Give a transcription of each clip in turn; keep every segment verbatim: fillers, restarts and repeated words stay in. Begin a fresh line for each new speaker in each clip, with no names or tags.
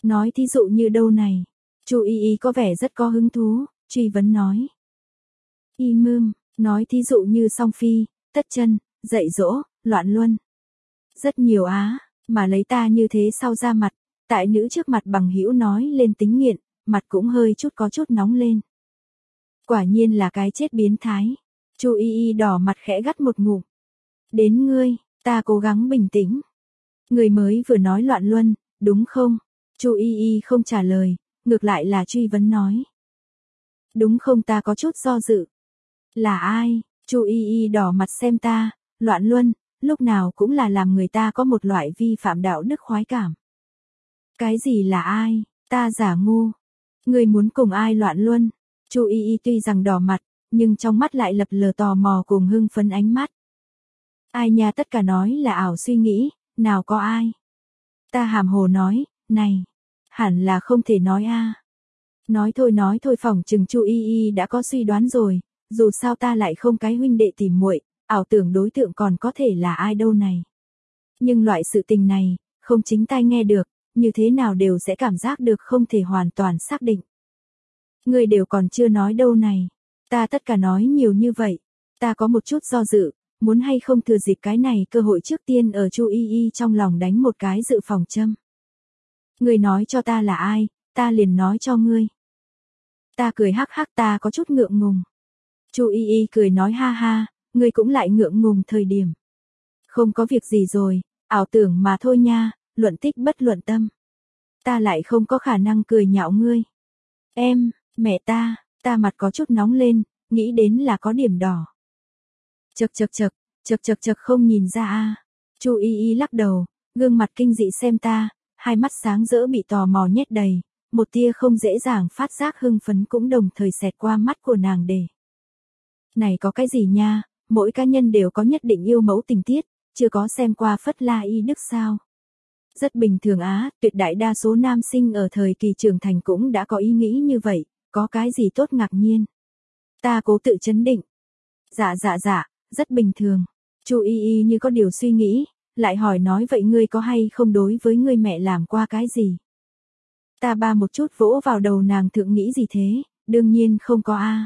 Nói thí dụ như đâu này? Chu Y Y có vẻ rất có hứng thú, truy vấn nói. Y mưm, nói thí dụ như song phi, tất chân, dạy dỗ, loạn luân. Rất nhiều á, mà lấy ta như thế sau ra mặt, tại nữ trước mặt bằng hữu nói lên tính nghiện, mặt cũng hơi chút có chút nóng lên. Quả nhiên là cái chết biến thái. Chu Y Y đỏ mặt khẽ gắt một ngụm. Đến ngươi, ta cố gắng bình tĩnh. Người mới vừa nói loạn luân, đúng không? Chu Y Y không trả lời, ngược lại là truy vấn nói. Đúng không, ta có chút do dự. Là ai? Chu Y Y đỏ mặt xem ta, loạn luân, lúc nào cũng là làm người ta có một loại vi phạm đạo đức khoái cảm. Cái gì là ai? Ta giả ngu. Ngươi muốn cùng ai loạn luân? Chu Y Y tuy rằng đỏ mặt, nhưng trong mắt lại lập lờ tò mò cùng hưng phấn ánh mắt. Ai nha, tất cả nói là ảo suy nghĩ, nào có ai. Ta hàm hồ nói, này, hẳn là không thể nói a. Nói thôi nói thôi, phỏng chừng Chu Y Y đã có suy đoán rồi, dù sao ta lại không cái huynh đệ tỉ muội, ảo tưởng đối tượng còn có thể là ai đâu này. Nhưng loại sự tình này, không chính tai nghe được, như thế nào đều sẽ cảm giác được không thể hoàn toàn xác định. Ngươi đều còn chưa nói đâu này, ta tất cả nói nhiều như vậy, ta có một chút do dự, muốn hay không thừa dịp cái này cơ hội trước tiên ở Chu Y Y trong lòng đánh một cái dự phòng châm. Ngươi nói cho ta là ai, ta liền nói cho ngươi. Ta cười hắc hắc, ta có chút ngượng ngùng. Chu Y Y cười nói ha ha, ngươi cũng lại ngượng ngùng thời điểm. Không có việc gì rồi, ảo tưởng mà thôi nha, luận tích bất luận tâm. Ta lại không có khả năng cười nhạo ngươi. Em, mẹ ta, ta mặt có chút nóng lên, nghĩ đến là có điểm đỏ. Chật chật chật, chật chật chật không nhìn ra a. Chu Y Y lắc đầu, gương mặt kinh dị xem ta, hai mắt sáng rỡ bị tò mò nhét đầy, một tia không dễ dàng phát giác hưng phấn cũng đồng thời xẹt qua mắt của nàng để. Này có cái gì nha, mỗi cá nhân đều có nhất định yêu mẫu tình tiết, chưa có xem qua Phất La Y Đức sao? Rất bình thường á, tuyệt đại đa số nam sinh ở thời kỳ trưởng thành cũng đã có ý nghĩ như vậy, có cái gì tốt ngạc nhiên. Ta cố tự chấn định. Dạ dạ dạ, rất bình thường. Chu Y Y như có điều suy nghĩ, lại hỏi nói vậy ngươi có hay không đối với ngươi mẹ làm qua cái gì? Ta ba một chút vỗ vào đầu nàng, thượng nghĩ gì thế, đương nhiên không có a.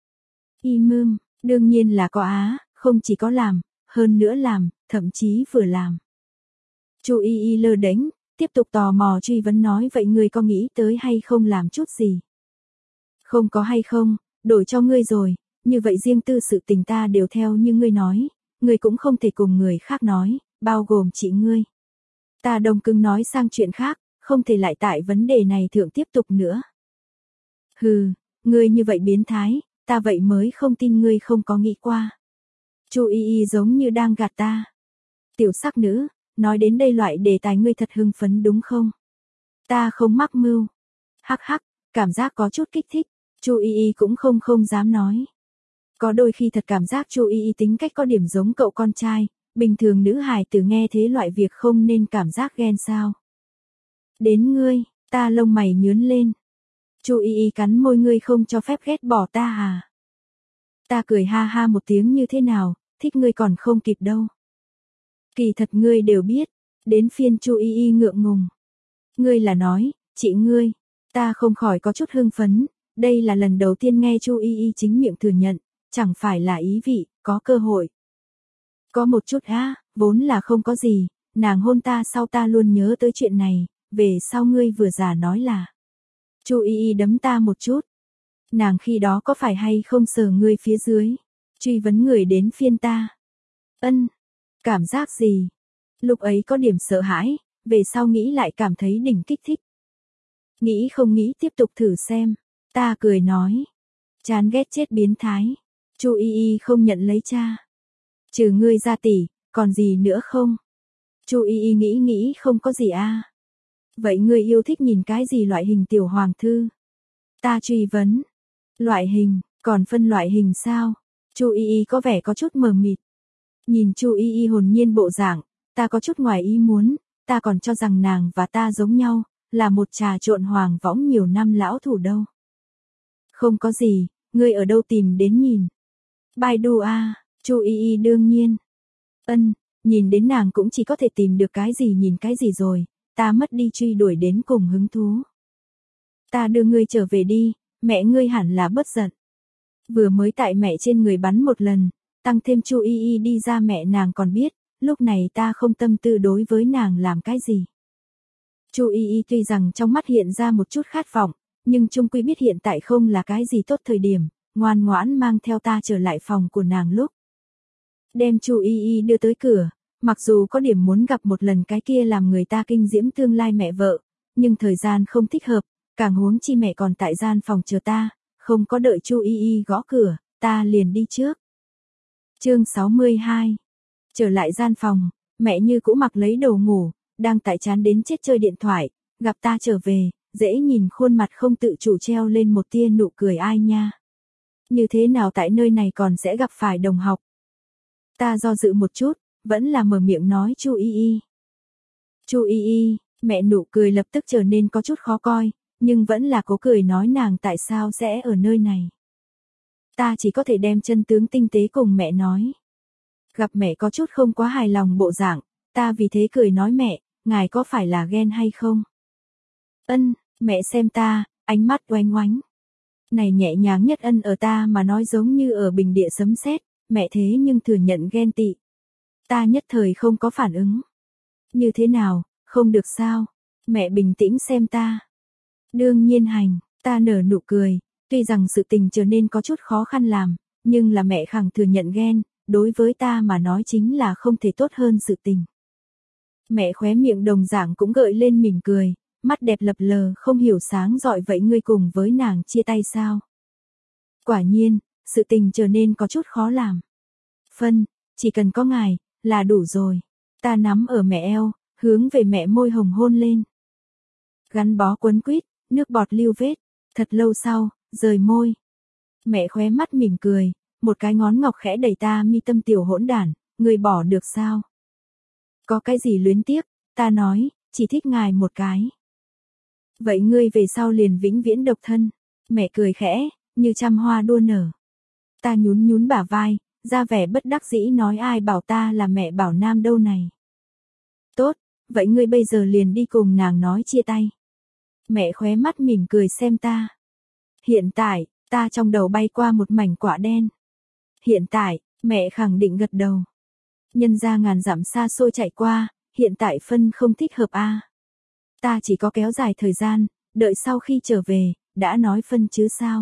Y mưm, đương nhiên là có á, không chỉ có làm, hơn nữa làm, thậm chí vừa làm. Chu Y Y lơ đễnh, tiếp tục tò mò truy vấn nói vậy ngươi có nghĩ tới hay không làm chút gì? Không có hay không, đổi cho ngươi rồi, như vậy riêng tư sự tình ta đều theo như ngươi nói, ngươi cũng không thể cùng người khác nói, bao gồm chị ngươi. Ta đồng cứng nói sang chuyện khác, không thể lại tại vấn đề này thượng tiếp tục nữa. Hừ, ngươi như vậy biến thái, ta vậy mới không tin ngươi không có nghĩ qua. Chu Y Y giống như đang gạt ta. Tiểu sắc nữ, nói đến đây loại đề tài ngươi thật hưng phấn đúng không? Ta không mắc mưu. Hắc hắc, cảm giác có chút kích thích, Chu Y Y cũng không không dám nói. Có đôi khi thật cảm giác Chu Y Y tính cách có điểm giống cậu con trai, bình thường nữ hài tử nghe thế loại việc không nên cảm giác ghen sao? Đến ngươi, ta lông mày nhướng lên. Chu Y Y cắn môi, ngươi không cho phép ghét bỏ ta à? Ta cười ha ha một tiếng, như thế nào, thích ngươi còn không kịp đâu. Kỳ thật ngươi đều biết, đến phiên Chu Y Y ngượng ngùng. Ngươi là nói, chị ngươi, ta không khỏi có chút hưng phấn, đây là lần đầu tiên nghe Chu Y Y chính miệng thừa nhận, chẳng phải là ý vị, có cơ hội. Có một chút á, vốn là không có gì, nàng hôn ta sau ta luôn nhớ tới chuyện này, về sau ngươi vừa già nói là. Chu Y Y đấm ta một chút. Nàng khi đó có phải hay không sờ ngươi phía dưới? Truy vấn người đến phiên ta. Ân, cảm giác gì? Lúc ấy có điểm sợ hãi, về sau nghĩ lại cảm thấy đỉnh kích thích. Nghĩ không nghĩ tiếp tục thử xem. Ta cười nói. Chán ghét chết biến thái. Chu Y Y không nhận lấy cha. Trừ ngươi ra tỷ, còn gì nữa không? Chu Y Y nghĩ nghĩ không có gì a. Vậy ngươi yêu thích nhìn cái gì loại hình tiểu hoàng thư? Ta truy vấn. Loại hình, còn phân loại hình sao? Chu Y Y có vẻ có chút mờ mịt. Nhìn Chu Y Y hồn nhiên bộ dạng, ta có chút ngoài ý muốn, ta còn cho rằng nàng và ta giống nhau, là một trà trộn hoàng võng nhiều năm lão thủ đâu. Không có gì, ngươi ở đâu tìm đến nhìn? Baidu a, Chu Y Y đương nhiên. Ân, nhìn đến nàng cũng chỉ có thể tìm được cái gì nhìn cái gì rồi, ta mất đi truy đuổi đến cùng hứng thú. Ta đưa ngươi trở về đi, mẹ ngươi hẳn là bớt giận. Vừa mới tại mẹ trên người bắn một lần, tăng thêm Chu Y Y đi ra mẹ nàng còn biết, lúc này ta không tâm tư đối với nàng làm cái gì. Chu Y Y tuy rằng trong mắt hiện ra một chút khát vọng, nhưng chung quy biết hiện tại không là cái gì tốt thời điểm, ngoan ngoãn mang theo ta trở lại phòng của nàng lúc. Đem Chu Y Y đưa tới cửa, mặc dù có điểm muốn gặp một lần cái kia làm người ta kinh diễm tương lai mẹ vợ, nhưng thời gian không thích hợp, càng huống chi mẹ còn tại gian phòng chờ ta, không có đợi Chu Y Y gõ cửa, ta liền đi trước. Chương sáu mươi hai. Trở lại gian phòng, mẹ như cũ mặc lấy đồ ngủ, đang tại chán đến chết chơi điện thoại, gặp ta trở về, dễ nhìn khuôn mặt không tự chủ treo lên một tia nụ cười ai nha. Như thế nào tại nơi này còn sẽ gặp phải đồng học? Ta do dự một chút, vẫn là mở miệng nói Chu Y Y. Chu Y Y, mẹ nụ cười lập tức trở nên có chút khó coi, nhưng vẫn là cố cười nói nàng tại sao sẽ ở nơi này. Ta chỉ có thể đem chân tướng tinh tế cùng mẹ nói. Gặp mẹ có chút không quá hài lòng bộ dạng, ta vì thế cười nói mẹ, ngài có phải là ghen hay không? Ân, mẹ xem ta, ánh mắt oánh oánh. Này nhẹ nhàng nhất ân ở ta mà nói giống như ở bình địa sấm sét, mẹ thế nhưng thừa nhận ghen tị. Ta nhất thời không có phản ứng. Như thế nào, không được sao? Mẹ bình tĩnh xem ta. Đương nhiên hành, ta nở nụ cười, tuy rằng sự tình trở nên có chút khó khăn làm, nhưng là mẹ khẳng thừa nhận ghen, đối với ta mà nói chính là không thể tốt hơn sự tình. Mẹ khóe miệng đồng dạng cũng gợi lên mỉm cười, mắt đẹp lập lờ không hiểu sáng rọi vậy ngươi cùng với nàng chia tay sao? Quả nhiên, sự tình trở nên có chút khó làm. Phân, chỉ cần có ngài, là đủ rồi. Ta nắm ở mẹ eo, hướng về mẹ môi hồng hôn lên. Gắn bó quấn quýt, nước bọt lưu vết, thật lâu sau, rời môi. Mẹ khóe mắt mỉm cười, một cái ngón ngọc khẽ đẩy ta mi tâm tiểu hỗn đản, người bỏ được sao? Có cái gì luyến tiếc, ta nói, chỉ thích ngài một cái. Vậy ngươi về sau liền vĩnh viễn độc thân. Mẹ cười khẽ, như trăm hoa đua nở. Ta nhún nhún bả vai, ra vẻ bất đắc dĩ nói ai bảo ta là mẹ bảo nam đâu này. Tốt, vậy ngươi bây giờ liền đi cùng nàng nói chia tay. Mẹ khóe mắt mỉm cười xem ta. Hiện tại, ta trong đầu bay qua một mảnh quả đen. Hiện tại, mẹ khẳng định gật đầu. Nhân ra ngàn dặm xa xôi chạy qua, hiện tại phân không thích hợp a. À. Ta chỉ có kéo dài thời gian, đợi sau khi trở về, đã nói phân chứ sao.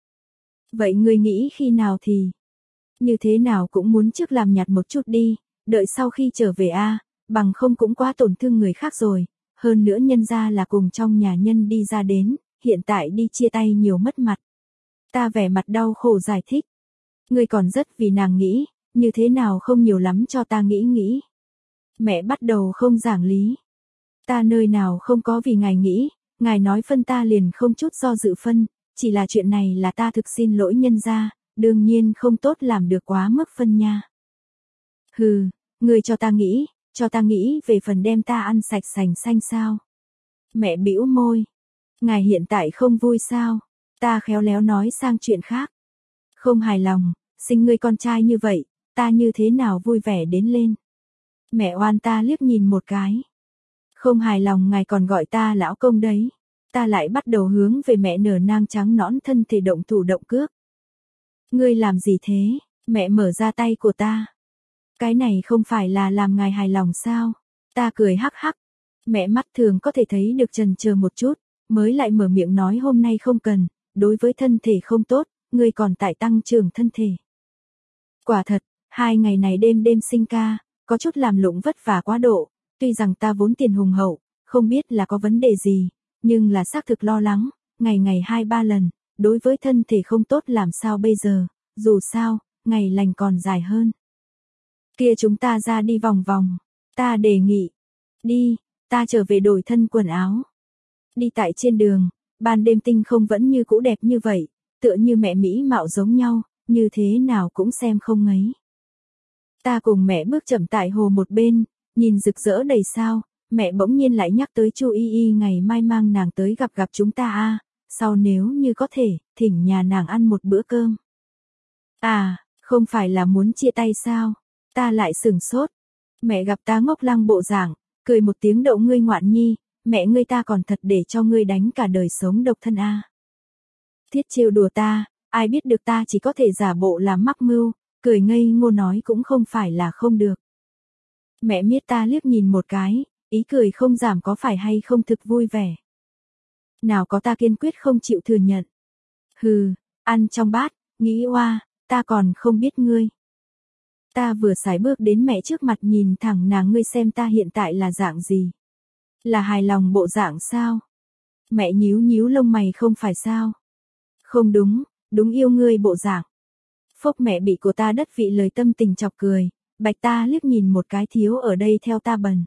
Vậy ngươi nghĩ khi nào thì? Như thế nào cũng muốn trước làm nhạt một chút đi, đợi sau khi trở về a, à, bằng không cũng quá tổn thương người khác rồi, hơn nữa nhân ra là cùng trong nhà nhân đi ra đến, hiện tại đi chia tay nhiều mất mặt. Ta vẻ mặt đau khổ giải thích. Ngươi còn rất vì nàng nghĩ, như thế nào không nhiều lắm cho ta nghĩ nghĩ. Mẹ bắt đầu không giảng lý. Ta nơi nào không có vì ngài nghĩ, ngài nói phân ta liền không chút do dự phân, chỉ là chuyện này là ta thực xin lỗi nhân ra, đương nhiên không tốt làm được quá mức phân nha. Hừ, ngươi cho ta nghĩ, cho ta nghĩ về phần đem ta ăn sạch sành xanh sao. Mẹ bĩu môi. Ngài hiện tại không vui sao? Ta khéo léo nói sang chuyện khác. Không hài lòng, sinh ngươi con trai như vậy, ta như thế nào vui vẻ đến lên. Mẹ oan ta liếc nhìn một cái. Không hài lòng ngài còn gọi ta lão công đấy. Ta lại bắt đầu hướng về mẹ nở nang trắng nõn thân thể động thủ động cước. Ngươi làm gì thế? Mẹ mở ra tay của ta. Cái này không phải là làm ngài hài lòng sao? Ta cười hắc hắc. Mẹ mắt thường có thể thấy được chần chờ một chút, mới lại mở miệng nói hôm nay không cần, đối với thân thể không tốt, ngươi còn tại tăng trưởng thân thể. Quả thật, hai ngày này đêm đêm sinh ca, có chút làm lụng vất vả quá độ, tuy rằng ta vốn tiền hùng hậu, không biết là có vấn đề gì, nhưng là xác thực lo lắng, ngày ngày hai ba lần, đối với thân thể không tốt làm sao bây giờ, dù sao, ngày lành còn dài hơn. Kia chúng ta ra đi vòng vòng, ta đề nghị, đi, ta trở về đổi thân quần áo. Đi tại trên đường, ban đêm tinh không vẫn như cũ đẹp như vậy, tựa như mẹ mỹ mạo giống nhau, như thế nào cũng xem không ngấy. Ta cùng mẹ bước chậm tại hồ một bên, nhìn rực rỡ đầy sao, mẹ bỗng nhiên lại nhắc tới Chu Y Y ngày mai mang nàng tới gặp gặp chúng ta a, à, sau nếu như có thể, thỉnh nhà nàng ăn một bữa cơm. À, không phải là muốn chia tay sao? Ta lại sửng sốt. Mẹ gặp ta ngốc lăng bộ dạng, cười một tiếng đậu ngươi ngoạn nhi, mẹ ngươi ta còn thật để cho ngươi đánh cả đời sống độc thân a. Thiết trêu đùa ta, ai biết được ta chỉ có thể giả bộ làm mắc mưu, cười ngây ngô nói cũng không phải là không được. Mẹ miết ta liếc nhìn một cái, ý cười không giảm có phải hay không thực vui vẻ. Nào có ta kiên quyết không chịu thừa nhận. Hừ, ăn trong bát, nghĩ oa, ta còn không biết ngươi. Ta vừa sải bước đến mẹ trước mặt nhìn thẳng nàng, ngươi xem ta hiện tại là dạng gì. Là hài lòng bộ dạng sao? Mẹ nhíu nhíu lông mày, không phải sao? Không đúng, đúng yêu ngươi bộ dạng. Phốc, mẹ bị của ta đất vị lời tâm tình chọc cười, bạch ta liếc nhìn một cái, thiếu ở đây theo ta bần.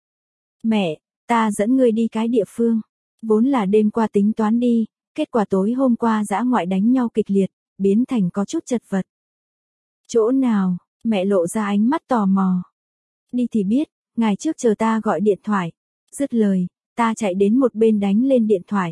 Mẹ, ta dẫn ngươi đi cái địa phương. Vốn là đêm qua tính toán đi, kết quả tối hôm qua dã ngoại đánh nhau kịch liệt, biến thành có chút chật vật. Chỗ nào? Mẹ lộ ra ánh mắt tò mò. Đi thì biết, ngày trước chờ ta gọi điện thoại. Dứt lời, ta chạy đến một bên đánh lên điện thoại.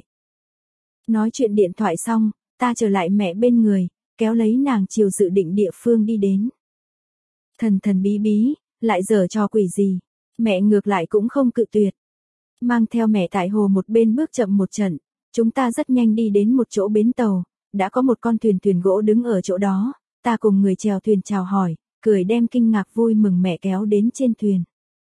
Nói chuyện điện thoại xong, ta trở lại mẹ bên người, kéo lấy nàng chiều dự định địa phương đi đến. Thần thần bí bí, lại giở trò quỷ gì, mẹ ngược lại cũng không cự tuyệt. Mang theo mẹ tại hồ một bên bước chậm một trận, chúng ta rất nhanh đi đến một chỗ bến tàu, đã có một con thuyền thuyền gỗ đứng ở chỗ đó, ta cùng người chèo thuyền chào hỏi, cười đem kinh ngạc vui mừng mẹ kéo đến trên thuyền.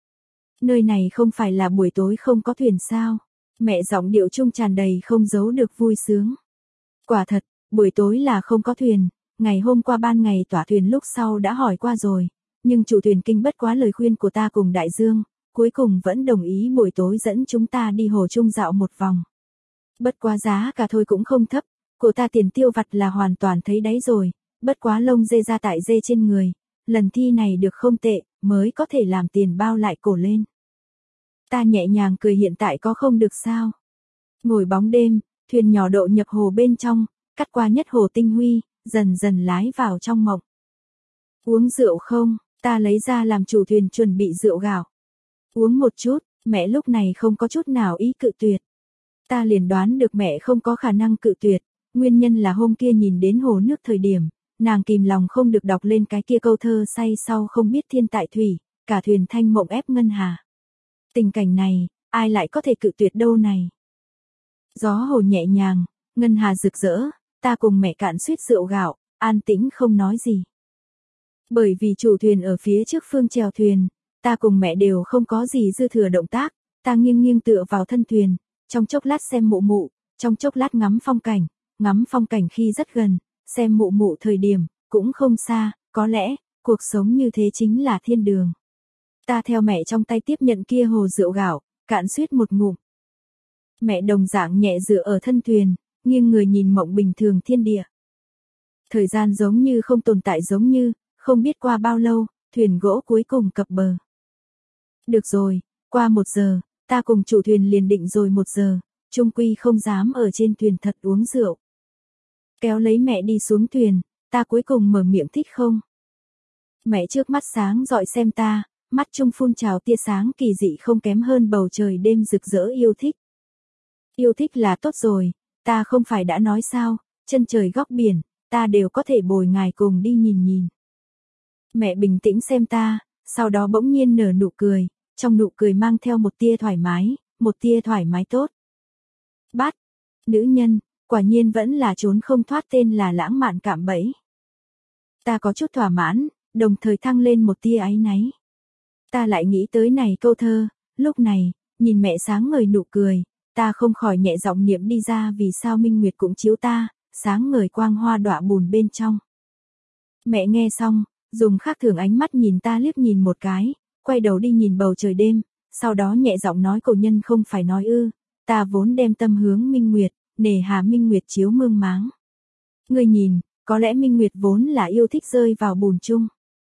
Nơi này không phải là buổi tối không có thuyền sao? Mẹ giọng điệu trung tràn đầy không giấu được vui sướng. Quả thật, buổi tối là không có thuyền, ngày hôm qua ban ngày tỏa thuyền lúc sau đã hỏi qua rồi, nhưng chủ thuyền kinh bất quá lời khuyên của ta cùng đại dương, cuối cùng vẫn đồng ý buổi tối dẫn chúng ta đi hồ trung dạo một vòng. Bất quá giá cả thôi cũng không thấp, của ta tiền tiêu vặt là hoàn toàn thấy đáy rồi, bất quá lông dê ra tại dê trên người, lần thi này được không tệ, mới có thể làm tiền bao lại cổ lên. Ta nhẹ nhàng cười, hiện tại có không được sao. Ngồi bóng đêm, thuyền nhỏ độ nhập hồ bên trong, cắt qua nhất hồ tinh huy, dần dần lái vào trong mộng. Uống rượu không? Ta lấy ra làm chủ thuyền chuẩn bị rượu gạo. Uống một chút, mẹ lúc này không có chút nào ý cự tuyệt. Ta liền đoán được mẹ không có khả năng cự tuyệt, nguyên nhân là hôm kia nhìn đến hồ nước thời điểm, nàng kìm lòng không được đọc lên cái kia câu thơ say sau không biết thiên tại thủy, cả thuyền thanh mộng ép ngân hà. Tình cảnh này, ai lại có thể cự tuyệt đâu này. Gió hồ nhẹ nhàng, ngân hà rực rỡ, ta cùng mẹ cạn suýt rượu gạo, an tĩnh không nói gì. Bởi vì chủ thuyền ở phía trước phương chèo thuyền, ta cùng mẹ đều không có gì dư thừa động tác, ta nghiêng nghiêng tựa vào thân thuyền, trong chốc lát xem mụ mụ, trong chốc lát ngắm phong cảnh, ngắm phong cảnh khi rất gần, xem mụ mụ thời điểm, cũng không xa, có lẽ, cuộc sống như thế chính là thiên đường. Ta theo mẹ trong tay tiếp nhận kia hồ rượu gạo, cạn suýt một ngụm. Mẹ đồng dạng nhẹ dựa ở thân thuyền, nghiêng người nhìn mộng bình thường thiên địa. Thời gian giống như không tồn tại, giống như, không biết qua bao lâu, thuyền gỗ cuối cùng cập bờ. Được rồi, qua một giờ, ta cùng chủ thuyền liền định rồi một giờ, chung quy không dám ở trên thuyền thật uống rượu. Kéo lấy mẹ đi xuống thuyền, ta cuối cùng mở miệng, thích không? Mẹ trước mắt sáng dọi xem ta, mắt trung phun trào tia sáng kỳ dị không kém hơn bầu trời đêm rực rỡ, yêu thích. Yêu thích là tốt rồi, ta không phải đã nói sao, chân trời góc biển, ta đều có thể bồi ngài cùng đi nhìn nhìn. Mẹ bình tĩnh xem ta, sau đó bỗng nhiên nở nụ cười, trong nụ cười mang theo một tia thoải mái, một tia thoải mái tốt. Bát, nữ nhân, quả nhiên vẫn là trốn không thoát tên là lãng mạn cạm bẫy. Ta có chút thỏa mãn, đồng thời thăng lên một tia áy náy. Ta lại nghĩ tới này câu thơ, lúc này, nhìn mẹ sáng ngời nụ cười, ta không khỏi nhẹ giọng niệm đi ra, vì sao minh nguyệt cũng chiếu ta, sáng ngời quang hoa đọa bùn bên trong. Mẹ nghe xong, dùng khác thường ánh mắt nhìn ta liếc nhìn một cái, quay đầu đi nhìn bầu trời đêm, sau đó nhẹ giọng nói, cổ nhân không phải nói ư, ta vốn đem tâm hướng minh nguyệt, nề hà minh nguyệt chiếu mương máng. Ngươi nhìn, có lẽ minh nguyệt vốn là yêu thích rơi vào bùn chung.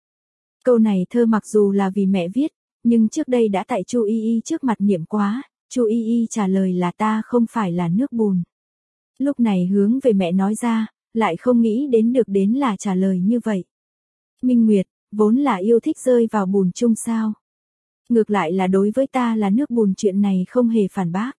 Câu này thơ mặc dù là vì mẹ viết, nhưng trước đây đã tại Chu Y Y trước mặt niệm quá, Chu Y Y trả lời là ta không phải là nước bùn. Lúc này hướng về mẹ nói ra, lại không nghĩ đến được đến là trả lời như vậy. Minh Nguyệt, vốn là yêu thích rơi vào bùn chung sao? Ngược lại là đối với ta là nước bùn chuyện này không hề phản bác.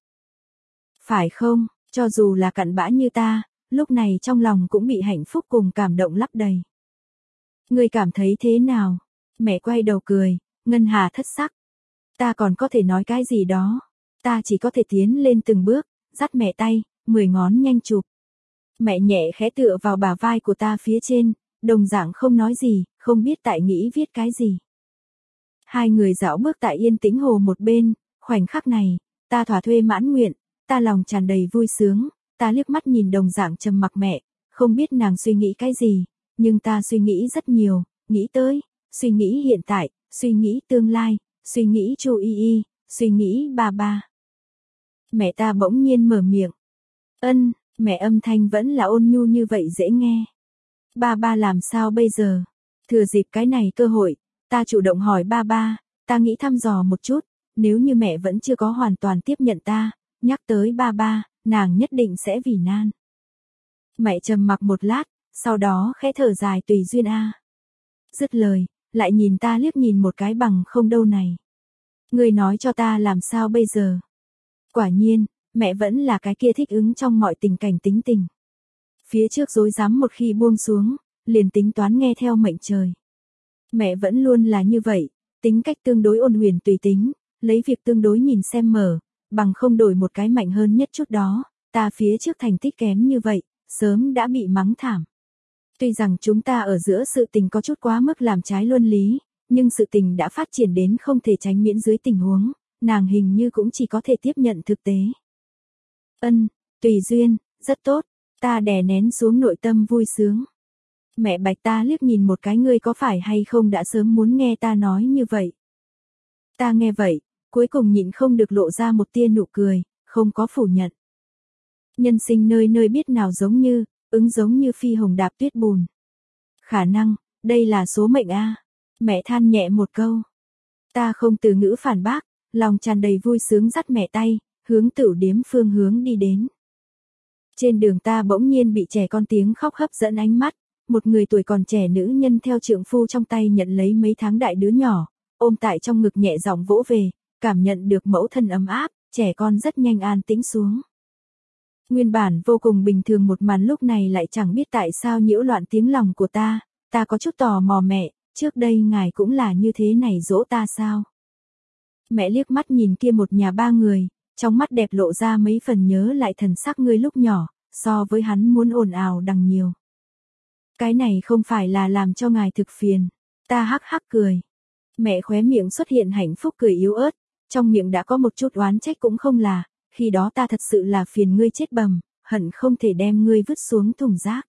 Phải không, cho dù là cặn bã như ta, lúc này trong lòng cũng bị hạnh phúc cùng cảm động lấp đầy. Ngươi cảm thấy thế nào? Mẹ quay đầu cười, ngân hà thất sắc. Ta còn có thể nói cái gì đó. Ta chỉ có thể tiến lên từng bước, dắt mẹ tay, mười ngón nhanh chụp. Mẹ nhẹ khẽ tựa vào bả vai của ta phía trên, đồng dạng không nói gì, không biết tại nghĩ viết cái gì. Hai người dạo bước tại yên tĩnh hồ một bên, khoảnh khắc này, ta thỏa thuê mãn nguyện, ta lòng tràn đầy vui sướng, ta liếc mắt nhìn đồng dạng trầm mặc mẹ, không biết nàng suy nghĩ cái gì, nhưng ta suy nghĩ rất nhiều, nghĩ tới, suy nghĩ hiện tại, suy nghĩ tương lai, suy nghĩ Chu Y Y, suy nghĩ ba ba. Mẹ ta bỗng nhiên mở miệng. Ân, mẹ âm thanh vẫn là ôn nhu như vậy dễ nghe. Ba ba làm sao bây giờ? Thừa dịp cái này cơ hội, ta chủ động hỏi ba ba, ta nghĩ thăm dò một chút, nếu như mẹ vẫn chưa có hoàn toàn tiếp nhận ta, nhắc tới ba ba, nàng nhất định sẽ vì nan. Mẹ trầm mặc một lát, sau đó khẽ thở dài tùy duyên a. Dứt lời, lại nhìn ta liếc nhìn một cái bằng không đâu này. Ngươi nói cho ta làm sao bây giờ? Quả nhiên, mẹ vẫn là cái kia thích ứng trong mọi tình cảnh tính tình. Phía trước rối rắm một khi buông xuống, liền tính toán nghe theo mệnh trời. Mẹ vẫn luôn là như vậy, tính cách tương đối ôn huyền tùy tính, lấy việc tương đối nhìn xem mở, bằng không đổi một cái mạnh hơn nhất chút đó, ta phía trước thành tích kém như vậy, sớm đã bị mắng thảm. Tuy rằng chúng ta ở giữa sự tình có chút quá mức làm trái luân lý, nhưng sự tình đã phát triển đến không thể tránh miễn dưới tình huống, nàng hình như cũng chỉ có thể tiếp nhận thực tế. Ân, tùy duyên, rất tốt, ta đè nén xuống nội tâm vui sướng. Mẹ Bạch ta liếc nhìn một cái, ngươi có phải hay không đã sớm muốn nghe ta nói như vậy. Ta nghe vậy, cuối cùng nhịn không được lộ ra một tia nụ cười, không có phủ nhận. Nhân sinh nơi nơi biết nào giống như, ứng giống như phi hồng đạp tuyết bùn. Khả năng, đây là số mệnh a. Mẹ than nhẹ một câu. Ta không từ ngữ phản bác, lòng tràn đầy vui sướng dắt mẹ tay, hướng tửu điếm phương hướng đi đến. Trên đường ta bỗng nhiên bị trẻ con tiếng khóc hấp dẫn ánh mắt, một người tuổi còn trẻ nữ nhân theo trượng phu trong tay nhận lấy mấy tháng đại đứa nhỏ, ôm tại trong ngực nhẹ giọng vỗ về, cảm nhận được mẫu thân ấm áp, trẻ con rất nhanh an tĩnh xuống. Nguyên bản vô cùng bình thường một màn lúc này lại chẳng biết tại sao nhiễu loạn tiếng lòng của ta, ta có chút tò mò mẹ, trước đây ngài cũng là như thế này dỗ ta sao? Mẹ liếc mắt nhìn kia một nhà ba người, trong mắt đẹp lộ ra mấy phần nhớ lại thần sắc ngươi lúc nhỏ, so với hắn muốn ồn ào đằng nhiều. Cái này không phải là làm cho ngài thực phiền, ta hắc hắc cười. Mẹ khóe miệng xuất hiện hạnh phúc cười yếu ớt, trong miệng đã có một chút oán trách cũng không là, khi đó ta thật sự là phiền ngươi chết bầm, hận không thể đem ngươi vứt xuống thùng rác.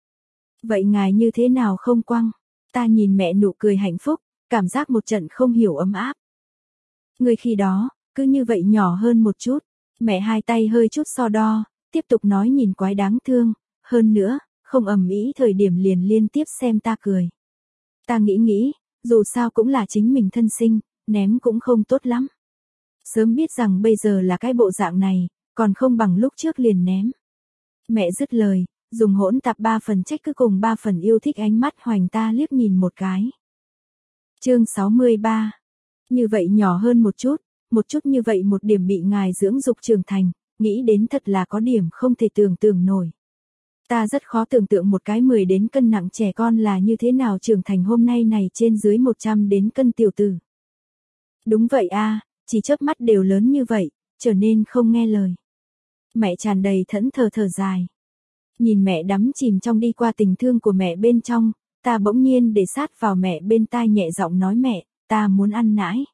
Vậy ngài như thế nào không quăng? Ta nhìn mẹ nụ cười hạnh phúc, cảm giác một trận không hiểu ấm áp. Ngươi khi đó, cứ như vậy nhỏ hơn một chút, mẹ hai tay hơi chút so đo, tiếp tục nói nhìn quái đáng thương, hơn nữa, không ầm ĩ thời điểm liền liên tiếp xem ta cười. Ta nghĩ nghĩ, dù sao cũng là chính mình thân sinh, ném cũng không tốt lắm. Sớm biết rằng bây giờ là cái bộ dạng này, còn không bằng lúc trước liền ném. Mẹ dứt lời, dùng hỗn tạp ba phần trách cứ cùng ba phần yêu thích ánh mắt hoành ta liếc nhìn một cái. Chương sáu mươi ba. Như vậy nhỏ hơn một chút, một chút như vậy một điểm bị ngài dưỡng dục trưởng thành, nghĩ đến thật là có điểm không thể tưởng tượng nổi. Ta rất khó tưởng tượng một cái mười đến cân nặng trẻ con là như thế nào trưởng thành hôm nay này trên dưới một trăm đến cân tiểu tử. Đúng vậy a, chỉ chớp mắt đều lớn như vậy, trở nên không nghe lời. Mẹ tràn đầy thẫn thờ thở dài. Nhìn mẹ đắm chìm trong đi qua tình thương của mẹ bên trong, ta bỗng nhiên để sát vào mẹ bên tai nhẹ giọng nói mẹ, ta muốn ăn nãi.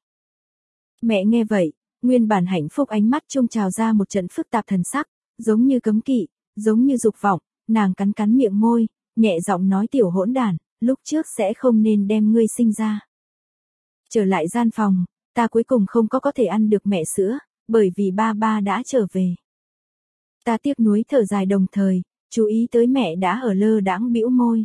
Mẹ nghe vậy, nguyên bản hạnh phúc ánh mắt trông trào ra một trận phức tạp thần sắc, giống như cấm kỵ, giống như dục vọng, nàng cắn cắn miệng môi, nhẹ giọng nói tiểu hỗn đản, lúc trước sẽ không nên đem ngươi sinh ra. Trở lại gian phòng, ta cuối cùng không có có thể ăn được mẹ sữa, bởi vì ba ba đã trở về. Ta tiếc nuối thở dài đồng thời, chú ý tới mẹ đã ở lơ đãng bĩu môi.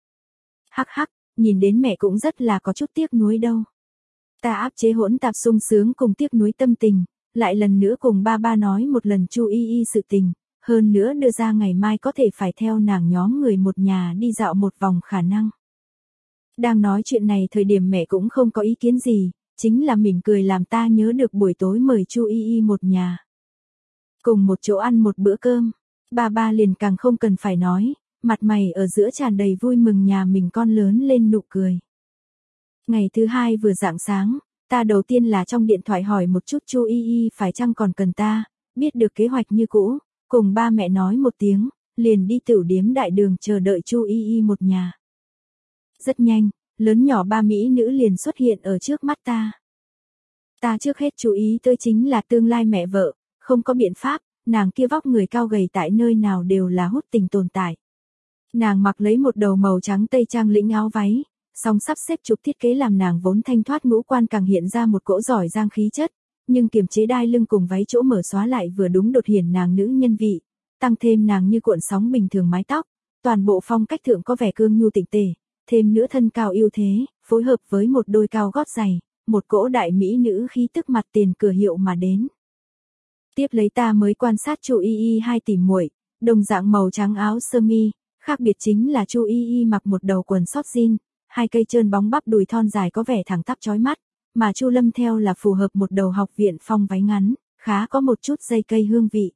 Hắc hắc, nhìn đến mẹ cũng rất là có chút tiếc nuối đâu. Ta áp chế hỗn tạp sung sướng cùng tiếc nuối tâm tình, lại lần nữa cùng ba ba nói một lần Chu Y Y sự tình, hơn nữa đưa ra ngày mai có thể phải theo nàng nhóm người một nhà đi dạo một vòng khả năng. Đang nói chuyện này thời điểm mẹ cũng không có ý kiến gì, chính là mỉm cười làm ta nhớ được buổi tối mời Chu Y Y một nhà. Cùng một chỗ ăn một bữa cơm, ba ba liền càng không cần phải nói, mặt mày ở giữa tràn đầy vui mừng nhà mình con lớn lên nụ cười. Ngày thứ hai vừa rạng sáng, Ta đầu tiên là trong điện thoại hỏi một chút Chu Y Y phải chăng còn cần ta, biết được kế hoạch như cũ, cùng ba mẹ nói một tiếng, liền đi tửu điếm đại đường chờ đợi Chu Y Y một nhà. Rất nhanh, lớn nhỏ ba mỹ nữ liền xuất hiện ở trước mắt ta. Ta trước hết chú ý tới chính là tương lai mẹ vợ, không có biện pháp, nàng kia vóc người cao gầy tại nơi nào đều là hút tình tồn tại. Nàng mặc lấy một đầu màu trắng tây trang lĩnh áo váy, song sắp xếp trục thiết kế làm nàng vốn thanh thoát ngũ quan càng hiện ra một cỗ giỏi giang khí chất, nhưng kiềm chế đai lưng cùng váy chỗ mở xóa lại vừa đúng đột hiển nàng nữ nhân vị, tăng thêm nàng như cuộn sóng bình thường mái tóc, toàn bộ phong cách thượng có vẻ cương nhu tịnh tề, thêm nữa thân cao ưu thế, phối hợp với một đôi cao gót giày, một cỗ đại mỹ nữ khí tức mặt tiền cửa hiệu mà đến. Tiếp lấy ta mới quan sát Chu Y Y hai tỷ muội, đồng dạng màu trắng áo sơ mi, khác biệt chính là Chu Y Y mặc một đầu quần sót jean, hai cây trơn bóng bắp đùi thon dài có vẻ thẳng tắp chói mắt, mà Chu Lâm theo là phù hợp một đầu học viện phong váy ngắn, khá có một chút dây cây hương vị.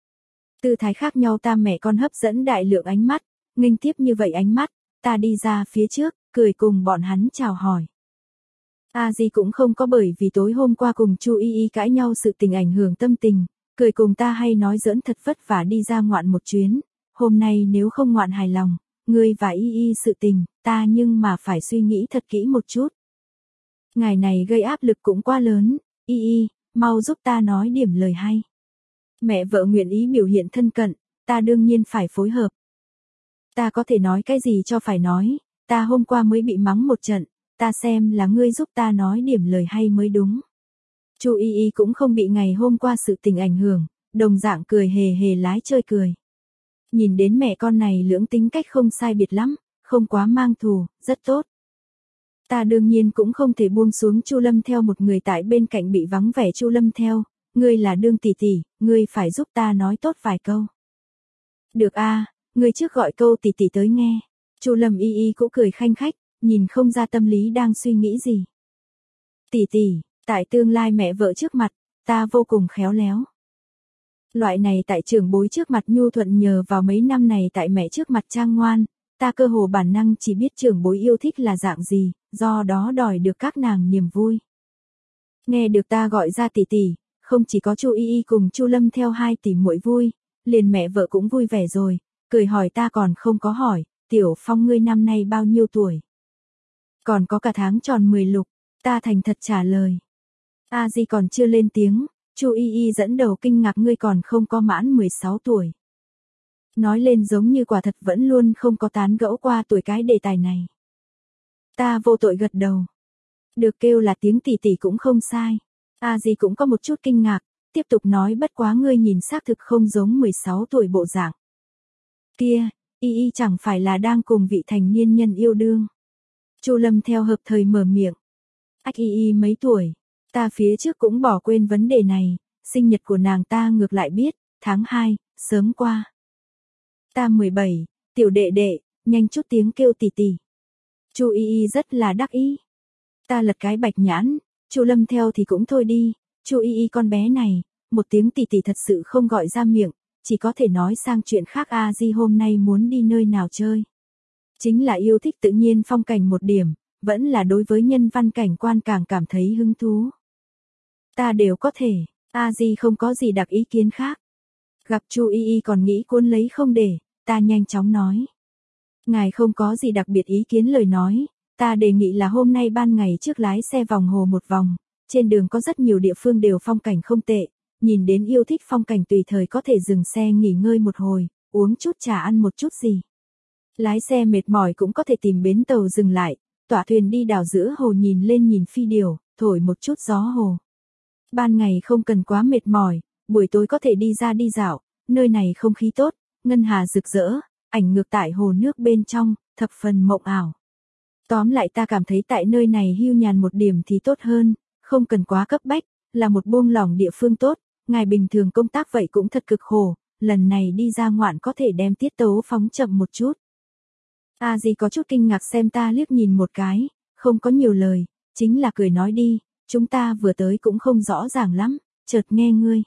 Tư thái khác nhau ta mẹ con hấp dẫn đại lượng ánh mắt, nghênh tiếp như vậy ánh mắt, ta đi ra phía trước, cười cùng bọn hắn chào hỏi. A Di cũng không có bởi vì tối hôm qua cùng Chu Y Y cãi nhau sự tình ảnh hưởng tâm tình, cười cùng ta hay nói giỡn thật vất vả đi ra ngoạn một chuyến, hôm nay nếu không ngoạn hài lòng, ngươi và Y Y sự tình, ta nhưng mà phải suy nghĩ thật kỹ một chút. Ngày này gây áp lực cũng quá lớn, Y Y, mau giúp ta nói điểm lời hay. Mẹ vợ nguyện ý biểu hiện thân cận, ta đương nhiên phải phối hợp. Ta có thể nói cái gì cho phải nói, ta hôm qua mới bị mắng một trận, ta xem là ngươi giúp ta nói điểm lời hay mới đúng. Chu Y Y cũng không bị ngày hôm qua sự tình ảnh hưởng, đồng dạng cười hề hề lái chơi cười. Nhìn đến mẹ con này lưỡng tính cách không sai biệt lắm, không quá mang thù, rất tốt. Ta đương nhiên cũng không thể buông xuống Chu Lâm theo một người tại bên cạnh bị vắng vẻ. Chu Lâm theo, ngươi là đương tỷ tỷ, ngươi phải giúp ta nói tốt vài câu. Được a, ngươi trước gọi câu tỷ tỷ tới nghe. Chu Lâm Y Y cũng cười khanh khách, nhìn không ra tâm lý đang suy nghĩ gì. Tỷ tỷ, tại tương lai mẹ vợ trước mặt, ta vô cùng khéo léo. Loại này tại trưởng bối trước mặt nhu thuận nhờ vào mấy năm này tại mẹ trước mặt trang ngoan, ta cơ hồ bản năng chỉ biết trưởng bối yêu thích là dạng gì, do đó đòi được các nàng niềm vui. Nghe được ta gọi ra tỷ tỷ, không chỉ có Chu Y Y cùng Chu Lâm theo hai tỷ muội vui, liền mẹ vợ cũng vui vẻ rồi, cười hỏi ta còn không có hỏi, Tiểu Phong ngươi năm nay bao nhiêu tuổi? Còn có cả tháng tròn mười lục, ta thành thật trả lời. A Di còn chưa lên tiếng, Chu Y Y dẫn đầu kinh ngạc ngươi còn không có mãn mười sáu tuổi. Nói lên giống như quả thật vẫn luôn không có tán gẫu qua tuổi cái đề tài này. Ta vô tội gật đầu. Được kêu là tiếng tỷ tỷ cũng không sai. A Di cũng có một chút kinh ngạc, tiếp tục nói bất quá ngươi nhìn xác thực không giống mười sáu tuổi bộ dạng. Kia, Y Y chẳng phải là đang cùng vị thành niên nhân yêu đương. Chu Lâm theo hợp thời mở miệng. Ách Y Y mấy tuổi? Ta phía trước cũng bỏ quên vấn đề này, sinh nhật của nàng ta ngược lại biết, tháng hai, sớm qua. Ta mười bảy, tiểu đệ đệ, nhanh chút tiếng kêu tỷ tỷ. Chu Y Y rất là đắc ý. Ta lật cái bạch nhãn, Chu Lâm theo thì cũng thôi đi, Chu Y Y con bé này, một tiếng tỷ tỷ thật sự không gọi ra miệng, chỉ có thể nói sang chuyện khác. A Di hôm nay muốn đi nơi nào chơi? Chính là yêu thích tự nhiên phong cảnh một điểm, vẫn là đối với nhân văn cảnh quan càng cảm thấy hứng thú. Ta đều có thể, A Di không có gì đặc ý kiến khác. Gặp Chu Y Y còn nghĩ cuốn lấy không để, ta nhanh chóng nói. Ngài không có gì đặc biệt ý kiến lời nói, ta đề nghị là hôm nay ban ngày trước lái xe vòng hồ một vòng, trên đường có rất nhiều địa phương đều phong cảnh không tệ, nhìn đến yêu thích phong cảnh tùy thời có thể dừng xe nghỉ ngơi một hồi, uống chút trà ăn một chút gì. Lái xe mệt mỏi cũng có thể tìm bến tàu dừng lại, tỏa thuyền đi đảo giữa hồ nhìn lên nhìn phi điểu, thổi một chút gió hồ. Ban ngày không cần quá mệt mỏi, buổi tối có thể đi ra đi dạo, nơi này không khí tốt, ngân hà rực rỡ, ảnh ngược tại hồ nước bên trong, thập phần mộng ảo. Tóm lại ta cảm thấy tại nơi này hưu nhàn một điểm thì tốt hơn, không cần quá cấp bách, là một buông lỏng địa phương tốt, ngài bình thường công tác vậy cũng thật cực khổ, lần này đi ra ngoạn có thể đem tiết tấu phóng chậm một chút. A Di có chút kinh ngạc xem ta liếc nhìn một cái, không có nhiều lời, chính là cười nói đi, chúng ta vừa tới cũng không rõ ràng lắm, chợt nghe ngươi.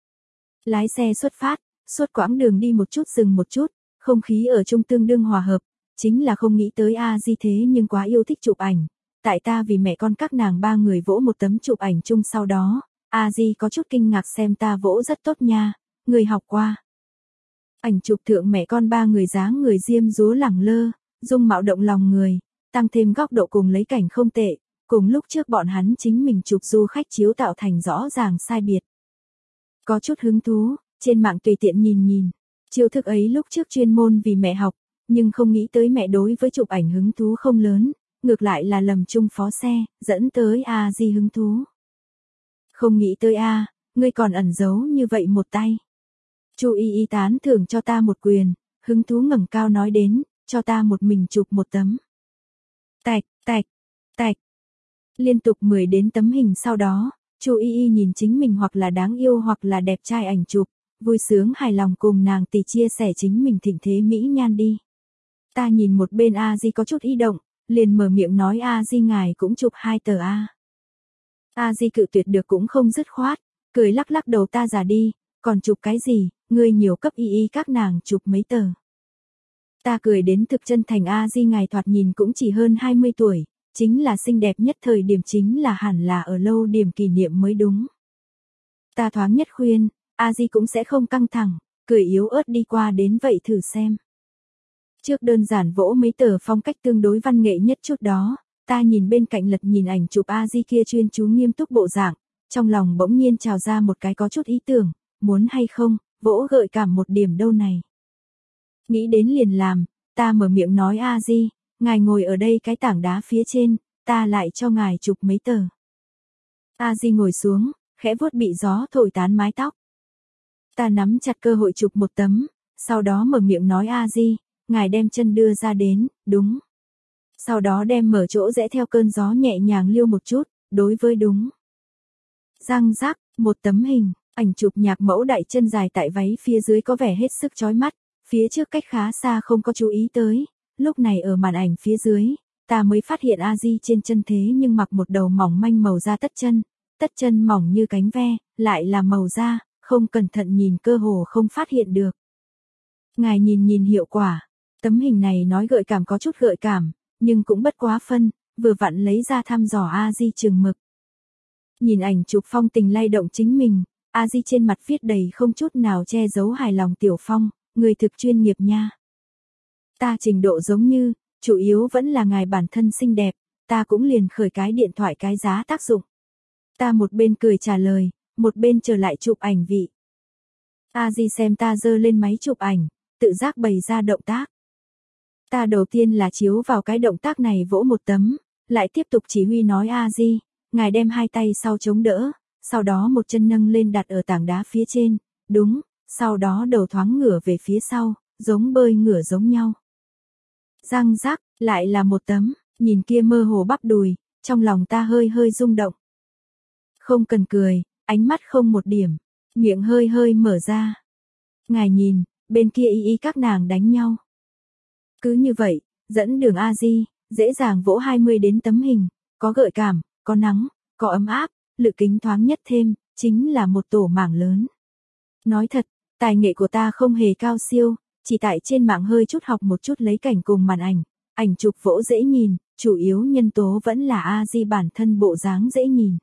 Lái xe xuất phát, suốt quãng đường đi một chút dừng một chút, không khí ở chung tương đương hòa hợp, chính là không nghĩ tới A Di thế nhưng quá yêu thích chụp ảnh, tại ta vì mẹ con các nàng ba người vỗ một tấm chụp ảnh chung sau đó, A Di có chút kinh ngạc xem ta vỗ rất tốt nha, người học qua. Ảnh chụp thượng mẹ con ba người dáng người diêm dúa lẳng lơ, dung mạo động lòng người, tăng thêm góc độ cùng lấy cảnh không tệ, cùng lúc trước bọn hắn chính mình chụp du khách chiếu tạo thành rõ ràng sai biệt. Có chút hứng thú, trên mạng tùy tiện nhìn nhìn, chiêu thức ấy lúc trước chuyên môn vì mẹ học, nhưng không nghĩ tới mẹ đối với chụp ảnh hứng thú không lớn, ngược lại là lầm chung phó xe, dẫn tới A Di hứng thú. Không nghĩ tới A, ngươi còn ẩn giấu như vậy một tay. Chu Y Y tán thưởng cho ta một quyền, hứng thú ngẩng cao nói đến, cho ta một mình chụp một tấm. Tạch, tạch, tạch. Liên tục mười đến tấm hình sau đó, Chu Y Y nhìn chính mình hoặc là đáng yêu hoặc là đẹp trai ảnh chụp, vui sướng hài lòng cùng nàng tỷ chia sẻ chính mình thịnh thế mỹ nhan đi. Ta nhìn một bên A Di có chút y động, liền mở miệng nói A Di ngài cũng chụp hai tờ A. A Di cự tuyệt được cũng không dứt khoát, cười lắc lắc đầu ta già đi, còn chụp cái gì, ngươi nhiều cấp Y Y các nàng chụp mấy tờ. Ta cười đến thực chân thành A Di ngài thoạt nhìn cũng chỉ hơn hai mươi tuổi, chính là xinh đẹp nhất thời điểm chính là hẳn là ở lâu điểm kỷ niệm mới đúng. Ta thoáng nhất khuyên, A Di cũng sẽ không căng thẳng, cười yếu ớt đi qua đến vậy thử xem. Trước đơn giản vỗ mấy tờ phong cách tương đối văn nghệ nhất chút đó, ta nhìn bên cạnh lật nhìn ảnh chụp A Di kia chuyên chú nghiêm túc bộ dạng, trong lòng bỗng nhiên trào ra một cái có chút ý tưởng, muốn hay không, vỗ gợi cảm một điểm đâu này. Nghĩ đến liền làm, ta mở miệng nói A Di, ngài ngồi ở đây cái tảng đá phía trên, ta lại cho ngài chụp mấy tờ. A Di ngồi xuống, khẽ vuốt bị gió thổi tán mái tóc. Ta nắm chặt cơ hội chụp một tấm, sau đó mở miệng nói A Di, ngài đem chân đưa ra đến, đúng. Sau đó đem mở chỗ rẽ theo cơn gió nhẹ nhàng liêu một chút, đối với đúng. Răng rắc, một tấm hình, ảnh chụp nhạc mẫu đại chân dài tại váy phía dưới có vẻ hết sức chói mắt, phía trước cách khá xa không có chú ý tới, lúc này ở màn ảnh phía dưới, ta mới phát hiện A Di trên chân thế nhưng mặc một đầu mỏng manh màu da tất chân, tất chân mỏng như cánh ve, lại là màu da, không cẩn thận nhìn cơ hồ không phát hiện được. Ngài nhìn nhìn hiệu quả, tấm hình này nói gợi cảm có chút gợi cảm, nhưng cũng bất quá phân, vừa vặn lấy ra thăm dò A Di chừng mực. Nhìn ảnh chụp phong tình lay động chính mình, A Di trên mặt viết đầy không chút nào che giấu hài lòng Tiểu Phong, người thực chuyên nghiệp nha. Ta trình độ giống như, chủ yếu vẫn là ngài bản thân xinh đẹp, ta cũng liền khởi cái điện thoại cái giá tác dụng. Ta một bên cười trả lời, một bên trở lại chụp ảnh vị. A Di xem ta giơ lên máy chụp ảnh, tự giác bày ra động tác. Ta đầu tiên là chiếu vào cái động tác này vỗ một tấm, lại tiếp tục chỉ huy nói A Di, ngài đem hai tay sau chống đỡ, sau đó một chân nâng lên đặt ở tảng đá phía trên, đúng, sau đó đầu thoáng ngửa về phía sau, giống bơi ngửa giống nhau. Răng rắc, lại là một tấm, nhìn kia mơ hồ bắp đùi, trong lòng ta hơi hơi rung động. Không cần cười, ánh mắt không một điểm, miệng hơi hơi mở ra. Ngài nhìn, bên kia Y Y các nàng đánh nhau. Cứ như vậy, dẫn đường A Di, dễ dàng vỗ hai mươi đến tấm hình, có gợi cảm, có nắng, có ấm áp, lự kính thoáng nhất thêm, chính là một tổ mảng lớn. Nói thật, tài nghệ của ta không hề cao siêu, chỉ tại trên mạng hơi chút học một chút lấy cảnh cùng màn ảnh, ảnh chụp vỗ dễ nhìn, chủ yếu nhân tố vẫn là A Di bản thân bộ dáng dễ nhìn.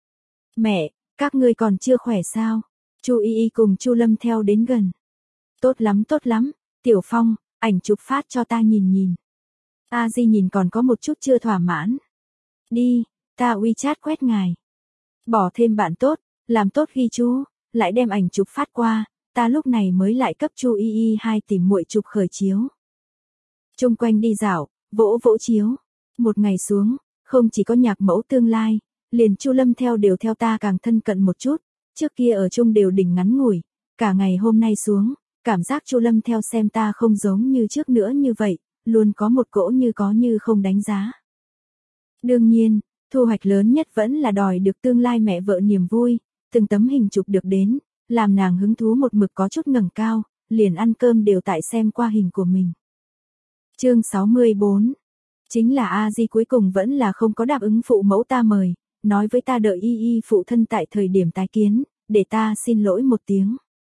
Mẹ, các ngươi còn chưa khỏe sao? Chu Y Y cùng Chu Lâm theo đến gần. Tốt lắm tốt lắm, Tiểu Phong, ảnh chụp phát cho ta nhìn nhìn. A Di nhìn còn có một chút chưa thỏa mãn. Đi, ta WeChat quét ngài. Bỏ thêm bạn tốt, làm tốt ghi chú, lại đem ảnh chụp phát qua, ta lúc này mới lại cấp Chu Y Y hai tìm muội chụp khởi chiếu. Trung quanh đi dạo, vỗ vỗ chiếu. Một ngày xuống, không chỉ có nhạc mẫu tương lai, liền Chu Lâm theo đều theo ta càng thân cận một chút, trước kia ở chung đều đỉnh ngắn ngủi, cả ngày hôm nay xuống, cảm giác Chu Lâm theo xem ta không giống như trước nữa như vậy, luôn có một cỗ như có như không đánh giá. Đương nhiên, thu hoạch lớn nhất vẫn là đòi được tương lai mẹ vợ niềm vui, từng tấm hình chụp được đến, làm nàng hứng thú một mực có chút ngẩng cao, liền ăn cơm đều tại xem qua hình của mình. Chương sáu mươi bốn. Chính là A Di cuối cùng vẫn là không có đáp ứng phụ mẫu ta mời, nói với ta đợi Y Y phụ thân tại thời điểm tái kiến, để ta xin lỗi một tiếng.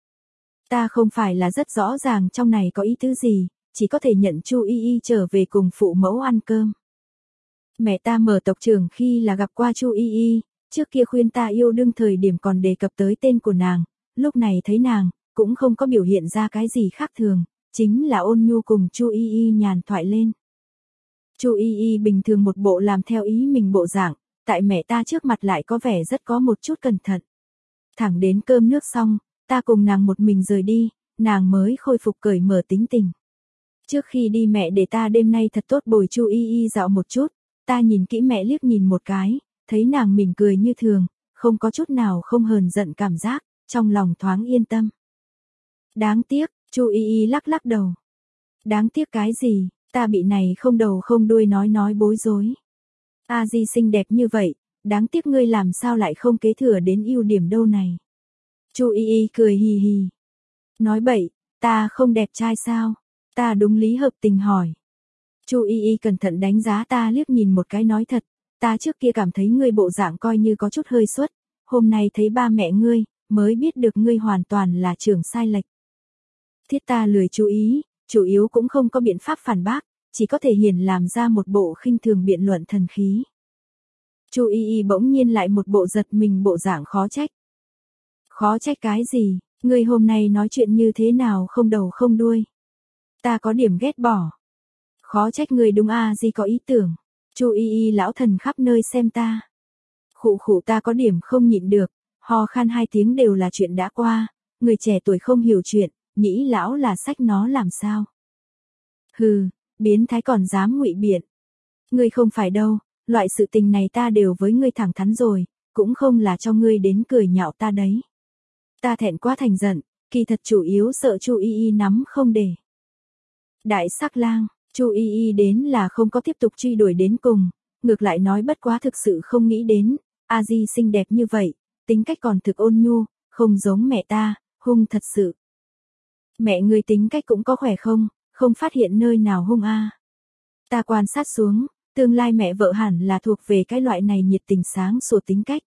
Ta không phải là rất rõ ràng trong này có ý tứ gì, chỉ có thể nhận Chu Y Y trở về cùng phụ mẫu ăn cơm. Mẹ ta mở tộc trưởng khi là gặp qua Chu Y Y, trước kia khuyên ta yêu đương thời điểm còn đề cập tới tên của nàng, lúc này thấy nàng, cũng không có biểu hiện ra cái gì khác thường, chính là ôn nhu cùng Chu Y Y nhàn thoại lên. Chu Y Y bình thường một bộ làm theo ý mình bộ dạng, tại mẹ ta trước mặt lại có vẻ rất có một chút cẩn thận. Thẳng đến cơm nước xong, ta cùng nàng một mình rời đi, nàng mới khôi phục cởi mở tính tình. Trước khi đi mẹ để ta đêm nay thật tốt bồi Chu Y Y dạo một chút, ta nhìn kỹ mẹ liếc nhìn một cái, thấy nàng mỉm cười như thường, không có chút nào không hờn giận cảm giác, trong lòng thoáng yên tâm. Đáng tiếc, Chu Y Y lắc lắc đầu. Đáng tiếc cái gì, ta bị này không đầu không đuôi nói nói bối rối. A Di xinh đẹp như vậy, đáng tiếc ngươi làm sao lại không kế thừa đến ưu điểm đâu này. Chu Y Y cười hì hì. Nói bậy, ta không đẹp trai sao? Ta đúng lý hợp tình hỏi. Chu Y Y cẩn thận đánh giá ta liếc nhìn một cái nói thật, ta trước kia cảm thấy ngươi bộ dạng coi như có chút hơi xuất, hôm nay thấy ba mẹ ngươi, mới biết được ngươi hoàn toàn là trưởng sai lệch. Thiết ta lười chú ý, chủ yếu cũng không có biện pháp phản bác, chỉ có thể hiển làm ra một bộ khinh thường biện luận thần khí. Chu Y Y bỗng nhiên lại một bộ giật mình bộ dạng khó trách. Khó trách cái gì, ngươi hôm nay nói chuyện như thế nào không đầu không đuôi. Ta có điểm ghét bỏ. Khó trách ngươi đúng a Di có ý tưởng. Chu Y Y lão thần khắp nơi xem ta. Khụ khụ ta có điểm không nhịn được, ho khan hai tiếng đều là chuyện đã qua, người trẻ tuổi không hiểu chuyện, nghĩ lão là sách nó làm sao. Hừ, biến thái còn dám ngụy biện. Ngươi không phải đâu, loại sự tình này ta đều với ngươi thẳng thắn rồi, cũng không là cho ngươi đến cười nhạo ta đấy. Ta thẹn quá thành giận, kỳ thật chủ yếu sợ Chu Y Y nắm không để. Đại sắc lang, Chu Y Y đến là không có tiếp tục truy đuổi đến cùng, ngược lại nói bất quá thực sự không nghĩ đến, A Di xinh đẹp như vậy, tính cách còn thực ôn nhu, không giống mẹ ta, hung thật sự. Mẹ ngươi tính cách cũng có khỏe không, không phát hiện nơi nào hung a. Ta quan sát xuống, tương lai mẹ vợ hẳn là thuộc về cái loại này nhiệt tình sáng sủa tính cách.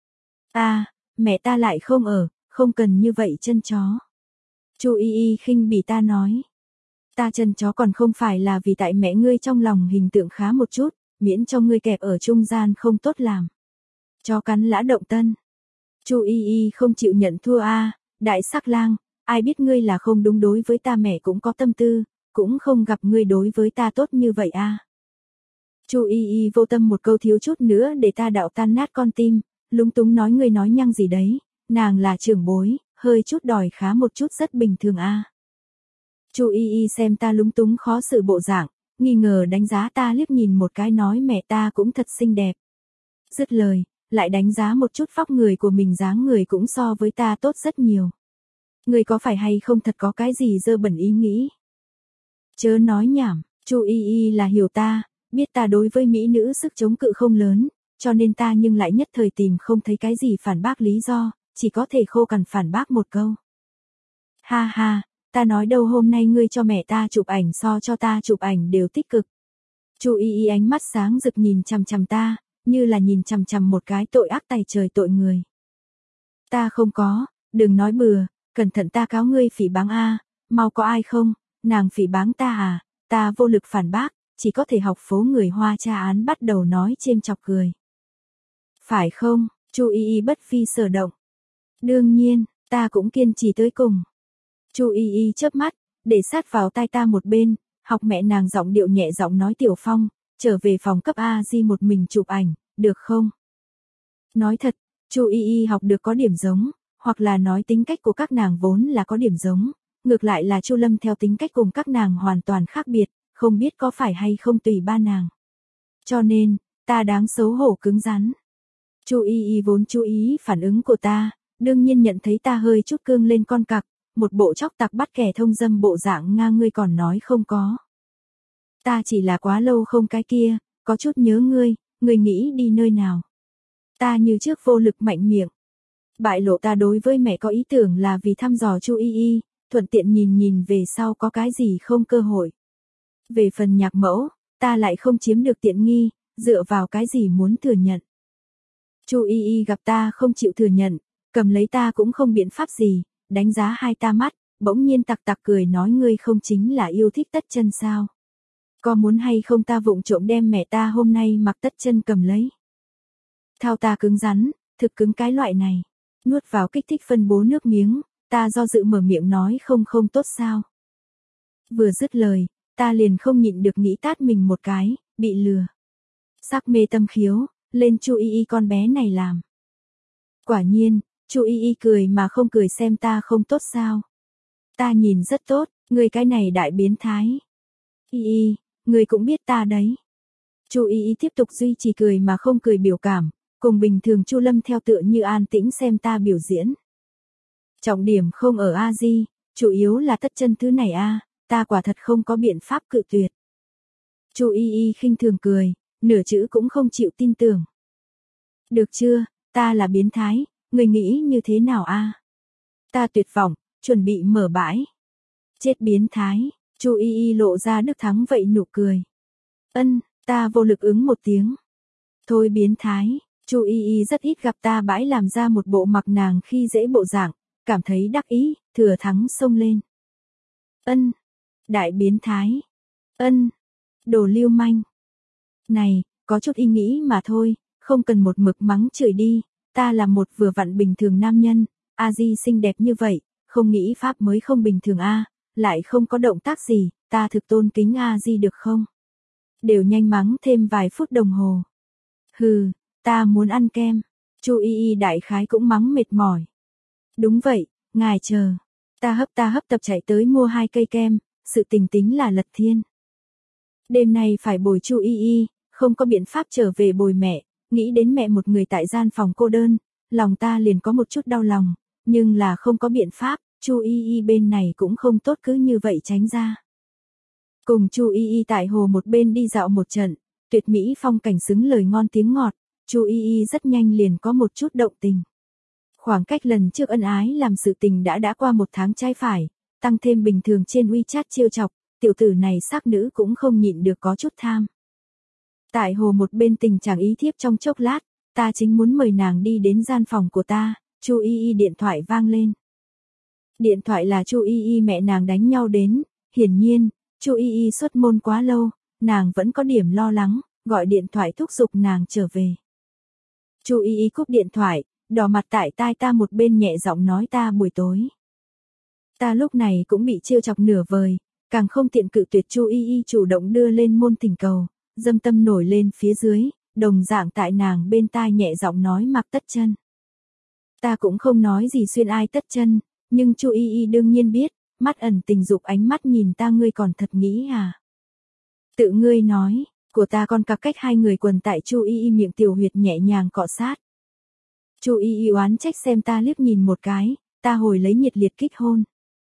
A, mẹ ta lại không ở, không cần như vậy chân chó. Chu Y Y khinh bỉ ta nói. Ta chân chó còn không phải là vì tại mẹ ngươi trong lòng hình tượng khá một chút, miễn cho ngươi kẹp ở trung gian không tốt làm. Chó cắn lã động tân. Chu Y Y không chịu nhận thua a, đại sắc lang, ai biết ngươi là không đúng đối với ta mẹ cũng có tâm tư, cũng không gặp ngươi đối với ta tốt như vậy a. Chu Y Y vô tâm một câu thiếu chút nữa để ta đạo tan nát con tim, lúng túng nói ngươi nói nhăng gì đấy, nàng là trưởng bối, hơi chút đòi khá một chút rất bình thường a. Chu Y Y xem ta lúng túng khó xử bộ dạng, nghi ngờ đánh giá ta liếc nhìn một cái nói mẹ ta cũng thật xinh đẹp. Dứt lời, lại đánh giá một chút vóc người của mình dáng người cũng so với ta tốt rất nhiều. Người có phải hay không thật có cái gì dơ bẩn ý nghĩ? Chớ nói nhảm, Chu Y Y là hiểu ta, biết ta đối với mỹ nữ sức chống cự không lớn, cho nên ta nhưng lại nhất thời tìm không thấy cái gì phản bác lý do, chỉ có thể khô cằn phản bác một câu. Ha ha, ta nói đâu hôm nay ngươi cho mẹ ta chụp ảnh so cho ta chụp ảnh đều tích cực. Chu Y Y ánh mắt sáng rực nhìn chằm chằm ta, như là nhìn chằm chằm một cái tội ác tày trời tội người. Ta không có, đừng nói bừa, cẩn thận ta cáo ngươi phỉ báng a, mau có ai không, nàng phỉ báng ta à, ta vô lực phản bác, chỉ có thể học phố người Hoa tra án bắt đầu nói chêm chọc cười. Phải không, Chu Y Y bất phi sở động. Đương nhiên, ta cũng kiên trì tới cùng. Chu Y Y chớp mắt, để sát vào tai ta một bên, học mẹ nàng giọng điệu nhẹ giọng nói Tiểu Phong, trở về phòng cấp A Di một mình chụp ảnh, được không? Nói thật, Chu Y Y học được có điểm giống, hoặc là nói tính cách của các nàng vốn là có điểm giống, ngược lại là Chu Lâm theo tính cách cùng các nàng hoàn toàn khác biệt, không biết có phải hay không tùy ba nàng. Cho nên, ta đáng xấu hổ cứng rắn. Chu Y Y vốn chú ý phản ứng của ta, đương nhiên nhận thấy ta hơi chút cương lên con cặc, một bộ chóc tặc bắt kẻ thông dâm bộ dạng nga ngươi còn nói không có. Ta chỉ là quá lâu không cái kia, có chút nhớ ngươi, ngươi nghĩ đi nơi nào. Ta như trước vô lực mạnh miệng. Bại lộ ta đối với mẹ có ý tưởng là vì thăm dò Chu Y Y, thuận tiện nhìn nhìn về sau có cái gì không cơ hội. Về phần nhạc mẫu, ta lại không chiếm được tiện nghi, dựa vào cái gì muốn thừa nhận. Chu Y Y gặp ta không chịu thừa nhận, cầm lấy ta cũng không biện pháp gì, đánh giá hai ta mắt, bỗng nhiên tặc tặc cười nói ngươi không chính là yêu thích Tất Chân sao. Có muốn hay không ta vụng trộm đem mẹ ta hôm nay mặc tất chân cầm lấy. Thao ta cứng rắn, thực cứng cái loại này. Nuốt vào kích thích phân bố nước miếng, ta do dự mở miệng nói không không tốt sao. Vừa dứt lời, ta liền không nhịn được nghĩ tát mình một cái, bị lừa. Sắc mê tâm khiếu, lên Chu Y Y con bé này làm. Quả nhiên, Chu Y Y cười mà không cười xem ta không tốt sao. Ta nhìn rất tốt, người cái này đại biến thái. Y Y, người cũng biết ta đấy. Chu Y Y tiếp tục duy trì cười mà không cười biểu cảm, cùng bình thường Chu Lâm theo tựa như an tĩnh xem ta biểu diễn. Trọng điểm không ở A Di, chủ yếu là tất chân thứ này a, ta quả thật không có biện pháp cự tuyệt. Chu Y Y khinh thường cười, nửa chữ cũng không chịu tin tưởng. Được chưa, ta là biến thái, người nghĩ như thế nào a? Ta tuyệt vọng, chuẩn bị mở bãi. Chết biến thái, Chu Y Y lộ ra đức thắng vậy nụ cười. Ân, ta vô lực ứng một tiếng. Thôi biến thái, Chu Y Y rất ít gặp ta bãi làm ra một bộ mặc nàng khi dễ bộ dạng, cảm thấy đắc ý, thừa thắng xông lên. Ân, đại biến thái. Ân, đồ lưu manh. Này, có chút ý nghĩ mà thôi, không cần một mực mắng chửi đi, ta là một vừa vặn bình thường nam nhân, A Di xinh đẹp như vậy, không nghĩ pháp mới không bình thường a, lại không có động tác gì, ta thực tôn kính A Di được không? Đều nhanh mắng thêm vài phút đồng hồ. Hừ, ta muốn ăn kem. Chu Y Y đại khái cũng mắng mệt mỏi. Đúng vậy, ngài chờ. Ta hấp ta hấp tập chạy tới mua hai cây kem, sự tình tính là lật thiên. Đêm nay phải bồi Chu Y Y, không có biện pháp trở về bồi mẹ, nghĩ đến mẹ một người tại gian phòng cô đơn, lòng ta liền có một chút đau lòng, nhưng là không có biện pháp, Chu Y Y bên này cũng không tốt cứ như vậy tránh ra. Cùng Chu Y Y tại hồ một bên đi dạo một trận, tuyệt mỹ phong cảnh xứng lời ngon tiếng ngọt, Chu Y Y rất nhanh liền có một chút động tình. Khoảng cách lần trước ân ái làm sự tình đã đã qua một tháng trái phải, tăng thêm bình thường trên WeChat trêu chọc, tiểu tử này sắc nữ cũng không nhịn được có chút tham. Tại hồ một bên tình chẳng ý thiếp trong chốc lát, ta chính muốn mời nàng đi đến gian phòng của ta, Chu Y Y điện thoại vang lên. Điện thoại là Chu Y Y mẹ nàng đánh nhau đến, hiển nhiên, Chu Y Y xuất môn quá lâu, nàng vẫn có điểm lo lắng, gọi điện thoại thúc giục nàng trở về. Chu Y Y cúp điện thoại, đỏ mặt tại tai ta một bên nhẹ giọng nói ta buổi tối. Ta lúc này cũng bị trêu chọc nửa vời, càng không tiện cự tuyệt Chu Y Y chủ động đưa lên môn tình cầu, dâm tâm nổi lên phía dưới, đồng dạng tại nàng bên tai nhẹ giọng nói mặc tất chân. Ta cũng không nói gì xuyên ai tất chân, nhưng Chu Y Y đương nhiên biết, mắt ẩn tình dục ánh mắt nhìn ta ngươi còn thật nghĩ à. Tự ngươi nói, của ta còn cặp cách hai người quần tại Chu Y Y miệng tiểu huyệt nhẹ nhàng cọ sát. Chu Y Y oán trách xem ta liếc nhìn một cái, ta hồi lấy nhiệt liệt kích hôn.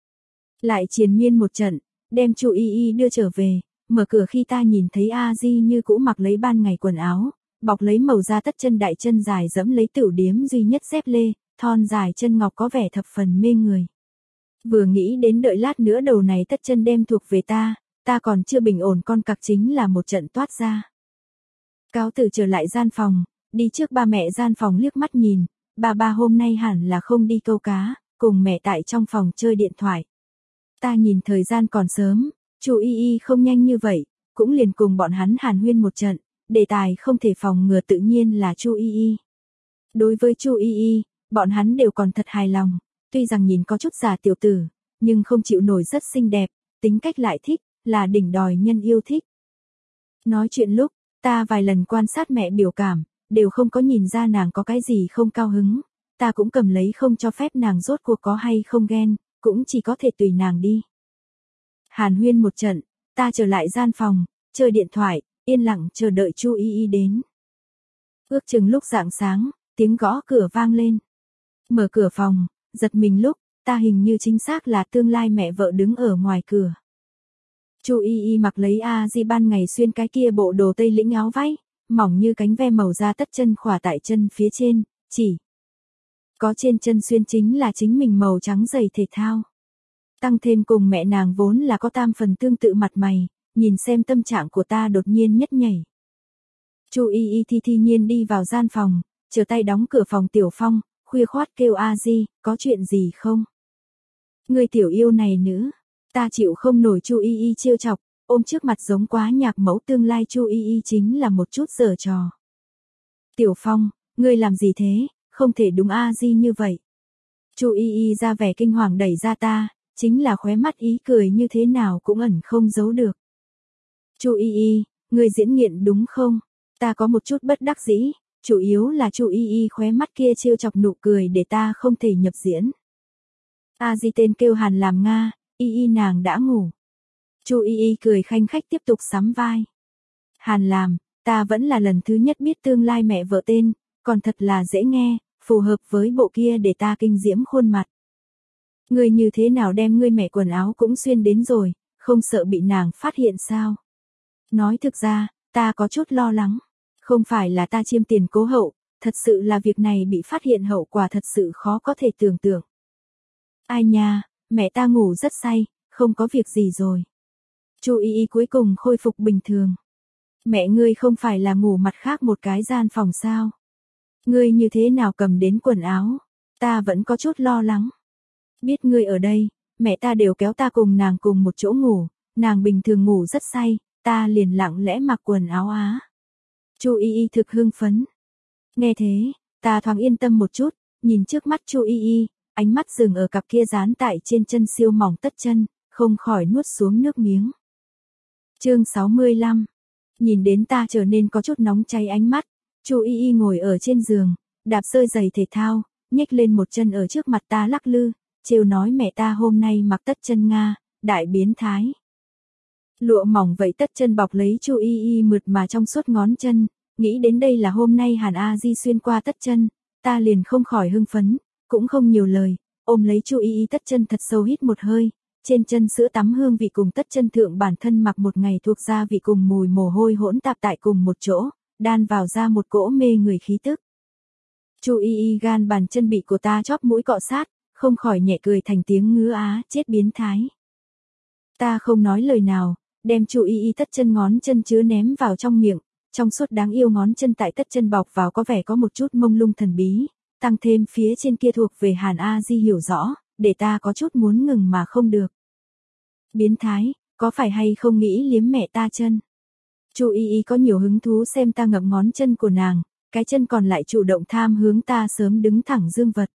Lại triền miên một trận, đem Chu Y Y đưa trở về, mở cửa khi ta nhìn thấy A Di như cũ mặc lấy ban ngày quần áo, bọc lấy màu da tất chân đại chân dài dẫm lấy tửu điếm duy nhất dép lê, thon dài chân ngọc có vẻ thập phần mê người. Vừa nghĩ đến đợi lát nữa đầu này tất chân đem thuộc về ta, ta còn chưa bình ổn con cặc chính là một trận toát ra. Cáo từ trở lại gian phòng, đi trước ba mẹ gian phòng liếc mắt nhìn, bà ba hôm nay hẳn là không đi câu cá, cùng mẹ tại trong phòng chơi điện thoại. Ta nhìn thời gian còn sớm, Chu Y Y không nhanh như vậy, cũng liền cùng bọn hắn hàn huyên một trận, đề tài không thể phòng ngừa tự nhiên là Chu Y Y. Đối với Chu Y Y, bọn hắn đều còn thật hài lòng, tuy rằng nhìn có chút già tiểu tử, nhưng không chịu nổi rất xinh đẹp, tính cách lại thích, là đỉnh đòi nhân yêu thích. Nói chuyện lúc, ta vài lần quan sát mẹ biểu cảm, đều không có nhìn ra nàng có cái gì không cao hứng, ta cũng cầm lấy không cho phép nàng rốt cuộc có hay không ghen, cũng chỉ có thể tùy nàng đi. Hàn huyên một trận, ta trở lại gian phòng, chơi điện thoại, yên lặng chờ đợi Chu Y Y đến. Ước chừng lúc rạng sáng, tiếng gõ cửa vang lên. Mở cửa phòng, giật mình lúc, ta hình như chính xác là tương lai mẹ vợ đứng ở ngoài cửa. Chu Y Y mặc lấy A Di ban ngày xuyên cái kia bộ đồ tây lĩnh áo váy, mỏng như cánh ve màu da tất chân khỏa tại chân phía trên, chỉ có trên chân xuyên chính là chính mình màu trắng giày thể thao. Tăng thêm cùng mẹ nàng vốn là có tam phần tương tự mặt mày, nhìn xem tâm trạng của ta đột nhiên nhất nhảy. Chu Y Y thi thi nhiên đi vào gian phòng, chờ tay đóng cửa phòng Tiểu Phong, khuya khoát kêu A Di, có chuyện gì không? Người tiểu yêu này nữa, ta chịu không nổi Chu Y Y trêu chọc, ôm trước mặt giống quá nhạc mẫu tương lai Chu Y Y chính là một chút giở trò. Tiểu Phong, ngươi làm gì thế, không thể đúng a di như vậy. Chu Y Y ra vẻ kinh hoàng đẩy ra ta, chính là khóe mắt ý cười như thế nào cũng ẩn không giấu được. Chu Y Y, ngươi diễn nghiện đúng không? Ta có một chút bất đắc dĩ, chủ yếu là Chu Y Y khóe mắt kia trêu chọc nụ cười để ta không thể nhập diễn. A di tên kêu Hàn làm Nga, Y Y nàng đã ngủ. Chu Y Y cười khanh khách tiếp tục sắm vai. Hàn làm, ta vẫn là lần thứ nhất biết tương lai mẹ vợ tên, còn thật là dễ nghe, phù hợp với bộ kia để ta kinh diễm khuôn mặt. Ngươi như thế nào đem ngươi mẹ quần áo cũng xuyên đến rồi, không sợ bị nàng phát hiện sao? Nói thực ra, ta có chút lo lắng. Không phải là ta chiêm tiền cố hậu, thật sự là việc này bị phát hiện hậu quả thật sự khó có thể tưởng tượng. Ai nha, mẹ ta ngủ rất say, không có việc gì rồi. Chu Y Y cuối cùng khôi phục bình thường. Mẹ ngươi không phải là ngủ mặt khác một cái gian phòng sao? Ngươi như thế nào cầm đến quần áo? Ta vẫn có chút lo lắng. Biết ngươi ở đây, mẹ ta đều kéo ta cùng nàng cùng một chỗ ngủ, nàng bình thường ngủ rất say, ta liền lặng lẽ mặc quần áo á. Chu Y Y thực hưng phấn. Nghe thế, ta thoáng yên tâm một chút, nhìn trước mắt Chu Y Y, ánh mắt dừng ở cặp kia dán tại trên chân siêu mỏng tất chân, không khỏi nuốt xuống nước miếng. Chương sáu mươi lăm. Nhìn đến ta trở nên có chút nóng cháy ánh mắt, Chu Y Y ngồi ở trên giường, đạp rơi giày thể thao, nhếch lên một chân ở trước mặt ta lắc lư, trêu nói mẹ ta hôm nay mặc tất chân Nga, đại biến thái. Lụa mỏng vậy tất chân bọc lấy Chu Y Y mượt mà trong suốt ngón chân, nghĩ đến đây là hôm nay Hàn A Di xuyên qua tất chân, ta liền không khỏi hưng phấn, cũng không nhiều lời, ôm lấy Chu Y Y tất chân thật sâu hít một hơi, trên chân sữa tắm hương vị cùng tất chân thượng bản thân mặc một ngày thuộc gia vị cùng mùi mồ hôi hỗn tạp tại cùng một chỗ, đan vào ra một cỗ mê người khí tức. Chu Y Y gan bàn chân bị của ta chóp mũi cọ sát, không khỏi nhẹ cười thành tiếng ngứa á, chết biến thái. Ta không nói lời nào, đem Chu Y Y tất chân ngón chân chứa ném vào trong miệng, trong suốt đáng yêu ngón chân tại tất chân bọc vào có vẻ có một chút mông lung thần bí, tăng thêm phía trên kia thuộc về Hàn A Di hiểu rõ, để ta có chút muốn ngừng mà không được. Biến thái, có phải hay không nghĩ liếm mẹ ta chân? Chu Y Y có nhiều hứng thú xem ta ngậm ngón chân của nàng, cái chân còn lại chủ động tham hướng ta sớm đứng thẳng dương vật.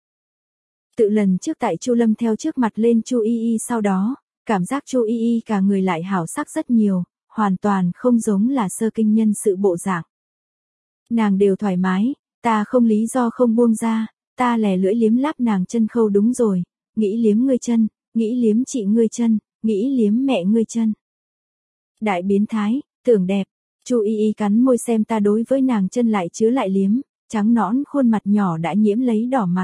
Tự lần trước tại Chu Lâm theo trước mặt lên Chu Y Y sau đó, cảm giác Chu Y Y cả người lại hảo sắc rất nhiều, hoàn toàn không giống là sơ kinh nhân sự bộ dạng. Nàng đều thoải mái, ta không lý do không buông ra, ta lè lưỡi liếm láp nàng chân khâu đúng rồi, nghĩ liếm ngươi chân, nghĩ liếm chị ngươi chân, nghĩ liếm mẹ ngươi chân. Đại biến thái, tưởng đẹp, Chu Y Y cắn môi xem ta đối với nàng chân lại chứa lại liếm, trắng nõn khuôn mặt nhỏ đã nhiễm lấy đỏ mặt.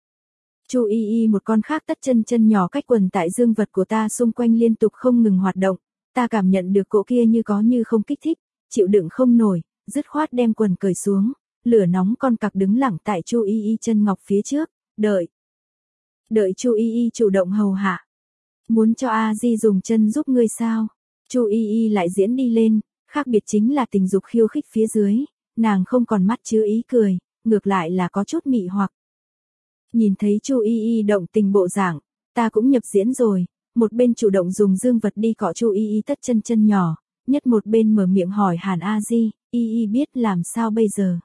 Chu Y Y một con khác tất chân chân nhỏ cách quần tại dương vật của ta xung quanh liên tục không ngừng hoạt động, ta cảm nhận được cỗ kia như có như không kích thích, chịu đựng không nổi, dứt khoát đem quần cởi xuống, lửa nóng con cặc đứng lặng tại Chu Y Y chân ngọc phía trước, đợi. Đợi Chu Y Y chủ động hầu hạ. Muốn cho A Di dùng chân giúp ngươi sao? Chu Y Y lại diễn đi lên, khác biệt chính là tình dục khiêu khích phía dưới, nàng không còn mắt chứa ý cười, ngược lại là có chút mị hoặc. Nhìn thấy Chu Y Y động tình bộ dạng, ta cũng nhập diễn rồi, một bên chủ động dùng dương vật đi cọ Chu Y Y tất chân chân nhỏ, nhất một bên mở miệng hỏi Hàn A Di, Y Y biết làm sao bây giờ.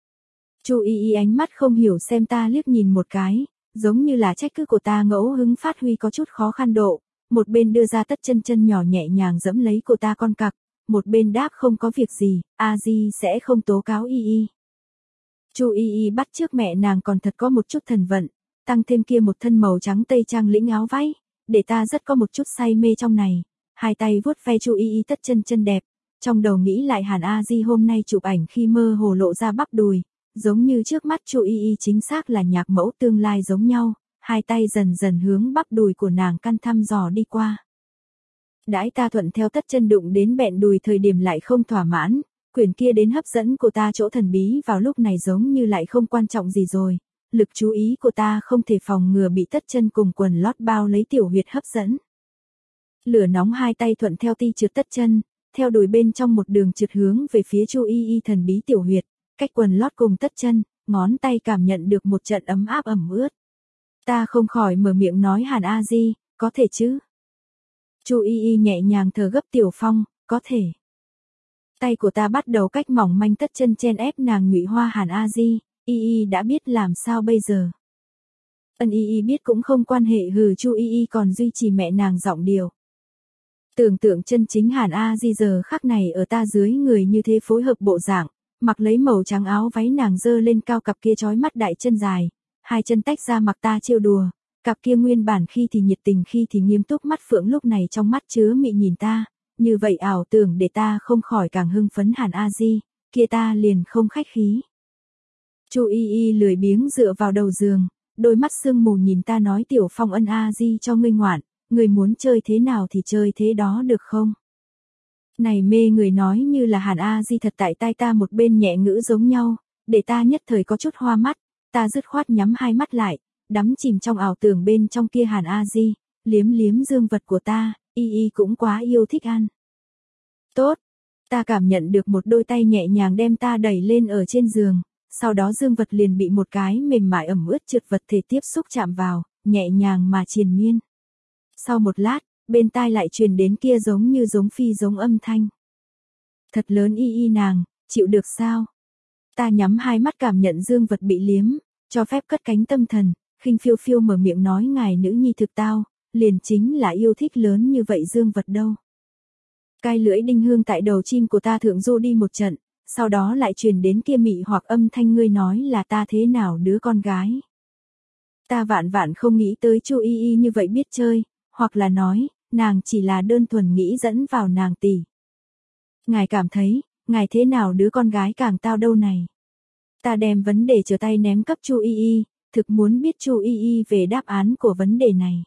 Chu Y Y ánh mắt không hiểu xem ta liếc nhìn một cái, giống như là trách cứ của ta ngẫu hứng phát huy có chút khó khăn độ, một bên đưa ra tất chân chân nhỏ nhẹ nhàng dẫm lấy của ta con cặc, một bên đáp không có việc gì, A Di sẽ không tố cáo Y Y. Chu Y Y bắt trước mẹ nàng còn thật có một chút thần vận, tăng thêm kia một thân màu trắng tây trang lĩnh áo váy, để ta rất có một chút say mê trong này, hai tay vuốt ve Chu Y Y tất chân chân đẹp, trong đầu nghĩ lại Hàn A Di hôm nay chụp ảnh khi mơ hồ lộ ra bắp đùi, giống như trước mắt Chu Y Y chính xác là nhạc mẫu tương lai giống nhau, hai tay dần dần hướng bắp đùi của nàng căn thăm dò đi qua. Đãi ta thuận theo tất chân đụng đến bẹn đùi thời điểm lại không thỏa mãn, quyền kia đến hấp dẫn của ta chỗ thần bí vào lúc này giống như lại không quan trọng gì rồi, lực chú ý của ta không thể phòng ngừa bị tất chân cùng quần lót bao lấy tiểu huyệt hấp dẫn. Lửa nóng hai tay thuận theo ti trượt tất chân, theo đùi bên trong một đường trượt hướng về phía Chu Y Y thần bí tiểu huyệt, cách quần lót cùng tất chân, ngón tay cảm nhận được một trận ấm áp ẩm ướt. Ta không khỏi mở miệng nói Hàn A Di, có thể chứ? Chu Y Y nhẹ nhàng thở gấp. Tiểu Phong, có thể. Tay của ta bắt đầu cách mỏng manh tất chân chen ép nàng Ngụy Hoa Hàn A Di, Y Y đã biết làm sao bây giờ. Ân Y Y biết cũng không quan hệ. Hừ. Chu Y Y còn duy trì mẹ nàng giọng điệu. Tưởng tượng chân chính Hàn A Di giờ khắc này ở ta dưới người như thế phối hợp bộ dạng, mặc lấy màu trắng áo váy nàng dơ lên cao cặp kia chói mắt đại chân dài, hai chân tách ra mặc ta trêu đùa, cặp kia nguyên bản khi thì nhiệt tình khi thì nghiêm túc mắt phượng lúc này trong mắt chứa mị nhìn ta, như vậy ảo tưởng để ta không khỏi càng hưng phấn. Hàn A Di, kia ta liền không khách khí. Chu Y Y lười biếng dựa vào đầu giường, đôi mắt sương mù nhìn ta nói. Tiểu Phong, Ân A Di cho ngươi ngoạn, ngươi muốn chơi thế nào thì chơi thế đó được không? Này mê người nói như là Hàn A Di thật tại tai ta một bên nhẹ ngữ giống nhau, để ta nhất thời có chút hoa mắt, ta dứt khoát nhắm hai mắt lại, đắm chìm trong ảo tưởng bên trong kia Hàn A Di, liếm liếm dương vật của ta, Y Y cũng quá yêu thích ăn. Tốt, ta cảm nhận được một đôi tay nhẹ nhàng đem ta đẩy lên ở trên giường, sau đó dương vật liền bị một cái mềm mại ẩm ướt trượt vật thể tiếp xúc chạm vào, nhẹ nhàng mà triền miên. Sau một lát, bên tai lại truyền đến kia giống như giống phi giống âm thanh. Thật lớn. Y Y nàng, chịu được sao? Ta nhắm hai mắt cảm nhận dương vật bị liếm, cho phép cất cánh tâm thần, khinh phiêu phiêu mở miệng nói. Ngài nữ nhi thực tao, liền chính là yêu thích lớn như vậy dương vật đâu. Cai lưỡi đinh hương tại đầu chim của ta thượng du đi một trận, sau đó lại truyền đến kia mị hoặc âm thanh. Ngươi nói là ta thế nào đứa con gái? Ta vạn vạn không nghĩ tới Chu Y Y như vậy biết chơi, hoặc là nói, nàng chỉ là đơn thuần nghĩ dẫn vào nàng tỷ. Ngài cảm thấy, ngài thế nào đứa con gái càng tao đâu này? Ta đem vấn đề trở tay ném cấp Chu Y Y, thực muốn biết Chu Y Y về đáp án của vấn đề này.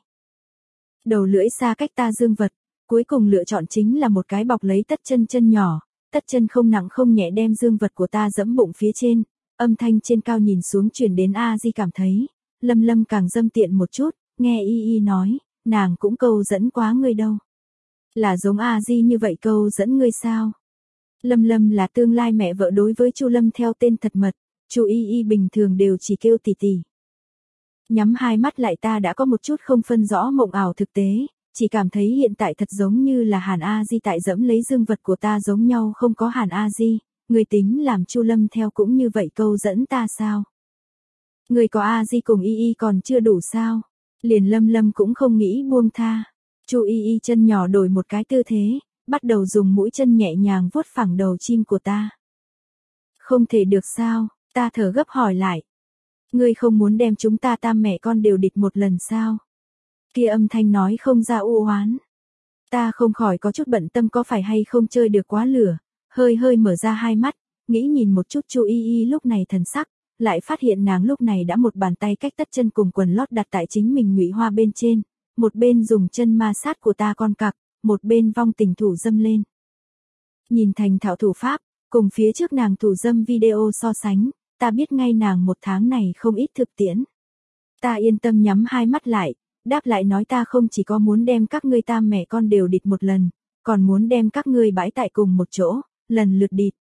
Đầu lưỡi xa cách ta dương vật, cuối cùng lựa chọn chính là một cái bọc lấy tất chân chân nhỏ, tất chân không nặng không nhẹ đem dương vật của ta dẫm bụng phía trên, âm thanh trên cao nhìn xuống truyền đến. A Di cảm thấy, Lâm Lâm càng dâm tiện một chút, nghe Y Y nói, nàng cũng câu dẫn quá ngươi đâu. Là giống A Di như vậy câu dẫn ngươi sao? Lâm Lâm là tương lai mẹ vợ đối với Chu Lâm theo tên thật mật, Chu Y Y bình thường đều chỉ kêu tỷ tỷ. Nhắm hai mắt lại ta đã có một chút không phân rõ mộng ảo thực tế, chỉ cảm thấy hiện tại thật giống như là Hàn A Di tại dẫm lấy dương vật của ta giống nhau. Không có Hàn A Di, người tính làm Chu Lâm theo cũng như vậy câu dẫn ta sao? Người có A Di cùng Y Y còn chưa đủ sao? Liền Lâm Lâm cũng không nghĩ buông tha. Chu Y Y chân nhỏ đổi một cái tư thế, bắt đầu dùng mũi chân nhẹ nhàng vuốt phẳng đầu chim của ta. Không thể được sao? Ta thở gấp hỏi lại. Ngươi không muốn đem chúng ta tam mẹ con đều địch một lần sao? Kia âm thanh nói không ra u oán. Ta không khỏi có chút bận tâm có phải hay không chơi được quá lửa, hơi hơi mở ra hai mắt, nghĩ nhìn một chút Chu Y Y lúc này thần sắc, lại phát hiện nàng lúc này đã một bàn tay cách tất chân cùng quần lót đặt tại chính mình Ngụy Hoa bên trên, một bên dùng chân ma sát của ta con cặc, một bên vong tình thủ dâm lên. Nhìn thành thạo thủ pháp, cùng phía trước nàng thủ dâm video so sánh, ta biết ngay nàng một tháng này không ít thực tiễn. Ta yên tâm nhắm hai mắt lại, đáp lại nói ta không chỉ có muốn đem các ngươi tam mẹ con đều địch một lần, còn muốn đem các ngươi bãi tại cùng một chỗ, lần lượt địch.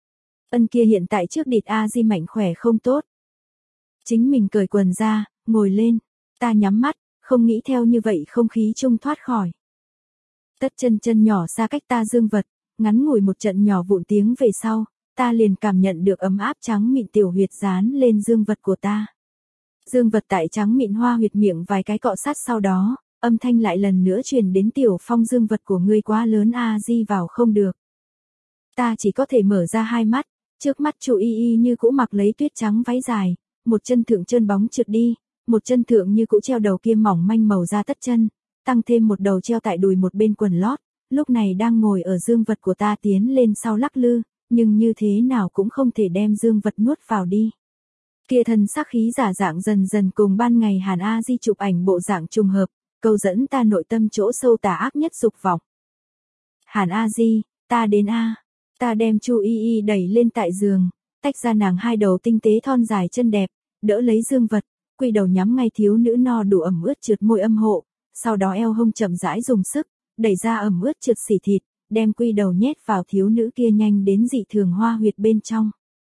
Ân kia hiện tại trước địch A Di mạnh khỏe không tốt. Chính mình cởi quần ra, ngồi lên, ta nhắm mắt, không nghĩ theo như vậy không khí chung thoát khỏi. Tất chân chân nhỏ xa cách ta dương vật, ngắn ngủi một trận nhỏ vụn tiếng về sau, ta liền cảm nhận được ấm áp trắng mịn tiểu huyệt dán lên dương vật của ta. Dương vật tại trắng mịn hoa huyệt miệng vài cái cọ sát sau đó, âm thanh lại lần nữa truyền đến. Tiểu Phong, dương vật của ngươi quá lớn A Di vào không được. Ta chỉ có thể mở ra hai mắt, trước mắt Chu Y Y như cũ mặc lấy tuyết trắng váy dài, một chân thượng trơn bóng trượt đi, một chân thượng như cũ treo đầu kia mỏng manh màu da tất chân, tăng thêm một đầu treo tại đùi một bên quần lót, lúc này đang ngồi ở dương vật của ta tiến lên sau lắc lư, nhưng như thế nào cũng không thể đem dương vật nuốt vào đi. Kia thần sắc khí giả dạng dần dần cùng ban ngày Hàn A Di chụp ảnh bộ dạng trùng hợp, câu dẫn ta nội tâm chỗ sâu tà ác nhất dục vọng. Hàn A Di, ta đến a. Ta đem Chu Y Y đẩy lên tại giường, tách ra nàng hai đầu tinh tế thon dài chân đẹp, đỡ lấy dương vật, quỳ đầu nhắm ngay thiếu nữ no đủ ẩm ướt trượt môi âm hộ, sau đó eo hông chậm rãi dùng sức, đẩy ra ẩm ướt trượt xỉ thịt, đem quy đầu nhét vào thiếu nữ kia nhanh đến dị thường hoa huyệt bên trong.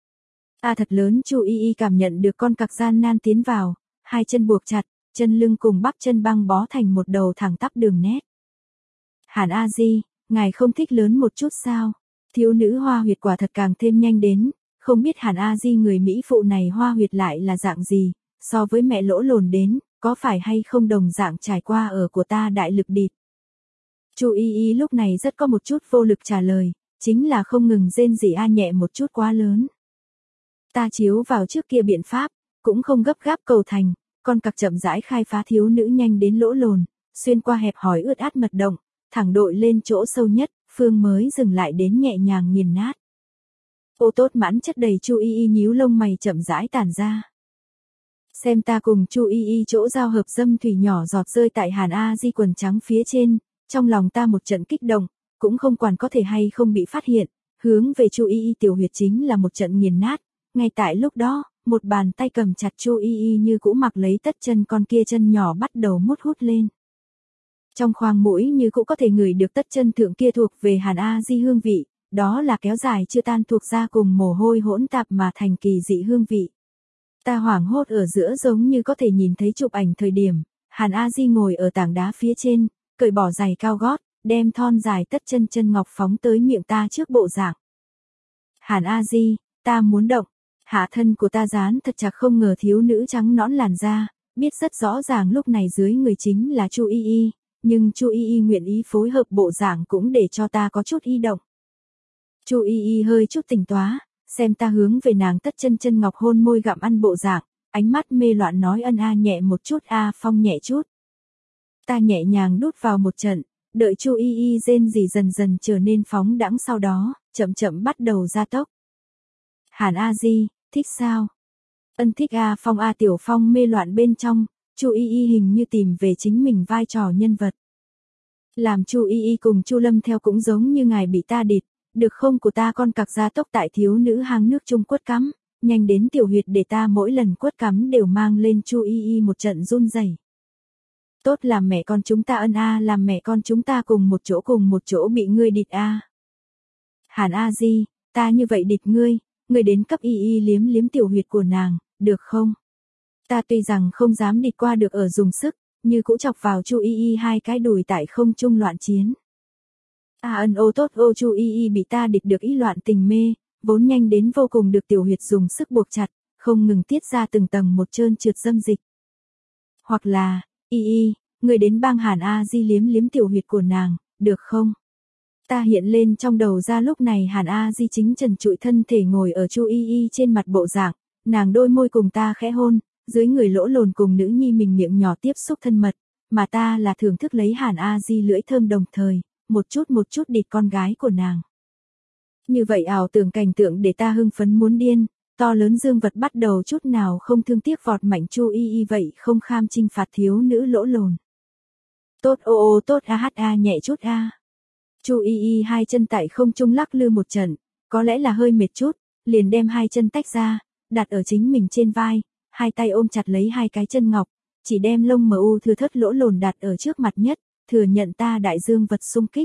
Ta thật lớn. Chu Y Y cảm nhận được con cặc gian nan tiến vào, hai chân buộc chặt, chân lưng cùng bắp chân băng bó thành một đầu thẳng tắp đường nét. Hàn A Di, ngài không thích lớn một chút sao? Thiếu nữ hoa huyệt quả thật càng thêm nhanh đến, không biết Hàn A Di người Mỹ phụ này hoa huyệt lại là dạng gì, so với mẹ lỗ lồn đến, có phải hay không đồng dạng trải qua ở của ta đại lực địt. Chu Y Y lúc này rất có một chút vô lực trả lời, chính là không ngừng rên rỉ a nhẹ một chút quá lớn. Ta chiếu vào trước kia biện pháp, cũng không gấp gáp cầu thành, con cặc chậm rãi khai phá thiếu nữ nhanh đến lỗ lồn, xuyên qua hẹp hòi ướt át mật động, thẳng đội lên chỗ sâu nhất, phương mới dừng lại đến nhẹ nhàng nghiền nát. Ô tốt mãn chất đầy Chu Y Y nhíu lông mày chậm rãi tản ra. Xem ta cùng Chu Y Y chỗ giao hợp dâm thủy nhỏ giọt rơi tại Hàn A Di quần trắng phía trên, trong lòng ta một trận kích động, cũng không quản có thể hay không bị phát hiện, hướng về Chu Y Y tiểu huyệt chính là một trận nghiền nát, ngay tại lúc đó, một bàn tay cầm chặt Chu Y Y như cũ mặc lấy tất chân con kia chân nhỏ bắt đầu mút hút lên. Trong khoang mũi như cũ có thể ngửi được tất chân thượng kia thuộc về Hàn A Di hương vị, đó là kéo dài chưa tan thuộc ra cùng mồ hôi hỗn tạp mà thành kỳ dị hương vị. Ta hoảng hốt ở giữa giống như có thể nhìn thấy chụp ảnh thời điểm, Hàn A Di ngồi ở tảng đá phía trên, cởi bỏ giày cao gót, đem thon dài tất chân chân ngọc phóng tới miệng ta trước bộ dạng. Hàn A Di, ta muốn động, hạ thân của ta dán thật chặt không ngờ thiếu nữ trắng nõn làn da, biết rất rõ ràng lúc này dưới người chính là Chu Y Y, nhưng Chu Y Y nguyện ý phối hợp bộ dạng cũng để cho ta có chút y động. Chu Y Y hơi chút tỉnh tóa, xem ta hướng về nàng tất chân chân ngọc hôn môi gặm ăn bộ dạng, ánh mắt mê loạn nói ân a nhẹ một chút a phong nhẹ chút. Ta nhẹ nhàng đút vào một trận, đợi Chu Y Y rên rỉ dần dần trở nên phóng đãng sau đó, chậm chậm bắt đầu gia tốc. Hàn A Di, thích sao? Ân thích a phong a tiểu phong mê loạn bên trong, Chu Y Y hình như tìm về chính mình vai trò nhân vật. Làm Chu Y Y cùng Chu Lâm theo cũng giống như ngài bị ta địt, được không của ta con cặc gia tốc tại thiếu nữ hang nước chung quất cắm, nhanh đến tiểu huyệt để ta mỗi lần quất cắm đều mang lên Chu Y Y một trận run rẩy. Tốt làm mẹ con chúng ta ân a làm mẹ con chúng ta cùng một chỗ cùng một chỗ bị ngươi địt a. Hàn A Di, ta như vậy địt ngươi, ngươi đến cấp Y Y liếm liếm tiểu huyệt của nàng, được không? Ta tuy rằng không dám địt qua được ở dùng sức, như cũ chọc vào Chu Y Y hai cái đùi tại không trung loạn chiến. A ân ô tốt ô Chu Y Y bị ta địt được ý loạn tình mê, vốn nhanh đến vô cùng được tiểu huyệt dùng sức buộc chặt, không ngừng tiết ra từng tầng một trơn trượt dâm dịch. Hoặc là, Y Y, người đến bang Hàn A Di liếm liếm tiểu huyệt của nàng, được không? Ta hiện lên trong đầu ra lúc này Hàn A Di chính trần trụi thân thể ngồi ở Chu Y Y trên mặt bộ dạng, nàng đôi môi cùng ta khẽ hôn, dưới người lỗ lồn cùng nữ nhi mình miệng nhỏ tiếp xúc thân mật, mà ta là thưởng thức lấy Hàn A Di lưỡi thơm đồng thời, một chút một chút địt con gái của nàng. Như vậy ảo tưởng cảnh tượng để ta hưng phấn muốn điên, to lớn dương vật bắt đầu chút nào không thương tiếc vọt mạnh Chu Y Y vậy không kham chinh phạt thiếu nữ lỗ lồn. Tốt ô ô tốt a hát a nhẹ chút a. Chu Y Y hai chân tại không trung lắc lư một trận, có lẽ là hơi mệt chút, liền đem hai chân tách ra, đặt ở chính mình trên vai, hai tay ôm chặt lấy hai cái chân ngọc, chỉ đem lông mờ u thừa thớt lỗ lồn đặt ở trước mặt nhất, thừa nhận ta đại dương vật xung kích.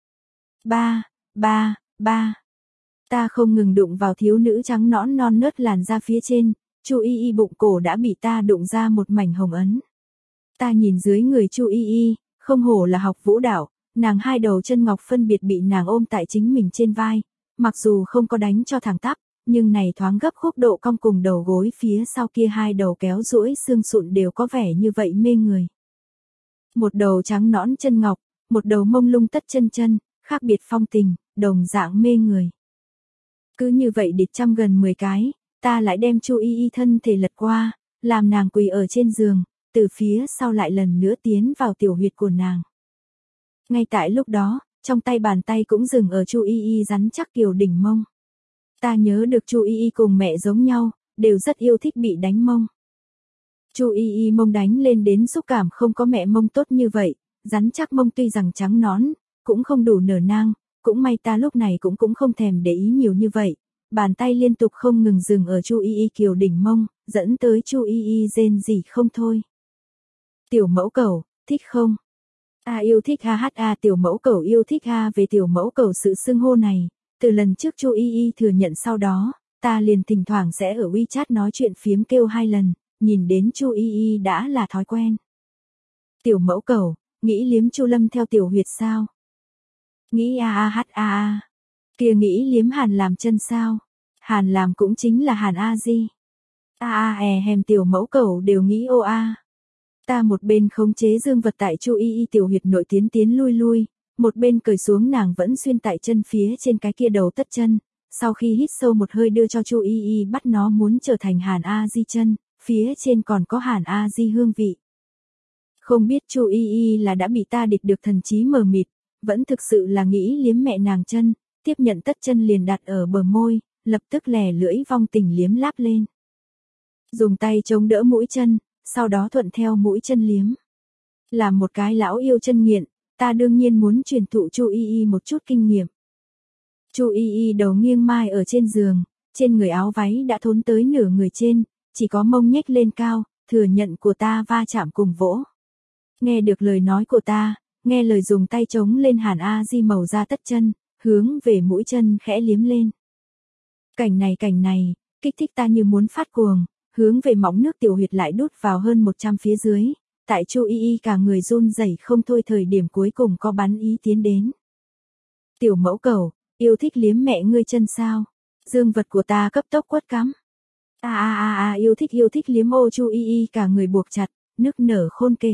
Ba, ba, ba. Ta không ngừng đụng vào thiếu nữ trắng nõn non nớt làn da phía trên, Chu Y Y bụng cổ đã bị ta đụng ra một mảnh hồng ấn. Ta nhìn dưới người Chu Y Y, không hổ là học vũ đạo, nàng hai đầu chân ngọc phân biệt bị nàng ôm tại chính mình trên vai, mặc dù không có đánh cho thẳng tắp, nhưng này thoáng gấp khúc độ cong cùng đầu gối phía sau kia hai đầu kéo duỗi xương sụn đều có vẻ như vậy mê người. Một đầu trắng nõn chân ngọc, một đầu mông lung tất chân chân, khác biệt phong tình, đồng dạng mê người. Cứ như vậy địt trăm gần mười cái, ta lại đem Chu Y Y thân thể lật qua, làm nàng quỳ ở trên giường, từ phía sau lại lần nữa tiến vào tiểu huyệt của nàng. Ngay tại lúc đó, trong tay bàn tay cũng dừng ở Chu Y Y rắn chắc kiều đỉnh mông. Ta nhớ được Chu Y Y cùng mẹ giống nhau, đều rất yêu thích bị đánh mông. Chu Y Y mông đánh lên đến xúc cảm không có mẹ mông tốt như vậy, rắn chắc mông tuy rằng trắng nõn, cũng không đủ nở nang, cũng may ta lúc này cũng cũng không thèm để ý nhiều như vậy, bàn tay liên tục không ngừng dừng ở Chu Y Y kiều đỉnh mông, dẫn tới Chu Y Y rên rỉ không thôi. Tiểu mẫu cẩu, thích không? A yêu thích ha hát a tiểu mẫu cẩu yêu thích ha về tiểu mẫu cẩu sự xưng hô này, từ lần trước Chu Y Y thừa nhận sau đó, ta liền thỉnh thoảng sẽ ở WeChat nói chuyện phiếm kêu hai lần, nhìn đến Chu Y Y đã là thói quen. Tiểu mẫu cẩu, nghĩ liếm Chu Lâm theo tiểu huyệt sao? Nghĩ a a hát a a. Kia nghĩ liếm Hàn làm chân sao? Hàn làm cũng chính là Hàn a di. A a è hèm tiểu mẫu cẩu đều nghĩ ô a. Ta một bên khống chế dương vật tại chu y y tiểu huyệt nội tiến tiến lui lui, một bên cởi xuống nàng vẫn xuyên tại chân phía trên cái kia đầu tất chân, sau khi hít sâu một hơi đưa cho chu y y bắt nó muốn trở thành Hàn a di chân, phía trên còn có Hàn a di hương vị. Không biết chu y y là đã bị ta địch được thần trí mờ mịt, vẫn thực sự là nghĩ liếm mẹ nàng chân, tiếp nhận tất chân liền đặt ở bờ môi, lập tức lè lưỡi vong tình liếm láp lên. Dùng tay chống đỡ mũi chân, sau đó thuận theo mũi chân liếm. Làm một cái lão yêu chân nghiện, ta đương nhiên muốn truyền thụ chu y y một chút kinh nghiệm. Chu y y đầu nghiêng mai ở trên giường, trên người áo váy đã thốn tới nửa người trên, chỉ có mông nhếch lên cao, thừa nhận của ta va chạm cùng vỗ. Nghe được lời nói của ta, nghe lời dùng tay chống lên Hàn a di màu da tất chân, hướng về mũi chân khẽ liếm lên. Cảnh này cảnh này, kích thích ta như muốn phát cuồng, hướng về móng nước tiểu huyệt lại đút vào hơn một trăm phía dưới, tại chu y y cả người run rẩy không thôi thời điểm cuối cùng có bắn ý tiến đến. Tiểu mẫu cẩu, yêu thích liếm mẹ ngươi chân sao? Dương vật của ta cấp tốc quất cắm. A a a a yêu thích yêu thích liếm ô chu y y cả người buộc chặt, nức nở khôn kể.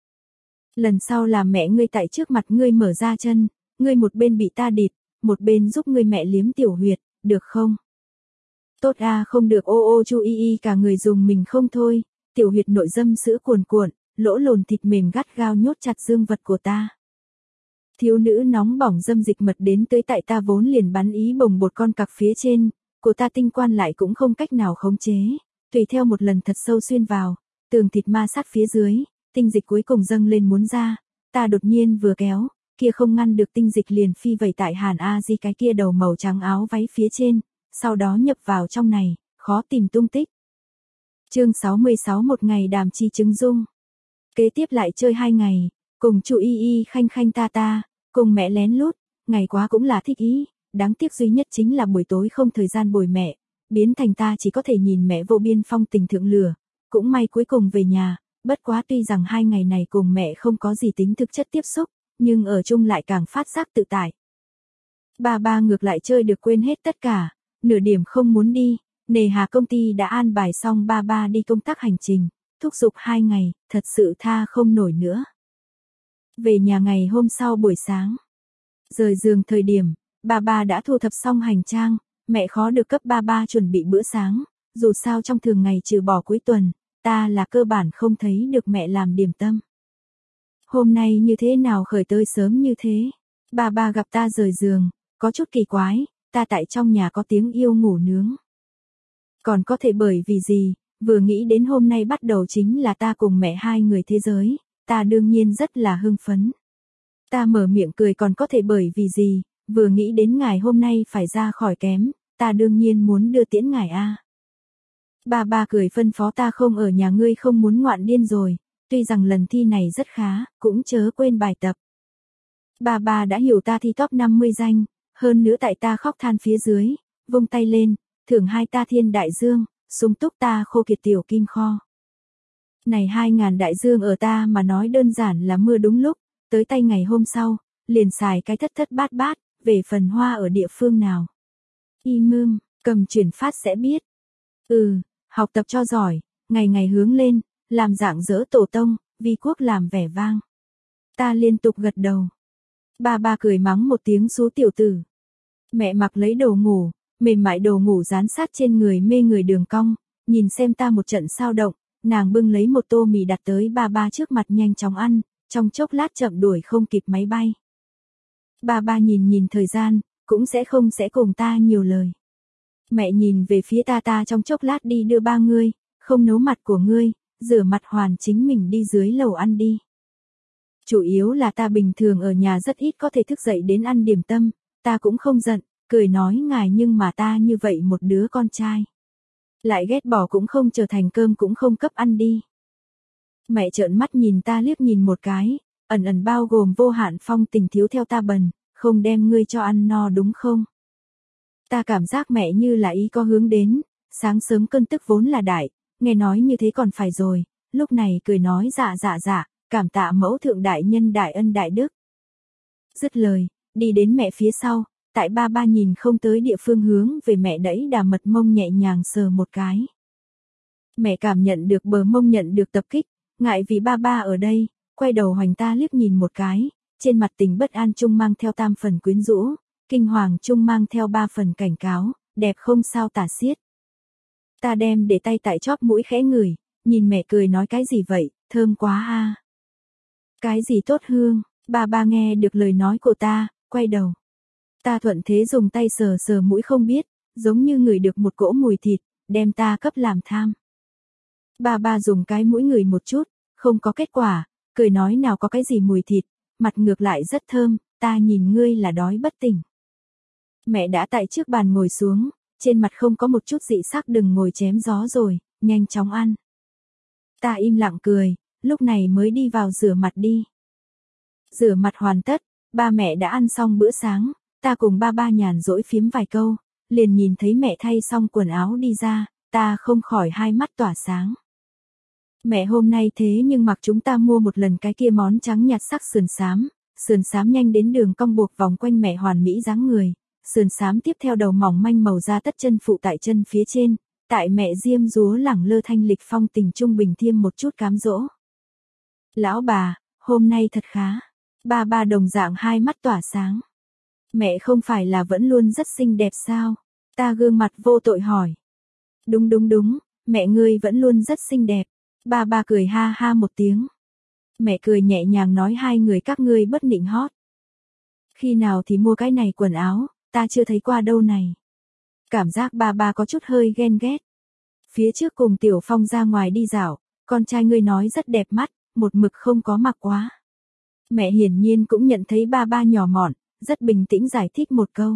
Lần sau làm mẹ ngươi tại trước mặt ngươi mở ra chân, ngươi một bên bị ta địt, một bên giúp ngươi mẹ liếm tiểu huyệt, được không? Tốt a à, không được ô ô chu y y cả người dùng mình không thôi, tiểu huyệt nội dâm sữa cuồn cuộn, lỗ lồn thịt mềm gắt gao nhốt chặt dương vật của ta. Thiếu nữ nóng bỏng dâm dịch mật đến tới tại ta vốn liền bắn ý bồng bột con cặc phía trên, của ta tinh quan lại cũng không cách nào khống chế, tùy theo một lần thật sâu xuyên vào, tường thịt ma sát phía dưới, tinh dịch cuối cùng dâng lên muốn ra, ta đột nhiên vừa kéo, kia không ngăn được tinh dịch liền phi vẩy tại Hàn a di cái kia đầu màu trắng áo váy phía trên, sau đó nhập vào trong này, khó tìm tung tích. Chương sáu mươi sáu một ngày đàm chi chứng dung. Kế tiếp lại chơi hai ngày, cùng chu y y khanh khanh ta ta, cùng mẹ lén lút, ngày quá cũng là thích ý, đáng tiếc duy nhất chính là buổi tối không thời gian bồi mẹ, biến thành ta chỉ có thể nhìn mẹ vô biên phong tình thượng lửa, cũng may cuối cùng về nhà, bất quá tuy rằng hai ngày này cùng mẹ không có gì tính thực chất tiếp xúc, nhưng ở chung lại càng phát giác tự tại. Ba ba ngược lại chơi được quên hết tất cả, nửa điểm không muốn đi, nề hà công ty đã an bài xong ba ba đi công tác hành trình, thúc giục hai ngày, thật sự tha không nổi nữa. Về nhà ngày hôm sau buổi sáng, rời giường thời điểm, ba ba đã thu thập xong hành trang, mẹ khó được cấp ba ba chuẩn bị bữa sáng, dù sao trong thường ngày trừ bỏ cuối tuần, ta là cơ bản không thấy được mẹ làm điểm tâm. Hôm nay như thế nào khởi tới sớm như thế? Ba ba gặp ta rời giường, có chút kỳ quái, ta tại trong nhà có tiếng yêu ngủ nướng. Còn có thể bởi vì gì, vừa nghĩ đến hôm nay bắt đầu chính là ta cùng mẹ hai người thế giới, ta đương nhiên rất là hưng phấn. Ta mở miệng cười còn có thể bởi vì gì, vừa nghĩ đến ngày hôm nay phải ra khỏi kém, ta đương nhiên muốn đưa tiễn ngài a. Ba ba cười phân phó ta không ở nhà ngươi không muốn ngoạn điên rồi, tuy rằng lần thi này rất khá, cũng chớ quên bài tập. Ba ba đã hiểu ta thi top năm mươi danh, hơn nữa tại ta khóc than phía dưới, vung tay lên, thưởng hai ta thiên đại dương, sung túc ta khô kiệt tiểu kim kho. Này hai ngàn đại dương ở ta mà nói đơn giản là mưa đúng lúc, tới tay ngày hôm sau, liền xài cái thất thất bát bát, về phần hoa ở địa phương nào. Y mương, cầm chuyển phát sẽ biết. Ừ, học tập cho giỏi, ngày ngày hướng lên, làm dạng dỡ tổ tông, vi quốc làm vẻ vang. Ta liên tục gật đầu. Ba ba cười mắng một tiếng xú tiểu tử. Mẹ mặc lấy đồ ngủ, mềm mại đồ ngủ dán sát trên người mê người đường cong, nhìn xem ta một trận sao động, nàng bưng lấy một tô mì đặt tới ba ba trước mặt nhanh chóng ăn, trong chốc lát chậm đuổi không kịp máy bay. Ba ba nhìn nhìn thời gian, cũng sẽ không sẽ cùng ta nhiều lời. Mẹ nhìn về phía ta ta trong chốc lát đi đưa ba ngươi, không nấu mặt của ngươi, rửa mặt hoàn chính mình đi dưới lầu ăn đi. Chủ yếu là ta bình thường ở nhà rất ít có thể thức dậy đến ăn điểm tâm, ta cũng không giận, cười nói ngài nhưng mà ta như vậy một đứa con trai. Lại ghét bỏ cũng không trở thành cơm cũng không cấp ăn đi. Mẹ trợn mắt nhìn ta liếc nhìn một cái, ẩn ẩn bao gồm vô hạn phong tình thiếu theo ta bần, không đem ngươi cho ăn no đúng không? Ta cảm giác mẹ như là ý có hướng đến, sáng sớm cơn tức vốn là đại, nghe nói như thế còn phải rồi, lúc này cười nói dạ dạ dạ, cảm tạ mẫu thượng đại nhân đại ân đại đức. Dứt lời, đi đến mẹ phía sau, tại ba ba nhìn không tới địa phương hướng về mẹ đẫy đà mật mông nhẹ nhàng sờ một cái. Mẹ cảm nhận được bờ mông nhận được tập kích, ngại vì ba ba ở đây, quay đầu hoành ta liếc nhìn một cái, trên mặt tình bất an chung mang theo tam phần quyến rũ, kinh hoàng chung mang theo ba phần cảnh cáo, đẹp không sao tả xiết. Ta đem để tay tại chóp mũi khẽ ngửi, nhìn mẹ cười nói cái gì vậy, thơm quá a. Cái gì tốt hương, ba ba nghe được lời nói của ta, quay đầu. Ta thuận thế dùng tay sờ sờ mũi không biết, giống như ngửi được một cỗ mùi thịt, đem ta cấp làm tham. Ba ba dùng cái mũi ngửi một chút, không có kết quả, cười nói nào có cái gì mùi thịt, mặt ngược lại rất thơm, ta nhìn ngươi là đói bất tỉnh. Mẹ đã tại trước bàn ngồi xuống, trên mặt không có một chút dị sắc, đừng ngồi chém gió rồi, nhanh chóng ăn. Ta im lặng cười, lúc này mới đi vào rửa mặt đi. Rửa mặt hoàn tất, ba mẹ đã ăn xong bữa sáng, ta cùng ba ba nhàn rỗi phiếm vài câu, liền nhìn thấy mẹ thay xong quần áo đi ra, ta không khỏi hai mắt tỏa sáng. Mẹ hôm nay thế nhưng mặc chúng ta mua một lần cái kia món trắng nhạt sắc sườn xám, sườn xám nhanh đến đường cong buộc vòng quanh mẹ hoàn mỹ dáng người, sườn xám tiếp theo đầu mỏng manh màu da tất chân phụ tại chân phía trên, tại mẹ diêm dúa lẳng lơ thanh lịch phong tình trung bình thêm một chút cám dỗ. Lão bà, hôm nay thật khá. Ba ba đồng dạng hai mắt tỏa sáng. Mẹ không phải là vẫn luôn rất xinh đẹp sao? Ta gương mặt vô tội hỏi. Đúng đúng đúng, mẹ ngươi vẫn luôn rất xinh đẹp. Ba ba cười ha ha một tiếng. Mẹ cười nhẹ nhàng nói hai người các ngươi bất nịnh hót. Khi nào thì mua cái này quần áo, ta chưa thấy qua đâu này. Cảm giác ba ba có chút hơi ghen ghét. Phía trước cùng Tiểu Phong ra ngoài đi dạo, con trai ngươi nói rất đẹp mắt, một mực không có mặc quá. Mẹ hiển nhiên cũng nhận thấy ba ba nhỏ mọn, rất bình tĩnh giải thích một câu.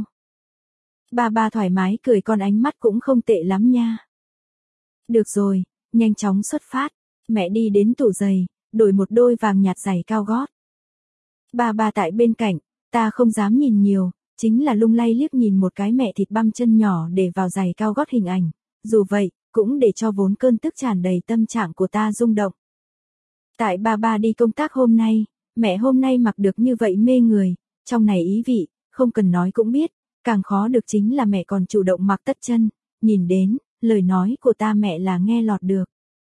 Ba ba thoải mái cười, con ánh mắt cũng không tệ lắm nha. Được rồi, nhanh chóng xuất phát, mẹ đi đến tủ giày, đổi một đôi vàng nhạt giày cao gót. Ba ba tại bên cạnh, ta không dám nhìn nhiều, chính là lung lay liếc nhìn một cái mẹ thịt băm chân nhỏ để vào giày cao gót hình ảnh, dù vậy, cũng để cho vốn cơn tức tràn đầy tâm trạng của ta rung động. Tại ba ba đi công tác hôm nay, mẹ hôm nay mặc được như vậy mê người, trong này ý vị, không cần nói cũng biết, càng khó được chính là mẹ còn chủ động mặc tất chân, nhìn đến, lời nói của ta mẹ là nghe lọt được.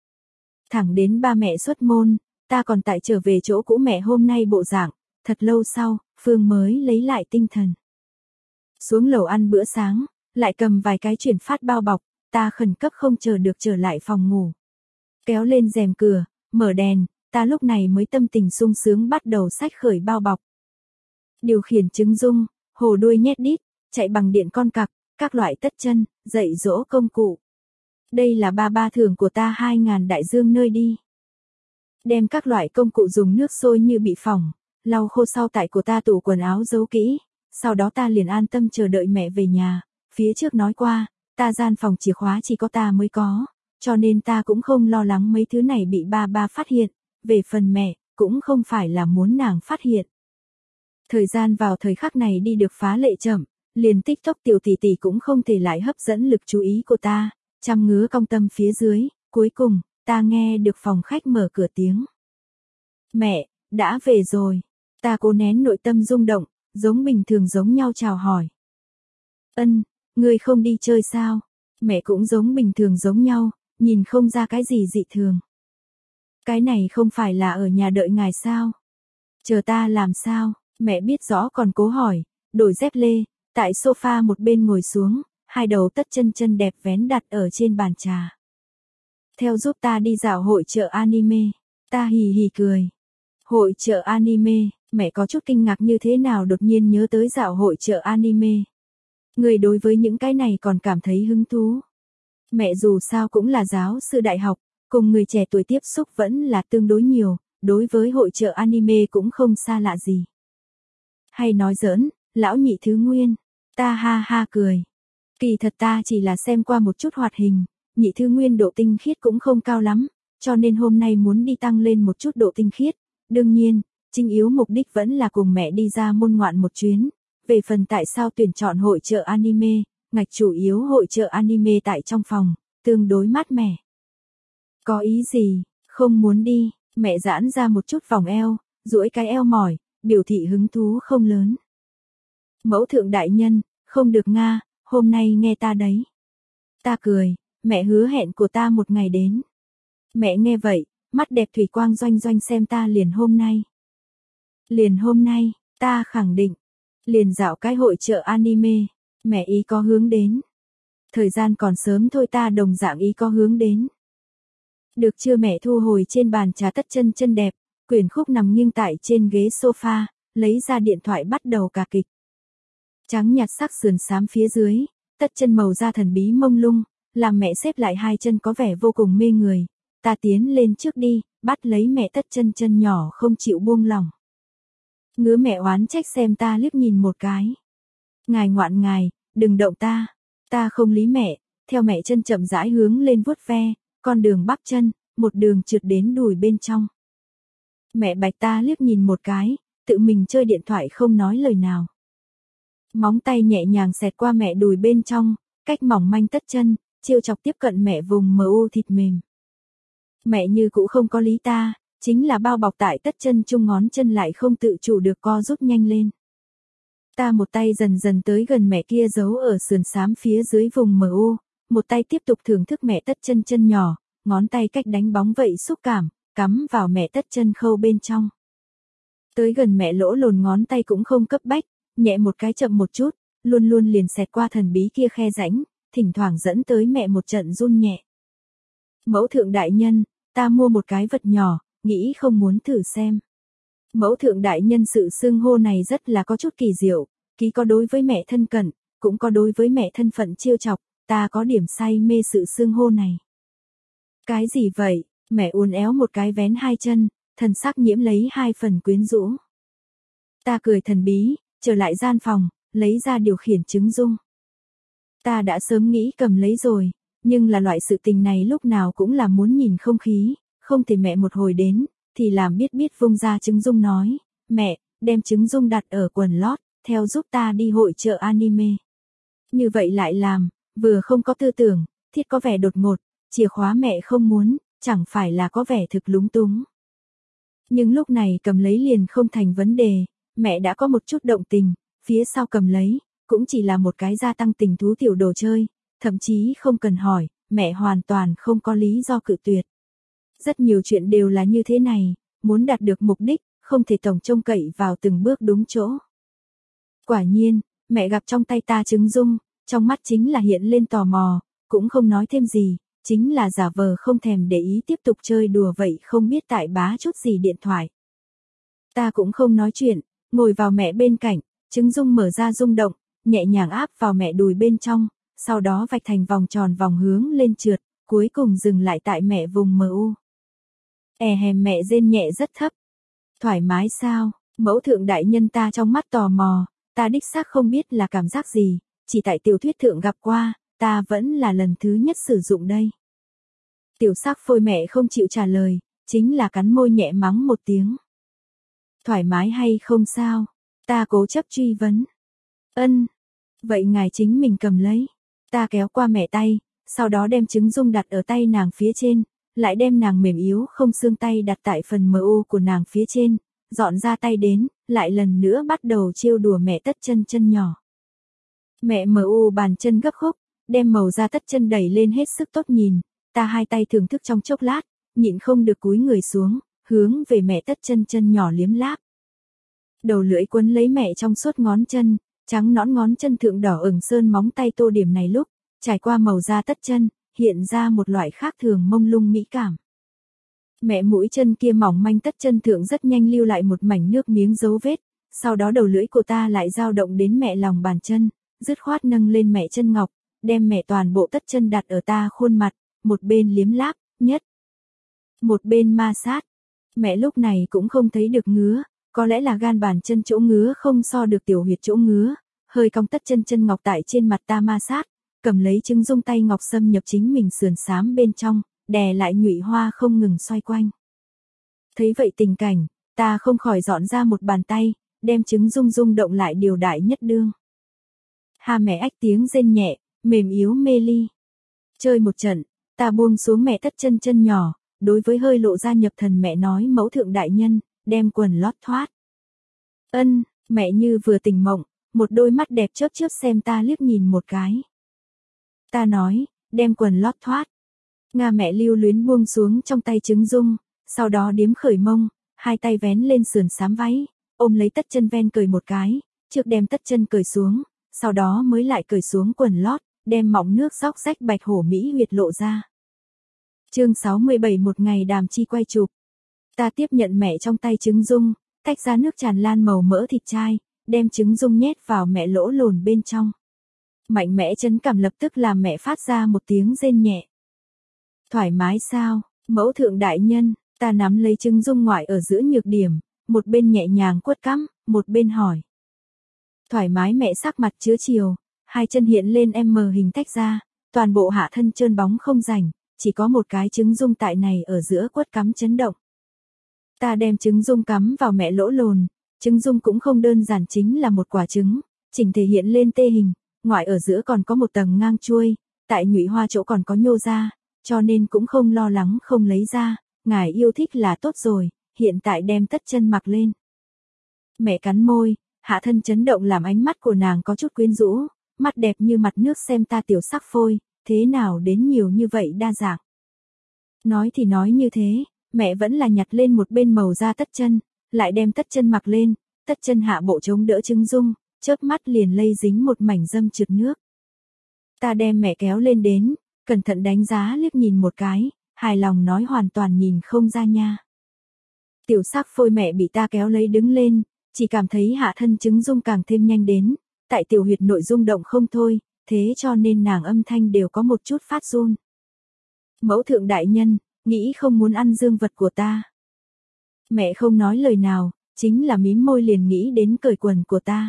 Thẳng đến ba mẹ xuất môn, ta còn tại trở về chỗ cũ mẹ hôm nay bộ dạng, thật lâu sau, Phương mới lấy lại tinh thần. Xuống lầu ăn bữa sáng, lại cầm vài cái chuyển phát bao bọc, ta khẩn cấp không chờ được trở lại phòng ngủ. Kéo lên rèm cửa, mở đèn, ta lúc này mới tâm tình sung sướng bắt đầu xách khởi bao bọc. Điều khiển trứng dung, hồ đuôi nhét đít, chạy bằng điện con cặc, các loại tất chân, dạy dỗ công cụ. Đây là ba ba thưởng của ta hai ngàn đại dương nơi đi. Đem các loại công cụ dùng nước sôi như bị phỏng, lau khô sau tại của ta tủ quần áo giấu kỹ, sau đó ta liền an tâm chờ đợi mẹ về nhà. Phía trước nói qua, ta gian phòng chìa khóa chỉ có ta mới có, cho nên ta cũng không lo lắng mấy thứ này bị ba ba phát hiện, về phần mẹ, cũng không phải là muốn nàng phát hiện. Thời gian vào thời khắc này đi được phá lệ chậm, liền TikTok tiểu tỷ tỷ cũng không thể lại hấp dẫn lực chú ý của ta, chăm ngứa cong tâm phía dưới, cuối cùng, ta nghe được phòng khách mở cửa tiếng. Mẹ, đã về rồi, ta cố nén nội tâm rung động, giống bình thường giống nhau chào hỏi. Ân, ngươi không đi chơi sao? Mẹ cũng giống bình thường giống nhau, nhìn không ra cái gì dị thường. Cái này không phải là ở nhà đợi ngài sao? Chờ ta làm sao? Mẹ biết rõ còn cố hỏi, đổi dép lê, tại sofa một bên ngồi xuống, hai đầu tất chân chân đẹp vén đặt ở trên bàn trà. Theo giúp ta đi dạo hội chợ anime, ta hì hì cười. Hội chợ anime, mẹ có chút kinh ngạc như thế nào đột nhiên nhớ tới dạo hội chợ anime. Người đối với những cái này còn cảm thấy hứng thú. Mẹ dù sao cũng là giáo sư đại học, cùng người trẻ tuổi tiếp xúc vẫn là tương đối nhiều, đối với hội chợ anime cũng không xa lạ gì. Hay nói giỡn, lão nhị thứ nguyên, ta ha ha cười. Kỳ thật ta chỉ là xem qua một chút hoạt hình, nhị thư nguyên độ tinh khiết cũng không cao lắm, cho nên hôm nay muốn đi tăng lên một chút độ tinh khiết. Đương nhiên, chính yếu mục đích vẫn là cùng mẹ đi ra môn ngoạn một chuyến. Về phần tại sao tuyển chọn hội chợ anime, ngạch chủ yếu hội chợ anime tại trong phòng, tương đối mát mẻ. Có ý gì, không muốn đi, mẹ giãn ra một chút vòng eo, duỗi cái eo mỏi, biểu thị hứng thú không lớn. Mẫu thượng đại nhân, không được nga, hôm nay nghe ta đấy. Ta cười, mẹ hứa hẹn của ta một ngày đến. Mẹ nghe vậy, mắt đẹp thủy quang doanh doanh xem ta liền hôm nay. Liền hôm nay, ta khẳng định. Liền dạo cái hội chợ anime, mẹ ý có hướng đến. Thời gian còn sớm thôi ta đồng dạng ý có hướng đến. Được chưa mẹ thu hồi trên bàn trà tất chân chân đẹp, quyển khúc nằm nghiêng tại trên ghế sofa, lấy ra điện thoại bắt đầu cả kịch. Trắng nhạt sắc sườn xám phía dưới, tất chân màu da thần bí mông lung, làm mẹ xếp lại hai chân có vẻ vô cùng mê người. Ta tiến lên trước đi, bắt lấy mẹ tất chân chân nhỏ không chịu buông lỏng. Ngứa mẹ oán trách xem ta liếc nhìn một cái. Ngài ngoạn ngài, đừng động ta. Ta không lý mẹ, theo mẹ chân chậm rãi hướng lên vuốt ve, con đường bắp chân, một đường trượt đến đùi bên trong. Mẹ bạch ta liếc nhìn một cái, tự mình chơi điện thoại không nói lời nào. Móng tay nhẹ nhàng xẹt qua mẹ đùi bên trong, cách mỏng manh tất chân, chiêu chọc tiếp cận mẹ vùng mờ u thịt mềm. Mẹ như cũ không có lý ta, chính là bao bọc tại tất chân chung ngón chân lại không tự chủ được co rút nhanh lên. Ta một tay dần dần tới gần mẹ kia giấu ở sườn xám phía dưới vùng mờ u, một tay tiếp tục thưởng thức mẹ tất chân chân nhỏ, ngón tay cách đánh bóng vậy xúc cảm, cắm vào mẹ tất chân khâu bên trong. Tới gần mẹ lỗ lồn ngón tay cũng không cấp bách, nhẹ một cái chậm một chút, luôn luôn liền xẹt qua thần bí kia khe rãnh, thỉnh thoảng dẫn tới mẹ một trận run nhẹ. Mẫu thượng đại nhân, ta mua một cái vật nhỏ, nghĩ không muốn thử xem. Mẫu thượng đại nhân sự xưng hô này rất là có chút kỳ diệu, ký có đối với mẹ thân cận, cũng có đối với mẹ thân phận chiêu chọc, ta có điểm say mê sự xưng hô này. Cái gì vậy? Mẹ uốn éo một cái vén hai chân, thần sắc nhiễm lấy hai phần quyến rũ. Ta cười thần bí, trở lại gian phòng, lấy ra điều khiển trứng dung. Ta đã sớm nghĩ cầm lấy rồi, nhưng là loại sự tình này lúc nào cũng là muốn nhìn không khí, không thể mẹ một hồi đến, thì làm biết biết vung ra trứng dung nói, mẹ, đem trứng dung đặt ở quần lót, theo giúp ta đi hội chợ anime. Như vậy lại làm, vừa không có tư tưởng, thiết có vẻ đột ngột, chìa khóa mẹ không muốn, chẳng phải là có vẻ thực lúng túng. Nhưng lúc này cầm lấy liền không thành vấn đề, mẹ đã có một chút động tình, phía sau cầm lấy, cũng chỉ là một cái gia tăng tình thú tiểu đồ chơi, thậm chí không cần hỏi, mẹ hoàn toàn không có lý do cự tuyệt. Rất nhiều chuyện đều là như thế này, muốn đạt được mục đích, không thể tổng trông cậy vào từng bước đúng chỗ. Quả nhiên, mẹ gặp trong tay ta trứng dung, trong mắt chính là hiện lên tò mò, cũng không nói thêm gì, chính là giả vờ không thèm để ý tiếp tục chơi đùa vậy không biết tại bá chút gì điện thoại. Ta cũng không nói chuyện, ngồi vào mẹ bên cạnh, trứng dung mở ra rung động, nhẹ nhàng áp vào mẹ đùi bên trong, sau đó vạch thành vòng tròn vòng hướng lên trượt, cuối cùng dừng lại tại mẹ vùng mờ u. E hèm mẹ rên nhẹ rất thấp. Thoải mái sao? Mẫu thượng đại nhân ta trong mắt tò mò, ta đích xác không biết là cảm giác gì, chỉ tại tiểu thuyết thượng gặp qua, ta vẫn là lần thứ nhất sử dụng đây. Tiểu sắc phôi mẹ không chịu trả lời, chính là cắn môi nhẹ mắng một tiếng. Thoải mái hay không sao? Ta cố chấp truy vấn. Ân. Vậy ngài chính mình cầm lấy. Ta kéo qua mẹ tay, sau đó đem trứng dung đặt ở tay nàng phía trên, lại đem nàng mềm yếu không xương tay đặt tại phần mờ u của nàng phía trên, dọn ra tay đến, lại lần nữa bắt đầu trêu đùa mẹ tất chân chân nhỏ. Mẹ mờ u bàn chân gấp khúc, đem màu da tất chân đẩy lên hết sức tốt nhìn, ta hai tay thưởng thức trong chốc lát, nhịn không được cúi người xuống, hướng về mẹ tất chân chân nhỏ liếm láp. Đầu lưỡi quấn lấy mẹ trong suốt ngón chân, trắng nõn ngón chân thượng đỏ ửng sơn móng tay tô điểm này lúc, trải qua màu da tất chân, hiện ra một loại khác thường mông lung mỹ cảm. Mẹ mũi chân kia mỏng manh tất chân thượng rất nhanh lưu lại một mảnh nước miếng dấu vết, sau đó đầu lưỡi của ta lại dao động đến mẹ lòng bàn chân, dứt khoát nâng lên mẹ chân ngọc, đem mẹ toàn bộ tất chân đặt ở ta khuôn mặt, một bên liếm láp, nhất. Một bên ma sát. Mẹ lúc này cũng không thấy được ngứa, có lẽ là gan bàn chân chỗ ngứa không so được tiểu huyệt chỗ ngứa, hơi cong tất chân chân ngọc tại trên mặt ta ma sát, cầm lấy trứng dung tay ngọc xâm nhập chính mình sườn xám bên trong, đè lại nhụy hoa không ngừng xoay quanh. Thấy vậy tình cảnh, ta không khỏi dọn ra một bàn tay, đem trứng dung dung động lại điều đại nhất đương. Ha mẹ ách tiếng rên nhẹ, mềm yếu mê ly. Chơi một trận, ta buông xuống mẹ tất chân chân nhỏ, đối với hơi lộ ra nhập thần mẹ nói mẫu thượng đại nhân, đem quần lót thoát. Ân, mẹ như vừa tỉnh mộng, một đôi mắt đẹp chớp chớp xem ta liếc nhìn một cái. Ta nói, đem quần lót thoát. Nga mẹ lưu luyến buông xuống trong tay trứng dung, sau đó điếm khởi mông, hai tay vén lên sườn xám váy, ôm lấy tất chân ven cởi một cái, trước đem tất chân cởi xuống, sau đó mới lại cởi xuống quần lót, đem mọng nước róc rách bạch hổ mỹ huyệt lộ ra. Chương sáu mươi bảy một ngày đàm chi quay chụp. Ta tiếp nhận mẹ trong tay trứng dung, tách ra nước tràn lan màu mỡ thịt chai, đem trứng dung nhét vào mẹ lỗ lồn bên trong. Mạnh mẽ chấn cảm lập tức làm mẹ phát ra một tiếng rên nhẹ. Thoải mái sao, mẫu thượng đại nhân, ta nắm lấy trứng dung ngoại ở giữa nhược điểm, một bên nhẹ nhàng quất cắm, một bên hỏi. Thoải mái mẹ sắc mặt chứa chiều, hai chân hiện lên M hình tách ra, toàn bộ hạ thân trơn bóng không rảnh, chỉ có một cái trứng dung tại này ở giữa quất cắm chấn động. Ta đem trứng dung cắm vào mẹ lỗ lồn, trứng dung cũng không đơn giản chính là một quả trứng, chỉnh thể hiện lên tê hình, ngoại ở giữa còn có một tầng ngang chuôi, tại nhụy hoa chỗ còn có nhô ra, cho nên cũng không lo lắng không lấy ra, ngài yêu thích là tốt rồi, hiện tại đem tất chân mặc lên. Mẹ cắn môi, hạ thân chấn động làm ánh mắt của nàng có chút quyến rũ, mắt đẹp như mặt nước xem ta tiểu sắc phôi, thế nào đến nhiều như vậy đa dạng. Nói thì nói như thế, mẹ vẫn là nhặt lên một bên màu da tất chân, lại đem tất chân mặc lên, tất chân hạ bộ chống đỡ trứng dung, chớp mắt liền lây dính một mảnh dâm trượt nước. Ta đem mẹ kéo lên đến, cẩn thận đánh giá liếc nhìn một cái, hài lòng nói hoàn toàn nhìn không ra nha. Tiểu sắc phôi mẹ bị ta kéo lấy đứng lên, chỉ cảm thấy hạ thân trứng dung càng thêm nhanh đến, tại tiểu huyệt nội rung động không thôi, thế cho nên nàng âm thanh đều có một chút phát run. Mẫu thượng đại nhân, nghĩ không muốn ăn dương vật của ta. Mẹ không nói lời nào, chính là mím môi liền nghĩ đến cởi quần của ta.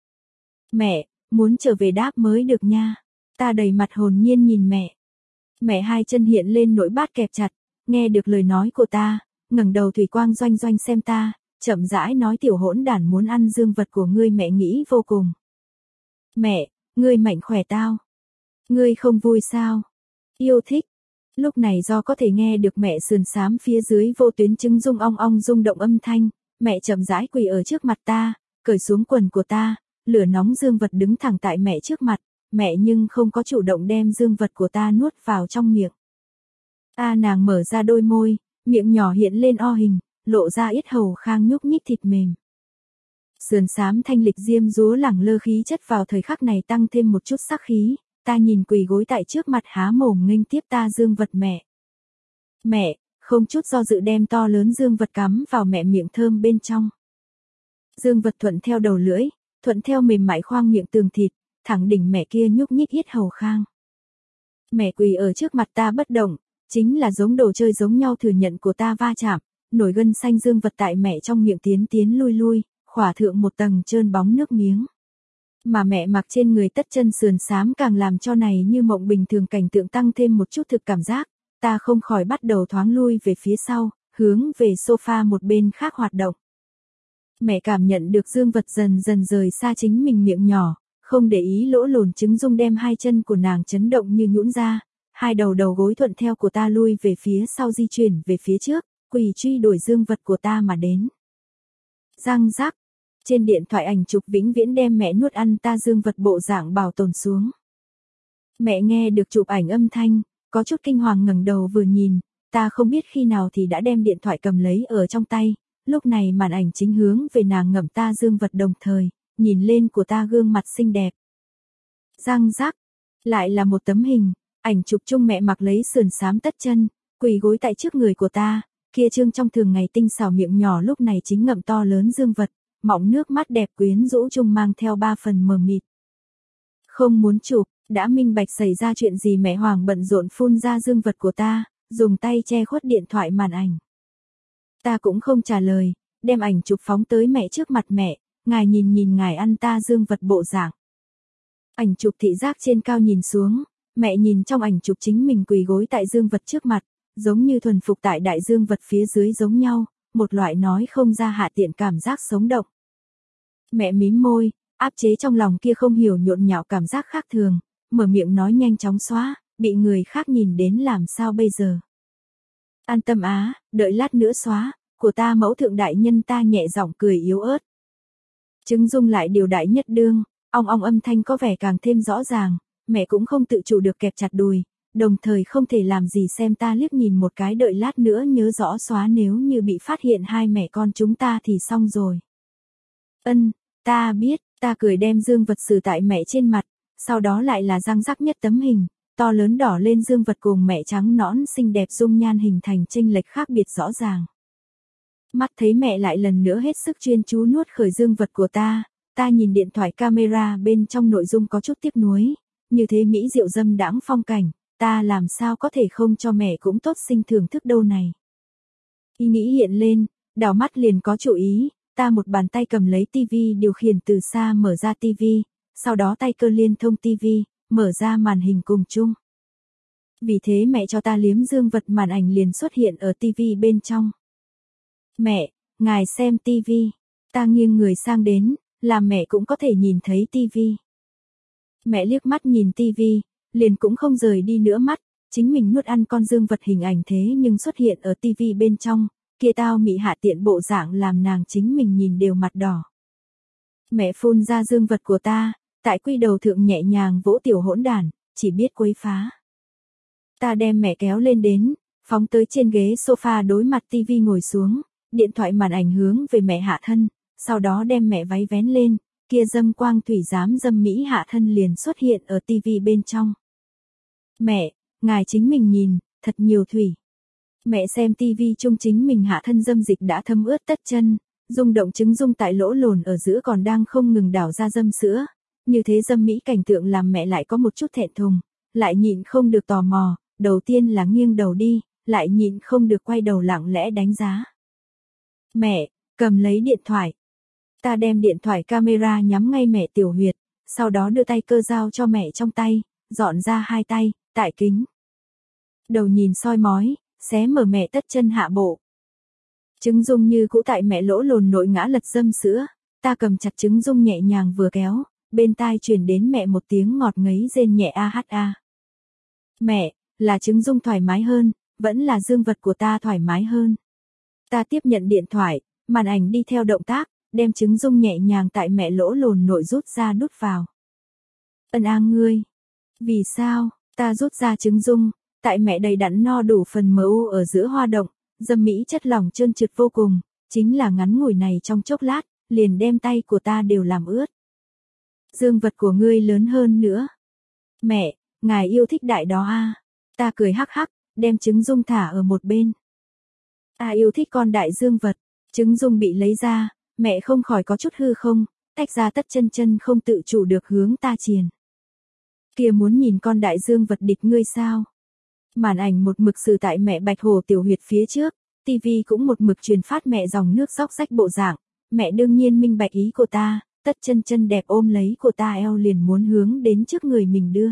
Mẹ, muốn trở về đáp mới được nha. Ta đầy mặt hồn nhiên nhìn mẹ. Mẹ hai chân hiện lên nỗi bát kẹp chặt, nghe được lời nói của ta, ngẩng đầu thủy quang doanh doanh xem ta, chậm rãi nói tiểu hỗn đản muốn ăn dương vật của ngươi mẹ nghĩ vô cùng. Mẹ, ngươi mạnh khỏe tao. Ngươi không vui sao? Yêu thích. Lúc này do có thể nghe được mẹ sườn xám phía dưới vô tuyến trứng dung ong ong rung động âm thanh, mẹ chậm rãi quỳ ở trước mặt ta, cởi xuống quần của ta, lửa nóng dương vật đứng thẳng tại mẹ trước mặt, mẹ nhưng không có chủ động đem dương vật của ta nuốt vào trong miệng. Ta nàng mở ra đôi môi, miệng nhỏ hiện lên o hình, lộ ra yết hầu khang nhúc nhích thịt mềm. Sườn xám thanh lịch diêm dúa lẳng lơ khí chất vào thời khắc này tăng thêm một chút sắc khí, ta nhìn quỳ gối tại trước mặt há mồm nghênh tiếp ta dương vật mẹ. Mẹ, không chút do dự đem to lớn dương vật cắm vào mẹ miệng thơm bên trong. Dương vật thuận theo đầu lưỡi, thuận theo mềm mại khoang miệng tường thịt, thẳng đỉnh mẹ kia nhúc nhích yết hầu khang. Mẹ quỳ ở trước mặt ta bất động, chính là giống đồ chơi giống nhau thừa nhận của ta va chạm, nổi gân xanh dương vật tại mẹ trong miệng tiến tiến lui lui, khỏa thượng một tầng trơn bóng nước miếng. Mà mẹ mặc trên người tất chân sườn xám càng làm cho này như mộng bình thường cảnh tượng tăng thêm một chút thực cảm giác, ta không khỏi bắt đầu thoáng lui về phía sau, hướng về sofa một bên khác hoạt động. Mẹ cảm nhận được dương vật dần dần rời xa chính mình miệng nhỏ, không để ý lỗ lồn trứng dung đem hai chân của nàng chấn động như nhũn ra, hai đầu đầu gối thuận theo của ta lui về phía sau di chuyển về phía trước, quỳ truy đuổi dương vật của ta mà đến. Răng rắc, trên điện thoại ảnh chụp vĩnh viễn đem mẹ nuốt ăn ta dương vật bộ dạng bảo tồn xuống. Mẹ nghe được chụp ảnh âm thanh, có chút kinh hoàng ngẩng đầu vừa nhìn, ta không biết khi nào thì đã đem điện thoại cầm lấy ở trong tay, lúc này màn ảnh chính hướng về nàng ngậm ta dương vật đồng thời, nhìn lên của ta gương mặt xinh đẹp. Răng rắc, lại là một tấm hình, ảnh chụp chung mẹ mặc lấy sườn xám tất chân, quỳ gối tại trước người của ta, kia trương trong thường ngày tinh xảo miệng nhỏ lúc này chính ngậm to lớn dương vật, mọng nước mắt đẹp quyến rũ chung mang theo ba phần mờ mịt. Không muốn chụp, đã minh bạch xảy ra chuyện gì mẹ hoàng bận rộn phun ra dương vật của ta, dùng tay che khuất điện thoại màn ảnh. Ta cũng không trả lời, đem ảnh chụp phóng tới mẹ trước mặt mẹ, ngài nhìn nhìn ngài ăn ta dương vật bộ dạng. Ảnh chụp thị giác trên cao nhìn xuống, mẹ nhìn trong ảnh chụp chính mình quỳ gối tại dương vật trước mặt, giống như thuần phục tại đại dương vật phía dưới giống nhau, một loại nói không ra hạ tiện cảm giác sống động. Mẹ mím môi, áp chế trong lòng kia không hiểu nhộn nhạo cảm giác khác thường, mở miệng nói nhanh chóng xóa, bị người khác nhìn đến làm sao bây giờ. An tâm á, đợi lát nữa xóa, của ta mẫu thượng đại nhân ta nhẹ giọng cười yếu ớt. Trứng dung lại điều đại nhất đương, Ong ong âm thanh có vẻ càng thêm rõ ràng, mẹ cũng không tự chủ được kẹp chặt đùi, đồng thời không thể làm gì xem ta liếc nhìn một cái đợi lát nữa nhớ rõ xóa nếu như bị phát hiện hai mẹ con chúng ta thì xong rồi. Ân, ta biết, ta cười đem dương vật xử tại mẹ trên mặt, sau đó lại là răng rắc nhất tấm hình, to lớn đỏ lên dương vật cùng mẹ trắng nõn xinh đẹp dung nhan hình thành chênh lệch khác biệt rõ ràng. Mắt thấy mẹ lại lần nữa hết sức chuyên chú nuốt khởi dương vật của ta, ta nhìn điện thoại camera bên trong nội dung có chút tiếc nuối, như thế mỹ diệu dâm đãng phong cảnh, ta làm sao có thể không cho mẹ cũng tốt sinh thưởng thức đâu này. Ý nghĩ hiện lên, đảo mắt liền có chủ ý, ta một bàn tay cầm lấy tivi điều khiển từ xa mở ra tivi, sau đó tay cơ liên thông tivi, mở ra màn hình cùng chung. Vì thế mẹ cho ta liếm dương vật màn ảnh liền xuất hiện ở tivi bên trong. Mẹ, ngài xem tivi, ta nghiêng người sang đến, làm mẹ cũng có thể nhìn thấy tivi. Mẹ liếc mắt nhìn tivi, liền cũng không rời đi nữa mắt, chính mình nuốt ăn con dương vật hình ảnh thế nhưng xuất hiện ở tivi bên trong, kia tao mị hạ tiện bộ dạng làm nàng chính mình nhìn đều mặt đỏ. Mẹ phun ra dương vật của ta, tại quy đầu thượng nhẹ nhàng vỗ tiểu hỗn đản, chỉ biết quấy phá. Ta đem mẹ kéo lên đến, phóng tới trên ghế sofa đối mặt tivi ngồi xuống, điện thoại màn ảnh hướng về mẹ hạ thân, sau đó đem mẹ váy vén lên, kia dâm quang thủy giám dâm mỹ hạ thân liền xuất hiện ở tivi bên trong. Mẹ, ngài chính mình nhìn, thật nhiều thủy. Mẹ xem tivi chung chính mình hạ thân dâm dịch đã thấm ướt tất chân, rung động trứng rung tại lỗ lồn ở giữa còn đang không ngừng đảo ra dâm sữa, như thế dâm mỹ cảnh tượng làm mẹ lại có một chút thẹn thùng, lại nhịn không được tò mò, đầu tiên là nghiêng đầu đi, lại nhịn không được quay đầu lặng lẽ đánh giá. Mẹ, cầm lấy điện thoại. Ta đem điện thoại camera nhắm ngay mẹ tiểu huyệt, sau đó đưa tay cơ giao cho mẹ trong tay, dọn ra hai tay, tại kính. Đầu nhìn soi mói, xé mở mẹ tất chân hạ bộ. Trứng dung như cũ tại mẹ lỗ lồn nội ngã lật dâm sữa, ta cầm chặt trứng dung nhẹ nhàng vừa kéo, bên tai truyền đến mẹ một tiếng ngọt ngấy rên nhẹ a hát a. Mẹ, là trứng dung thoải mái hơn, vẫn là dương vật của ta thoải mái hơn. Ta tiếp nhận điện thoại, màn ảnh đi theo động tác, đem trứng dung nhẹ nhàng tại mẹ lỗ lồn nội rút ra đút vào. Ân ang ngươi. Vì sao, ta rút ra trứng dung, tại mẹ đầy đặn no đủ phần mờ u ở giữa hoa động, dâm mỹ chất lỏng trơn trượt vô cùng, chính là ngắn ngủi này trong chốc lát, liền đem tay của ta đều làm ướt. Dương vật của ngươi lớn hơn nữa. Mẹ, ngài yêu thích đại đó a. À? Ta cười hắc hắc, đem trứng dung thả ở một bên. Ta yêu thích con đại dương vật, trứng dung bị lấy ra, mẹ không khỏi có chút hư không, tách ra tất chân chân không tự chủ được hướng ta triền. Kia muốn nhìn con đại dương vật địch ngươi sao? Màn ảnh một mực xử tại mẹ bạch hồ tiểu huyệt phía trước, tivi cũng một mực truyền phát mẹ dòng nước róc rách bộ dạng, mẹ đương nhiên minh bạch ý của ta, tất chân chân đẹp ôm lấy của ta eo liền muốn hướng đến trước người mình đưa.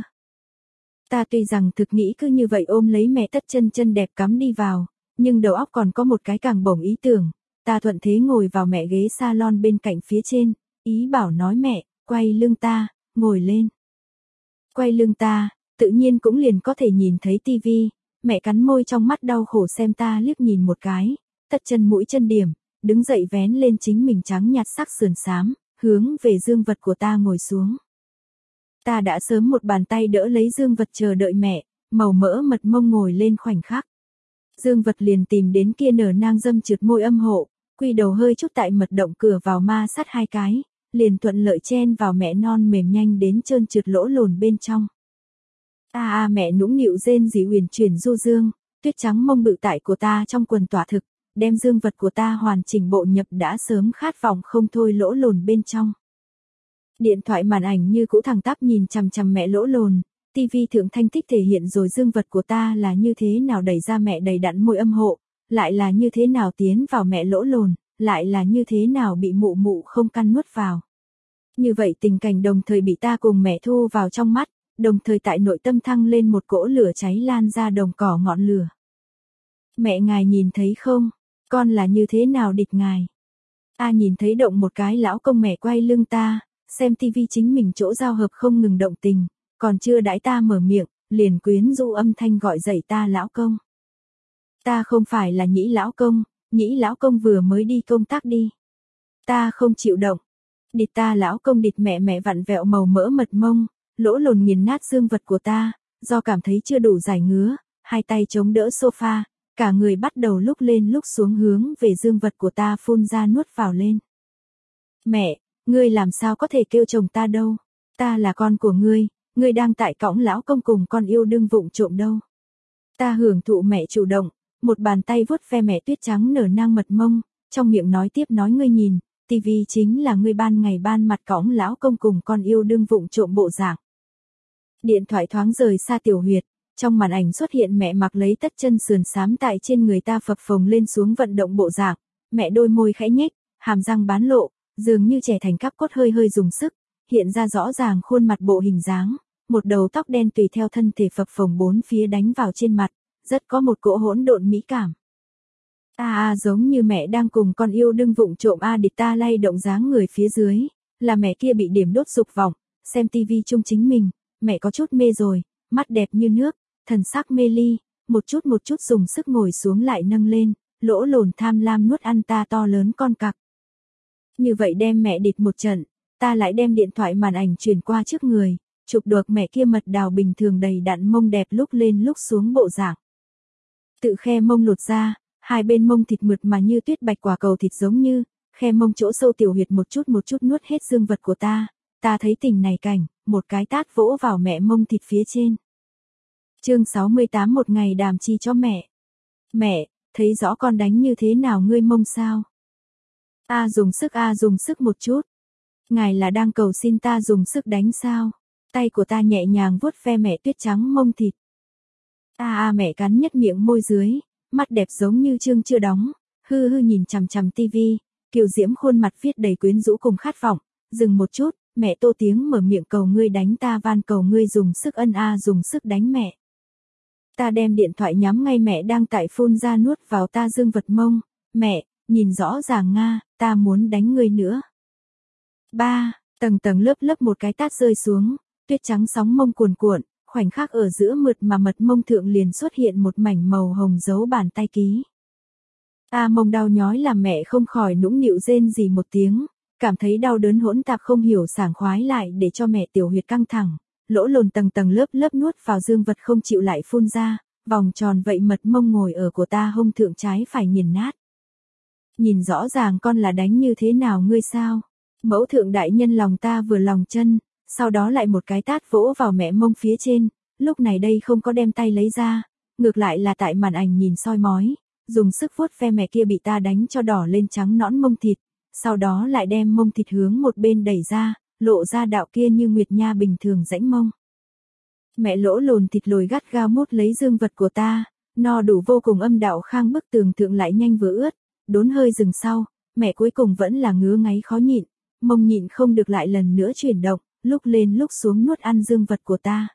Ta tuy rằng thực nghĩ cứ như vậy ôm lấy mẹ tất chân chân đẹp cắm đi vào, nhưng đầu óc còn có một cái càng bổng ý tưởng, ta thuận thế ngồi vào mẹ ghế salon bên cạnh phía trên, ý bảo nói mẹ, quay lưng ta, ngồi lên. Quay lưng ta, tự nhiên cũng liền có thể nhìn thấy tivi, mẹ cắn môi trong mắt đau khổ xem ta liếc nhìn một cái, tất chân mũi chân điểm, đứng dậy vén lên chính mình trắng nhạt sắc sườn xám, hướng về dương vật của ta ngồi xuống. Ta đã sớm một bàn tay đỡ lấy dương vật chờ đợi mẹ, màu mỡ mật mông ngồi lên khoảnh khắc. Dương vật liền tìm đến kia nở nang dâm trượt môi âm hộ, quy đầu hơi chút tại mật động cửa vào ma sát hai cái, liền thuận lợi chen vào mẹ non mềm nhanh đến trơn trượt lỗ lồn bên trong. A à, a à, mẹ nũng nịu rên rỉ huyền chuyển du dương, tuyết trắng mông bự tại của ta trong quần tỏa thực, đem dương vật của ta hoàn chỉnh bộ nhập đã sớm khát vọng không thôi lỗ lồn bên trong. Điện thoại màn ảnh như cũ thẳng tắp nhìn chằm chằm mẹ lỗ lồn, tivi thượng thanh tích thể hiện rồi dương vật của ta là như thế nào đẩy ra mẹ đầy đặn môi âm hộ, lại là như thế nào tiến vào mẹ lỗ lồn, lại là như thế nào bị mụ mụ không căn nuốt vào. Như vậy tình cảnh đồng thời bị ta cùng mẹ thu vào trong mắt, đồng thời tại nội tâm thăng lên một cỗ lửa cháy lan ra đồng cỏ ngọn lửa. Mẹ ngài nhìn thấy không, con là như thế nào địch ngài. A à, nhìn thấy động một cái lão công mẹ quay lưng ta, xem tivi chính mình chỗ giao hợp không ngừng động tình, còn chưa đãi ta mở miệng, liền quyến rũ âm thanh gọi dậy ta lão công. Ta không phải là Nhĩ lão công, Nhĩ lão công vừa mới đi công tác đi. Ta không chịu động. Địt ta lão công địt mẹ mẹ vặn vẹo màu mỡ mật mông, lỗ lồn nghiền nát dương vật của ta, do cảm thấy chưa đủ giải ngứa, hai tay chống đỡ sofa, cả người bắt đầu lúc lên lúc xuống hướng về dương vật của ta phun ra nuốt vào lên. Mẹ, ngươi làm sao có thể kêu chồng ta đâu, ta là con của ngươi, ngươi đang tại cõng lão công cùng con yêu đương vụng trộm đâu. Ta hưởng thụ mẹ chủ động, một bàn tay vuốt ve mẹ tuyết trắng nở nang mật mông, trong miệng nói tiếp nói ngươi nhìn, tivi chính là ngươi ban ngày ban mặt cõng lão công cùng con yêu đương vụng trộm bộ dạng. Điện thoại thoáng rời xa tiểu huyệt, trong màn ảnh xuất hiện mẹ mặc lấy tất chân sườn xám tại trên người ta phập phồng lên xuống vận động bộ dạng, mẹ đôi môi khẽ nhếch, hàm răng bán lộ, dường như trẻ thành cắp cốt hơi hơi dùng sức, hiện ra rõ ràng khuôn mặt bộ hình dáng, một đầu tóc đen tùy theo thân thể phập phồng bốn phía đánh vào trên mặt, rất có một cỗ hỗn độn mỹ cảm. A a à, giống như mẹ đang cùng con yêu đương vụng trộm a à, địch ta lay động dáng người phía dưới, là mẹ kia bị điểm đốt dục vọng, xem tivi chung chính mình, mẹ có chút mê rồi, mắt đẹp như nước, thần sắc mê ly, một chút một chút dùng sức ngồi xuống lại nâng lên, lỗ lồn tham lam nuốt ăn ta to lớn con cặc. Như vậy đem mẹ địt một trận, ta lại đem điện thoại màn ảnh truyền qua trước người, chụp được mẹ kia mật đào bình thường đầy đặn mông đẹp lúc lên lúc xuống bộ dạng. Tự khe mông lột ra, hai bên mông thịt mượt mà như tuyết bạch quả cầu thịt giống như, khe mông chỗ sâu tiểu huyệt một chút một chút nuốt hết dương vật của ta, ta thấy tình này cảnh, một cái tát vỗ vào mẹ mông thịt phía trên. Chương sáu mươi tám một ngày đàm chi cho mẹ. Mẹ, thấy rõ con đánh như thế nào ngươi mông sao? Ta dùng sức a dùng sức một chút. Ngài là đang cầu xin ta dùng sức đánh sao? Tay của ta nhẹ nhàng vuốt ve mẹ tuyết trắng mông thịt. A a mẹ cắn nhất miệng môi dưới, mắt đẹp giống như chương chưa đóng, hư hư nhìn chằm chằm tivi, kiều diễm khuôn mặt viết đầy quyến rũ cùng khát vọng, dừng một chút, mẹ to tiếng mở miệng cầu ngươi đánh ta van cầu ngươi dùng sức ân a dùng sức đánh mẹ. Ta đem điện thoại nhắm ngay mẹ đang tại phun ra nuốt vào ta dương vật mông, mẹ, nhìn rõ ràng nga, ta muốn đánh ngươi nữa. Ba, tầng tầng lớp lớp một cái tát rơi xuống, tuyết trắng sóng mông cuồn cuộn, khoảnh khắc ở giữa mượt mà mật mông thượng liền xuất hiện một mảnh màu hồng dấu bàn tay ký. Ta mông đau nhói làm mẹ không khỏi nũng nịu rên gì một tiếng, cảm thấy đau đớn hỗn tạp không hiểu sảng khoái lại để cho mẹ tiểu huyệt căng thẳng, lỗ lồn tầng tầng lớp lớp nuốt vào dương vật không chịu lại phun ra, vòng tròn vậy mật mông ngồi ở của ta hông thượng trái phải nghiền nát. Nhìn rõ ràng con là đánh như thế nào ngươi sao? Mẫu thượng đại nhân lòng ta vừa lòng chân, sau đó lại một cái tát vỗ vào mẹ mông phía trên, lúc này đây không có đem tay lấy ra, ngược lại là tại màn ảnh nhìn soi mói, dùng sức vuốt ve mẹ kia bị ta đánh cho đỏ lên trắng nõn mông thịt, sau đó lại đem mông thịt hướng một bên đẩy ra, lộ ra đạo kia như nguyệt nha bình thường rãnh mông. Mẹ lỗ lồn thịt lồi gắt gao mút lấy dương vật của ta, no đủ vô cùng âm đạo khang bức tường thượng lại nhanh vừa ướt, đốn hơi dừng sau, mẹ cuối cùng vẫn là ngứa ngáy khó nhịn, mông nhịn không được lại lần nữa chuyển động, lúc lên lúc xuống nuốt ăn dương vật của ta.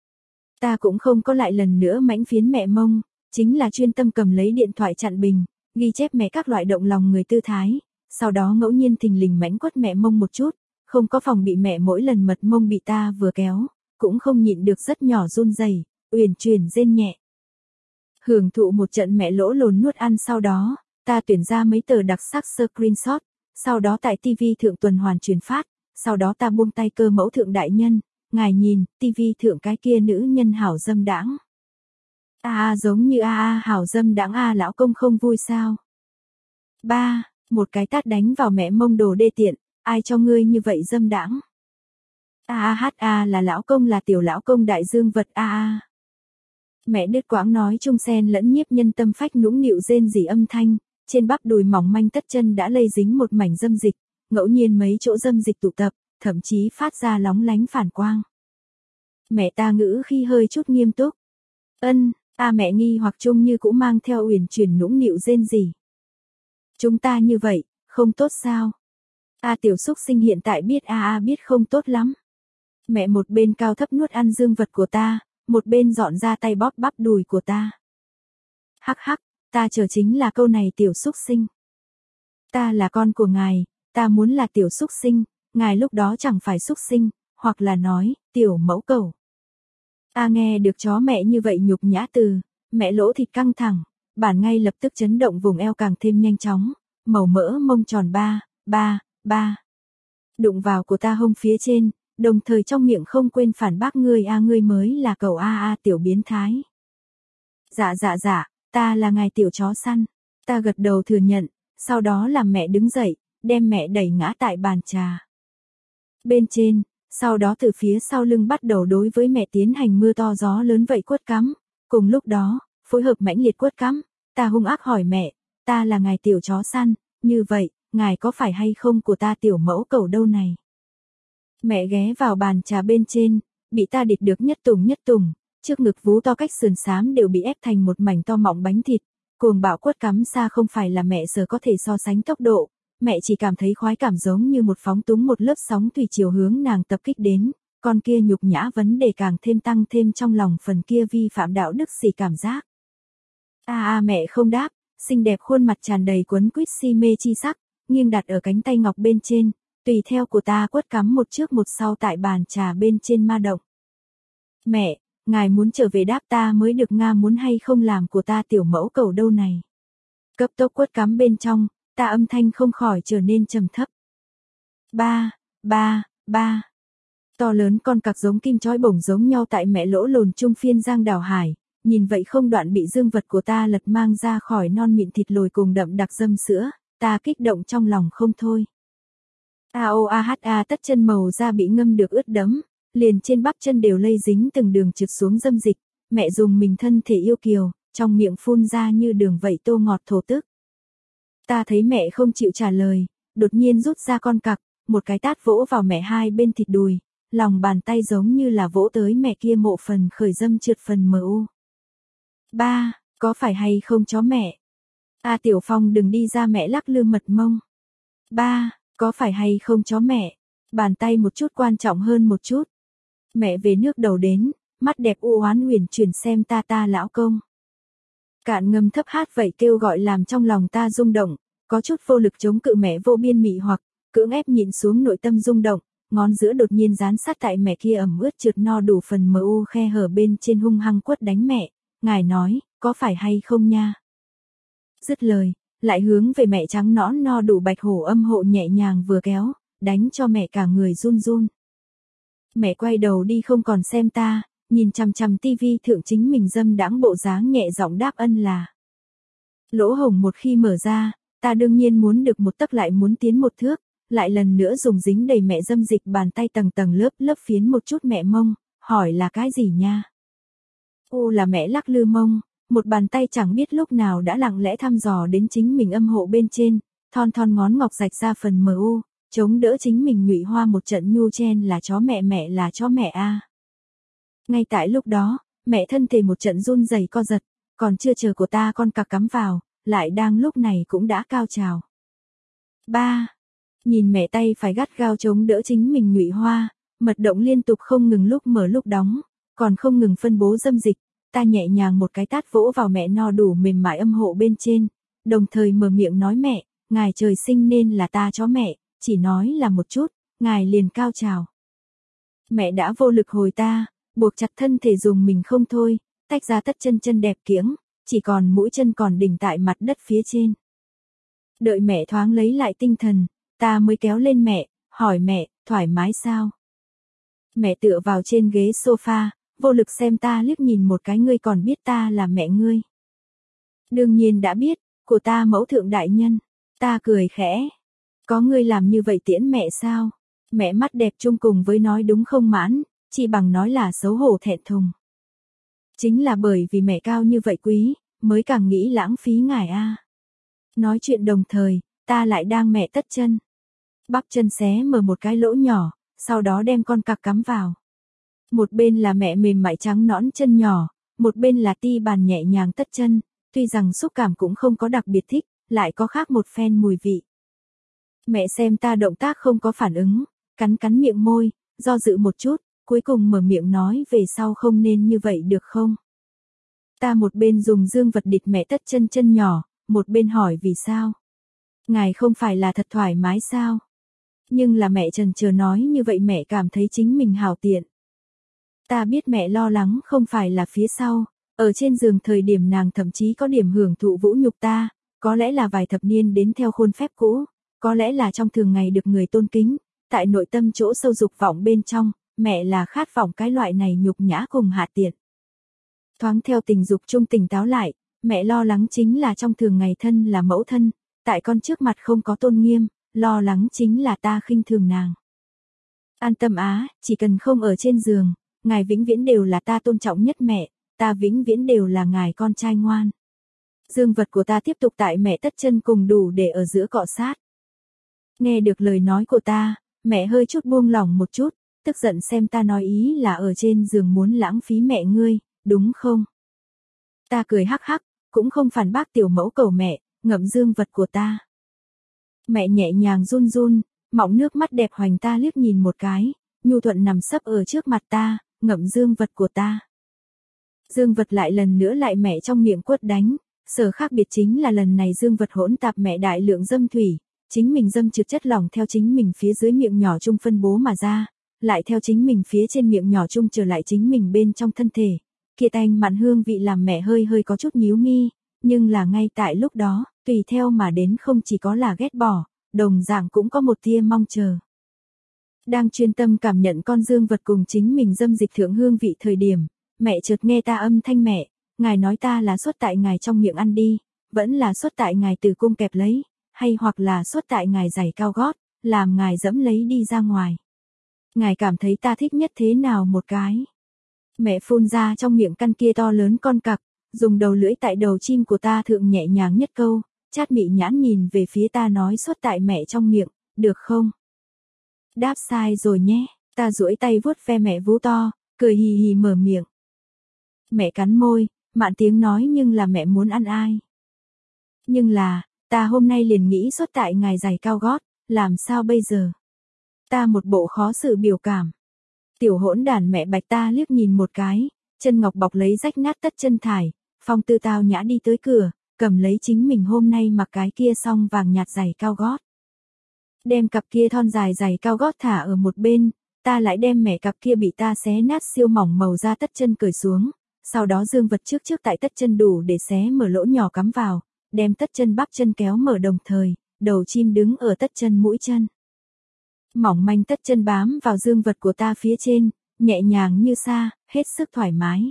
Ta cũng không có lại lần nữa mãnh phiến mẹ mông, chính là chuyên tâm cầm lấy điện thoại chặn bình, ghi chép mẹ các loại động lòng người tư thái, sau đó ngẫu nhiên thình lình mãnh quất mẹ mông một chút, không có phòng bị mẹ mỗi lần mật mông bị ta vừa kéo, cũng không nhịn được rất nhỏ run rẩy, uyển chuyển rên nhẹ. Hưởng thụ một trận mẹ lỗ lồn nuốt ăn sau đó, ta tuyển ra mấy tờ đặc sắc screenshot, sau đó tại tivi thượng tuần hoàn truyền phát, sau đó ta buông tay cơ mẫu thượng đại nhân, ngài nhìn, tivi thượng cái kia nữ nhân hảo dâm đãng. A a giống như a a hảo dâm đãng a lão công không vui sao? Ba, một cái tát đánh vào mẹ mông đồ đê tiện, ai cho ngươi như vậy dâm đãng? A a hát a là lão công là tiểu lão công đại dương vật a a. Mẹ đứt quãng nói chung xen lẫn nhiếp nhân tâm phách nũng nịu rên rỉ âm thanh, trên bắp đùi mỏng manh tất chân đã lây dính một mảnh dâm dịch, ngẫu nhiên mấy chỗ dâm dịch tụ tập, thậm chí phát ra lóng lánh phản quang. Mẹ ta ngữ khi hơi chút nghiêm túc. Ân, a mẹ nghi hoặc chung như cũng mang theo uyển chuyển nũng nịu rên rỉ. Chúng ta như vậy, không tốt sao? A tiểu xúc sinh hiện tại biết a a biết không tốt lắm. Mẹ một bên cao thấp nuốt ăn dương vật của ta, một bên dọn ra tay bóp bắp đùi của ta. Hắc hắc, ta chờ chính là câu này tiểu xúc sinh. Ta là con của ngài, ta muốn là tiểu xúc sinh, ngài lúc đó chẳng phải xúc sinh, hoặc là nói, tiểu mẫu cầu. Ta nghe được chó mẹ như vậy nhục nhã từ, mẹ lỗ thịt căng thẳng, bản ngay lập tức chấn động vùng eo càng thêm nhanh chóng, màu mỡ mông tròn ba, ba, ba. đụng vào của ta hông phía trên, đồng thời trong miệng không quên phản bác ngươi a ngươi mới là cậu a a tiểu biến thái. Dạ dạ dạ, ta là ngài tiểu chó săn. Ta gật đầu thừa nhận, sau đó làm mẹ đứng dậy, đem mẹ đẩy ngã tại bàn trà bên trên, sau đó từ phía sau lưng bắt đầu đối với mẹ tiến hành mưa to gió lớn vậy quất cắm. Cùng lúc đó, phối hợp mãnh liệt quất cắm, ta hung ác hỏi mẹ, ta là ngài tiểu chó săn, như vậy, ngài có phải hay không của ta tiểu mẫu cẩu đâu này? Mẹ ghé vào bàn trà bên trên, bị ta địt được nhất tùng nhất tùng, trước ngực vú to cách sườn xám đều bị ép thành một mảnh to mọng bánh thịt, cuồng bạo quất cắm xa không phải là mẹ giờ có thể so sánh tốc độ, mẹ chỉ cảm thấy khoái cảm giống như một phóng túng một lớp sóng thủy chiều hướng nàng tập kích đến, con kia nhục nhã vấn đề càng thêm tăng thêm trong lòng phần kia vi phạm đạo đức xỉ cảm giác. A a mẹ không đáp, xinh đẹp khuôn mặt tràn đầy quấn quýt si mê chi sắc, nghiêng đặt ở cánh tay ngọc bên trên, tùy theo của ta quất cắm một trước một sau tại bàn trà bên trên ma động. Mẹ, ngài muốn trở về đáp ta mới được nga muốn hay không làm của ta tiểu mẫu cẩu đâu này. Cấp tốc quất cắm bên trong, ta âm thanh không khỏi trở nên trầm thấp. Ba, ba, ba. To lớn con cặc giống kim chói bổng giống nhau tại mẹ lỗ lồn trung phiên giang đảo hải, nhìn vậy không đoạn bị dương vật của ta lật mang ra khỏi non mịn thịt lồi cùng đậm đặc dâm sữa, ta kích động trong lòng không thôi. A O A H A tất chân màu da bị ngâm được ướt đẫm, liền trên bắp chân đều lây dính từng đường trượt xuống dâm dịch, mẹ dùng mình thân thể yêu kiều, trong miệng phun ra như đường vậy tô ngọt thổ tức. Ta thấy mẹ không chịu trả lời, đột nhiên rút ra con cặc, một cái tát vỗ vào mẹ hai bên thịt đùi, lòng bàn tay giống như là vỗ tới mẹ kia mộ phần khởi dâm trượt phần mờ u. Ba, có phải hay không chó mẹ? A Tiểu Phong đừng đi ra mẹ lắc lư mật mông. Ba, có phải hay không chó mẹ? Bàn tay một chút quan trọng hơn một chút. Mẹ về nước đầu đến, mắt đẹp u oán huyền chuyển xem ta ta lão công. Cạn ngâm thấp hát vậy kêu gọi làm trong lòng ta rung động, có chút vô lực chống cự mẹ vô biên mị hoặc, cưỡng ép nhịn xuống nội tâm rung động, ngón giữa đột nhiên dán sát tại mẹ kia ẩm ướt trượt no đủ phần mờ u khe hở bên trên hung hăng quất đánh mẹ, ngài nói, có phải hay không nha? Dứt lời, lại hướng về mẹ trắng nõn no đủ bạch hổ âm hộ nhẹ nhàng vừa kéo, đánh cho mẹ cả người run run. Mẹ quay đầu đi không còn xem ta, nhìn chằm chằm tivi thượng chính mình dâm đãng bộ dáng nhẹ giọng đáp ân là. Lỗ hổng một khi mở ra, ta đương nhiên muốn được một tấc lại muốn tiến một thước, lại lần nữa dùng dính đầy mẹ dâm dịch bàn tay tầng tầng lớp lớp phiến một chút mẹ mông, hỏi là cái gì nha? Ô là mẹ lắc lư mông, một bàn tay chẳng biết lúc nào đã lặng lẽ thăm dò đến chính mình âm hộ bên trên, thon thon ngón ngọc rạch ra phần mờ u, chống đỡ chính mình nhụy hoa một trận nhu chen là chó mẹ mẹ là chó mẹ a. Ngay tại lúc đó, mẹ thân thể một trận run rẩy co giật, còn chưa chờ của ta con cặc cắm vào, lại đang lúc này cũng đã cao trào. Ba, nhìn mẹ tay phải gắt gao chống đỡ chính mình nhụy hoa, mật động liên tục không ngừng lúc mở lúc đóng, còn không ngừng phân bố dâm dịch, ta nhẹ nhàng một cái tát vỗ vào mẹ no đủ mềm mại âm hộ bên trên, đồng thời mở miệng nói mẹ, ngài trời sinh nên là ta chó mẹ, chỉ nói là một chút, ngài liền cao trào. Mẹ đã vô lực hồi ta, buộc chặt thân thể dùng mình không thôi, tách ra tất chân chân đẹp kiếng, chỉ còn mũi chân còn đỉnh tại mặt đất phía trên. Đợi mẹ thoáng lấy lại tinh thần, ta mới kéo lên mẹ, hỏi mẹ, thoải mái sao? Mẹ tựa vào trên ghế sofa, vô lực xem ta liếc nhìn một cái ngươi còn biết ta là mẹ ngươi. Đương nhiên đã biết, của ta mẫu thượng đại nhân. Ta cười khẽ. Có ngươi làm như vậy tiễn mẹ sao? Mẹ mắt đẹp chung cùng với nói đúng không mãn, chỉ bằng nói là xấu hổ thẹn thùng. Chính là bởi vì mẹ cao như vậy quý, mới càng nghĩ lãng phí ngài a. Nói chuyện đồng thời, ta lại đang mẹ tất chân. Bắp chân xé mở một cái lỗ nhỏ, sau đó đem con cặc cắm vào. Một bên là mẹ mềm mại trắng nõn chân nhỏ, một bên là ti bàn nhẹ nhàng tất chân, tuy rằng xúc cảm cũng không có đặc biệt thích, lại có khác một phen mùi vị. Mẹ xem ta động tác không có phản ứng, cắn cắn miệng môi, do dự một chút, cuối cùng mở miệng nói về sau không nên như vậy được không? Ta một bên dùng dương vật địt mẹ tất chân chân nhỏ, một bên hỏi vì sao? Ngài không phải là thật thoải mái sao? Nhưng là mẹ trần chờ nói như vậy mẹ cảm thấy chính mình hào tiện. Ta biết mẹ lo lắng không phải là phía sau, ở trên giường thời điểm nàng thậm chí có điểm hưởng thụ vũ nhục ta, có lẽ là vài thập niên đến theo khuôn phép cũ, có lẽ là trong thường ngày được người tôn kính, tại nội tâm chỗ sâu dục vọng bên trong, mẹ là khát vọng cái loại này nhục nhã cùng hạ tiện. Thoáng theo tình dục trung tỉnh táo lại, mẹ lo lắng chính là trong thường ngày thân là mẫu thân, tại con trước mặt không có tôn nghiêm, lo lắng chính là ta khinh thường nàng. An tâm á, chỉ cần không ở trên giường, ngài vĩnh viễn đều là ta tôn trọng nhất mẹ, ta vĩnh viễn đều là ngài con trai ngoan. Dương vật của ta tiếp tục tại mẹ tất chân cùng đủ để ở giữa cọ sát. Nghe được lời nói của ta, mẹ hơi chút buông lỏng một chút, tức giận xem ta nói ý là ở trên giường muốn lãng phí mẹ ngươi, đúng không? Ta cười hắc hắc, cũng không phản bác tiểu mẫu cầu mẹ, ngậm dương vật của ta. Mẹ nhẹ nhàng run run, mọng nước mắt đẹp hoành ta liếc nhìn một cái, nhu thuận nằm sấp ở trước mặt ta, ngậm dương vật của ta. Dương vật lại lần nữa lại mẹ trong miệng quất đánh, sở khác biệt chính là lần này dương vật hỗn tạp mẹ đại lượng dâm thủy, chính mình dâm trượt chất lỏng theo chính mình phía dưới miệng nhỏ chung phân bố mà ra, lại theo chính mình phía trên miệng nhỏ chung trở lại chính mình bên trong thân thể. Kia tanh mặn hương vị làm mẹ hơi hơi có chút nhíu nghi, nhưng là ngay tại lúc đó, tùy theo mà đến không chỉ có là ghét bỏ, đồng dạng cũng có một tia mong chờ. Đang chuyên tâm cảm nhận con dương vật cùng chính mình dâm dịch thượng hương vị thời điểm, mẹ chợt nghe ta âm thanh mẹ, ngài nói ta là xuất tại ngài trong miệng ăn đi, vẫn là xuất tại ngài từ cung kẹp lấy, hay hoặc là xuất tại ngài giày cao gót, làm ngài dẫm lấy đi ra ngoài. Ngài cảm thấy ta thích nhất thế nào một cái? Mẹ phun ra trong miệng căn kia to lớn con cặc, dùng đầu lưỡi tại đầu chim của ta thượng nhẹ nhàng nhất câu, chát mị nhãn nhìn về phía ta nói xuất tại mẹ trong miệng, được không? Đáp sai rồi nhé, ta duỗi tay vuốt ve mẹ vú to, cười hì hì mở miệng. Mẹ cắn môi, mạn tiếng nói nhưng là mẹ muốn ăn ai? Nhưng là, ta hôm nay liền nghĩ xuất tại ngài giày cao gót, làm sao bây giờ? Ta một bộ khó xử biểu cảm. Tiểu hỗn đàn mẹ bạch ta liếc nhìn một cái, chân ngọc bọc lấy rách nát tất chân thải, phong tư tao nhã đi tới cửa, cầm lấy chính mình hôm nay mặc cái kia song vàng nhạt giày cao gót. Đem cặp kia thon dài giày cao gót thả ở một bên, ta lại đem mẹ cặp kia bị ta xé nát siêu mỏng màu da tất chân cởi xuống, sau đó dương vật trước trước tại tất chân đủ để xé mở lỗ nhỏ cắm vào, đem tất chân bắp chân kéo mở đồng thời, đầu chim đứng ở tất chân mũi chân. Mỏng manh tất chân bám vào dương vật của ta phía trên, nhẹ nhàng như sa, hết sức thoải mái.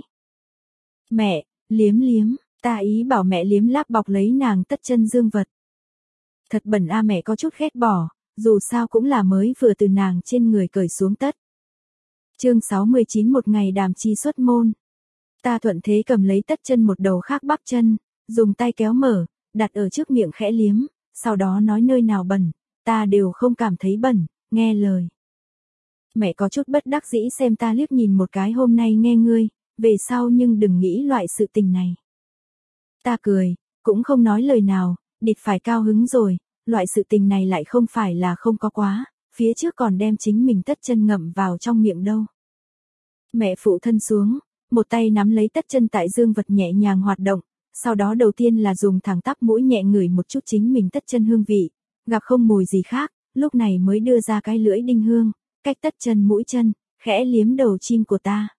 Mẹ, liếm liếm, ta ý bảo mẹ liếm láp bọc lấy nàng tất chân dương vật. Thật bẩn a mẹ có chút ghét bỏ, dù sao cũng là mới vừa từ nàng trên người cởi xuống tất. Chương sáu mươi chín một ngày đàm chi xuất môn. Ta thuận thế cầm lấy tất chân một đầu khác bắp chân, dùng tay kéo mở, đặt ở trước miệng khẽ liếm, sau đó nói nơi nào bẩn, ta đều không cảm thấy bẩn, nghe lời. Mẹ có chút bất đắc dĩ xem ta liếc nhìn một cái hôm nay nghe ngươi, về sau nhưng đừng nghĩ loại sự tình này. Ta cười, cũng không nói lời nào, địt phải cao hứng rồi, loại sự tình này lại không phải là không có quá, phía trước còn đem chính mình tất chân ngậm vào trong miệng đâu. Mẹ phụ thân xuống, một tay nắm lấy tất chân tại dương vật nhẹ nhàng hoạt động, sau đó đầu tiên là dùng thẳng tắp mũi nhẹ ngửi một chút chính mình tất chân hương vị, gặp không mùi gì khác, lúc này mới đưa ra cái lưỡi đinh hương, cách tất chân mũi chân, khẽ liếm đầu chim của ta.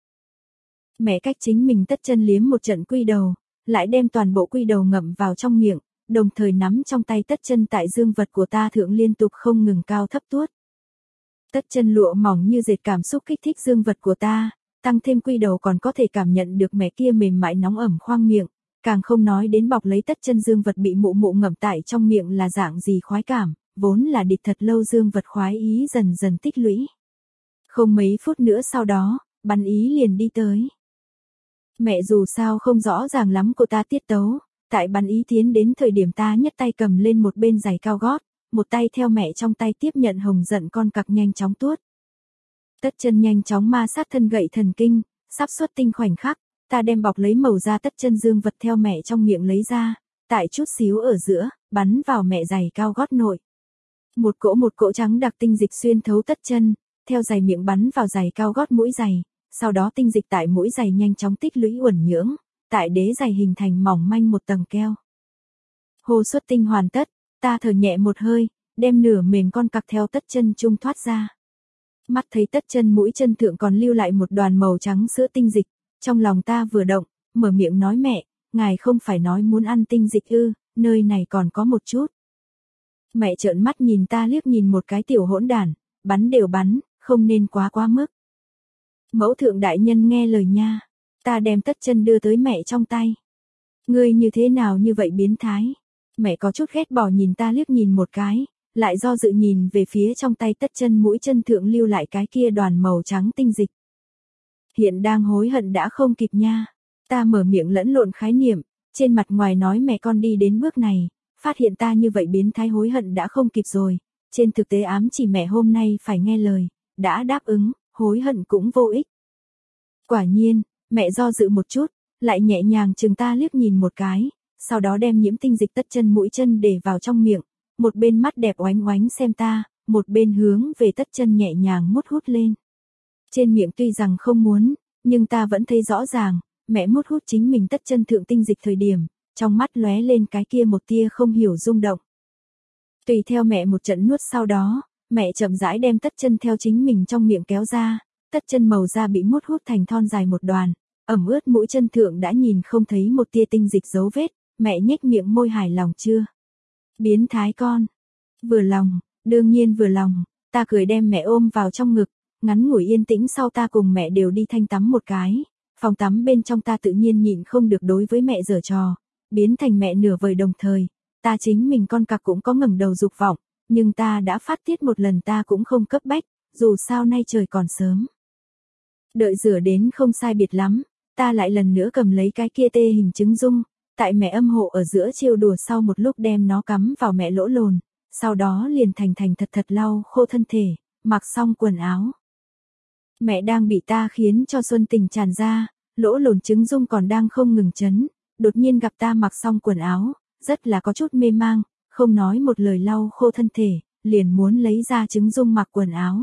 Mẹ cách chính mình tất chân liếm một trận quy đầu, lại đem toàn bộ quy đầu ngậm vào trong miệng, đồng thời nắm trong tay tất chân tại dương vật của ta thượng liên tục không ngừng cao thấp tuốt. Tất chân lụa mỏng như dệt cảm xúc kích thích dương vật của ta, tăng thêm quy đầu còn có thể cảm nhận được mẹ kia mềm mại nóng ẩm khoang miệng, càng không nói đến bọc lấy tất chân dương vật bị mụ mụ ngậm tại trong miệng là dạng gì khoái cảm, vốn là địch thật lâu dương vật khoái ý dần dần tích lũy. Không mấy phút nữa sau đó, bắn ý liền đi tới. Mẹ dù sao không rõ ràng lắm của ta tiết tấu, tại bắn ý tiến đến thời điểm ta nhất tay cầm lên một bên giày cao gót, một tay theo mẹ trong tay tiếp nhận hồng giận con cặc nhanh chóng tuốt. Tất chân nhanh chóng ma sát thân gậy thần kinh, sắp xuất tinh khoảnh khắc, ta đem bọc lấy màu da tất chân dương vật theo mẹ trong miệng lấy ra, tại chút xíu ở giữa, bắn vào mẹ giày cao gót nội. Một cỗ một cỗ trắng đặc tinh dịch xuyên thấu tất chân, theo giày miệng bắn vào giày cao gót mũi giày, sau đó tinh dịch tại mũi giày nhanh chóng tích lũy uẩn nhưỡng, tại đế giày hình thành mỏng manh một tầng keo. Hô xuất tinh hoàn tất, ta thở nhẹ một hơi, đem nửa mềm con cặc theo tất chân trung thoát ra. Mắt thấy tất chân mũi chân thượng còn lưu lại một đoàn màu trắng sữa tinh dịch, trong lòng ta vừa động, mở miệng nói mẹ, ngài không phải nói muốn ăn tinh dịch ư, nơi này còn có một chút. Mẹ trợn mắt nhìn ta liếc nhìn một cái tiểu hỗn đản, bắn đều bắn, không nên quá quá mức. Mẫu thượng đại nhân nghe lời nha. Ta đem tất chân đưa tới mẹ trong tay. Ngươi như thế nào như vậy biến thái? Mẹ có chút ghét bỏ nhìn ta liếc nhìn một cái, lại do dự nhìn về phía trong tay tất chân mũi chân thượng lưu lại cái kia đoàn màu trắng tinh dịch. Hiện đang hối hận đã không kịp nha. Ta mở miệng lẫn lộn khái niệm, trên mặt ngoài nói mẹ con đi đến bước này, phát hiện ta như vậy biến thái hối hận đã không kịp rồi, trên thực tế ám chỉ mẹ hôm nay phải nghe lời, đã đáp ứng, hối hận cũng vô ích. Quả nhiên, mẹ do dự một chút, lại nhẹ nhàng chừng ta liếc nhìn một cái, sau đó đem nhiễm tinh dịch tất chân mũi chân để vào trong miệng, một bên mắt đẹp oánh oánh xem ta, một bên hướng về tất chân nhẹ nhàng mút hút lên. Trên miệng tuy rằng không muốn, nhưng ta vẫn thấy rõ ràng, mẹ mút hút chính mình tất chân thượng tinh dịch thời điểm, trong mắt lóe lên cái kia một tia không hiểu rung động. Tùy theo mẹ một trận nuốt sau đó, mẹ chậm rãi đem tất chân theo chính mình trong miệng kéo ra, tất chân màu da bị mút hút thành thon dài một đoàn, ẩm ướt mũi chân thượng đã nhìn không thấy một tia tinh dịch dấu vết, mẹ nhếch miệng môi hài lòng chưa? Biến thái con. Vừa lòng, đương nhiên vừa lòng, ta cười đem mẹ ôm vào trong ngực, ngắn ngủi yên tĩnh sau ta cùng mẹ đều đi thanh tắm một cái, phòng tắm bên trong ta tự nhiên nhịn không được đối với mẹ giở trò, biến thành mẹ nửa vời đồng thời, ta chính mình con cặc cũng có ngẩng đầu dục vọng, nhưng ta đã phát tiết một lần ta cũng không cấp bách, dù sao nay trời còn sớm. Đợi rửa đến không sai biệt lắm, ta lại lần nữa cầm lấy cái kia tê hình trứng dung, tại mẹ âm hộ ở giữa trêu đùa sau một lúc đem nó cắm vào mẹ lỗ lồn, sau đó liền thành thành thật thật lau khô thân thể, mặc xong quần áo. Mẹ đang bị ta khiến cho xuân tình tràn ra, lỗ lồn trứng dung còn đang không ngừng chấn, đột nhiên gặp ta mặc xong quần áo, rất là có chút mê mang, không nói một lời lau khô thân thể, liền muốn lấy ra trứng dung mặc quần áo.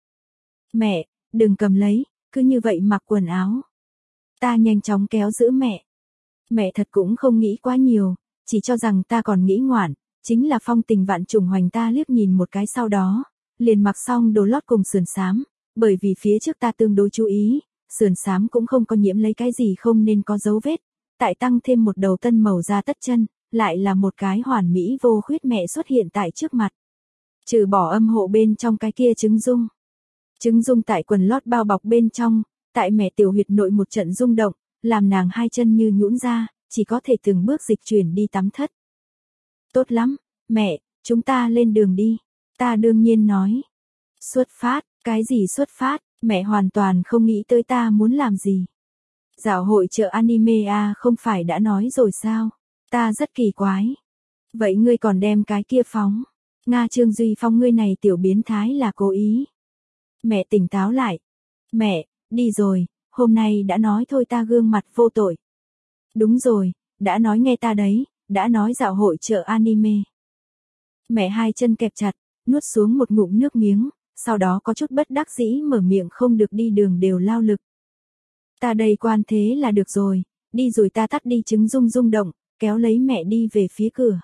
Mẹ, đừng cầm lấy, cứ như vậy mặc quần áo. Ta nhanh chóng kéo giữ mẹ. Mẹ thật cũng không nghĩ quá nhiều, chỉ cho rằng ta còn nghĩ ngoạn, chính là phong tình vạn trùng hoành ta liếc nhìn một cái sau đó, liền mặc xong đồ lót cùng sườn xám, bởi vì phía trước ta tương đối chú ý, sườn xám cũng không có nhiễm lấy cái gì không nên có dấu vết, tại tăng thêm một đầu tân màu da tất chân, lại là một cái hoàn mỹ vô khuyết mẹ xuất hiện tại trước mặt. Trừ bỏ âm hộ bên trong cái kia trứng dung. Trứng dung tại quần lót bao bọc bên trong, tại mẹ tiểu huyệt nội một trận rung động, làm nàng hai chân như nhũn ra, chỉ có thể từng bước dịch chuyển đi tắm thất. Tốt lắm, mẹ, chúng ta lên đường đi. Ta đương nhiên nói. Xuất phát, cái gì xuất phát, mẹ hoàn toàn không nghĩ tới ta muốn làm gì. Dạo hội chợ anime à không phải đã nói rồi sao, ta rất kỳ quái. Vậy ngươi còn đem cái kia phóng. Nga Trương Duy Phong ngươi này tiểu biến thái là cố ý. Mẹ tỉnh táo lại. Mẹ, đi rồi, hôm nay đã nói thôi ta gương mặt vô tội. Đúng rồi, đã nói nghe ta đấy, đã nói dạo hội chợ anime. Mẹ hai chân kẹp chặt, nuốt xuống một ngụm nước miếng, sau đó có chút bất đắc dĩ mở miệng không được đi đường đều lao lực. Ta đây quan thế là được rồi, đi rồi ta tắt đi trứng dung rung động, kéo lấy mẹ đi về phía cửa.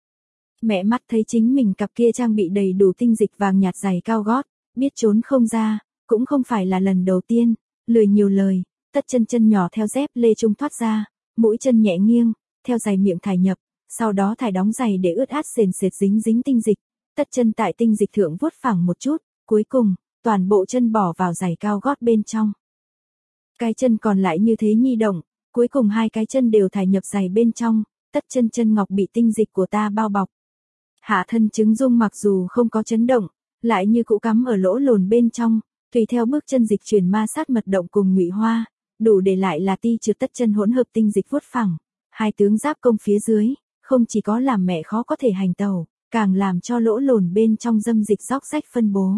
Mẹ mắt thấy chính mình cặp kia trang bị đầy đủ tinh dịch vàng nhạt giày cao gót, biết trốn không ra, cũng không phải là lần đầu tiên, lười nhiều lời, tất chân chân nhỏ theo dép lê trung thoát ra, mũi chân nhẹ nghiêng, theo giày miệng thải nhập, sau đó thải đóng giày để ướt át sền sệt dính dính tinh dịch, tất chân tại tinh dịch thượng vuốt phẳng một chút, cuối cùng, toàn bộ chân bỏ vào giày cao gót bên trong. Cái chân còn lại như thế nhi động, cuối cùng hai cái chân đều thải nhập giày bên trong, tất chân chân ngọc bị tinh dịch của ta bao bọc. Hạ thân trứng dung mặc dù không có chấn động, lại như cũ cắm ở lỗ lồn bên trong, tùy theo bước chân dịch chuyển ma sát mật động cùng ngụy hoa, đủ để lại là ti trượt tất chân hỗn hợp tinh dịch vuốt phẳng, hai tướng giáp công phía dưới, không chỉ có làm mẹ khó có thể hành tẩu, càng làm cho lỗ lồn bên trong dâm dịch róc rách phân bố.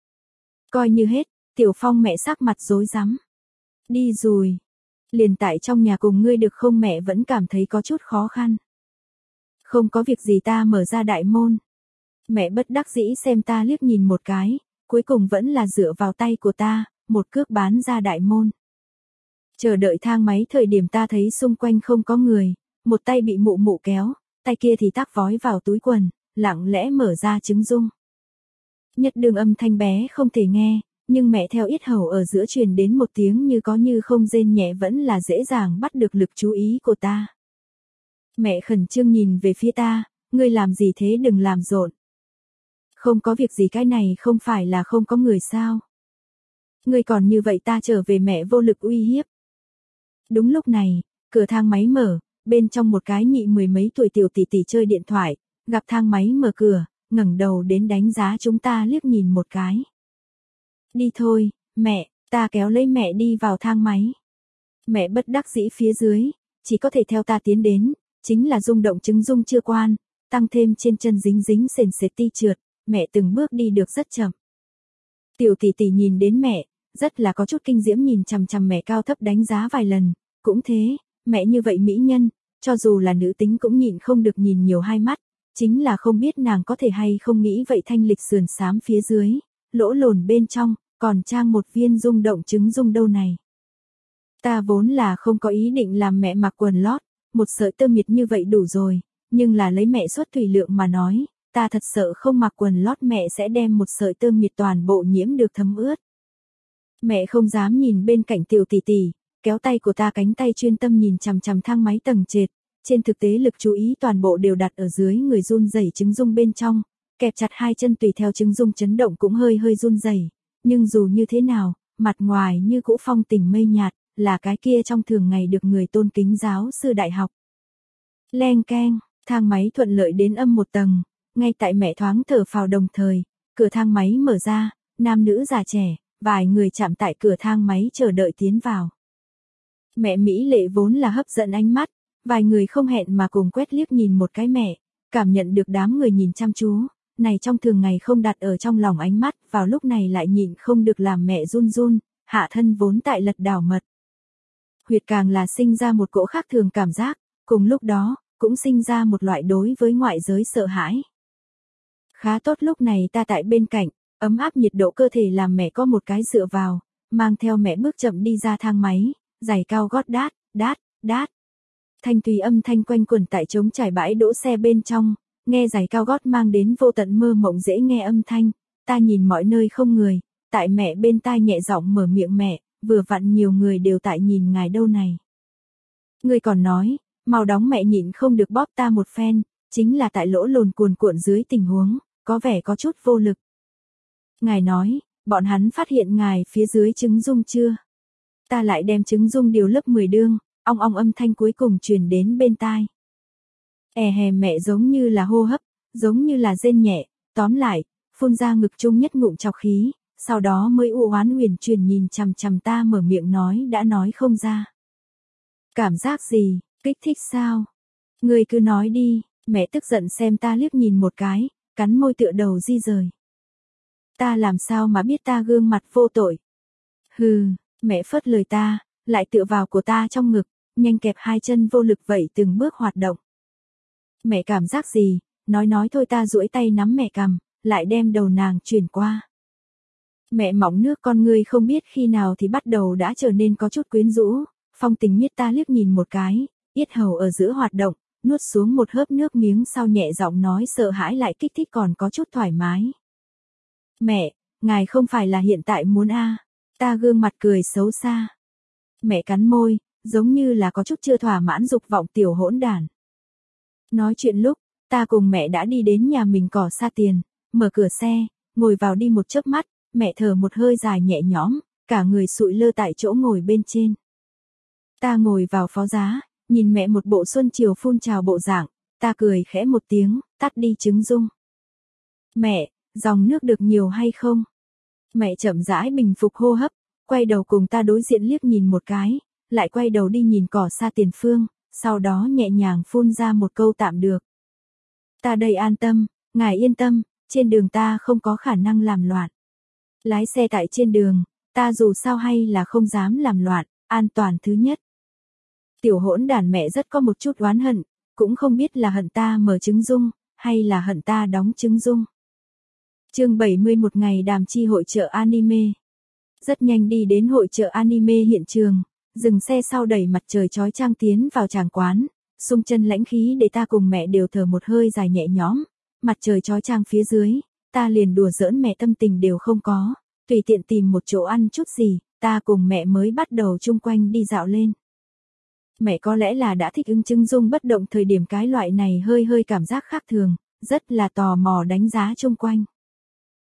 Coi như hết, Tiểu Phong mẹ sắc mặt rối rắm. Đi rồi. Liền tại trong nhà cùng ngươi được không mẹ vẫn cảm thấy có chút khó khăn. Không có việc gì ta mở ra đại môn. Mẹ bất đắc dĩ xem ta liếc nhìn một cái, cuối cùng vẫn là dựa vào tay của ta, một cước bán ra đại môn. Chờ đợi thang máy thời điểm ta thấy xung quanh không có người, một tay bị mụ mụ kéo, tay kia thì tắc vói vào túi quần, lặng lẽ mở ra trứng dung. Nhất đường âm thanh bé không thể nghe, nhưng mẹ theo yết hầu ở giữa truyền đến một tiếng như có như không rên nhẹ vẫn là dễ dàng bắt được lực chú ý của ta. Mẹ khẩn trương nhìn về phía ta, ngươi làm gì thế đừng làm rộn. Không có việc gì, cái này không phải là không có người sao? Ngươi còn như vậy ta trở về, mẹ vô lực uy hiếp. Đúng lúc này, cửa thang máy mở, bên trong một cái nhị mười mấy tuổi tiểu tỷ tỷ chơi điện thoại, gặp thang máy mở cửa, ngẩng đầu đến đánh giá chúng ta liếc nhìn một cái. Đi thôi, mẹ, ta kéo lấy mẹ đi vào thang máy. Mẹ bất đắc dĩ phía dưới, chỉ có thể theo ta tiến đến, chính là rung động chứng rung chưa quan, tăng thêm trên chân dính dính sền sệt ti trượt, mẹ từng bước đi được rất chậm. Tiểu tỷ tỷ nhìn đến mẹ, rất là có chút kinh diễm, nhìn chằm chằm mẹ cao thấp đánh giá vài lần, cũng thế, mẹ như vậy mỹ nhân, cho dù là nữ tính cũng nhịn không được nhìn nhiều hai mắt, chính là không biết nàng có thể hay không nghĩ vậy thanh lịch sườn xám phía dưới, lỗ lồn bên trong, còn trang một viên rung động trứng rung đâu này. Ta vốn là không có ý định làm mẹ mặc quần lót, một sợi tơ miệt như vậy đủ rồi, nhưng là lấy mẹ xuất thủy lượng mà nói, ta thật sợ không mặc quần lót mẹ sẽ đem một sợi tơ miệt toàn bộ nhiễm được thấm ướt. Mẹ không dám nhìn bên cạnh tiểu tỷ tỷ, kéo tay của ta cánh tay chuyên tâm nhìn chằm chằm thang máy tầng trệt, trên thực tế lực chú ý toàn bộ đều đặt ở dưới người run rẩy trứng rung bên trong, kẹp chặt hai chân tùy theo trứng rung chấn động cũng hơi hơi run rẩy, nhưng dù như thế nào, mặt ngoài như cũ phong tình mây nhạt, là cái kia trong thường ngày được người tôn kính giáo sư đại học. Leng keng, thang máy thuận lợi đến âm một tầng, ngay tại mẹ thoáng thở phào đồng thời, cửa thang máy mở ra, nam nữ già trẻ, vài người chạm tại cửa thang máy chờ đợi tiến vào. Mẹ mỹ lệ vốn là hấp dẫn ánh mắt, vài người không hẹn mà cùng quét liếc nhìn một cái mẹ, cảm nhận được đám người nhìn chăm chú, này trong thường ngày không đặt ở trong lòng ánh mắt, vào lúc này lại nhịn không được làm mẹ run run, hạ thân vốn tại lật đảo mật. Huyệt càng là sinh ra một cỗ khác thường cảm giác, cùng lúc đó, cũng sinh ra một loại đối với ngoại giới sợ hãi. Khá tốt lúc này ta tại bên cạnh, ấm áp nhiệt độ cơ thể làm mẹ có một cái dựa vào, mang theo mẹ bước chậm đi ra thang máy, giày cao gót đát, đát, đát. Thanh tùy âm thanh quanh quẩn tại trống trải bãi đỗ xe bên trong, nghe giày cao gót mang đến vô tận mơ mộng dễ nghe âm thanh, ta nhìn mọi nơi không người, tại mẹ bên tai nhẹ giọng mở miệng, mẹ, vừa vặn nhiều người đều tại nhìn ngài đâu này. Người còn nói, mau đóng, mẹ nhịn không được bóp ta một phen, chính là tại lỗ lồn cuồn cuộn dưới tình huống, có vẻ có chút vô lực. Ngài nói, bọn hắn phát hiện ngài phía dưới trứng rung chưa? Ta lại đem trứng rung điều lớp mười đương, ong ong âm thanh cuối cùng truyền đến bên tai. E hè, mẹ giống như là hô hấp, giống như là rên nhẹ, tóm lại, phun ra ngực chung nhất ngụm trọc khí, sau đó mới u oán huyền truyền nhìn chằm chằm ta mở miệng nói đã nói không ra. Cảm giác gì, kích thích sao? Người cứ nói đi, mẹ tức giận xem ta liếc nhìn một cái, cắn môi tựa đầu di rời. Ta làm sao mà biết, ta gương mặt vô tội. Hừ, mẹ phớt lời ta, lại tựa vào của ta trong ngực, nhanh kẹp hai chân vô lực vậy từng bước hoạt động. Mẹ cảm giác gì, nói nói thôi, ta duỗi tay nắm mẹ cằm, lại đem đầu nàng chuyển qua. Mẹ mỏng nước con ngươi không biết khi nào thì bắt đầu đã trở nên có chút quyến rũ, phong tình miết ta liếc nhìn một cái, yết hầu ở giữa hoạt động, nuốt xuống một hớp nước miếng sau nhẹ giọng nói sợ hãi lại kích thích còn có chút thoải mái. Mẹ, ngài không phải là hiện tại muốn a? À. Ta gương mặt cười xấu xa. Mẹ cắn môi, giống như là có chút chưa thỏa mãn dục vọng tiểu hỗn đản. Nói chuyện lúc, ta cùng mẹ đã đi đến nhà mình cỏ xa tiền, mở cửa xe, ngồi vào đi một chớp mắt, mẹ thở một hơi dài nhẹ nhõm, cả người sụi lơ tại chỗ ngồi bên trên. Ta ngồi vào phó giá, nhìn mẹ một bộ xuân chiều phun trào bộ dạng, ta cười khẽ một tiếng, tắt đi trứng rung. Mẹ, dòng nước được nhiều hay không? Mẹ chậm rãi bình phục hô hấp, quay đầu cùng ta đối diện liếc nhìn một cái, lại quay đầu đi nhìn cỏ xa tiền phương, sau đó nhẹ nhàng phun ra một câu tạm được. Ta đây an tâm, ngài yên tâm, trên đường ta không có khả năng làm loạn. Lái xe tại trên đường, ta dù sao hay là không dám làm loạn, an toàn thứ nhất. Tiểu hỗn đàn mẹ rất có một chút oán hận, cũng không biết là hận ta mở trứng rung, hay là hận ta đóng trứng rung. Chương bảy mươi một ngày đàm chi hội chợ anime. Rất nhanh đi đến hội chợ anime hiện trường, dừng xe sau đẩy mặt trời chói chang tiến vào tràng quán, xung chân lãnh khí để ta cùng mẹ đều thở một hơi dài nhẹ nhõm, mặt trời chói chang phía dưới, ta liền đùa giỡn mẹ tâm tình đều không có, tùy tiện tìm một chỗ ăn chút gì, ta cùng mẹ mới bắt đầu chung quanh đi dạo lên. Mẹ có lẽ là đã thích ứng trứng rung bất động thời điểm cái loại này hơi hơi cảm giác khác thường, rất là tò mò đánh giá chung quanh.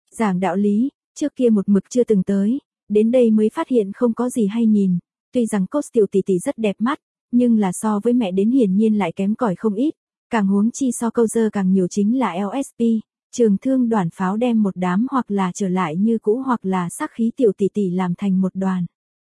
Giảng đạo lý, trước kia một mực chưa từng tới, đến đây mới phát hiện không có gì hay nhìn, tuy rằng cốt tiểu tỷ tỷ rất đẹp mắt, nhưng là so với mẹ đến hiển nhiên lại kém cỏi không ít, càng huống chi so câu dơ càng nhiều chính là lờ ét pê, trường thương đoàn pháo đem một đám hoặc là trở lại như cũ hoặc là sắc khí tiểu tỷ tỷ làm thành một đoàn.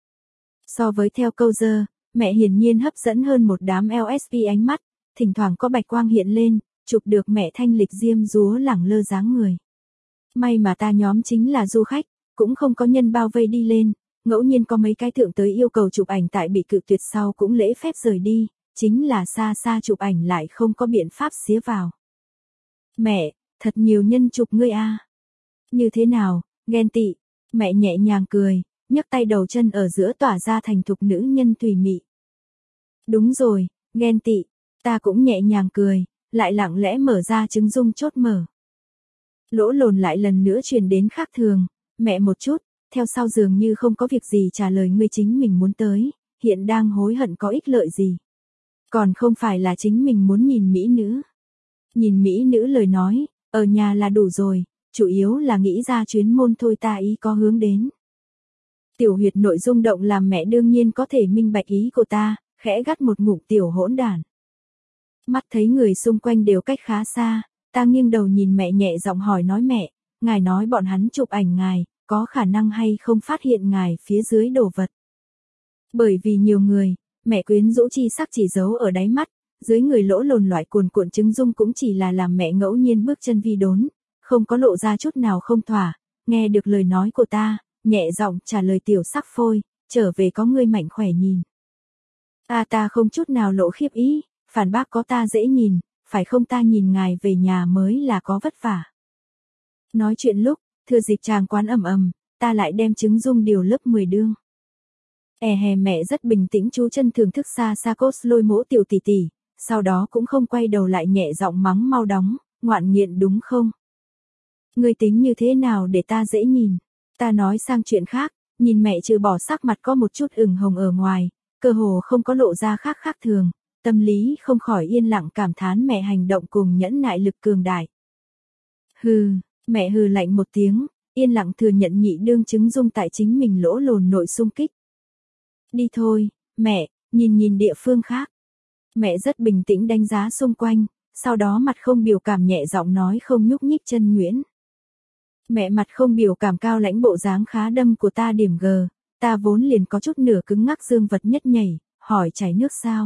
So với theo câu dơ, mẹ hiển nhiên hấp dẫn hơn một đám lờ ét pê ánh mắt, thỉnh thoảng có bạch quang hiện lên, chụp được mẹ thanh lịch diêm dúa lẳng lơ dáng người. May mà ta nhóm chính là du khách, cũng không có nhân bao vây đi lên, ngẫu nhiên có mấy cái thượng tới yêu cầu chụp ảnh tại bị cự tuyệt sau cũng lễ phép rời đi, chính là xa xa chụp ảnh lại không có biện pháp xía vào. Mẹ, thật nhiều nhân chụp ngươi a. Như thế nào, ghen tị, mẹ nhẹ nhàng cười, nhấc tay đầu chân ở giữa tỏa ra thành thục nữ nhân thùy mị. Đúng rồi, ghen tị, ta cũng nhẹ nhàng cười, lại lặng lẽ mở ra trứng dung chốt mở. Lỗ lồn lại lần nữa truyền đến khác thường, mẹ một chút, theo sau dường như không có việc gì trả lời ngươi chính mình muốn tới, hiện đang hối hận có ích lợi gì. Còn không phải là chính mình muốn nhìn mỹ nữ. Nhìn mỹ nữ lời nói, ở nhà là đủ rồi, chủ yếu là nghĩ ra chuyến môn thôi ta ý có hướng đến. Tiểu huyệt nội dung động làm mẹ đương nhiên có thể minh bạch ý của ta, khẽ gắt một ngụm tiểu hỗn đản. Mắt thấy người xung quanh đều cách khá xa, ta nghiêng đầu nhìn mẹ nhẹ giọng hỏi nói mẹ, ngài nói bọn hắn chụp ảnh ngài, có khả năng hay không phát hiện ngài phía dưới đồ vật. Bởi vì nhiều người, mẹ quyến rũ chi sắc chỉ giấu ở đáy mắt, dưới người lỗ lồn loại cuồn cuộn trứng dung cũng chỉ là làm mẹ ngẫu nhiên bước chân vi đốn, không có lộ ra chút nào không thỏa, nghe được lời nói của ta, nhẹ giọng trả lời tiểu sắc phôi, trở về có ngươi mạnh khỏe nhìn. Ta ta không chút nào lộ khiếp ý, phản bác có ta dễ nhìn, phải không ta nhìn ngài về nhà mới là có vất vả. Nói chuyện lúc, thừa dịp chàng quán ầm ầm, ta lại đem trứng dung điều lớp mười đương. E hè mẹ rất bình tĩnh chú chân thưởng thức xa xa cốt lôi mỗ tiểu tỷ tỷ, sau đó cũng không quay đầu lại nhẹ giọng mắng mau đóng, ngoạn nghiện đúng không? Ngươi tính như thế nào để ta dễ nhìn? Ta nói sang chuyện khác, nhìn mẹ trừ bỏ sắc mặt có một chút ửng hồng ở ngoài, cơ hồ không có lộ ra khác khác thường, tâm lý không khỏi yên lặng cảm thán mẹ hành động cùng nhẫn nại lực cường đại. Hừ, mẹ hừ lạnh một tiếng, yên lặng thừa nhận nhị đương chứng dung tại chính mình lỗ lồn nội xung kích. Đi thôi, mẹ, nhìn nhìn địa phương khác. Mẹ rất bình tĩnh đánh giá xung quanh, sau đó mặt không biểu cảm nhẹ giọng nói không nhúc nhích chân nhuyễn. Mẹ mặt không biểu cảm cao lãnh bộ dáng khá đâm của ta điểm G, ta vốn liền có chút nửa cứng ngắc dương vật nhất nhảy, hỏi chảy nước sao.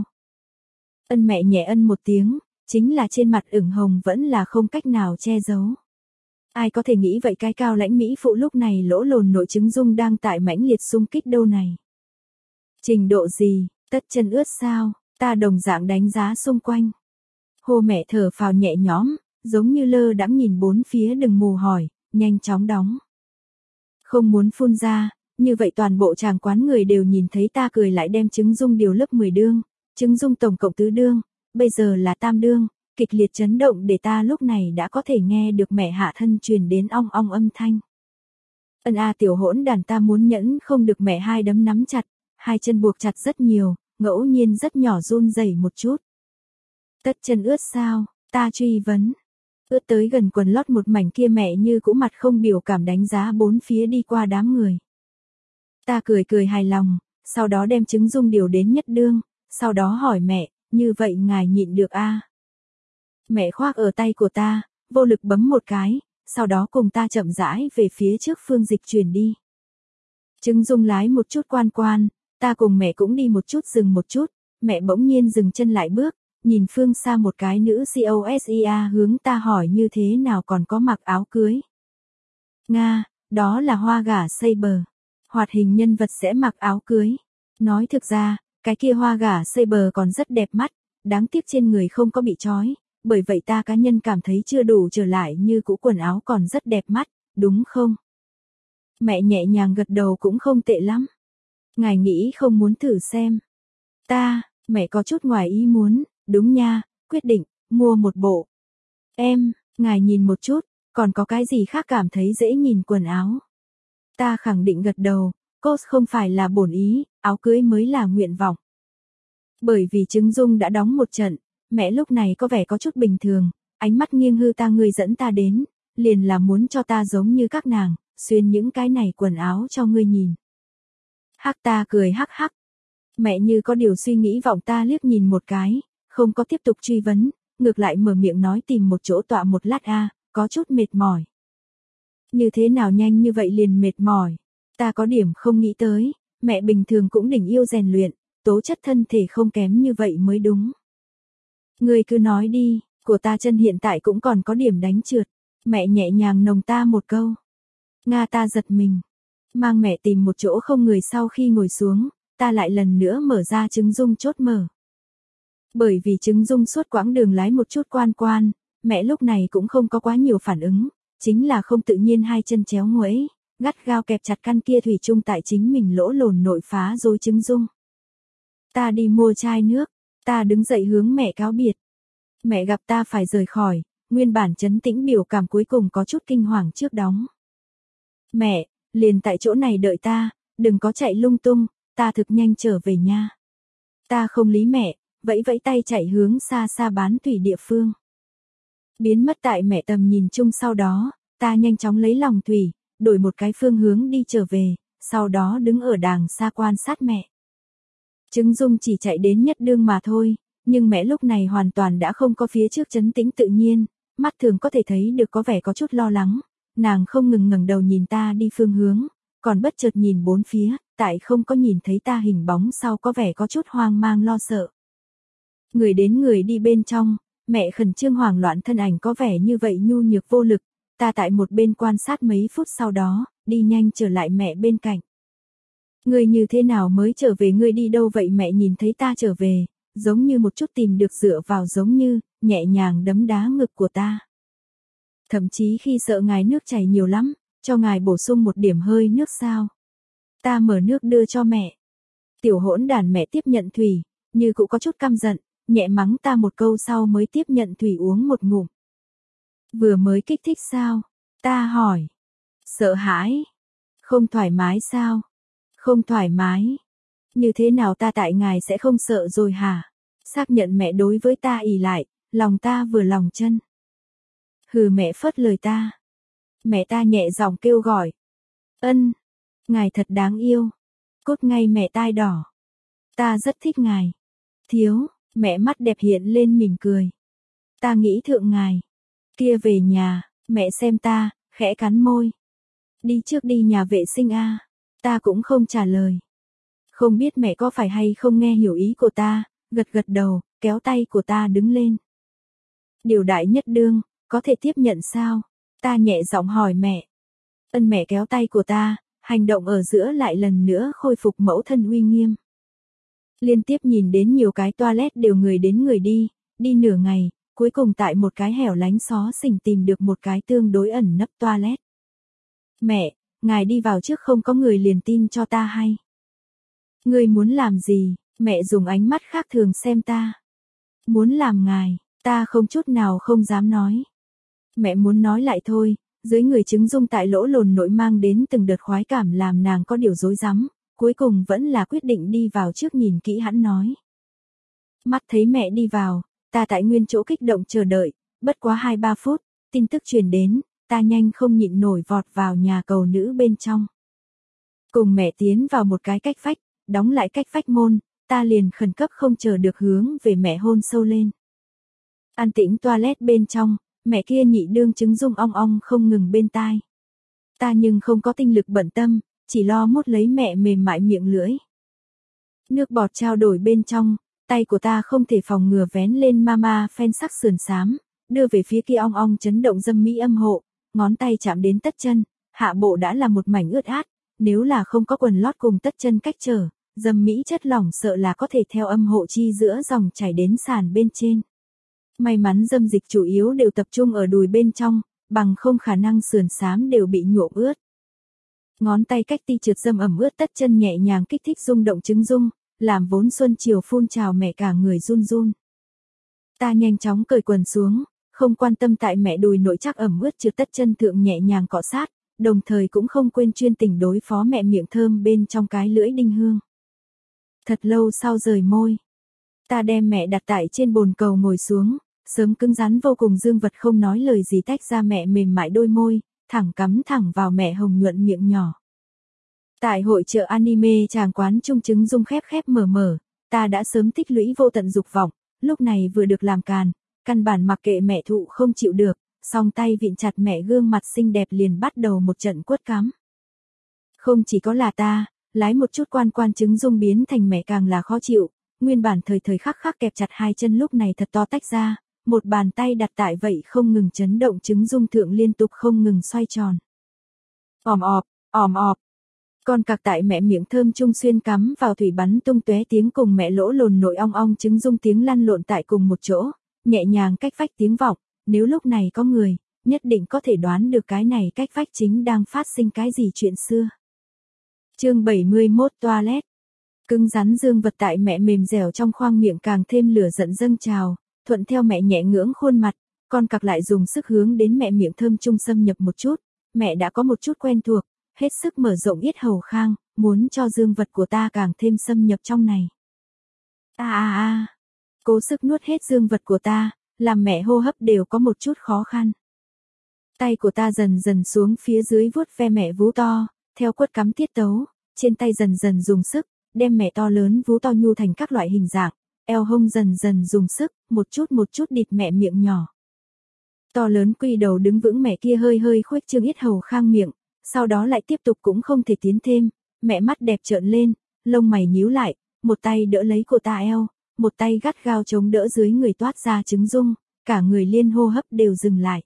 Ân mẹ nhẹ ân một tiếng, chính là trên mặt ửng hồng vẫn là không cách nào che giấu. Ai có thể nghĩ vậy cái cao lãnh mỹ phụ lúc này lỗ lồn nội trứng dung đang tại mãnh liệt xung kích đâu này. Trình độ gì, tất chân ướt sao, ta đồng dạng đánh giá xung quanh. Hô mẹ thở phào nhẹ nhõm, giống như lơ đãng nhìn bốn phía đừng mù hỏi, nhanh chóng đóng. Không muốn phun ra, như vậy toàn bộ tràng quán người đều nhìn thấy ta cười lại đem trứng dung điều lớp mười đương, trứng dung tổng cộng tứ đương, bây giờ là tam đương, kịch liệt chấn động để ta lúc này đã có thể nghe được mẹ hạ thân truyền đến ong ong âm thanh. Ân a tiểu hỗn đàn ta muốn nhẫn không được mẹ hai đấm nắm chặt, hai chân buộc chặt rất nhiều, ngẫu nhiên rất nhỏ run rẩy một chút. Tất chân ướt sao, ta truy vấn. Ướt tới gần quần lót một mảnh kia mẹ như cũ mặt không biểu cảm đánh giá bốn phía đi qua đám người. Ta cười cười hài lòng, sau đó đem trứng dung điều đến nhất đương, sau đó hỏi mẹ, như vậy ngài nhịn được a? À? Mẹ khoác ở tay của ta, vô lực bấm một cái, sau đó cùng ta chậm rãi về phía trước phương dịch chuyển đi. Trứng dung lái một chút quan quan, ta cùng mẹ cũng đi một chút dừng một chút, mẹ bỗng nhiên dừng chân lại bước, nhìn phương xa một cái nữ cosea hướng ta hỏi như thế nào còn có mặc áo cưới. Nga, đó là hoa gả Saber. Hoạt hình nhân vật sẽ mặc áo cưới. Nói thực ra, cái kia hoa gả Saber còn rất đẹp mắt, đáng tiếc trên người không có bị trói, bởi vậy ta cá nhân cảm thấy chưa đủ trở lại như cũ quần áo còn rất đẹp mắt, đúng không? Mẹ nhẹ nhàng gật đầu cũng không tệ lắm. Ngài nghĩ không muốn thử xem. Ta, mẹ có chút ngoài ý muốn, đúng nha, quyết định, mua một bộ. Em, ngài nhìn một chút, còn có cái gì khác cảm thấy dễ nhìn quần áo. Ta khẳng định gật đầu, cốt không phải là bổn ý, áo cưới mới là nguyện vọng. Bởi vì trứng dung đã đóng một trận, mẹ lúc này có vẻ có chút bình thường, ánh mắt nghiêng hư ta người dẫn ta đến, liền là muốn cho ta giống như các nàng, xuyên những cái này quần áo cho ngươi nhìn. Hắc ta cười hắc hắc. Mẹ như có điều suy nghĩ vọng ta liếc nhìn một cái, không có tiếp tục truy vấn, ngược lại mở miệng nói tìm một chỗ tọa một lát a, có chút mệt mỏi. Như thế nào nhanh như vậy liền mệt mỏi? Ta có điểm không nghĩ tới, mẹ bình thường cũng đỉnh yêu rèn luyện, tố chất thân thể không kém như vậy mới đúng. Ngươi cứ nói đi, của ta chân hiện tại cũng còn có điểm đánh trượt. Mẹ nhẹ nhàng nồng ta một câu. Nga ta giật mình. Mang mẹ tìm một chỗ không người sau khi ngồi xuống, ta lại lần nữa mở ra trứng dung chốt mở. Bởi vì trứng dung suốt quãng đường lái một chút quan quan, mẹ lúc này cũng không có quá nhiều phản ứng, chính là không tự nhiên hai chân chéo nguẫy, gắt gao kẹp chặt căn kia thủy chung tại chính mình lỗ lồn nội phá rồi trứng dung. Ta đi mua chai nước, ta đứng dậy hướng mẹ cáo biệt. Mẹ gặp ta phải rời khỏi, nguyên bản trấn tĩnh biểu cảm cuối cùng có chút kinh hoàng trước đóng. Mẹ, liền tại chỗ này đợi ta, đừng có chạy lung tung, ta thực nhanh trở về nha. Ta không lý mẹ, vẫy vẫy tay chạy hướng xa xa bán thủy địa phương. Biến mất tại mẹ tầm nhìn chung sau đó, ta nhanh chóng lấy lòng thủy, đổi một cái phương hướng đi trở về, sau đó đứng ở đàng xa quan sát mẹ. Trứng dung chỉ chạy đến nhất đương mà thôi, nhưng mẹ lúc này hoàn toàn đã không có phía trước trấn tĩnh tự nhiên, mắt thường có thể thấy được có vẻ có chút lo lắng, nàng không ngừng ngẩng đầu nhìn ta đi phương hướng, còn bất chợt nhìn bốn phía, tại không có nhìn thấy ta hình bóng sau có vẻ có chút hoang mang lo sợ. Người đến người đi bên trong, mẹ khẩn trương hoảng loạn thân ảnh có vẻ như vậy nhu nhược vô lực, ta tại một bên quan sát mấy phút sau đó, đi nhanh trở lại mẹ bên cạnh. Ngươi như thế nào mới trở về, ngươi đi đâu vậy? Mẹ nhìn thấy ta trở về, giống như một chút tìm được dựa vào, giống như, nhẹ nhàng đấm đá ngực của ta. Thậm chí khi sợ ngài nước chảy nhiều lắm, cho ngài bổ sung một điểm hơi nước sao. Ta mở nước đưa cho mẹ. Tiểu hỗn đàn, mẹ tiếp nhận thủy, như cũng có chút căm giận, nhẹ mắng ta một câu sau mới tiếp nhận thủy uống một ngụm. Vừa mới kích thích sao? Ta hỏi. Sợ hãi? Không thoải mái sao? Không thoải mái. Như thế nào ta tại ngài sẽ không sợ rồi hả? Xác nhận mẹ đối với ta ỉ lại, lòng ta vừa lòng chân. Hừ, mẹ phớt lời ta. Mẹ ta nhẹ giọng kêu gọi. Ân, ngài thật đáng yêu. Cốt ngay mẹ tai đỏ. Ta rất thích ngài. Thiếu, mẹ mắt đẹp hiện lên mỉm cười. Ta nghĩ thượng ngài. Kia về nhà, mẹ xem ta, khẽ cắn môi. Đi trước đi nhà vệ sinh a. Ta cũng không trả lời. Không biết mẹ có phải hay không nghe hiểu ý của ta, gật gật đầu, kéo tay của ta đứng lên. Điều đại nhất đương, có thể tiếp nhận sao? Ta nhẹ giọng hỏi mẹ. Ân, mẹ kéo tay của ta, hành động ở giữa lại lần nữa khôi phục mẫu thân uy nghiêm. Liên tiếp nhìn đến nhiều cái toilet đều người đến người đi, đi nửa ngày, cuối cùng tại một cái hẻo lánh xó xỉnh tìm được một cái tương đối ẩn nấp toilet. Mẹ, ngài đi vào trước, không có người liền tin cho ta hay. Ngươi muốn làm gì? Mẹ dùng ánh mắt khác thường xem ta. Muốn làm ngài, ta không chút nào không dám nói. Mẹ muốn nói lại thôi, dưới người trứng dung tại lỗ lồn nội mang đến từng đợt khoái cảm làm nàng có điều rối rắm, cuối cùng vẫn là quyết định đi vào trước nhìn kỹ hẵng nói. Mắt thấy mẹ đi vào, ta tại nguyên chỗ kích động chờ đợi, bất quá hai ba phút, tin tức truyền đến, ta nhanh không nhịn nổi vọt vào nhà cầu nữ bên trong. Cùng mẹ tiến vào một cái cách vách, đóng lại cách vách môn, ta liền khẩn cấp không chờ được hướng về mẹ hôn sâu lên. An tĩnh toilet bên trong, mẹ kia nhị đương trứng dung ong ong không ngừng bên tai. Ta nhưng không có tinh lực bận tâm, chỉ lo mút lấy mẹ mềm mại miệng lưỡi. Nước bọt trao đổi bên trong, tay của ta không thể phòng ngừa vén lên mama phen sắc sườn xám, đưa về phía kia ong ong chấn động dâm mỹ âm hộ, ngón tay chạm đến tất chân, hạ bộ đã là một mảnh ướt át, nếu là không có quần lót cùng tất chân cách trở, dâm mỹ chất lỏng sợ là có thể theo âm hộ chi giữa dòng chảy đến sàn bên trên. May mắn dâm dịch chủ yếu đều tập trung ở đùi bên trong, bằng không khả năng sườn xám đều bị nhuộm ướt. Ngón tay cách ti trượt dâm ẩm ướt tất chân nhẹ nhàng kích thích rung động trứng dung, làm vốn xuân chiều phun trào mẹ cả người run run. Ta nhanh chóng cởi quần xuống, không quan tâm tại mẹ đùi nội chắc ẩm ướt trượt tất chân thượng nhẹ nhàng cọ sát, đồng thời cũng không quên chuyên tình đối phó mẹ miệng thơm bên trong cái lưỡi đinh hương. Thật lâu sau rời môi, ta đem mẹ đặt tại trên bồn cầu ngồi xuống, Sớm cứng rắn vô cùng dương vật không nói lời gì tách ra mẹ mềm mại đôi môi, thẳng cắm thẳng vào mẹ hồng nhuận miệng nhỏ. Tại hội chợ anime tràng quán trung trứng dung khép khép mở mở, ta đã sớm tích lũy vô tận dục vọng, lúc này vừa được làm càn, căn bản mặc kệ mẹ thụ không chịu được, song tay vịn chặt mẹ gương mặt xinh đẹp liền bắt đầu một trận quất cắm. Không chỉ có là ta, lái một chút quan quan trứng dung biến thành mẹ càng là khó chịu, nguyên bản thời thời khắc khắc kẹp chặt hai chân lúc này thật to tách ra, một bàn tay đặt tại vậy không ngừng chấn động trứng dung thượng liên tục không ngừng xoay tròn. Òm ọp, òm ọp. Con cặc tại mẹ miệng thơm trung xuyên cắm vào thủy bắn tung tóe tiếng cùng mẹ lỗ lồn nội ong ong trứng dung tiếng lăn lộn tại cùng một chỗ, nhẹ nhàng cách vách tiếng vọng, nếu lúc này có người, nhất định có thể đoán được cái này cách vách chính đang phát sinh cái gì chuyện xưa. Chương bảy mươi mốt Toilet. Cứng rắn dương vật tại mẹ mềm dẻo trong khoang miệng càng thêm lửa giận dâng trào, thuận theo mẹ nhẹ ngưỡng khuôn mặt, con cặc lại dùng sức hướng đến mẹ miệng thơm trung xâm nhập một chút, mẹ đã có một chút quen thuộc, hết sức mở rộng yết hầu khang, muốn cho dương vật của ta càng thêm xâm nhập trong này. A a a, cố sức nuốt hết dương vật của ta, làm mẹ hô hấp đều có một chút khó khăn. Tay của ta dần dần xuống phía dưới vuốt ve mẹ vú to, theo quất cắm tiết tấu, trên tay dần dần dùng sức, đem mẹ to lớn vú to nhu thành các loại hình dạng, eo hông dần dần dùng sức, một chút một chút địt mẹ miệng nhỏ. To lớn quy đầu đứng vững mẹ kia hơi hơi khuếch trương yết hầu khang miệng, sau đó lại tiếp tục cũng không thể tiến thêm, mẹ mắt đẹp trợn lên, lông mày nhíu lại, một tay đỡ lấy cô ta eo, một tay gắt gao chống đỡ dưới người toát ra trứng dung, cả người liên hô hấp đều dừng lại.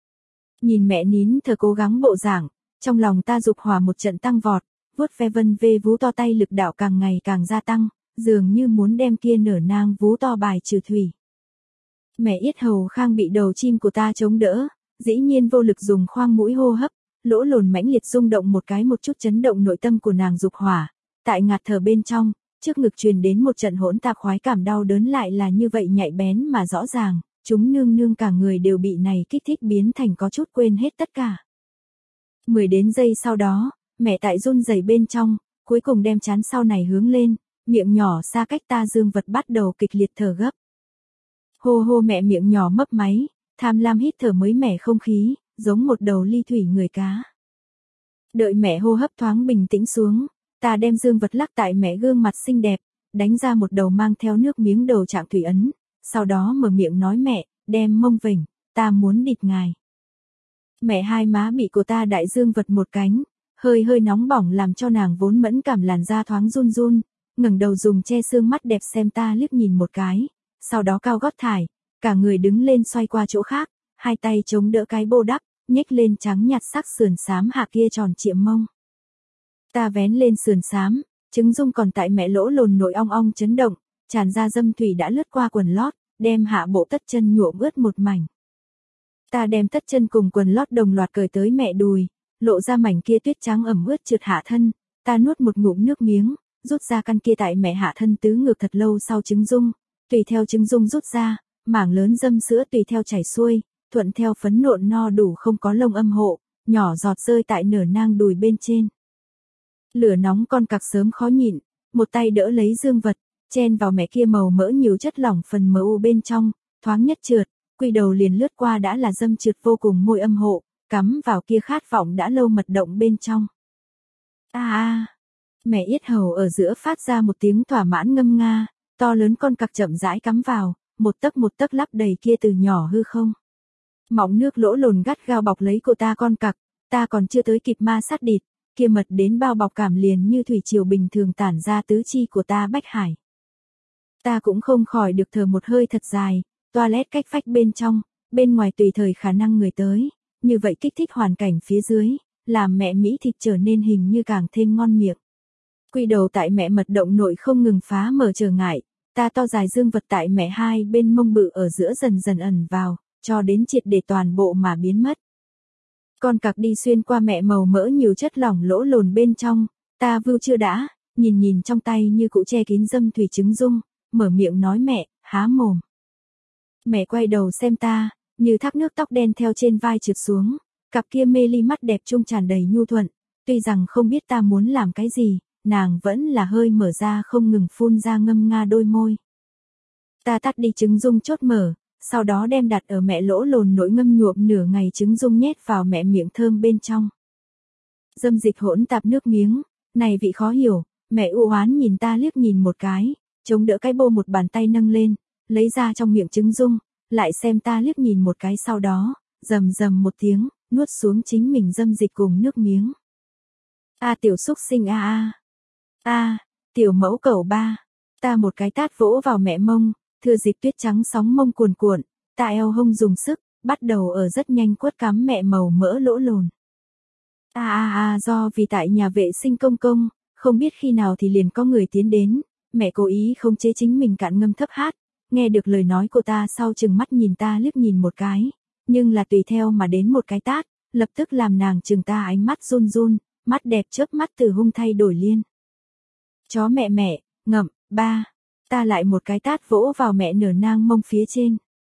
Nhìn mẹ nín thở cố gắng bộ dạng, trong lòng ta dục hỏa một trận tăng vọt, vuốt ve vân vê vú to tay lực đạo càng ngày càng gia tăng, dường như muốn đem kia nở nang vú to bài trừ thủy. Mẹ yết hầu khang bị đầu chim của ta chống đỡ, dĩ nhiên vô lực dùng khoang mũi hô hấp, lỗ lồn mãnh liệt rung động một cái một chút chấn động nội tâm của nàng dục hỏa, tại ngạt thở bên trong, trước ngực truyền đến một trận hỗn tạp khoái cảm đau đớn lại là như vậy nhạy bén mà rõ ràng, chúng nương nương cả người đều bị này kích thích biến thành có chút quên hết tất cả. Mười đến giây sau đó, mẹ tại run rẩy bên trong, cuối cùng đem chán sau này hướng lên, miệng nhỏ xa cách ta dương vật bắt đầu kịch liệt thở gấp. Hô hô mẹ miệng nhỏ mấp máy, tham lam hít thở mới mẻ không khí, giống một đầu ly thủy người cá. Đợi mẹ hô hấp thoáng bình tĩnh xuống, ta đem dương vật lắc tại mẹ gương mặt xinh đẹp, đánh ra một đầu mang theo nước miếng đầu trạng thủy ấn, sau đó mở miệng nói mẹ, đem mông vểnh, ta muốn địt ngài. Mẹ hai má bị của ta đại dương vật một cánh, hơi hơi nóng bỏng làm cho nàng vốn mẫn cảm làn da thoáng run run, ngẩng đầu dùng che xương mắt đẹp xem ta liếc nhìn một cái, sau đó cao gót thải, cả người đứng lên xoay qua chỗ khác, hai tay chống đỡ cái bô đắp, nhếch lên trắng nhạt sắc sườn xám hạ kia tròn trịa mông. Ta vén lên sườn xám, trứng dung còn tại mẹ lỗ lồn nội ong ong chấn động, tràn ra dâm thủy đã lướt qua quần lót, đem hạ bộ tất chân nhuộm ướt một mảnh. Ta đem tất chân cùng quần lót đồng loạt cởi tới mẹ đùi, lộ ra mảnh kia tuyết trắng ẩm ướt trượt hạ thân, ta nuốt một ngụm nước miếng, rút ra căn kia tại mẹ hạ thân tứ ngược thật lâu sau trứng dung, tùy theo trứng dung rút ra, mảng lớn dâm sữa tùy theo chảy xuôi, thuận theo phấn nộn no đủ không có lông âm hộ, nhỏ giọt rơi tại nở nang đùi bên trên. Lửa nóng con cặc sớm khó nhịn, một tay đỡ lấy dương vật, chen vào mẹ kia màu mỡ nhiều chất lỏng phần mờ u bên trong, thoáng nhất trượt, quy đầu liền lướt qua đã là dâm trượt vô cùng môi âm hộ, cắm vào kia khát vọng đã lâu mật động bên trong. A a, mẹ yết hầu ở giữa phát ra một tiếng thỏa mãn ngâm nga, to lớn con cặc chậm rãi cắm vào, một tấc một tấc lắp đầy kia từ nhỏ hư không. Mỏng nước lỗ lồn gắt gao bọc lấy cô ta con cặc, ta còn chưa tới kịp ma sát địt, kia mật đến bao bọc cảm liền như thủy triều bình thường tản ra tứ chi của ta bách hải. Ta cũng không khỏi được thở một hơi thật dài, toilet cách vách bên trong, bên ngoài tùy thời khả năng người tới, như vậy kích thích hoàn cảnh phía dưới, làm mẹ mỹ thịt trở nên hình như càng thêm ngon miệng. Quy đầu tại mẹ mật động nội không ngừng phá mở trở ngại, ta to dài dương vật tại mẹ hai bên mông bự ở giữa dần dần ẩn vào, cho đến triệt để toàn bộ mà biến mất. Con cặc đi xuyên qua mẹ màu mỡ nhiều chất lỏng lỗ lồn bên trong, ta vưu chưa đã, nhìn nhìn trong tay như cụ che kín dâm thủy trứng dung, mở miệng nói mẹ, há mồm. Mẹ quay đầu xem ta, như thác nước tóc đen theo trên vai trượt xuống, cặp kia mê ly mắt đẹp trung tràn đầy nhu thuận, tuy rằng không biết ta muốn làm cái gì, nàng vẫn là hơi mở ra không ngừng phun ra ngâm nga đôi môi. Ta tắt đi trứng dung chốt mở, sau đó đem đặt ở mẹ lỗ lồn nội ngâm nhuộm nửa ngày trứng dung nhét vào mẹ miệng thơm bên trong. Dâm dịch hỗn tạp nước miếng, này vị khó hiểu, mẹ u oán nhìn ta liếc nhìn một cái, chống đỡ cái bô một bàn tay nâng lên, lấy ra trong miệng trứng dung, lại xem ta liếc nhìn một cái sau đó, rầm rầm một tiếng, nuốt xuống chính mình dâm dịch cùng nước miếng. A tiểu xúc sinh a a. A, tiểu mẫu cẩu ba. Ta một cái tát vỗ vào mẹ mông, thừa dịp tuyết trắng sóng mông cuồn cuộn, ta eo hông dùng sức, bắt đầu ở rất nhanh quất cắm mẹ màu mỡ lỗ lồn. A a a do vì tại nhà vệ sinh công công, không biết khi nào thì liền có người tiến đến, mẹ cố ý không chế chính mình cạn ngâm thấp hát, nghe được lời nói của ta sau chừng mắt nhìn ta liếc nhìn một cái, nhưng là tùy theo mà đến một cái tát, lập tức làm nàng chừng ta ánh mắt run run, mắt đẹp chớp mắt từ hung thay đổi liên. Chó mẹ mẹ, ngậm, ba, ta lại một cái tát vỗ vào mẹ nở nang mông phía trên.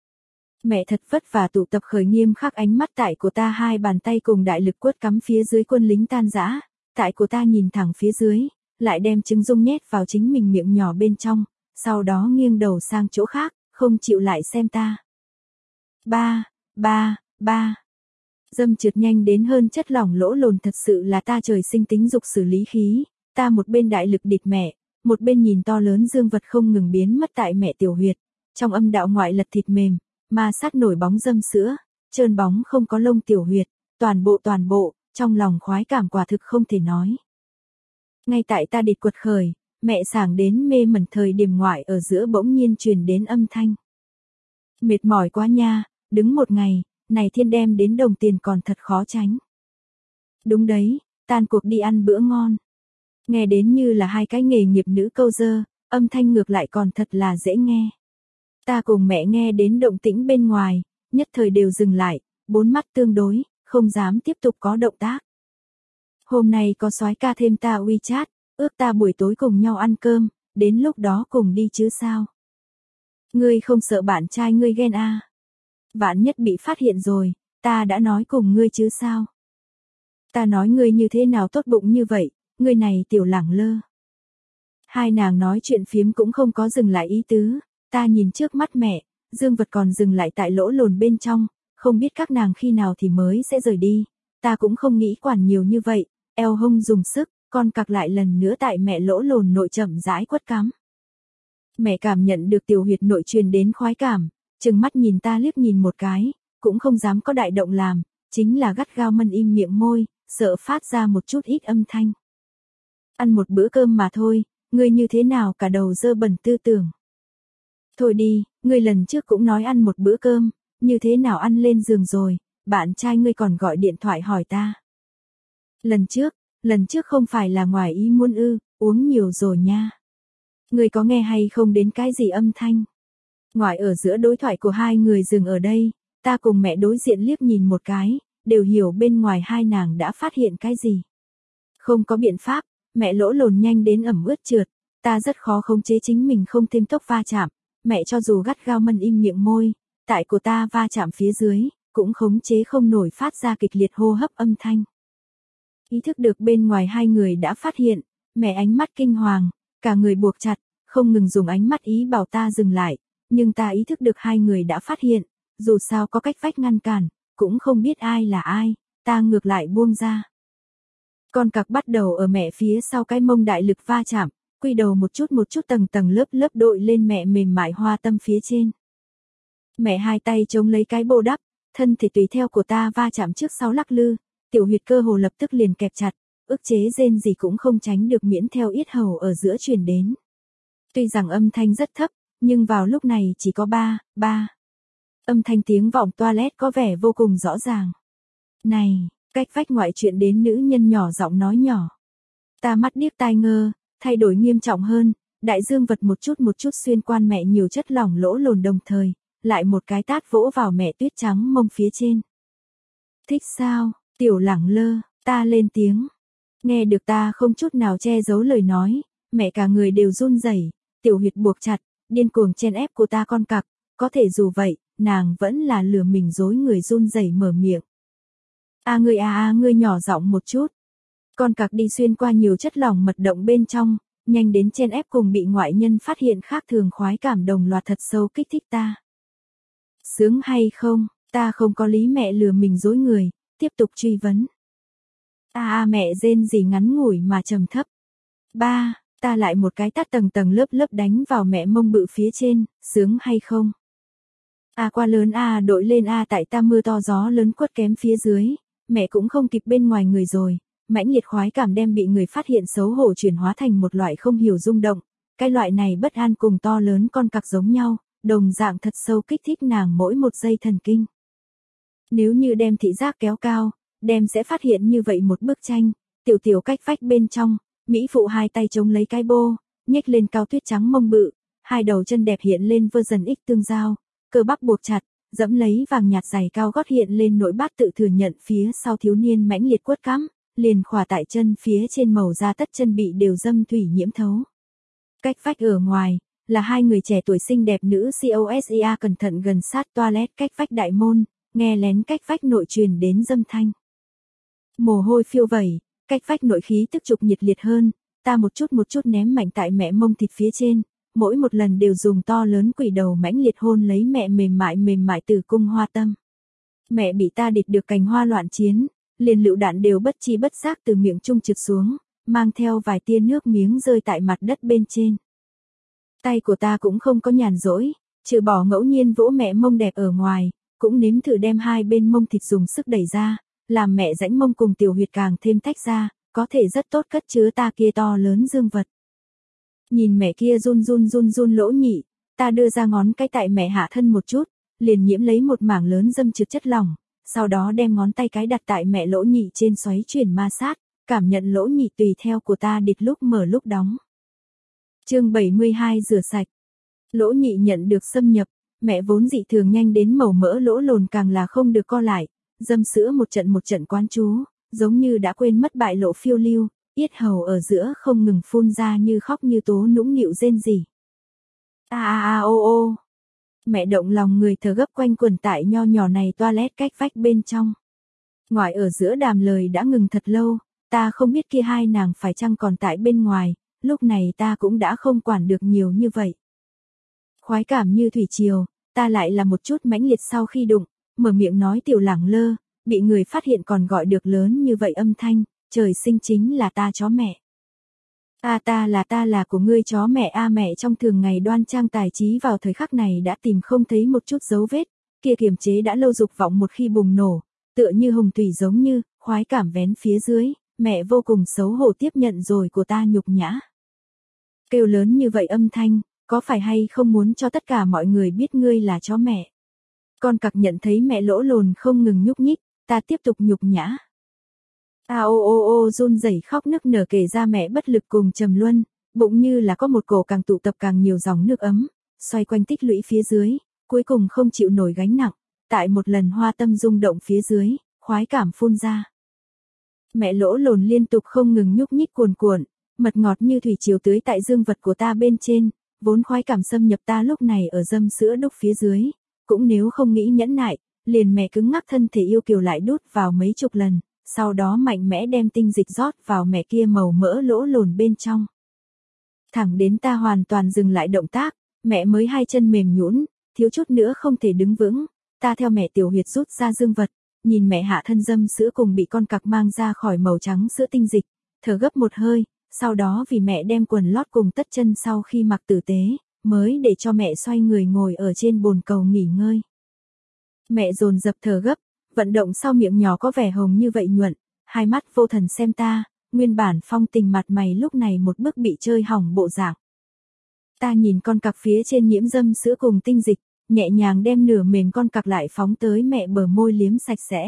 Mẹ thật vất vả tụ tập khởi nghiêm khắc ánh mắt tại của ta hai bàn tay cùng đại lực quất cắm phía dưới quân lính tan rã, tại của ta nhìn thẳng phía dưới, lại đem trứng dung nhét vào chính mình miệng nhỏ bên trong, sau đó nghiêng đầu sang chỗ khác, không chịu lại xem ta. Ba, ba, ba. Dâm trượt nhanh đến hơn chất lỏng lỗ lồn thật sự là ta trời sinh tính dục xử lý khí, ta một bên đại lực địt mẹ, một bên nhìn to lớn dương vật không ngừng biến mất tại mẹ tiểu huyệt, trong âm đạo ngoại lật thịt mềm, ma sát nổi bóng dâm sữa, trơn bóng không có lông tiểu huyệt, toàn bộ toàn bộ, trong lòng khoái cảm quả thực không thể nói. Ngay tại ta địt quật khởi, mẹ sảng đến mê mẩn thời điểm ngoại ở giữa bỗng nhiên truyền đến âm thanh. Mệt mỏi quá nha, đứng một ngày, này thiên đem đến đồng tiền còn thật khó tránh. Đúng đấy, tan cuộc đi ăn bữa ngon. Nghe đến như là hai cái nghề nghiệp nữ câu dơ, âm thanh ngược lại còn thật là dễ nghe. Ta cùng mẹ nghe đến động tĩnh bên ngoài, nhất thời đều dừng lại, bốn mắt tương đối, không dám tiếp tục có động tác. Hôm nay có soái ca thêm ta WeChat, ước ta buổi tối cùng nhau ăn cơm, đến lúc đó cùng đi chứ sao. Ngươi không sợ bạn trai ngươi ghen à? Vạn nhất bị phát hiện rồi, ta đã nói cùng ngươi chứ sao. Ta nói ngươi như thế nào tốt bụng như vậy, ngươi này tiểu lẳng lơ. Hai nàng nói chuyện phiếm cũng không có dừng lại ý tứ, ta nhìn trước mắt mẹ, dương vật còn dừng lại tại lỗ lồn bên trong, không biết các nàng khi nào thì mới sẽ rời đi, ta cũng không nghĩ quản nhiều như vậy, eo hông dùng sức, con cặc lại lần nữa tại mẹ lỗ lồn nội chậm rãi quất cắm. Mẹ cảm nhận được tiểu huyệt nội truyền đến khoái cảm, chừng mắt nhìn ta liếc nhìn một cái, cũng không dám có đại động làm, chính là gắt gao mân im miệng môi, sợ phát ra một chút ít âm thanh. Ăn một bữa cơm mà thôi, ngươi như thế nào cả đầu dơ bẩn tư tưởng. Thôi đi, ngươi lần trước cũng nói ăn một bữa cơm, như thế nào ăn lên giường rồi, bạn trai ngươi còn gọi điện thoại hỏi ta. Lần trước, lần trước không phải là ngoài ý muốn ư, uống nhiều rồi nha. Ngươi có nghe hay không đến cái gì âm thanh? Ngoại ở giữa đối thoại của hai người dừng ở đây, ta cùng mẹ đối diện liếc nhìn một cái, đều hiểu bên ngoài hai nàng đã phát hiện cái gì. Không có biện pháp, mẹ lỗ lồn nhanh đến ẩm ướt trượt, ta rất khó khống chế chính mình không thêm tốc va chạm, mẹ cho dù gắt gao mân im miệng môi, tại của ta va chạm phía dưới, cũng khống chế không nổi phát ra kịch liệt hô hấp âm thanh. Ý thức được bên ngoài hai người đã phát hiện, mẹ ánh mắt kinh hoàng, cả người buộc chặt, không ngừng dùng ánh mắt ý bảo ta dừng lại, nhưng ta ý thức được hai người đã phát hiện, dù sao có cách vách ngăn cản, cũng không biết ai là ai, ta ngược lại buông ra. Con cặc bắt đầu ở mẹ phía sau cái mông đại lực va chạm, quy đầu một chút một chút tầng tầng lớp lớp đội lên mẹ mềm mại hoa tâm phía trên. Mẹ hai tay chống lấy cái bô đắp, thân thể tùy theo của ta va chạm trước sau lắc lư, tiểu huyệt cơ hồ lập tức liền kẹp chặt, ức chế rên gì cũng không tránh được miễn theo yết hầu ở giữa truyền đến. Tuy rằng âm thanh rất thấp, nhưng vào lúc này chỉ có ba, ba. Âm thanh tiếng vọng toilet có vẻ vô cùng rõ ràng. Này, cách vách ngoại chuyện đến nữ nhân nhỏ giọng nói nhỏ. Ta mắt điếc tai ngơ, thay đổi nghiêm trọng hơn, đại dương vật một chút một chút xuyên quan mẹ nhiều chất lỏng lỗ lồn đồng thời, lại một cái tát vỗ vào mẹ tuyết trắng mông phía trên. Thích sao, tiểu lẳng lơ, ta lên tiếng. Nghe được ta không chút nào che giấu lời nói, mẹ cả người đều run rẩy, tiểu huyệt buộc chặt, điên cuồng chen ép của ta con cặc, có thể dù vậy, nàng vẫn là lừa mình dối người run rẩy mở miệng. A ngươi a a ngươi nhỏ giọng một chút. Con cặc đi xuyên qua nhiều chất lỏng mật động bên trong, nhanh đến chen ép cùng bị ngoại nhân phát hiện khác thường khoái cảm đồng loạt thật sâu kích thích ta. Sướng hay không, ta không có lý mẹ lừa mình dối người, tiếp tục truy vấn. A a mẹ rên rỉ ngắn ngủi mà trầm thấp. Ba, ta lại một cái tát tầng tầng lớp lớp đánh vào mẹ mông bự phía trên, sướng hay không? A qua lớn A đội lên A tại ta mưa to gió lớn quất kém phía dưới, mẹ cũng không kịp bên ngoài người rồi, mãnh liệt khoái cảm đem bị người phát hiện xấu hổ chuyển hóa thành một loại không hiểu rung động, cái loại này bất an cùng to lớn con cặc giống nhau, đồng dạng thật sâu kích thích nàng mỗi một giây thần kinh. Nếu như đem thị giác kéo cao, đem sẽ phát hiện như vậy một bức tranh, tiểu tiểu cách vách bên trong, mỹ phụ hai tay chống lấy cái bô, nhếch lên cao tuyết trắng mông bự, hai đầu chân đẹp hiện lên version X tương giao, cơ bắp buộc chặt, dẫm lấy vàng nhạt giày cao gót hiện lên nỗi bát tự thừa nhận phía sau thiếu niên mãnh liệt quất cắm, liền khỏa tại chân phía trên màu da tất chân bị đều dâm thủy nhiễm thấu. Cách vách ở ngoài, là hai người trẻ tuổi xinh đẹp nữ cosia cẩn thận gần sát toilet cách vách đại môn, nghe lén cách vách nội truyền đến dâm thanh. Mồ hôi phiêu vẩy, cách vách nội khí tức trục nhiệt liệt hơn, ta một chút một chút ném mạnh tại mẹ mông thịt phía trên, mỗi một lần đều dùng to lớn quỷ đầu mãnh liệt hôn lấy mẹ mềm mại mềm mại tử cung hoa tâm. Mẹ bị ta địt được cành hoa loạn chiến, liền lựu đạn đều bất chi bất giác từ miệng trung trượt xuống, mang theo vài tia nước miếng rơi tại mặt đất bên trên. Tay của ta cũng không có nhàn rỗi, trừ bỏ ngẫu nhiên vỗ mẹ mông đẹp ở ngoài, cũng nếm thử đem hai bên mông thịt dùng sức đẩy ra, làm mẹ rãnh mông cùng tiểu huyệt càng thêm tách ra, có thể rất tốt cất chứa ta kia to lớn dương vật. Nhìn mẹ kia run run run run lỗ nhị, ta đưa ra ngón cái tại mẹ hạ thân một chút, liền nhiễm lấy một mảng lớn dâm trượt chất lỏng, sau đó đem ngón tay cái đặt tại mẹ lỗ nhị trên xoáy chuyển ma sát, cảm nhận lỗ nhị tùy theo của ta địt lúc mở lúc đóng. Chương bảy mươi hai rửa sạch. Lỗ nhị nhận được xâm nhập, mẹ vốn dị thường nhanh đến màu mỡ lỗ lồn càng là không được co lại, dâm sữa một trận một trận quán chú, giống như đã quên mất bại lộ phiêu lưu, yết hầu ở giữa không ngừng phun ra như khóc như tố nũng nịu rên rỉ. A a a ô ô. Mẹ động lòng người thở gấp quanh quần tại nho nhỏ này toilet cách vách bên trong. Ngoài ở giữa đàm lời đã ngừng thật lâu, ta không biết kia hai nàng phải chăng còn tại bên ngoài, lúc này ta cũng đã không quản được nhiều như vậy. Khoái cảm như thủy triều, ta lại là một chút mãnh liệt sau khi đụng, mở miệng nói tiểu lẳng lơ, bị người phát hiện còn gọi được lớn như vậy âm thanh, trời sinh chính là ta chó mẹ. Ta ta là ta là của ngươi chó mẹ a mẹ trong thường ngày đoan trang tài trí vào thời khắc này đã tìm không thấy một chút dấu vết, kia kiềm chế đã lâu dục vọng một khi bùng nổ, tựa như hồng thủy giống như, khoái cảm vén phía dưới, mẹ vô cùng xấu hổ tiếp nhận rồi của ta nhục nhã. Kêu lớn như vậy âm thanh, có phải hay không muốn cho tất cả mọi người biết ngươi là chó mẹ? Con cặc nhận thấy mẹ lỗ lồn không ngừng nhúc nhích, ta tiếp tục nhục nhã. A ô ô ô run rẩy khóc nức nở kể ra mẹ bất lực cùng trầm luân, bụng như là có một cổ càng tụ tập càng nhiều dòng nước ấm, xoay quanh tích lũy phía dưới, cuối cùng không chịu nổi gánh nặng, tại một lần hoa tâm rung động phía dưới, khoái cảm phun ra. Mẹ lỗ lồn liên tục không ngừng nhúc nhích cuồn cuộn, mật ngọt như thủy triều tưới tại dương vật của ta bên trên, vốn khoái cảm xâm nhập ta lúc này ở dâm sữa đúc phía dưới, cũng nếu không nghĩ nhẫn nại, liền mẹ cứng ngắc thân thể yêu kiều lại đút vào mấy chục lần, sau đó mạnh mẽ đem tinh dịch rót vào mẹ kia màu mỡ lỗ lồn bên trong. Thẳng đến ta hoàn toàn dừng lại động tác, mẹ mới hai chân mềm nhũn, thiếu chút nữa không thể đứng vững, ta theo mẹ tiểu huyệt rút ra dương vật, nhìn mẹ hạ thân dâm sữa cùng bị con cặc mang ra khỏi màu trắng sữa tinh dịch, thở gấp một hơi, sau đó vì mẹ đem quần lót cùng tất chân sau khi mặc tử tế, mới để cho mẹ xoay người ngồi ở trên bồn cầu nghỉ ngơi. Mẹ dồn dập thở gấp, vận động sau miệng nhỏ có vẻ hồng như vậy nhuận, hai mắt vô thần xem ta, nguyên bản phong tình mặt mày lúc này một bức bị chơi hỏng bộ dạng. Ta nhìn con cặc phía trên nhiễm dâm sữa cùng tinh dịch, nhẹ nhàng đem nửa mềm con cặc lại phóng tới mẹ bờ môi liếm sạch sẽ.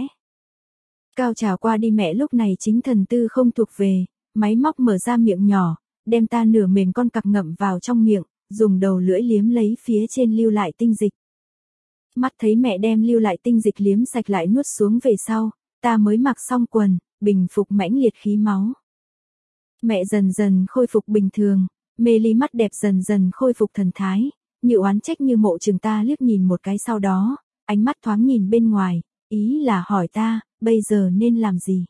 Cao trào qua đi mẹ lúc này chính thần tư không thuộc về, máy móc mở ra miệng nhỏ, đem ta nửa mềm con cặc ngậm vào trong miệng, dùng đầu lưỡi liếm lấy phía trên lưu lại tinh dịch. Mắt thấy mẹ đem lưu lại tinh dịch liếm sạch lại nuốt xuống về sau, ta mới mặc xong quần, bình phục mãnh liệt khí máu. Mẹ dần dần khôi phục bình thường, mê ly mắt đẹp dần dần khôi phục thần thái, như oán trách như mộ chừng ta liếc nhìn một cái sau đó, ánh mắt thoáng nhìn bên ngoài, ý là hỏi ta, bây giờ nên làm gì.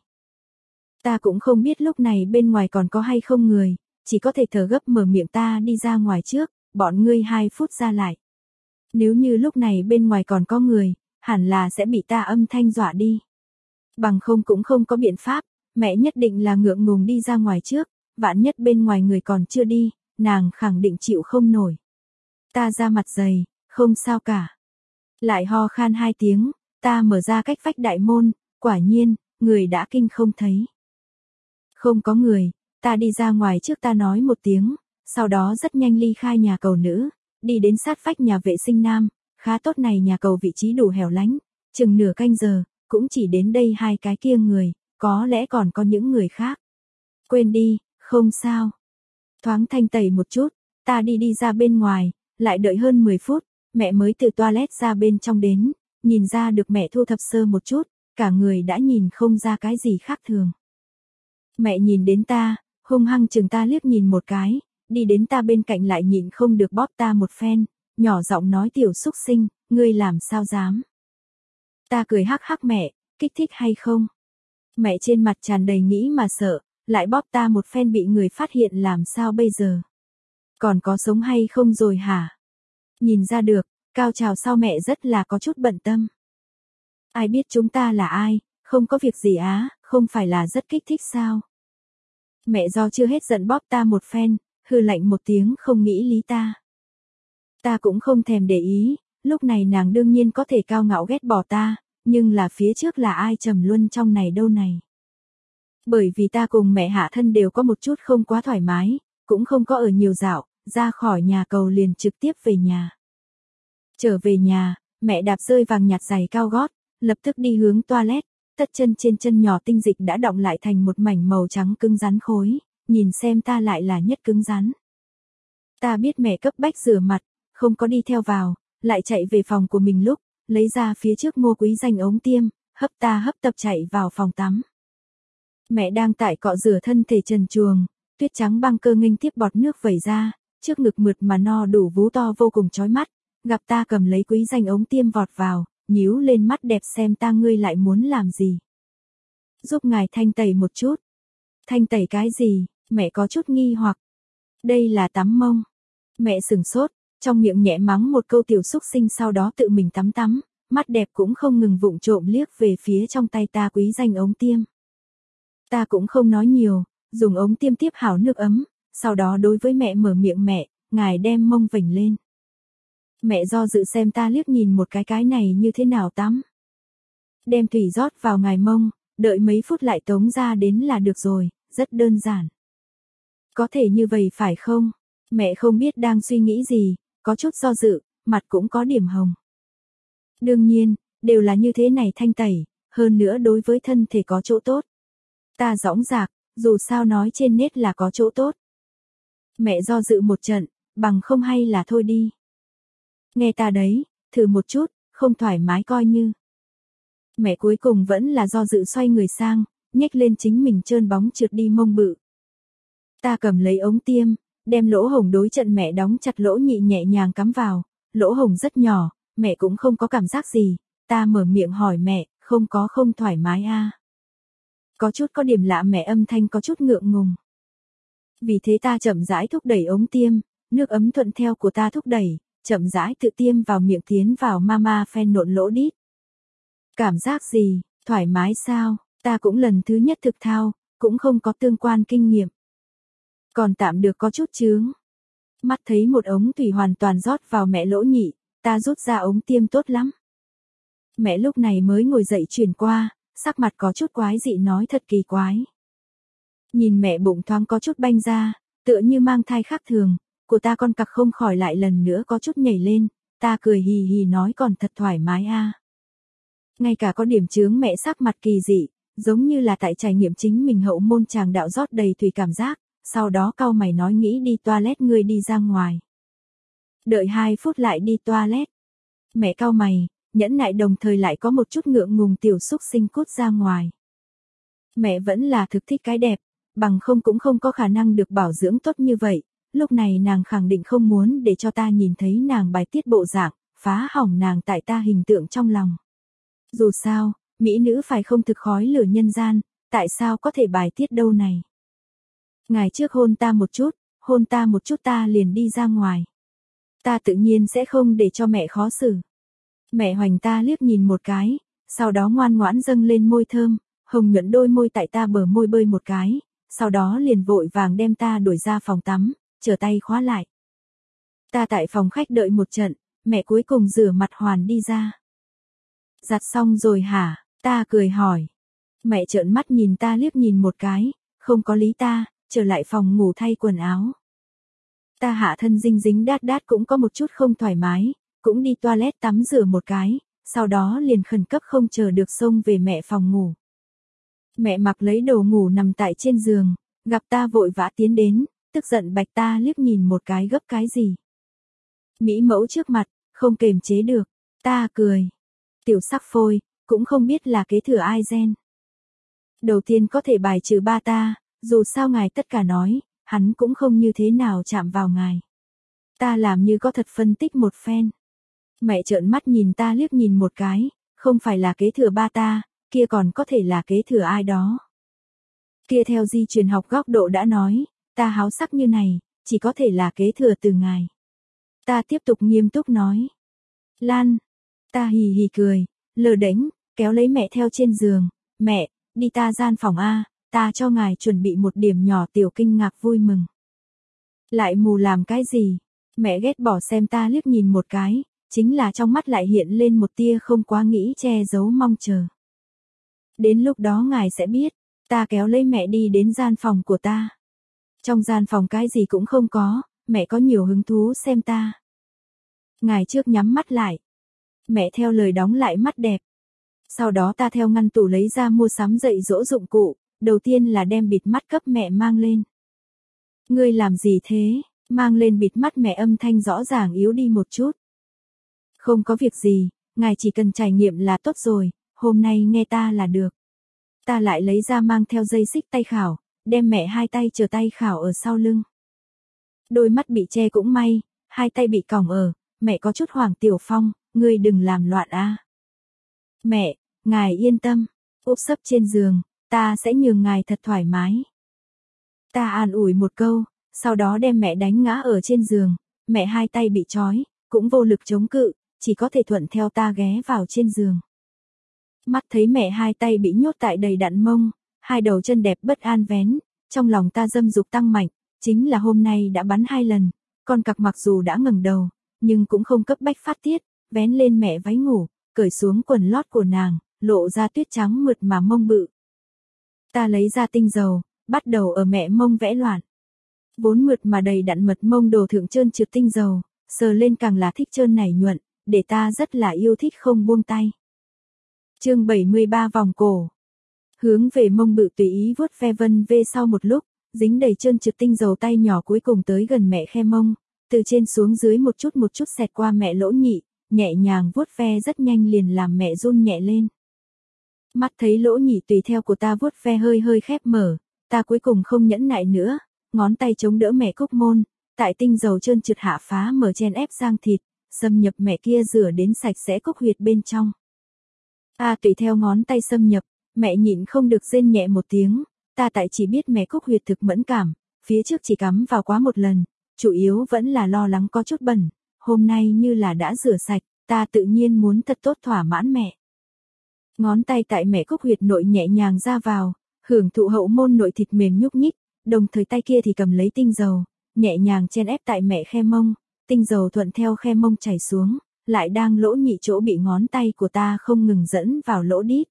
Ta cũng không biết lúc này bên ngoài còn có hay không người, chỉ có thể thở gấp mở miệng ta đi ra ngoài trước, bọn ngươi hai phút ra lại. Nếu như lúc này bên ngoài còn có người, hẳn là sẽ bị ta âm thanh dọa đi. Bằng không cũng không có biện pháp, mẹ nhất định là ngượng ngùng đi ra ngoài trước, vạn nhất bên ngoài người còn chưa đi, nàng khẳng định chịu không nổi. Ta ra mặt dày, không sao cả. Lại ho khan hai tiếng, ta mở ra cách vách đại môn, quả nhiên, người đã kinh không thấy. Không có người, ta đi ra ngoài trước ta nói một tiếng, sau đó rất nhanh ly khai nhà cầu nữ, đi đến sát vách nhà vệ sinh nam, khá tốt này nhà cầu vị trí đủ hẻo lánh, chừng nửa canh giờ, cũng chỉ đến đây hai cái kia người, có lẽ còn có những người khác. Quên đi, không sao. Thoáng thanh tẩy một chút, ta đi đi ra bên ngoài, lại đợi hơn mười phút, mẹ mới từ toilet ra bên trong đến, nhìn ra được mẹ thu thập sơ một chút, cả người đã nhìn không ra cái gì khác thường. Mẹ nhìn đến ta, hung hăng chừng ta liếc nhìn một cái, đi đến ta bên cạnh lại nhịn không được bóp ta một phen, nhỏ giọng nói tiểu xúc sinh, ngươi làm sao dám. Ta cười hắc hắc mẹ, kích thích hay không? Mẹ trên mặt tràn đầy nghĩ mà sợ, lại bóp ta một phen bị người phát hiện làm sao bây giờ? Còn có sống hay không rồi hả? Nhìn ra được, cao trào sau mẹ rất là có chút bận tâm. Ai biết chúng ta là ai, không có việc gì á, không phải là rất kích thích sao? Mẹ do chưa hết giận bóp ta một phen, hừ lạnh một tiếng không nghĩ lý ta. Ta cũng không thèm để ý, lúc này nàng đương nhiên có thể cao ngạo ghét bỏ ta, nhưng là phía trước là ai trầm luân trong này đâu này. Bởi vì ta cùng mẹ hạ thân đều có một chút không quá thoải mái, cũng không có ở nhiều dạo, ra khỏi nhà cầu liền trực tiếp về nhà. Trở về nhà, mẹ đạp rơi vàng nhạt giày cao gót, lập tức đi hướng toilet, tất chân trên chân nhỏ tinh dịch đã đọng lại thành một mảnh màu trắng cứng rắn khối, nhìn xem ta lại là nhất cứng rắn. Ta biết mẹ cấp bách rửa mặt, không có đi theo vào, lại chạy về phòng của mình lúc, lấy ra phía trước Ngô Quý Danh ống tiêm, hấp ta hấp tập chạy vào phòng tắm. Mẹ đang tại cọ rửa thân thể trần truồng, tuyết trắng băng cơ nghênh tiếp bọt nước vẩy ra, trước ngực mượt mà no đủ vú to vô cùng chói mắt, gặp ta cầm lấy Quý Danh ống tiêm vọt vào, nhíu lên mắt đẹp xem ta ngươi lại muốn làm gì. Giúp ngài thanh tẩy một chút. Thanh tẩy cái gì, mẹ có chút nghi hoặc. Đây là tắm mông. Mẹ sừng sốt, trong miệng nhẹ mắng một câu tiểu xúc sinh sau đó tự mình tắm tắm, mắt đẹp cũng không ngừng vụng trộm liếc về phía trong tay ta Quý Danh ống tiêm. Ta cũng không nói nhiều, dùng ống tiêm tiếp hảo nước ấm, sau đó đối với mẹ mở miệng mẹ, ngài đem mông vểnh lên. Mẹ do dự xem ta liếc nhìn một cái cái này như thế nào tắm. Đem thủy rót vào ngài mông, đợi mấy phút lại tống ra đến là được rồi, rất đơn giản. Có thể như vậy phải không? Mẹ không biết đang suy nghĩ gì, có chút do dự, mặt cũng có điểm hồng. Đương nhiên, đều là như thế này thanh tẩy, hơn nữa đối với thân thể có chỗ tốt. Ta dõng dạc, dù sao nói trên nét là có chỗ tốt. Mẹ do dự một trận, bằng không hay là thôi đi. Nghe ta đấy, thử một chút, không thoải mái coi như. Mẹ cuối cùng vẫn là do dự xoay người sang, nhếch lên chính mình trơn bóng trượt đi mông bự. Ta cầm lấy ống tiêm, đem lỗ hổng đối trận mẹ đóng chặt lỗ nhị nhẹ nhàng cắm vào, lỗ hổng rất nhỏ, mẹ cũng không có cảm giác gì, ta mở miệng hỏi mẹ, không có không thoải mái a? À? Có chút có điểm lạ mẹ âm thanh có chút ngượng ngùng. Vì thế ta chậm rãi thúc đẩy ống tiêm, nước ấm thuận theo của ta thúc đẩy, chậm rãi tự tiêm vào miệng tiến vào mama phen nộn lỗ đít. Cảm giác gì, thoải mái sao, ta cũng lần thứ nhất thực thao, cũng không có tương quan kinh nghiệm. Còn tạm được có chút chướng. Mắt thấy một ống thủy hoàn toàn rót vào mẹ lỗ nhị, ta rút ra ống tiêm tốt lắm. Mẹ lúc này mới ngồi dậy chuyển qua, sắc mặt có chút quái dị nói thật kỳ quái. Nhìn mẹ bụng thoáng có chút banh ra, tựa như mang thai khác thường, của ta con cặc không khỏi lại lần nữa có chút nhảy lên, ta cười hì hì nói còn thật thoải mái a. À. Ngay cả có điểm chướng mẹ sắc mặt kỳ dị, giống như là tại trải nghiệm chính mình hậu môn tràng đạo rót đầy thủy cảm giác, sau đó cau mày nói nghĩ đi toilet ngươi đi ra ngoài. Đợi hai phút lại đi toilet. Mẹ cau mày, nhẫn nại đồng thời lại có một chút ngượng ngùng tiểu xúc sinh cút ra ngoài. Mẹ vẫn là thực thích cái đẹp, bằng không cũng không có khả năng được bảo dưỡng tốt như vậy, lúc này nàng khẳng định không muốn để cho ta nhìn thấy nàng bài tiết bộ dạng, phá hỏng nàng tại ta hình tượng trong lòng. Dù sao, mỹ nữ phải không thực khói lửa nhân gian, tại sao có thể bài tiết đâu này. Ngày trước hôn ta một chút, hôn ta một chút ta liền đi ra ngoài. Ta tự nhiên sẽ không để cho mẹ khó xử. Mẹ hoành ta liếc nhìn một cái, sau đó ngoan ngoãn dâng lên môi thơm, hồng nhuận đôi môi tại ta bờ môi bơi một cái, sau đó liền vội vàng đem ta đuổi ra phòng tắm, trở tay khóa lại. Ta tại phòng khách đợi một trận, mẹ cuối cùng rửa mặt hoàn đi ra. Giặt xong rồi hả? Ta cười hỏi. Mẹ trợn mắt nhìn ta liếc nhìn một cái, không có lý ta, trở lại phòng ngủ thay quần áo. Ta hạ thân dinh dính đát đát cũng có một chút không thoải mái, cũng đi toilet tắm rửa một cái, sau đó liền khẩn cấp không chờ được xông về mẹ phòng ngủ. Mẹ mặc lấy đồ ngủ nằm tại trên giường, gặp ta vội vã tiến đến, tức giận bạch ta liếc nhìn một cái gấp cái gì. Mỹ mẫu trước mặt, không kềm chế được, ta cười. Tiểu sắc phôi, cũng không biết là kế thừa ai gen. Đầu tiên có thể bài trừ ba ta, dù sao ngài tất cả nói, hắn cũng không như thế nào chạm vào ngài. Ta làm như có thật phân tích một phen. Mẹ trợn mắt nhìn ta liếc nhìn một cái, không phải là kế thừa ba ta, kia còn có thể là kế thừa ai đó. Kia theo di truyền học góc độ đã nói, ta háo sắc như này, chỉ có thể là kế thừa từ ngài. Ta tiếp tục nghiêm túc nói. Lan, ta hì hì cười, lờ đễnh, kéo lấy mẹ theo trên giường, mẹ, đi ta gian phòng A, ta cho ngài chuẩn bị một điểm nhỏ tiểu kinh ngạc vui mừng. Lại mù làm cái gì? Mẹ ghét bỏ xem ta liếc nhìn một cái, chính là trong mắt lại hiện lên một tia không quá nghĩ che giấu mong chờ. Đến lúc đó ngài sẽ biết, ta kéo lấy mẹ đi đến gian phòng của ta. Trong gian phòng cái gì cũng không có, mẹ có nhiều hứng thú xem ta. Ngài trước nhắm mắt lại. Mẹ theo lời đóng lại mắt đẹp. Sau đó ta theo ngăn tủ lấy ra mua sắm dạy dỗ dụng cụ, đầu tiên là đem bịt mắt cấp mẹ mang lên. Ngươi làm gì thế? Mang lên bịt mắt mẹ âm thanh rõ ràng yếu đi một chút. Không có việc gì, ngài chỉ cần trải nghiệm là tốt rồi, hôm nay nghe ta là được. Ta lại lấy ra mang theo dây xích tay khảo, đem mẹ hai tay chờ tay khảo ở sau lưng. Đôi mắt bị che cũng may, hai tay bị còng ở, mẹ có chút hoảng. Tiểu Phong, ngươi đừng làm loạn a. Mẹ, ngài yên tâm, úp sấp trên giường, ta sẽ nhường ngài thật thoải mái. Ta an ủi một câu, sau đó đem mẹ đánh ngã ở trên giường, mẹ hai tay bị trói, cũng vô lực chống cự, chỉ có thể thuận theo ta ghé vào trên giường. Mắt thấy mẹ hai tay bị nhốt tại đầy đặn mông, hai đầu chân đẹp bất an vén, trong lòng ta dâm dục tăng mạnh, chính là hôm nay đã bắn hai lần, con cặc mặc dù đã ngẩng đầu, nhưng cũng không cấp bách phát tiết, vén lên mẹ váy ngủ, cởi xuống quần lót của nàng, lộ ra tuyết trắng mượt mà mông bự. Ta lấy ra tinh dầu, bắt đầu ở mẹ mông vẽ loạn. Vốn mượt mà đầy đặn mật mông đồ thượng trơn trượt tinh dầu, sờ lên càng là thích trơn nảy nhuận, để ta rất là yêu thích không buông tay. Chương bảy mươi ba vòng cổ. Hướng về mông bự tùy ý vuốt ve vân vê sau một lúc, dính đầy trơn trượt tinh dầu tay nhỏ cuối cùng tới gần mẹ khe mông, từ trên xuống dưới một chút một chút xẹt qua mẹ lỗ nhị, nhẹ nhàng vuốt ve rất nhanh liền làm mẹ run nhẹ lên. Mắt thấy lỗ nhị tùy theo của ta vuốt ve hơi hơi khép mở, ta cuối cùng không nhẫn nại nữa, ngón tay chống đỡ mẹ cúc môn, tại tinh dầu trơn trượt hạ phá mở chen ép rang thịt, xâm nhập mẹ kia rửa đến sạch sẽ cúc huyệt bên trong. Ta tùy theo ngón tay xâm nhập, mẹ nhịn không được rên nhẹ một tiếng, ta tại chỉ biết mẹ cúc huyệt thực mẫn cảm, phía trước chỉ cắm vào quá một lần, chủ yếu vẫn là lo lắng có chút bẩn, hôm nay như là đã rửa sạch, ta tự nhiên muốn thật tốt thỏa mãn mẹ. Ngón tay tại mẹ cúc huyệt nội nhẹ nhàng ra vào, hưởng thụ hậu môn nội thịt mềm nhúc nhích, đồng thời tay kia thì cầm lấy tinh dầu, nhẹ nhàng chen ép tại mẹ khe mông, tinh dầu thuận theo khe mông chảy xuống, lại đang lỗ nhị chỗ bị ngón tay của ta không ngừng dẫn vào lỗ đít.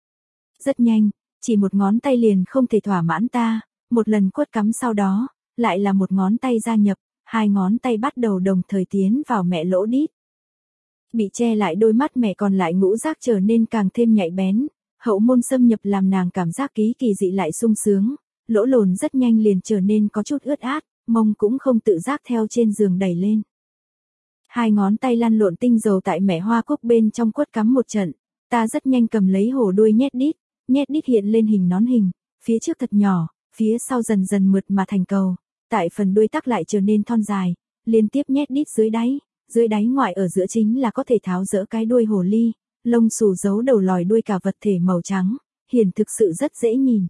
Rất nhanh, chỉ một ngón tay liền không thể thỏa mãn ta, một lần quất cắm sau đó, lại là một ngón tay gia nhập, hai ngón tay bắt đầu đồng thời tiến vào mẹ lỗ đít. Bị che lại đôi mắt mẹ còn lại ngũ giác trở nên càng thêm nhạy bén, hậu môn xâm nhập làm nàng cảm giác ký kỳ dị lại sung sướng, lỗ lồn rất nhanh liền trở nên có chút ướt át, mông cũng không tự giác theo trên giường đẩy lên. Hai ngón tay lăn lộn tinh dầu tại mẹ hoa cúc bên trong quất cắm một trận, ta rất nhanh cầm lấy hồ đuôi nhét đít, nhét đít hiện lên hình nón hình, phía trước thật nhỏ, phía sau dần dần mượt mà thành cầu, tại phần đuôi tắc lại trở nên thon dài, liên tiếp nhét đít dưới đáy, dưới đáy ngoại ở giữa chính là có thể tháo dỡ cái đuôi hồ ly, lông xù giấu đầu lòi đuôi cả vật thể màu trắng, hiển thực sự rất dễ nhìn.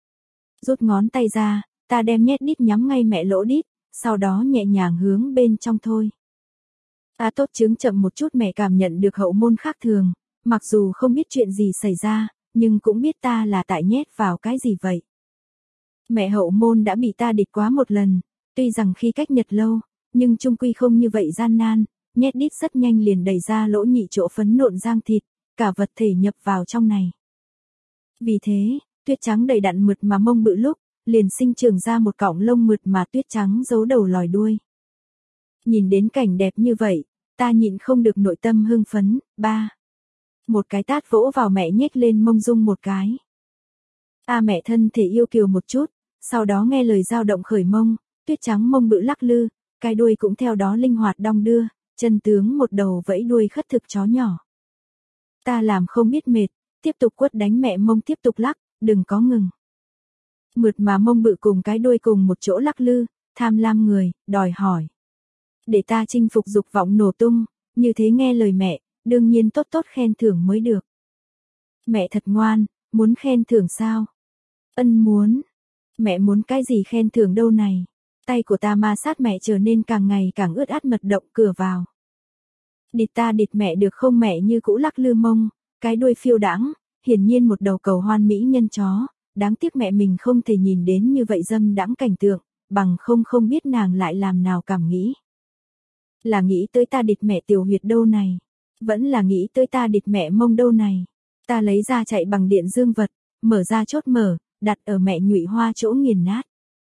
Rút ngón tay ra, ta đem nhét đít nhắm ngay mẹ lỗ đít, sau đó nhẹ nhàng hướng bên trong thôi. À tốt, chứng chậm một chút. Mẹ cảm nhận được hậu môn khác thường, mặc dù không biết chuyện gì xảy ra, nhưng cũng biết ta là tại nhét vào cái gì vậy. Mẹ hậu môn đã bị ta địch quá một lần, tuy rằng khi cách nhật lâu, nhưng chung quy không như vậy gian nan, nhét đít rất nhanh liền đẩy ra lỗ nhị chỗ phấn nộn rang thịt, cả vật thể nhập vào trong này. Vì thế, tuyết trắng đầy đặn mượt mà mông bự lúc, liền sinh trưởng ra một cọng lông mượt mà tuyết trắng giấu đầu lòi đuôi. Nhìn đến cảnh đẹp như vậy, ta nhịn không được nội tâm hưng phấn. Ba. Một cái tát vỗ vào mẹ nhếch lên mông Dung một cái. A à, mẹ thân thể yêu kiều một chút, sau đó nghe lời dao động khởi mông, tuyết trắng mông bự lắc lư, cái đuôi cũng theo đó linh hoạt đong đưa, chân tướng một đầu vẫy đuôi khất thực chó nhỏ. Ta làm không biết mệt, tiếp tục quất đánh mẹ mông, tiếp tục lắc, đừng có ngừng. Mượt mà mông bự cùng cái đuôi cùng một chỗ lắc lư, tham lam người, đòi hỏi. Để ta chinh phục dục vọng nổ tung, như thế nghe lời mẹ, đương nhiên tốt tốt khen thưởng mới được. Mẹ thật ngoan, muốn khen thưởng sao? Ân muốn. Mẹ muốn cái gì khen thưởng đâu này? Tay của ta ma sát mẹ trở nên càng ngày càng ướt át, mật động cửa vào. Địt ta địt mẹ được không? Mẹ như cũ lắc lư mông, cái đuôi phiêu đãng, hiển nhiên một đầu cầu hoan mỹ nhân chó, đáng tiếc mẹ mình không thể nhìn đến như vậy dâm đãng cảnh tượng, bằng không không biết nàng lại làm nào cảm nghĩ. Là nghĩ tới ta địt mẹ tiểu huyệt đâu này, vẫn là nghĩ tới ta địt mẹ mông đâu này. Ta lấy ra chạy bằng điện dương vật, mở ra chốt mở, đặt ở mẹ nhụy hoa chỗ nghiền nát.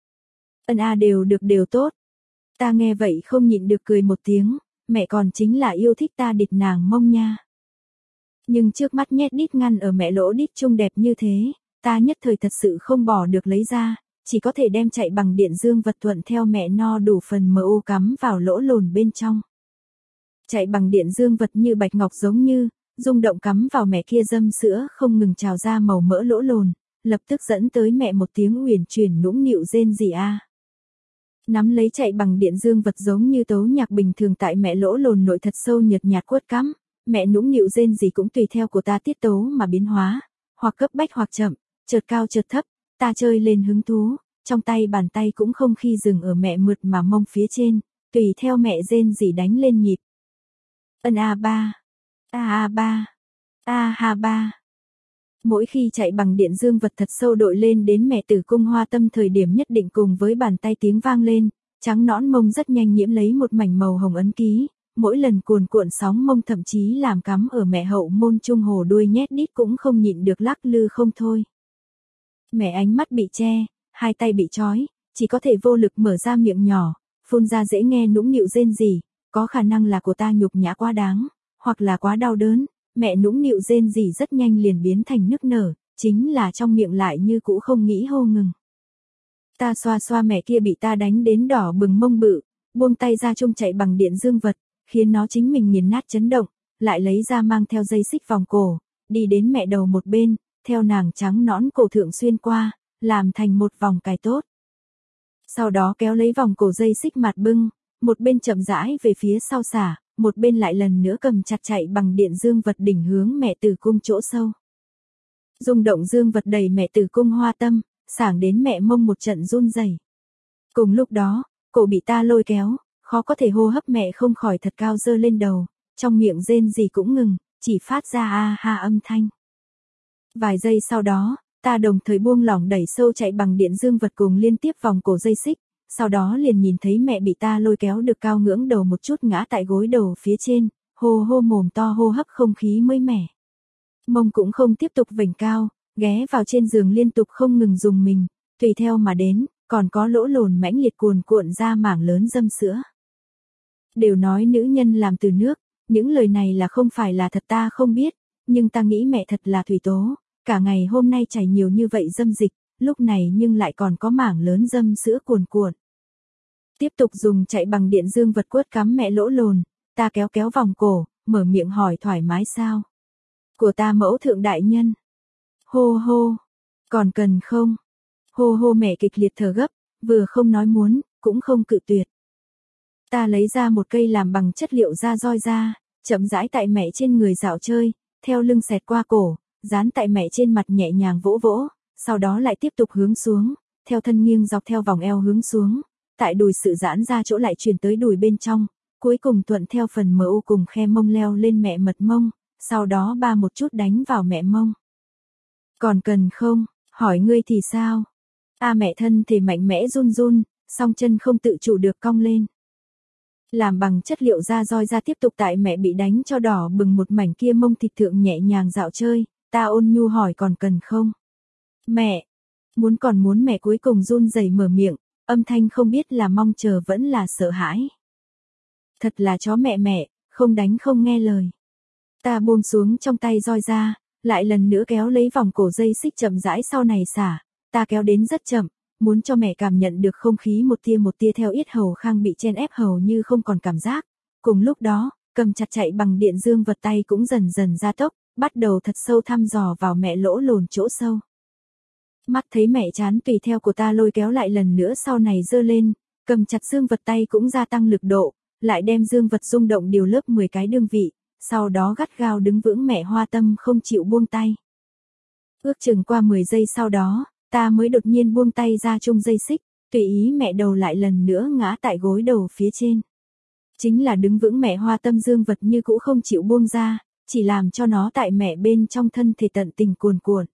Ân a đều được đều tốt. Ta nghe vậy không nhịn được cười một tiếng, mẹ còn chính là yêu thích ta địt nàng mông nha. Nhưng trước mắt nhét đít ngăn ở mẹ lỗ đít trung đẹp như thế, ta nhất thời thật sự không bỏ được lấy ra, chỉ có thể đem chạy bằng điện dương vật thuận theo mẹ no đủ phần mờ ô cắm vào lỗ lồn bên trong. Chạy bằng điện dương vật như bạch ngọc giống như, rung động cắm vào mẹ kia dâm sữa không ngừng trào ra màu mỡ lỗ lồn, lập tức dẫn tới mẹ một tiếng uyển chuyển nũng nịu rên rỉ a. Nắm lấy chạy bằng điện dương vật giống như tấu nhạc bình thường tại mẹ lỗ lồn nội thật sâu nhợt nhạt quất cắm, mẹ nũng nịu rên rỉ cũng tùy theo của ta tiết tấu mà biến hóa, hoặc cấp bách hoặc chậm, chợt cao chợt thấp, ta chơi lên hứng thú, trong tay bàn tay cũng không khi dừng ở mẹ mượt mà mông phía trên, tùy theo mẹ rên rỉ đánh lên nhịp. Ân a ba, a a ba, a ha ba. Mỗi khi chạy bằng điện dương vật thật sâu đội lên đến mẹ tử cung hoa tâm thời điểm nhất định cùng với bàn tay tiếng vang lên, trắng nõn mông rất nhanh nhiễm lấy một mảnh màu hồng ấn ký, mỗi lần cuồn cuộn sóng mông thậm chí làm cắm ở mẹ hậu môn trung hồ đuôi nhét đít cũng không nhịn được lắc lư không thôi. Mẹ ánh mắt bị che, hai tay bị trói, chỉ có thể vô lực mở ra miệng nhỏ, phun ra dễ nghe nũng nịu rên rỉ, có khả năng là của ta nhục nhã quá đáng, hoặc là quá đau đớn, mẹ nũng nịu rên rỉ rất nhanh liền biến thành nức nở, chính là trong miệng lại như cũ không nghĩ hô ngừng. Ta xoa xoa mẹ kia bị ta đánh đến đỏ bừng mông bự, buông tay ra chung chạy bằng điện dương vật, khiến nó chính mình nghiền nát chấn động, lại lấy ra mang theo dây xích vòng cổ, đi đến mẹ đầu một bên, theo nàng trắng nõn cổ thượng xuyên qua, làm thành một vòng cài tốt. Sau đó kéo lấy vòng cổ dây xích mặt bưng, một bên chậm rãi về phía sau xả, một bên lại lần nữa cầm chặt chạy bằng điện dương vật đỉnh hướng mẹ tử cung chỗ sâu. Rung động dương vật đầy mẹ tử cung hoa tâm, sảng đến mẹ mông một trận run rẩy. Cùng lúc đó, cổ bị ta lôi kéo, khó có thể hô hấp mẹ không khỏi thật cao dơ lên đầu, trong miệng rên gì cũng ngừng, chỉ phát ra a ha âm thanh. Vài giây sau đó, ta đồng thời buông lỏng đẩy sâu chạy bằng điện dương vật cùng liên tiếp vòng cổ dây xích, sau đó liền nhìn thấy mẹ bị ta lôi kéo được cao ngưỡng đầu một chút ngã tại gối đầu phía trên, hô hô mồm to hô hấp không khí mới mẻ. Mông cũng không tiếp tục vểnh cao, ghé vào trên giường liên tục không ngừng dùng mình, tùy theo mà đến, còn có lỗ lồn mãnh liệt cuồn cuộn ra mảng lớn dâm sữa. Đều nói nữ nhân làm từ nước, những lời này là không phải là thật ta không biết, nhưng ta nghĩ mẹ thật là thủy tố, cả ngày hôm nay chảy nhiều như vậy dâm dịch, lúc này nhưng lại còn có mảng lớn dâm sữa cuồn cuộn. Tiếp tục dùng chạy bằng điện dương vật quất cắm mẹ lỗ lồn, ta kéo kéo vòng cổ, mở miệng hỏi thoải mái sao? Của ta mẫu thượng đại nhân. Hô hô, còn cần không? Hô hô mẹ kịch liệt thở gấp, vừa không nói muốn, cũng không cự tuyệt. Ta lấy ra một cây làm bằng chất liệu da roi da, chậm rãi tại mẹ trên người dạo chơi, theo lưng xẹt qua cổ, dán tại mẹ trên mặt nhẹ nhàng vỗ vỗ, sau đó lại tiếp tục hướng xuống, theo thân nghiêng dọc theo vòng eo hướng xuống, tại đùi sự giãn ra chỗ lại truyền tới đùi bên trong, cuối cùng thuận theo phần mờ u cùng khe mông leo lên mẹ mật mông, sau đó ba một chút đánh vào mẹ mông. Còn cần không, hỏi ngươi thì sao? A mẹ thân thể mạnh mẽ run run, song chân không tự chủ được cong lên. Làm bằng chất liệu da roi ra tiếp tục tại mẹ bị đánh cho đỏ bừng một mảnh kia mông thịt thượng nhẹ nhàng dạo chơi, ta ôn nhu hỏi còn cần không? Mẹ, muốn còn muốn mẹ cuối cùng run rẩy mở miệng, âm thanh không biết là mong chờ vẫn là sợ hãi. Thật là chó mẹ mẹ, không đánh không nghe lời. Ta buông xuống trong tay roi ra, lại lần nữa kéo lấy vòng cổ dây xích chậm rãi sau này xả, ta kéo đến rất chậm, muốn cho mẹ cảm nhận được không khí một tia một tia theo yết hầu khang bị chen ép hầu như không còn cảm giác. Cùng lúc đó, cầm chặt chạy bằng điện dương vật tay cũng dần dần gia tốc, bắt đầu thật sâu thăm dò vào mẹ lỗ lồn chỗ sâu. Mắt thấy mẹ chán tùy theo của ta lôi kéo lại lần nữa sau này giơ lên, cầm chặt dương vật tay cũng gia tăng lực độ, lại đem dương vật rung động điều lớp mười cái đương vị, sau đó gắt gao đứng vững mẹ hoa tâm không chịu buông tay. Ước chừng qua mười giây sau đó, ta mới đột nhiên buông tay ra chung dây xích, tùy ý mẹ đầu lại lần nữa ngã tại gối đầu phía trên. Chính là đứng vững mẹ hoa tâm dương vật như cũ không chịu buông ra, chỉ làm cho nó tại mẹ bên trong thân thể tận tình cuồn cuộn.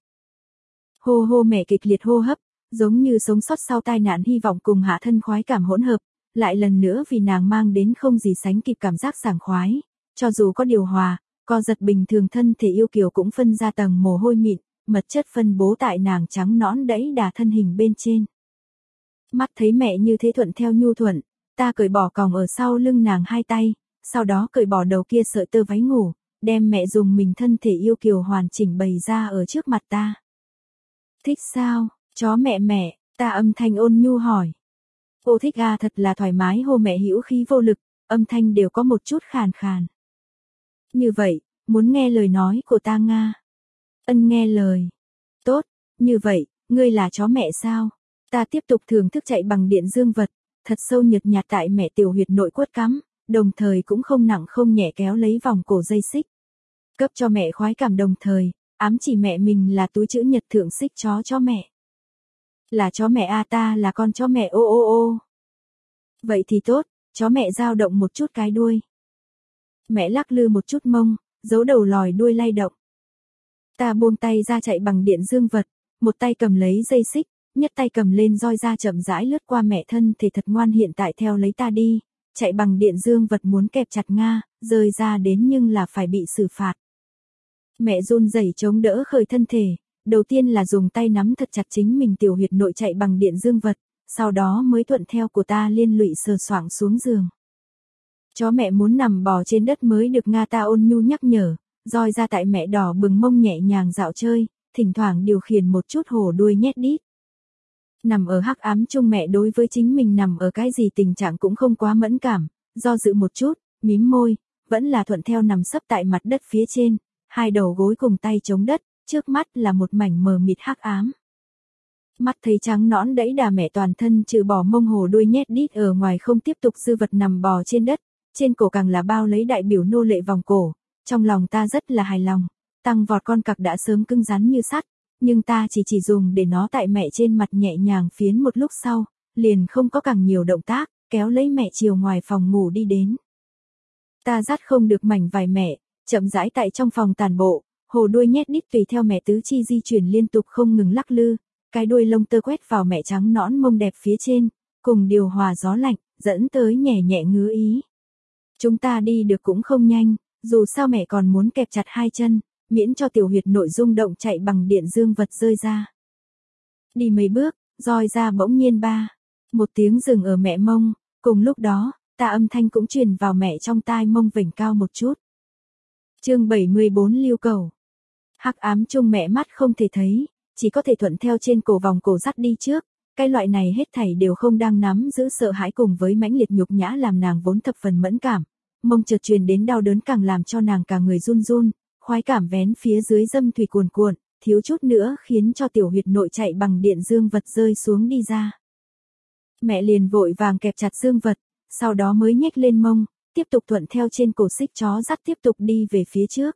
Hô hô mẹ kịch liệt hô hấp, giống như sống sót sau tai nạn hy vọng cùng hạ thân khoái cảm hỗn hợp, lại lần nữa vì nàng mang đến không gì sánh kịp cảm giác sảng khoái, cho dù có điều hòa, co giật bình thường thân thể yêu kiều cũng phân ra tầng mồ hôi mịn, mật chất phân bố tại nàng trắng nõn đẫy đà thân hình bên trên. Mắt thấy mẹ như thế thuận theo nhu thuận, ta cởi bỏ còng ở sau lưng nàng hai tay, sau đó cởi bỏ đầu kia sợi tơ váy ngủ, đem mẹ dùng mình thân thể yêu kiều hoàn chỉnh bày ra ở trước mặt ta. Thích sao, chó mẹ mẹ, ta âm thanh ôn nhu hỏi. Ô thích à, thật là thoải mái hô mẹ hữu khí vô lực, âm thanh đều có một chút khàn khàn. Như vậy, muốn nghe lời nói của ta Nga. Ân nghe lời. Tốt, như vậy, ngươi là chó mẹ sao? Ta tiếp tục thưởng thức chạy bằng điện dương vật, thật sâu nhợt nhạt tại mẹ tiểu huyệt nội quất cắm, đồng thời cũng không nặng không nhẹ kéo lấy vòng cổ dây xích. Cấp cho mẹ khoái cảm đồng thời, ám chỉ mẹ mình là túi chữ nhật thượng xích chó cho mẹ. Là chó mẹ a, ta là con chó mẹ ô ô ô. Vậy thì tốt, chó mẹ dao động một chút cái đuôi. Mẹ lắc lư một chút mông, giấu đầu lòi đuôi lay động. Ta buông tay ra chạy bằng điện dương vật, một tay cầm lấy dây xích, nhất tay cầm lên roi ra chậm rãi lướt qua mẹ thân thể thật ngoan hiện tại theo lấy ta đi, chạy bằng điện dương vật muốn kẹp chặt Nga, rơi ra đến nhưng là phải bị xử phạt. Mẹ run rẩy chống đỡ khởi thân thể, đầu tiên là dùng tay nắm thật chặt chính mình tiểu huyệt nội chạy bằng điện dương vật, sau đó mới thuận theo của ta liên lụy sờ soạng xuống giường. Chó mẹ muốn nằm bò trên đất mới được Nga, ta ôn nhu nhắc nhở, roi ra tại mẹ đỏ bừng mông nhẹ nhàng dạo chơi, thỉnh thoảng điều khiển một chút hổ đuôi nhét đít. Nằm ở hắc ám chung mẹ đối với chính mình nằm ở cái gì tình trạng cũng không quá mẫn cảm, do dự một chút, mím môi, vẫn là thuận theo nằm sấp tại mặt đất phía trên, hai đầu gối cùng tay chống đất, trước mắt là một mảnh mờ mịt hắc ám. Mắt thấy trắng nõn đẫy đà mẹ toàn thân trừ bỏ mông hồ đuôi nhét đít ở ngoài không tiếp tục dư vật nằm bò trên đất, trên cổ càng là bao lấy đại biểu nô lệ vòng cổ, trong lòng ta rất là hài lòng, tăng vọt con cặc đã sớm cứng rắn như sắt, nhưng ta chỉ chỉ dùng để nó tại mẹ trên mặt nhẹ nhàng phiến một lúc sau, liền không có càng nhiều động tác, kéo lấy mẹ chiều ngoài phòng ngủ đi đến. Ta dắt không được mảnh vải mẹ, chậm rãi tại trong phòng tàn bộ, hồ đuôi nhét đít tùy theo mẹ tứ chi di chuyển liên tục không ngừng lắc lư, cái đuôi lông tơ quét vào mẹ trắng nõn mông đẹp phía trên, cùng điều hòa gió lạnh, dẫn tới nhẹ nhẹ ngứa ý. Chúng ta đi được cũng không nhanh, dù sao mẹ còn muốn kẹp chặt hai chân, miễn cho tiểu huyệt nội rung động chạy bằng điện dương vật rơi ra. Đi mấy bước, roi ra bỗng nhiên ba, một tiếng dừng ở mẹ mông, cùng lúc đó, ta âm thanh cũng truyền vào mẹ trong tai mông vểnh cao một chút. Chương bảy mươi bốn lưu cầu. Hắc ám chung mẹ mắt không thể thấy, chỉ có thể thuận theo trên cổ vòng cổ dắt đi trước, cái loại này hết thảy đều không đang nắm giữ sợ hãi cùng với mãnh liệt nhục nhã làm nàng vốn thập phần mẫn cảm, mông chợt truyền đến đau đớn càng làm cho nàng cả người run run, khoái cảm vén phía dưới dâm thủy cuồn cuộn, thiếu chút nữa khiến cho tiểu huyệt nội chạy bằng điện dương vật rơi xuống đi ra. Mẹ liền vội vàng kẹp chặt dương vật, sau đó mới nhếch lên mông, tiếp tục thuận theo trên cổ xích chó dắt tiếp tục đi về phía trước.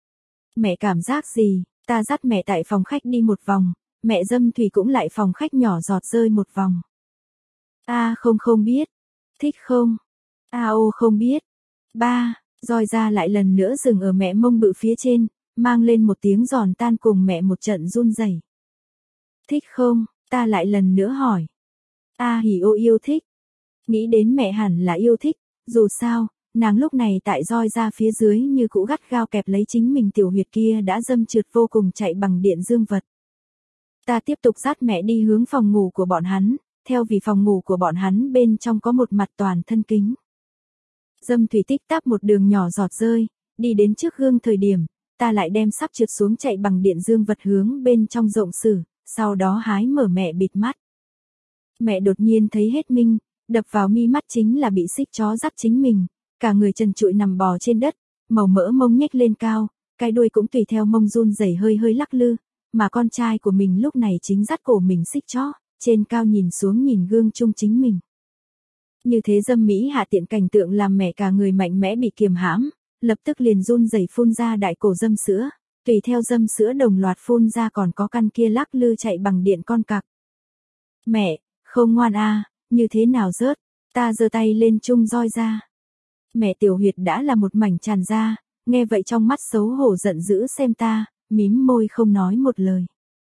Mẹ cảm giác gì? Ta dắt mẹ tại phòng khách đi một vòng, mẹ dâm thủy cũng lại phòng khách nhỏ giọt rơi một vòng. A à, không không biết. Thích không? A ô không biết. Ba, roi ra lại lần nữa dừng ở mẹ mông bự phía trên, mang lên một tiếng giòn tan cùng mẹ một trận run rẩy. Thích không? Ta lại lần nữa hỏi. A hỉ ô yêu thích. Nghĩ đến mẹ hẳn là yêu thích, dù sao, nàng lúc này tại roi ra phía dưới như cũ gắt gao kẹp lấy chính mình tiểu huyệt kia đã dâm trượt vô cùng chạy bằng điện dương vật. Ta tiếp tục dắt mẹ đi hướng phòng ngủ của bọn hắn, theo vì phòng ngủ của bọn hắn bên trong có một mặt toàn thân kính. Dâm thủy tích tắc một đường nhỏ giọt rơi, đi đến trước gương thời điểm, ta lại đem sắp trượt xuống chạy bằng điện dương vật hướng bên trong rộng sử, sau đó hái mở mẹ bịt mắt. Mẹ đột nhiên thấy hết minh, đập vào mi mắt chính là bị xích chó dắt chính mình, cả người trần trụi nằm bò trên đất, màu mỡ mông nhếch lên cao, cái đuôi cũng tùy theo mông run rẩy hơi hơi lắc lư, mà con trai của mình lúc này chính dắt cổ mình xích chó, trên cao nhìn xuống nhìn gương chung chính mình. Như thế dâm mỹ hạ tiện cảnh tượng làm mẹ cả người mạnh mẽ bị kiềm hãm, lập tức liền run rẩy phun ra đại cổ dâm sữa, tùy theo dâm sữa đồng loạt phun ra còn có căn kia lắc lư chạy bằng điện con cặc. Mẹ, không ngoan a, à, như thế nào rớt, ta giơ tay lên chung roi ra. Mẹ tiểu huyệt đã là một mảnh tràn ra, nghe vậy trong mắt xấu hổ giận dữ xem ta, mím môi không nói một lời.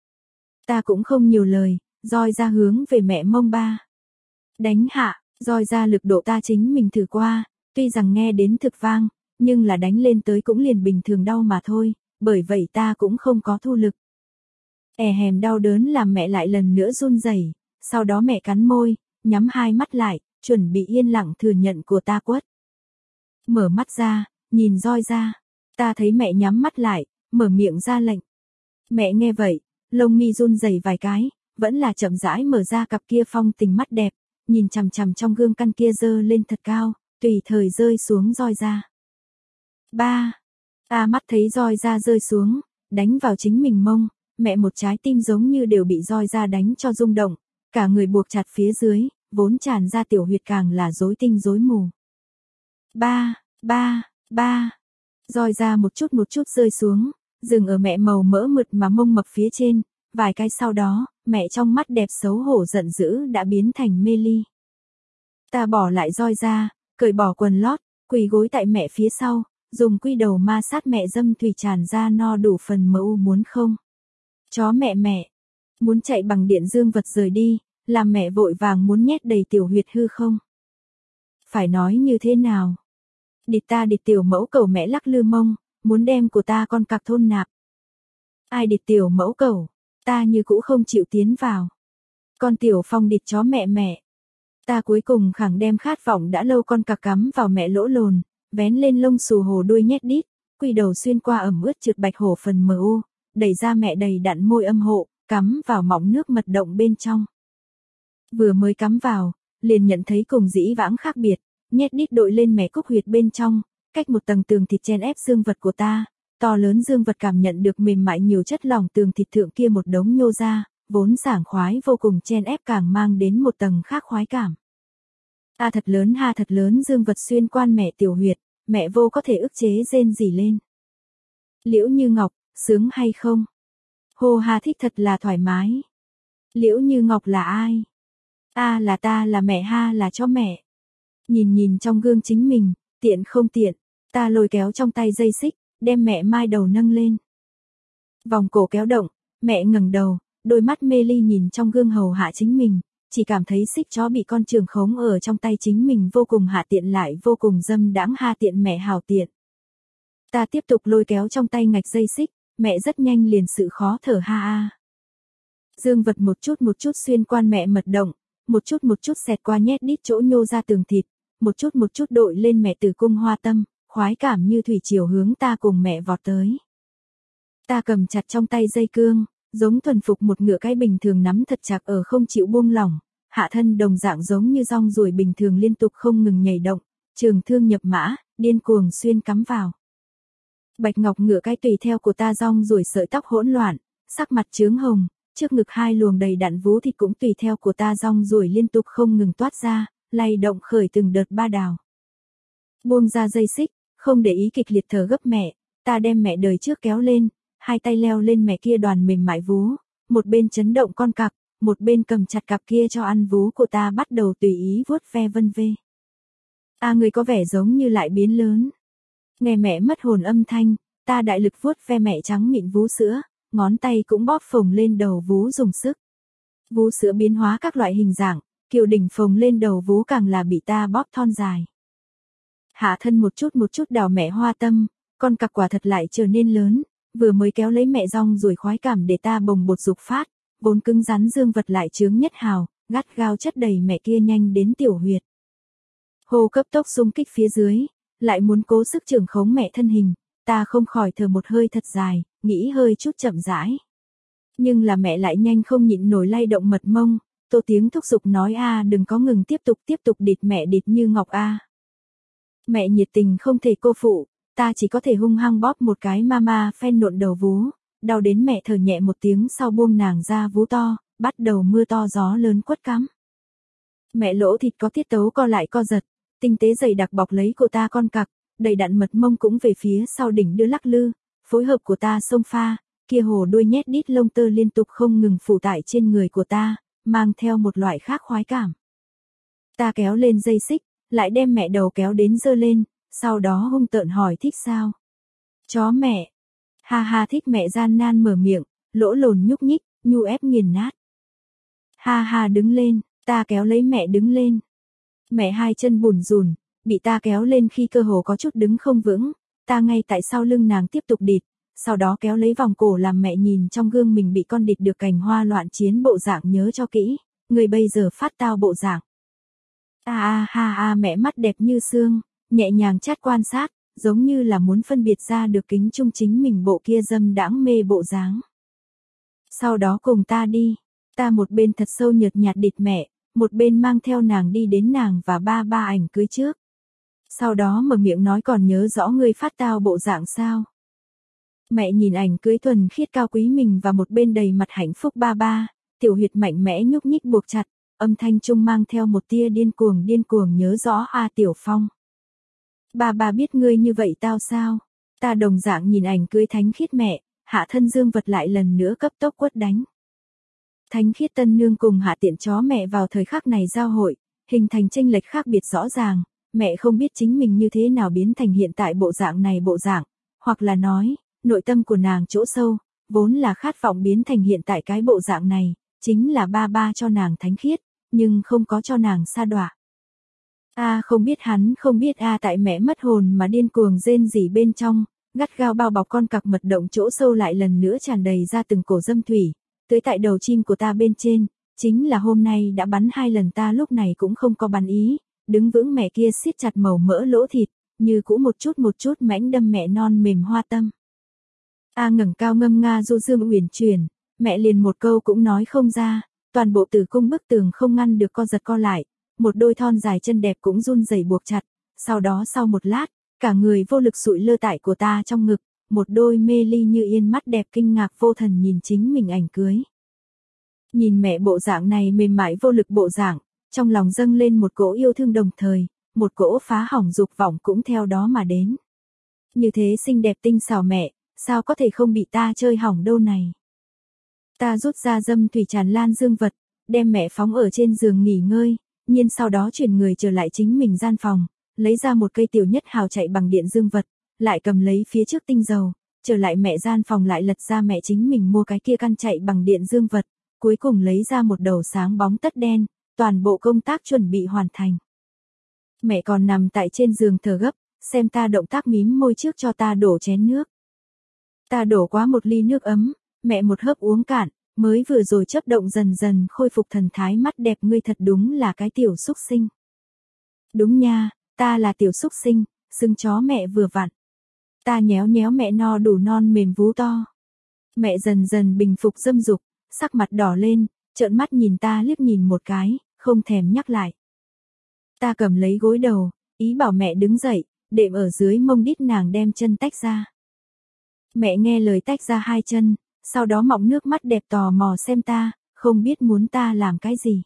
Ta cũng không nhiều lời, roi ra hướng về mẹ mông ba. Đánh hạ, roi ra lực độ ta chính mình thử qua, tuy rằng nghe đến thực vang, nhưng là đánh lên tới cũng liền bình thường đau mà thôi, bởi vậy ta cũng không có thu lực. È hèm đau đớn làm mẹ lại lần nữa run rẩy, sau đó mẹ cắn môi, nhắm hai mắt lại, chuẩn bị yên lặng thừa nhận của ta quất. Mở mắt ra, nhìn roi ra, ta thấy mẹ nhắm mắt lại, mở miệng ra lệnh. Mẹ nghe vậy, lông mi run rẩy vài cái, vẫn là chậm rãi mở ra cặp kia phong tình mắt đẹp, nhìn chằm chằm trong gương căn kia dơ lên thật cao, tùy thời rơi xuống roi ra. Ba, ta mắt thấy roi ra rơi xuống, đánh vào chính mình mông, mẹ một trái tim giống như đều bị roi ra đánh cho rung động, cả người buộc chặt phía dưới, vốn tràn ra tiểu huyệt càng là rối tinh rối mù. Ba, ba, ba, roi ra một chút một chút rơi xuống, dừng ở mẹ màu mỡ mượt mà mông mập phía trên, vài cái sau đó, mẹ trong mắt đẹp xấu hổ giận dữ đã biến thành mê ly. Ta bỏ lại roi ra, cởi bỏ quần lót, quỳ gối tại mẹ phía sau, dùng quy đầu ma sát mẹ dâm thủy tràn ra no đủ phần mỡ u muốn không. Chó mẹ mẹ, muốn chạy bằng điện dương vật rời đi, làm mẹ vội vàng muốn nhét đầy tiểu huyệt hư không. Phải nói như thế nào? Địt ta địt tiểu mẫu cầu mẹ lắc lư mông, muốn đem của ta con cặc thôn nạp. Ai địt tiểu mẫu cầu, ta như cũ không chịu tiến vào. Con tiểu phong địt chó mẹ mẹ. Ta cuối cùng khẳng đem khát vọng đã lâu con cặc cắm vào mẹ lỗ lồn, vén lên lông xù hồ đuôi nhét đít, quỳ đầu xuyên qua ẩm ướt trượt bạch hổ phần mờ u, đẩy ra mẹ đầy đặn môi âm hộ, cắm vào mỏng nước mật động bên trong. Vừa mới cắm vào, liền nhận thấy cùng dĩ vãng khác biệt, nhét đít đội lên mẻ cúc huyệt bên trong, cách một tầng tường thịt chen ép dương vật của ta, to lớn dương vật cảm nhận được mềm mại nhiều chất lỏng tường thịt thượng kia một đống nhô ra, vốn sảng khoái vô cùng chen ép càng mang đến một tầng khác khoái cảm. A thật lớn ha thật lớn dương vật xuyên quan mẹ tiểu huyệt, mẹ vô có thể ức chế rên rỉ lên. Liễu Như Ngọc, sướng hay không? Hô ha thích thật là thoải mái. Liễu Như Ngọc là ai? A là ta là mẹ ha là cho mẹ. Nhìn nhìn trong gương chính mình, tiện không tiện, ta lôi kéo trong tay dây xích, đem mẹ mai đầu nâng lên. Vòng cổ kéo động, mẹ ngẩng đầu, đôi mắt mê ly nhìn trong gương hầu hạ chính mình, chỉ cảm thấy xích chó bị con trường khống ở trong tay chính mình vô cùng hạ tiện lại vô cùng dâm đãng ha tiện mẹ hào tiện. Ta tiếp tục lôi kéo trong tay ngạch dây xích, mẹ rất nhanh liền sự khó thở ha a. Dương vật một chút một chút xuyên quan mẹ mật động, một chút một chút xẹt qua nhét đít chỗ nhô ra tường thịt, một chút một chút đội lên mẹ tử cung hoa tâm, khoái cảm như thủy triều hướng ta cùng mẹ vọt tới. Ta cầm chặt trong tay dây cương, giống thuần phục một ngựa cái bình thường nắm thật chặt ở không chịu buông lỏng, hạ thân đồng dạng giống như rong ruồi bình thường liên tục không ngừng nhảy động, trường thương nhập mã, điên cuồng xuyên cắm vào. Bạch ngọc ngựa cái tùy theo của ta rong ruổi sợi tóc hỗn loạn, sắc mặt chướng hồng, trước ngực hai luồng đầy đặn vú thịt cũng tùy theo của ta rong ruổi liên tục không ngừng toát ra, lay động khởi từng đợt ba đào. Buông ra dây xích, không để ý kịch liệt thở gấp mẹ, ta đem mẹ đời trước kéo lên, hai tay leo lên mẹ kia đoàn mềm mại vú, một bên chấn động con cặc, một bên cầm chặt cặp kia cho ăn vú của ta bắt đầu tùy ý vuốt ve vân vê. À người có vẻ giống như lại biến lớn. Nghe mẹ mất hồn âm thanh, ta đại lực vuốt ve mẹ trắng mịn vú sữa, ngón tay cũng bóp phồng lên đầu vú dùng sức. Vú sữa biến hóa các loại hình dạng, kiểu đỉnh phồng lên đầu vú càng là bị ta bóp thon dài. Hạ thân một chút một chút đào mẹ hoa tâm, con cặc quả thật lại trở nên lớn, vừa mới kéo lấy mẹ rong rồi khoái cảm để ta bồng bột dục phát, vốn cứng rắn dương vật lại chướng nhất hào, gắt gao chất đầy mẹ kia nhanh đến tiểu huyệt. Hô cấp tốc xung kích phía dưới, lại muốn cố sức trưởng khống mẹ thân hình, ta không khỏi thở một hơi thật dài, nghĩ hơi chút chậm rãi. Nhưng là mẹ lại nhanh không nhịn nổi lay động mật mông, tô tiếng thúc giục nói a đừng có ngừng tiếp tục tiếp tục địt mẹ địt như ngọc a. Mẹ nhiệt tình không thể cô phụ, ta chỉ có thể hung hăng bóp một cái mama phen nộn đầu vú, đau đến mẹ thở nhẹ một tiếng sau buông nàng ra vú to, bắt đầu mưa to gió lớn quất cắm. Mẹ lỗ thịt có tiết tấu co lại co giật, tinh tế dày đặc bọc lấy cô ta con cặc, đầy đặn mật mông cũng về phía sau đỉnh đưa lắc lư, phối hợp của ta xông pha, kia hồ đuôi nhét đít lông tơ liên tục không ngừng phủ tải trên người của ta, mang theo một loại khác khoái cảm. Ta kéo lên dây xích, lại đem mẹ đầu kéo đến giơ lên, sau đó hung tợn hỏi thích sao? Chó mẹ. Ha ha thích mẹ gian nan mở miệng, lỗ lồn nhúc nhích, nhu ép nghiền nát. Ha ha đứng lên, ta kéo lấy mẹ đứng lên. Mẹ hai chân bùn rùn, bị ta kéo lên khi cơ hồ có chút đứng không vững, ta ngay tại sau lưng nàng tiếp tục địt, sau đó kéo lấy vòng cổ làm mẹ nhìn trong gương mình bị con địt được cành hoa loạn chiến bộ dạng nhớ cho kỹ, người bây giờ phát tao bộ dạng. A a ha ha mẹ mắt đẹp như xương, nhẹ nhàng chát quan sát, giống như là muốn phân biệt ra được kính trung chính mình bộ kia dâm đãng mê bộ dáng. Sau đó cùng ta đi, ta một bên thật sâu nhợt nhạt địt mẹ, một bên mang theo nàng đi đến nàng và ba ba ảnh cưới trước. Sau đó mở miệng nói còn nhớ rõ ngươi phát tao bộ dạng sao. Mẹ nhìn ảnh cưới thuần khiết cao quý mình và một bên đầy mặt hạnh phúc ba ba, tiểu huyệt mạnh mẽ nhúc nhích buộc chặt, âm thanh trung mang theo một tia điên cuồng điên cuồng nhớ rõ a Tiểu Phong. Ba ba biết ngươi như vậy tao sao? Ta đồng dạng nhìn ảnh cưới thánh khiết mẹ, hạ thân dương vật lại lần nữa cấp tốc quất đánh. Thánh khiết tân nương cùng hạ tiện chó mẹ vào thời khắc này giao hội, hình thành chênh lệch khác biệt rõ ràng, mẹ không biết chính mình như thế nào biến thành hiện tại bộ dạng này bộ dạng, hoặc là nói, nội tâm của nàng chỗ sâu, vốn là khát vọng biến thành hiện tại cái bộ dạng này, chính là ba ba cho nàng thánh khiết, nhưng không có cho nàng sa đọa. A à, không biết hắn không biết a à, tại mẹ mất hồn mà điên cuồng rên rỉ bên trong, gắt gao bao bọc con cặc mật động chỗ sâu lại lần nữa tràn đầy ra từng cổ dâm thủy, tới tại đầu chim của ta bên trên, chính là hôm nay đã bắn hai lần ta lúc này cũng không có bắn ý, đứng vững mẹ kia siết chặt màu mỡ lỗ thịt, như cũ một chút một chút mãnh đâm mẹ non mềm hoa tâm. A à, ngẩng cao ngâm nga du dương uyển chuyển, mẹ liền một câu cũng nói không ra, toàn bộ tử cung bức tường không ngăn được co giật co lại, một đôi thon dài chân đẹp cũng run rẩy buộc chặt, sau đó sau một lát, cả người vô lực sụi lơ tại của ta trong ngực, một đôi mê ly như yên mắt đẹp kinh ngạc vô thần nhìn chính mình ảnh cưới. Nhìn mẹ bộ dạng này mềm mại vô lực bộ dạng, trong lòng dâng lên một cỗ yêu thương đồng thời, một cỗ phá hỏng dục vọng cũng theo đó mà đến. Như thế xinh đẹp tinh xảo mẹ, sao có thể không bị ta chơi hỏng đâu này. Ta rút ra dâm thủy tràn lan dương vật, đem mẹ phóng ở trên giường nghỉ ngơi, nhiên sau đó chuyển người trở lại chính mình gian phòng, lấy ra một cây tiểu nhất hào chạy bằng điện dương vật, lại cầm lấy phía trước tinh dầu, trở lại mẹ gian phòng lại lật ra mẹ chính mình mua cái kia căn chạy bằng điện dương vật, cuối cùng lấy ra một đầu sáng bóng tất đen, toàn bộ công tác chuẩn bị hoàn thành. Mẹ còn nằm tại trên giường thở gấp, xem ta động tác mím môi trước cho ta đổ chén nước. Ta đổ quá một ly nước ấm, mẹ một hớp uống cạn, mới vừa rồi chấp động dần dần khôi phục thần thái mắt đẹp ngươi thật đúng là cái tiểu xúc sinh. Đúng nha, ta là tiểu xúc sinh, xưng chó mẹ vừa vặn. Ta nhéo nhéo mẹ no đủ non mềm vú to. Mẹ dần dần bình phục dâm dục, sắc mặt đỏ lên, trợn mắt nhìn ta liếc nhìn một cái, không thèm nhắc lại. Ta cầm lấy gối đầu, ý bảo mẹ đứng dậy, đệm ở dưới mông đít nàng đem chân tách ra. Mẹ nghe lời tách ra hai chân, sau đó mọng nước mắt đẹp tò mò xem ta, không biết muốn ta làm cái gì.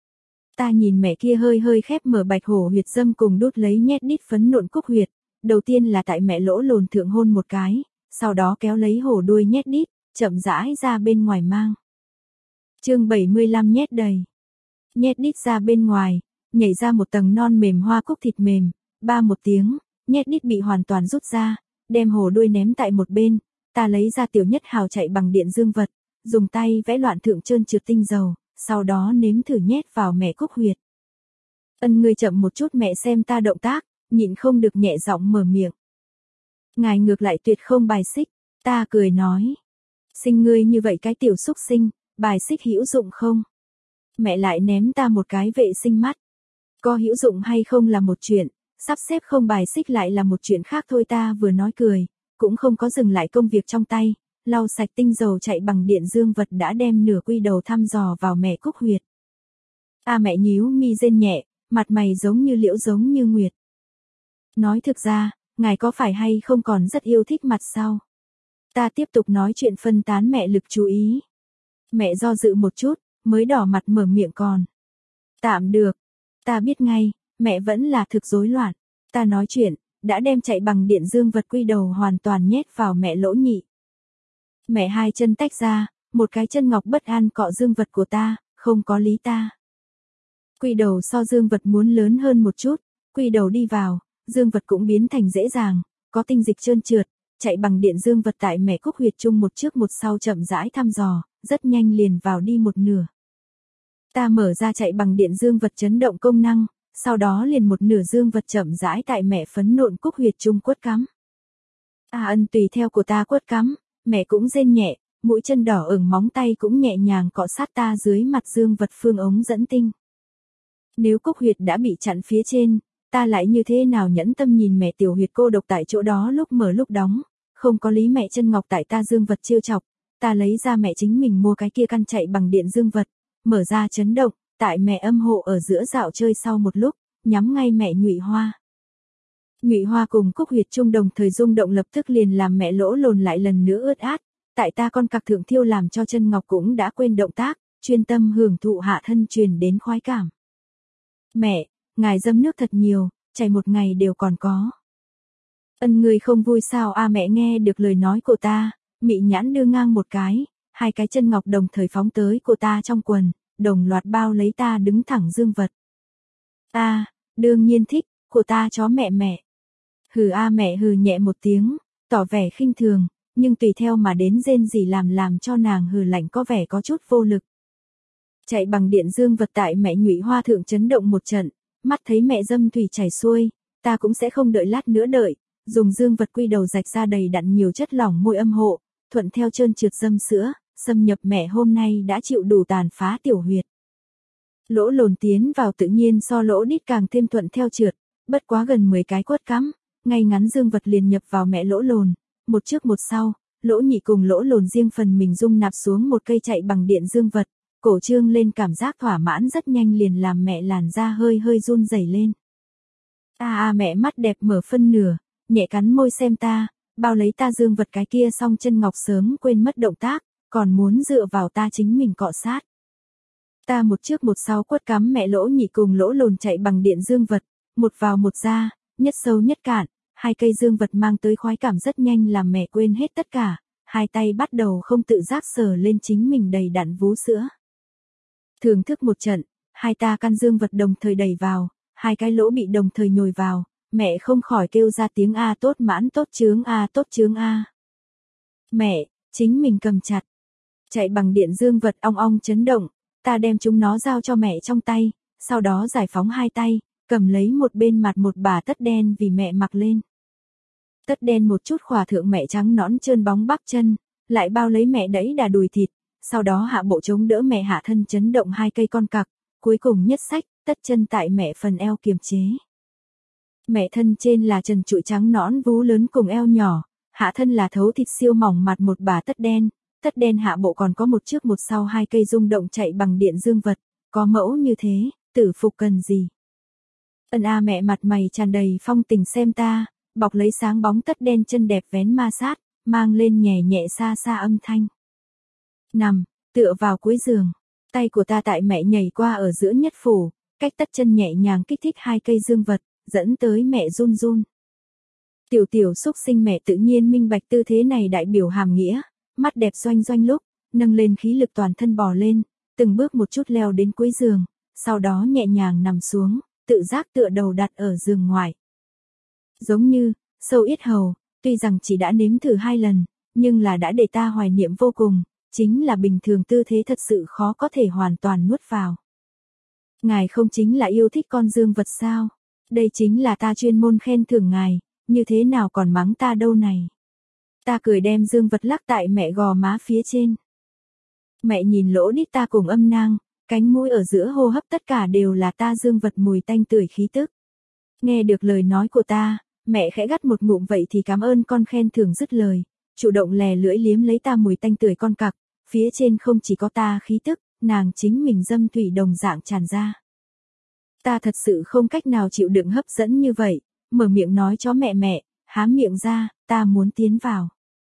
Ta nhìn mẹ kia hơi hơi khép mở bạch hổ huyệt dâm cùng đút lấy nhét đít phấn nộn cúc huyệt, đầu tiên là tại mẹ lỗ lồn thượng hôn một cái, sau đó kéo lấy hổ đuôi nhét đít, chậm rãi ra bên ngoài mang. Chương bảy mươi lăm nhét đầy. Nhét đít ra bên ngoài, nhảy ra một tầng non mềm hoa cúc thịt mềm, Ba một tiếng, nhét đít bị hoàn toàn rút ra, đem hồ đuôi ném tại một bên, ta lấy ra tiểu nhất hào chạy bằng điện dương vật, dùng tay vẽ loạn thượng trơn trượt tinh dầu, sau đó nếm thử nhét vào mẹ cúc huyệt. Ân ngươi chậm một chút mẹ xem ta động tác, nhịn không được nhẹ giọng mở miệng. Ngài ngược lại tuyệt không bài xích, ta cười nói. Sinh ngươi như vậy cái tiểu xúc sinh, bài xích hữu dụng không? Mẹ lại ném ta một cái vệ sinh mắt. Có hữu dụng hay không là một chuyện, sắp xếp không bài xích lại là một chuyện khác thôi, ta vừa nói cười, cũng không có dừng lại công việc trong tay, lau sạch tinh dầu chạy bằng điện dương vật đã đem nửa quy đầu thăm dò vào mẹ cúc huyệt. A à mẹ nhíu mi rên nhẹ, mặt mày giống như liễu giống như nguyệt. Nói thực ra, ngài có phải hay không còn rất yêu thích mặt sau? Ta tiếp tục nói chuyện phân tán mẹ lực chú ý. Mẹ do dự một chút, mới đỏ mặt mở miệng còn. Tạm được. Ta biết ngay, mẹ vẫn là thực rối loạn. Ta nói chuyện, đã đem chạy bằng điện dương vật quy đầu hoàn toàn nhét vào mẹ lỗ nhị. Mẹ hai chân tách ra, một cái chân ngọc bất an cọ dương vật của ta, không có lý ta. Quy đầu so dương vật muốn lớn hơn một chút, quy đầu đi vào, dương vật cũng biến thành dễ dàng, có tinh dịch trơn trượt, chạy bằng điện dương vật tại mẹ cúc huyệt chung một trước một sau chậm rãi thăm dò, rất nhanh liền vào đi một nửa. Ta mở ra chạy bằng điện dương vật chấn động công năng, sau đó liền một nửa dương vật chậm rãi tại mẹ phấn nộn cúc huyệt chung quất cắm. A ân tùy theo của ta quất cắm, mẹ cũng rên nhẹ, mũi chân đỏ ửng móng tay cũng nhẹ nhàng cọ sát ta dưới mặt dương vật phương ống dẫn tinh. Nếu cúc huyệt đã bị chặn phía trên, ta lại như thế nào nhẫn tâm nhìn mẹ tiểu huyệt cô độc tại chỗ đó lúc mở lúc đóng, không có lý mẹ chân ngọc tại ta dương vật trêu chọc, ta lấy ra mẹ chính mình mua cái kia căn chạy bằng điện dương vật, mở ra chấn động, tại mẹ âm hộ ở giữa dạo chơi sau một lúc, nhắm ngay mẹ nhụy hoa. Nhụy hoa cùng cúc huyệt chung đồng thời rung động lập tức liền làm mẹ lỗ lồn lại lần nữa ướt át, tại ta con cặc thượng thiêu làm cho chân ngọc cũng đã quên động tác, chuyên tâm hưởng thụ hạ thân truyền đến khoái cảm. Mẹ, ngài dâm nước thật nhiều, chảy một ngày đều còn có. Ân người không vui sao a à, mẹ nghe được lời nói của ta, mị nhãn đưa ngang một cái, hai cái chân ngọc đồng thời phóng tới của ta trong quần, đồng loạt bao lấy ta đứng thẳng dương vật. Ta, à, đương nhiên thích, của ta chó mẹ mẹ. Hừ a à, mẹ hừ nhẹ một tiếng, tỏ vẻ khinh thường, nhưng tùy theo mà đến rên rỉ làm làm cho nàng hừ lạnh có vẻ có chút vô lực. Chạy bằng điện dương vật tại mẹ nhụy hoa thượng chấn động một trận, mắt thấy mẹ dâm thủy chảy xuôi, ta cũng sẽ không đợi lát nữa đợi, dùng dương vật quy đầu rạch ra đầy đặn nhiều chất lỏng môi âm hộ, thuận theo trơn trượt dâm sữa, xâm nhập mẹ hôm nay đã chịu đủ tàn phá tiểu huyệt. Lỗ lồn tiến vào tự nhiên so lỗ đít càng thêm thuận theo trượt, bất quá gần mười cái quất cắm, ngay ngắn dương vật liền nhập vào mẹ lỗ lồn, một trước một sau, lỗ nhị cùng lỗ lồn riêng phần mình dung nạp xuống một cây chạy bằng điện dương vật, cổ trương lên cảm giác thỏa mãn rất nhanh liền làm mẹ làn da hơi hơi run rẩy lên. A à, a à, mẹ mắt đẹp mở phân nửa, nhẹ cắn môi xem ta, bao lấy ta dương vật cái kia xong chân ngọc sớm quên mất động tác, còn muốn dựa vào ta chính mình cọ sát. Ta một trước một sau quất cắm mẹ lỗ nhị cùng lỗ lồn chạy bằng điện dương vật, một vào một ra, nhất sâu nhất cạn, hai cây dương vật mang tới khoái cảm rất nhanh làm mẹ quên hết tất cả, hai tay bắt đầu không tự giác sờ lên chính mình đầy đặn vú sữa. Thưởng thức một trận, hai ta căn dương vật đồng thời đẩy vào, hai cái lỗ bị đồng thời nhồi vào, mẹ không khỏi kêu ra tiếng A tốt mãn tốt chướng A tốt chướng A. Mẹ, chính mình cầm chặt. Chạy bằng điện dương vật ong ong chấn động, ta đem chúng nó giao cho mẹ trong tay, sau đó giải phóng hai tay, cầm lấy một bên mặt một bả tất đen vì mẹ mặc lên. Tất đen một chút khỏa thượng mẹ trắng nõn trơn bóng bắp chân, lại bao lấy mẹ đẫy đà đùi thịt, sau đó hạ bộ chống đỡ mẹ hạ thân chấn động hai cây con cặc, cuối cùng nhất sách, tất chân tại mẹ phần eo kiềm chế. Mẹ thân trên là trần trụi trắng nõn vú lớn cùng eo nhỏ, hạ thân là thấu thịt siêu mỏng mặt một bả tất đen, tất đen hạ bộ còn có một trước một sau hai cây rung động chạy bằng điện dương vật, có mẫu như thế, tử phục cần gì. Ân a mẹ mặt mày tràn đầy phong tình xem ta, bọc lấy sáng bóng tất đen chân đẹp vén ma sát, mang lên nhẹ nhẹ xa xa âm thanh. Nằm, tựa vào cuối giường, tay của ta tại mẹ nhảy qua ở giữa nhất phủ, cách tất chân nhẹ nhàng kích thích hai cây dương vật, dẫn tới mẹ run run. Tiểu tiểu xúc sinh mẹ tự nhiên minh bạch tư thế này đại biểu hàm nghĩa, mắt đẹp doanh doanh lúc, nâng lên khí lực toàn thân bò lên, từng bước một chút leo đến cuối giường, sau đó nhẹ nhàng nằm xuống, tự giác tựa đầu đặt ở giường ngoài. Giống như, sâu yết hầu, tuy rằng chỉ đã nếm thử hai lần, nhưng là đã để ta hoài niệm vô cùng, chính là bình thường tư thế thật sự khó có thể hoàn toàn nuốt vào. Ngài không chính là yêu thích con dương vật sao? Đây chính là ta chuyên môn khen thưởng ngài, như thế nào còn mắng ta đâu này. Ta cười đem dương vật lắc tại mẹ gò má phía trên. Mẹ nhìn lỗ đít ta cùng âm nang, cánh mũi ở giữa hô hấp tất cả đều là ta dương vật mùi tanh tưởi khí tức. Nghe được lời nói của ta, mẹ khẽ gắt một ngụm vậy thì cảm ơn con khen thưởng dứt lời, chủ động lè lưỡi liếm lấy ta mùi tanh tưởi con cặc, phía trên không chỉ có ta khí tức, nàng chính mình dâm thủy đồng dạng tràn ra. Ta thật sự không cách nào chịu đựng hấp dẫn như vậy, mở miệng nói cho mẹ mẹ, há miệng ra, ta muốn tiến vào.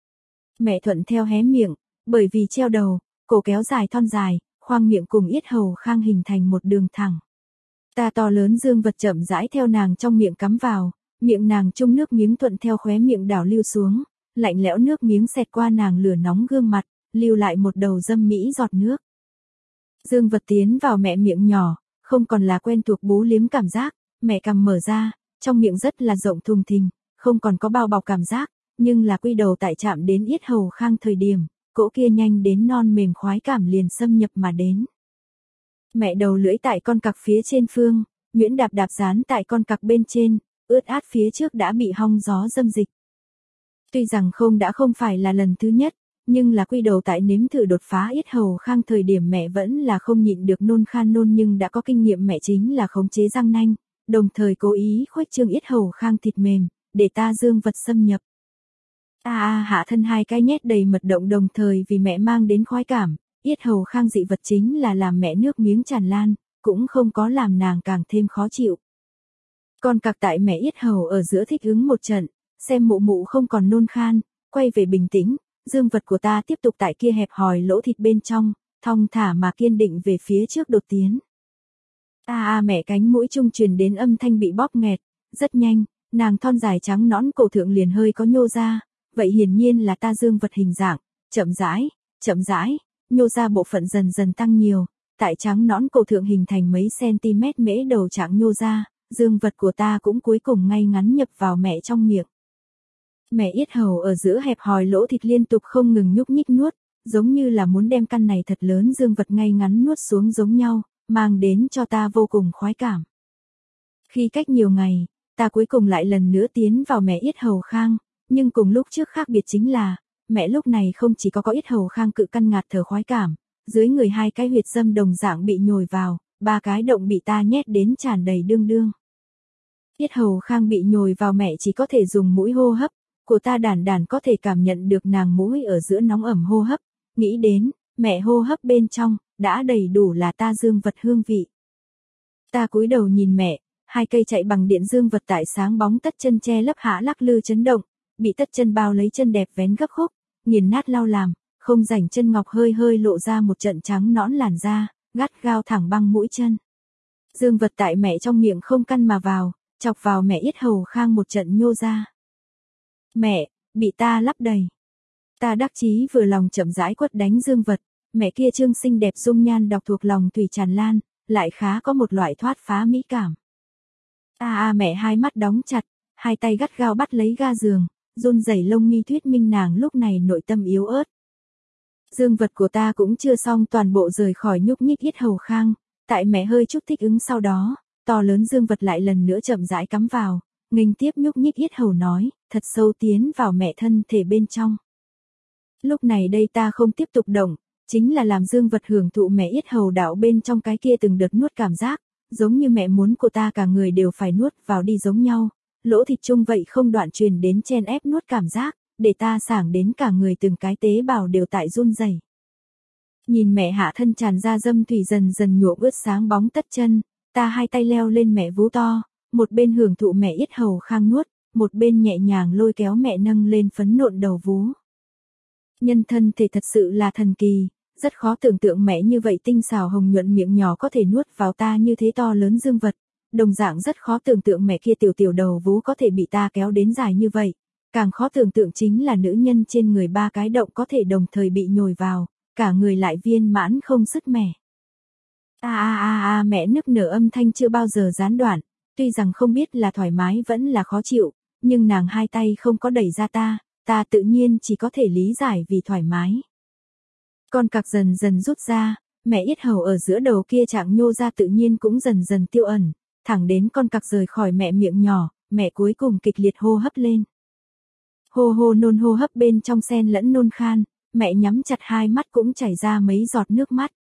Mẹ thuận theo hé miệng, bởi vì treo đầu, cổ kéo dài thon dài, khoang miệng cùng yết hầu khang hình thành một đường thẳng. Ta to lớn dương vật chậm rãi theo nàng trong miệng cắm vào, miệng nàng chung nước miếng thuận theo khóe miệng đảo lưu xuống, lạnh lẽo nước miếng xẹt qua nàng lửa nóng gương mặt, lưu lại một đầu dâm mỹ giọt nước. Dương vật tiến vào mẹ miệng nhỏ, không còn là quen thuộc bú liếm cảm giác, mẹ cằm mở ra, trong miệng rất là rộng thùng thình, không còn có bao bọc cảm giác, nhưng là quy đầu tại chạm đến yết hầu khang thời điểm, cỗ kia nhanh đến non mềm khoái cảm liền xâm nhập mà đến. Mẹ đầu lưỡi tại con cặc phía trên phương, nhuyễn đạp đạp dán tại con cặc bên trên, ướt át phía trước đã bị hong gió dâm dịch. Tuy rằng không đã không phải là lần thứ nhất, nhưng là quy đầu tại nếm thử đột phá yết hầu khang thời điểm mẹ vẫn là không nhịn được nôn khan nôn nhưng đã có kinh nghiệm mẹ chính là khống chế răng nanh, đồng thời cố ý khuếch trương yết hầu khang thịt mềm, để ta dương vật xâm nhập. A a hạ thân hai cái nhét đầy mật động đồng thời vì mẹ mang đến khoái cảm, yết hầu khang dị vật chính là làm mẹ nước miếng tràn lan, cũng không có làm nàng càng thêm khó chịu. Con cặc tại mẹ yết hầu ở giữa thích ứng một trận, xem mụ mụ không còn nôn khan, quay về bình tĩnh, dương vật của ta tiếp tục tại kia hẹp hòi lỗ thịt bên trong, thong thả mà kiên định về phía trước đột tiến. A a mẹ cánh mũi trung truyền đến âm thanh bị bóp nghẹt, rất nhanh, nàng thon dài trắng nõn cổ thượng liền hơi có nhô ra, vậy hiển nhiên là ta dương vật hình dạng, chậm rãi, chậm rãi, nhô ra bộ phận dần dần tăng nhiều, tại trắng nõn cổ thượng hình thành mấy cm mễ đầu trạng nhô ra, dương vật của ta cũng cuối cùng ngay ngắn nhập vào mẹ trong miệng. Mẹ yết hầu ở giữa hẹp hòi lỗ thịt liên tục không ngừng nhúc nhích nuốt, giống như là muốn đem căn này thật lớn dương vật ngay ngắn nuốt xuống giống nhau, mang đến cho ta vô cùng khoái cảm. Khi cách nhiều ngày, ta cuối cùng lại lần nữa tiến vào mẹ yết hầu khang, nhưng cùng lúc trước khác biệt chính là, mẹ lúc này không chỉ có có yết hầu khang cự căn ngạt thở khoái cảm, dưới người hai cái huyệt dâm đồng dạng bị nhồi vào, ba cái động bị ta nhét đến tràn đầy đương đương. Yết hầu khang bị nhồi vào mẹ chỉ có thể dùng mũi hô hấp, của ta đàn đàn có thể cảm nhận được nàng mũi ở giữa nóng ẩm hô hấp, nghĩ đến, mẹ hô hấp bên trong, đã đầy đủ là ta dương vật hương vị. Ta cúi đầu nhìn mẹ, hai cây chạy bằng điện dương vật tại sáng bóng tất chân che lấp hạ lắc lư chấn động, bị tất chân bao lấy chân đẹp vén gấp khúc, nghiền nát lau làm, không rảnh chân ngọc hơi hơi lộ ra một trận trắng nõn làn da, gắt gao thẳng băng mũi chân. Dương vật tại mẹ trong miệng không căn mà vào, chọc vào mẹ yết hầu khang một trận nhô ra. Mẹ, bị ta lắp đầy. Ta đắc chí vừa lòng chậm rãi quất đánh dương vật, mẹ kia trương xinh đẹp dung nhan đọc thuộc lòng tùy tràn lan, lại khá có một loại thoát phá mỹ cảm. A a mẹ hai mắt đóng chặt, hai tay gắt gao bắt lấy ga giường, run rẩy lông mi thuyết minh nàng lúc này nội tâm yếu ớt. Dương vật của ta cũng chưa xong toàn bộ rời khỏi nhúc nhích yết hầu khang, tại mẹ hơi chút thích ứng sau đó, to lớn dương vật lại lần nữa chậm rãi cắm vào, nghênh tiếp nhúc nhích yết hầu nói, thật sâu tiến vào mẹ thân thể bên trong. Lúc này đây ta không tiếp tục động, chính là làm dương vật hưởng thụ mẹ yết hầu đảo bên trong cái kia từng đợt nuốt cảm giác, giống như mẹ muốn của ta cả người đều phải nuốt vào đi giống nhau, lỗ thịt chung vậy không đoạn truyền đến chen ép nuốt cảm giác, để ta sảng đến cả người từng cái tế bào đều tại run rẩy. Nhìn mẹ hạ thân tràn ra dâm thủy dần dần nhuộm ướt sáng bóng tất chân, ta hai tay leo lên mẹ vú to, một bên hưởng thụ mẹ yết hầu khang nuốt, một bên nhẹ nhàng lôi kéo mẹ nâng lên phấn nộn đầu vú. Nhân thân thể thật sự là thần kỳ, rất khó tưởng tượng mẹ như vậy tinh xảo hồng nhuận miệng nhỏ có thể nuốt vào ta như thế to lớn dương vật, đồng dạng rất khó tưởng tượng mẹ kia tiểu tiểu đầu vú có thể bị ta kéo đến dài như vậy, càng khó tưởng tượng chính là nữ nhân trên người ba cái động có thể đồng thời bị nhồi vào, cả người lại viên mãn không sứt mẻ. A a a a mẹ nức nở âm thanh chưa bao giờ gián đoạn, tuy rằng không biết là thoải mái vẫn là khó chịu, nhưng nàng hai tay không có đẩy ra ta, ta tự nhiên chỉ có thể lý giải vì thoải mái. Con cặc dần dần rút ra, mẹ yết hầu ở giữa đầu kia trạng nhô ra tự nhiên cũng dần dần tiêu ẩn, thẳng đến con cặc rời khỏi mẹ miệng nhỏ, mẹ cuối cùng kịch liệt hô hấp lên. Hô hô nôn hô hấp bên trong xen lẫn nôn khan, mẹ nhắm chặt hai mắt cũng chảy ra mấy giọt nước mắt.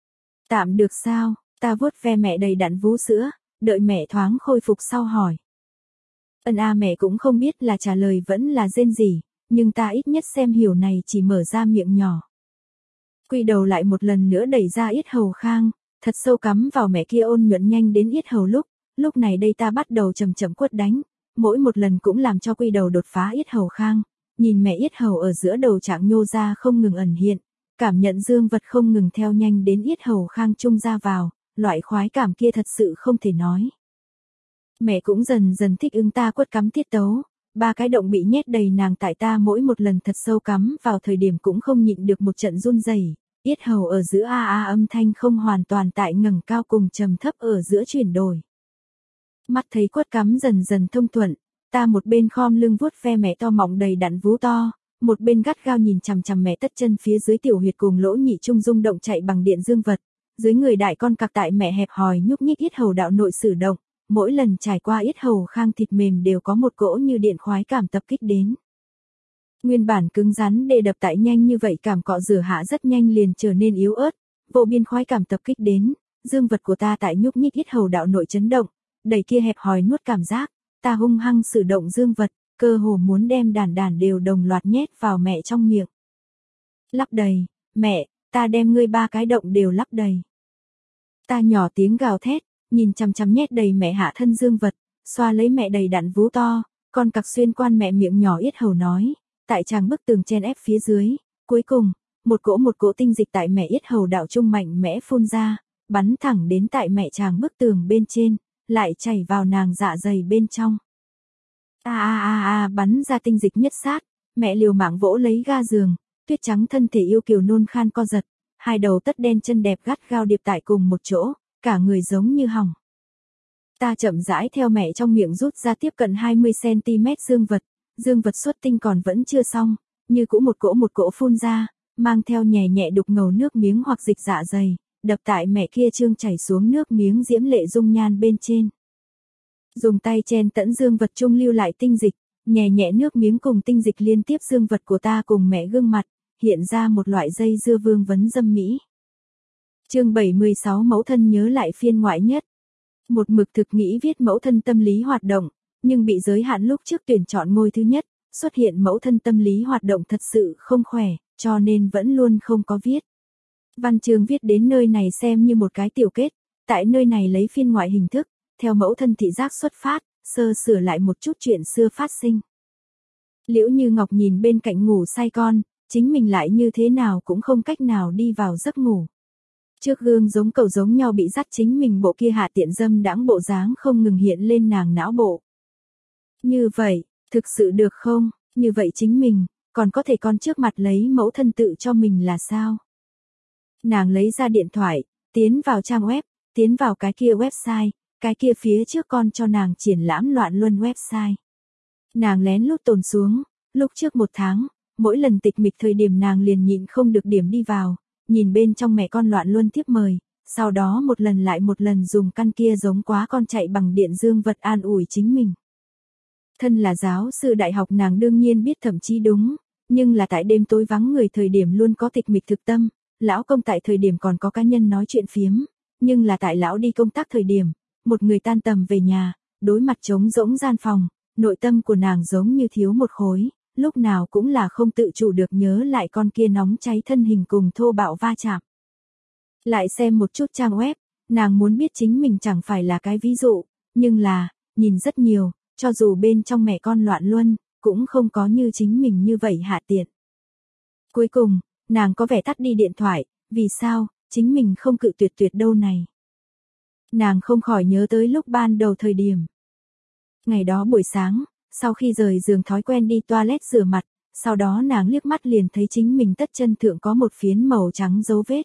Tạm được sao, ta vuốt ve mẹ đầy đặn vú sữa, đợi mẹ thoáng khôi phục sau hỏi. Ân a mẹ cũng không biết là trả lời vẫn là rên rỉ, nhưng ta ít nhất xem hiểu này chỉ mở ra miệng nhỏ. Quay đầu lại một lần nữa đẩy ra yết hầu khang, thật sâu cắm vào mẹ kia ôn nhuận nhanh đến yết hầu lúc, lúc này đây ta bắt đầu chậm chậm quất đánh, mỗi một lần cũng làm cho quay đầu đột phá yết hầu khang, nhìn mẹ yết hầu ở giữa đầu trạng nhô ra không ngừng ẩn hiện, cảm nhận dương vật không ngừng theo nhanh đến yết hầu khang trung ra vào, loại khoái cảm kia thật sự không thể nói. Mẹ cũng dần dần thích ứng ta quất cắm tiết tấu, ba cái động bị nhét đầy nàng tại ta mỗi một lần thật sâu cắm vào thời điểm cũng không nhịn được một trận run rẩy, yết hầu ở giữa a a âm thanh không hoàn toàn tại ngẩng cao cùng trầm thấp ở giữa chuyển đổi. Mắt thấy quất cắm dần dần thông thuận, ta một bên khom lưng vuốt ve mẹ to mọng đầy đặn vú to, một bên gắt gao nhìn chằm chằm mẹ tất chân phía dưới tiểu huyệt cùng lỗ nhị trung rung động chạy bằng điện dương vật, dưới người đại con cặc tại mẹ hẹp hòi nhúc nhích yết hầu đạo nội sử động, mỗi lần trải qua yết hầu khang thịt mềm đều có một cỗ như điện khoái cảm tập kích đến. Nguyên bản cứng rắn để đập tại nhanh như vậy cảm cọ rửa hạ rất nhanh liền trở nên yếu ớt, vô biên khoái cảm tập kích đến, dương vật của ta tại nhúc nhích yết hầu đạo nội chấn động, đẩy kia hẹp hòi nuốt cảm giác, ta hung hăng sử động dương vật, cơ hồ muốn đem đàn đàn đều đồng loạt nhét vào mẹ trong miệng. Lắp đầy, mẹ, ta đem ngươi ba cái động đều lắp đầy. Ta nhỏ tiếng gào thét, nhìn chằm chằm nhét đầy mẹ hạ thân dương vật, xoa lấy mẹ đầy đặn vú to, con cặc xuyên quan mẹ miệng nhỏ yết hầu nói, tại tràng bức tường chen ép phía dưới, cuối cùng, một cỗ một cỗ tinh dịch tại mẹ yết hầu đạo trung mạnh mẽ phun ra, bắn thẳng đến tại mẹ tràng bức tường bên trên, lại chảy vào nàng dạ dày bên trong. A a a a bắn ra tinh dịch nhất sát, mẹ liều mạng vỗ lấy ga giường, tuyết trắng thân thể yêu kiều nôn khan co giật, hai đầu tất đen chân đẹp gắt gao điệp tại cùng một chỗ, cả người giống như hỏng. Ta chậm rãi theo mẹ trong miệng rút ra tiếp cận hai mươi xăng ti mét dương vật, dương vật xuất tinh còn vẫn chưa xong, như cũ một cỗ một cỗ phun ra, mang theo nhẹ nhẹ đục ngầu nước miếng hoặc dịch dạ dày, đập tại mẹ kia trương chảy xuống nước miếng diễm lệ dung nhan bên trên. Dùng tay chen tẫn dương vật trung lưu lại tinh dịch, nhẹ nhẹ nước miếng cùng tinh dịch liên tiếp dương vật của ta cùng mẹ gương mặt, hiện ra một loại dây dưa vương vấn dâm mỹ. Chương bảy mươi sáu Mẫu thân nhớ lại phiên ngoại nhất. Một mực thực nghĩ viết mẫu thân tâm lý hoạt động, nhưng bị giới hạn lúc trước tuyển chọn ngôi thứ nhất, xuất hiện mẫu thân tâm lý hoạt động thật sự không khỏe, cho nên vẫn luôn không có viết. Văn chương viết đến nơi này xem như một cái tiểu kết, tại nơi này lấy phiên ngoại hình thức, theo mẫu thân thị giác xuất phát, sơ sửa lại một chút chuyện xưa phát sinh. Liễu Như Ngọc nhìn bên cạnh ngủ say con, chính mình lại như thế nào cũng không cách nào đi vào giấc ngủ. Trước gương giống cầu giống nhau bị dắt chính mình bộ kia hạ tiện dâm đãng bộ dáng không ngừng hiện lên nàng não bộ. Như vậy, thực sự được không, như vậy chính mình, còn có thể con trước mặt lấy mẫu thân tự cho mình là sao? Nàng lấy ra điện thoại, tiến vào trang web, tiến vào cái kia website, cái kia phía trước con cho nàng triển lãm loạn luân website. Nàng lén lút tồn xuống, lúc trước một tháng, mỗi lần tịch mịch thời điểm nàng liền nhịn không được điểm đi vào, nhìn bên trong mẹ con loạn luân tiếp mời, sau đó một lần lại một lần dùng căn kia giống quá con chạy bằng điện dương vật an ủi chính mình. Thân là giáo sư đại học nàng đương nhiên biết thậm chí đúng, nhưng là tại đêm tối vắng người thời điểm luôn có tịch mịch thực tâm, lão công tại thời điểm còn có cá nhân nói chuyện phiếm, nhưng là tại lão đi công tác thời điểm, một người tan tầm về nhà, đối mặt trống rỗng gian phòng, nội tâm của nàng giống như thiếu một khối, lúc nào cũng là không tự chủ được nhớ lại con kia nóng cháy thân hình cùng thô bạo va chạm. Lại xem một chút trang web, nàng muốn biết chính mình chẳng phải là cái ví dụ, nhưng là, nhìn rất nhiều, cho dù bên trong mẹ con loạn luân, cũng không có như chính mình như vậy hạ tiện. Cuối cùng, nàng có vẻ tắt đi điện thoại, vì sao, chính mình không cự tuyệt tuyệt đâu này. Nàng không khỏi nhớ tới lúc ban đầu thời điểm. Ngày đó buổi sáng, sau khi rời giường thói quen đi toilet rửa mặt, sau đó nàng liếc mắt liền thấy chính mình tất chân thượng có một phiến màu trắng dấu vết.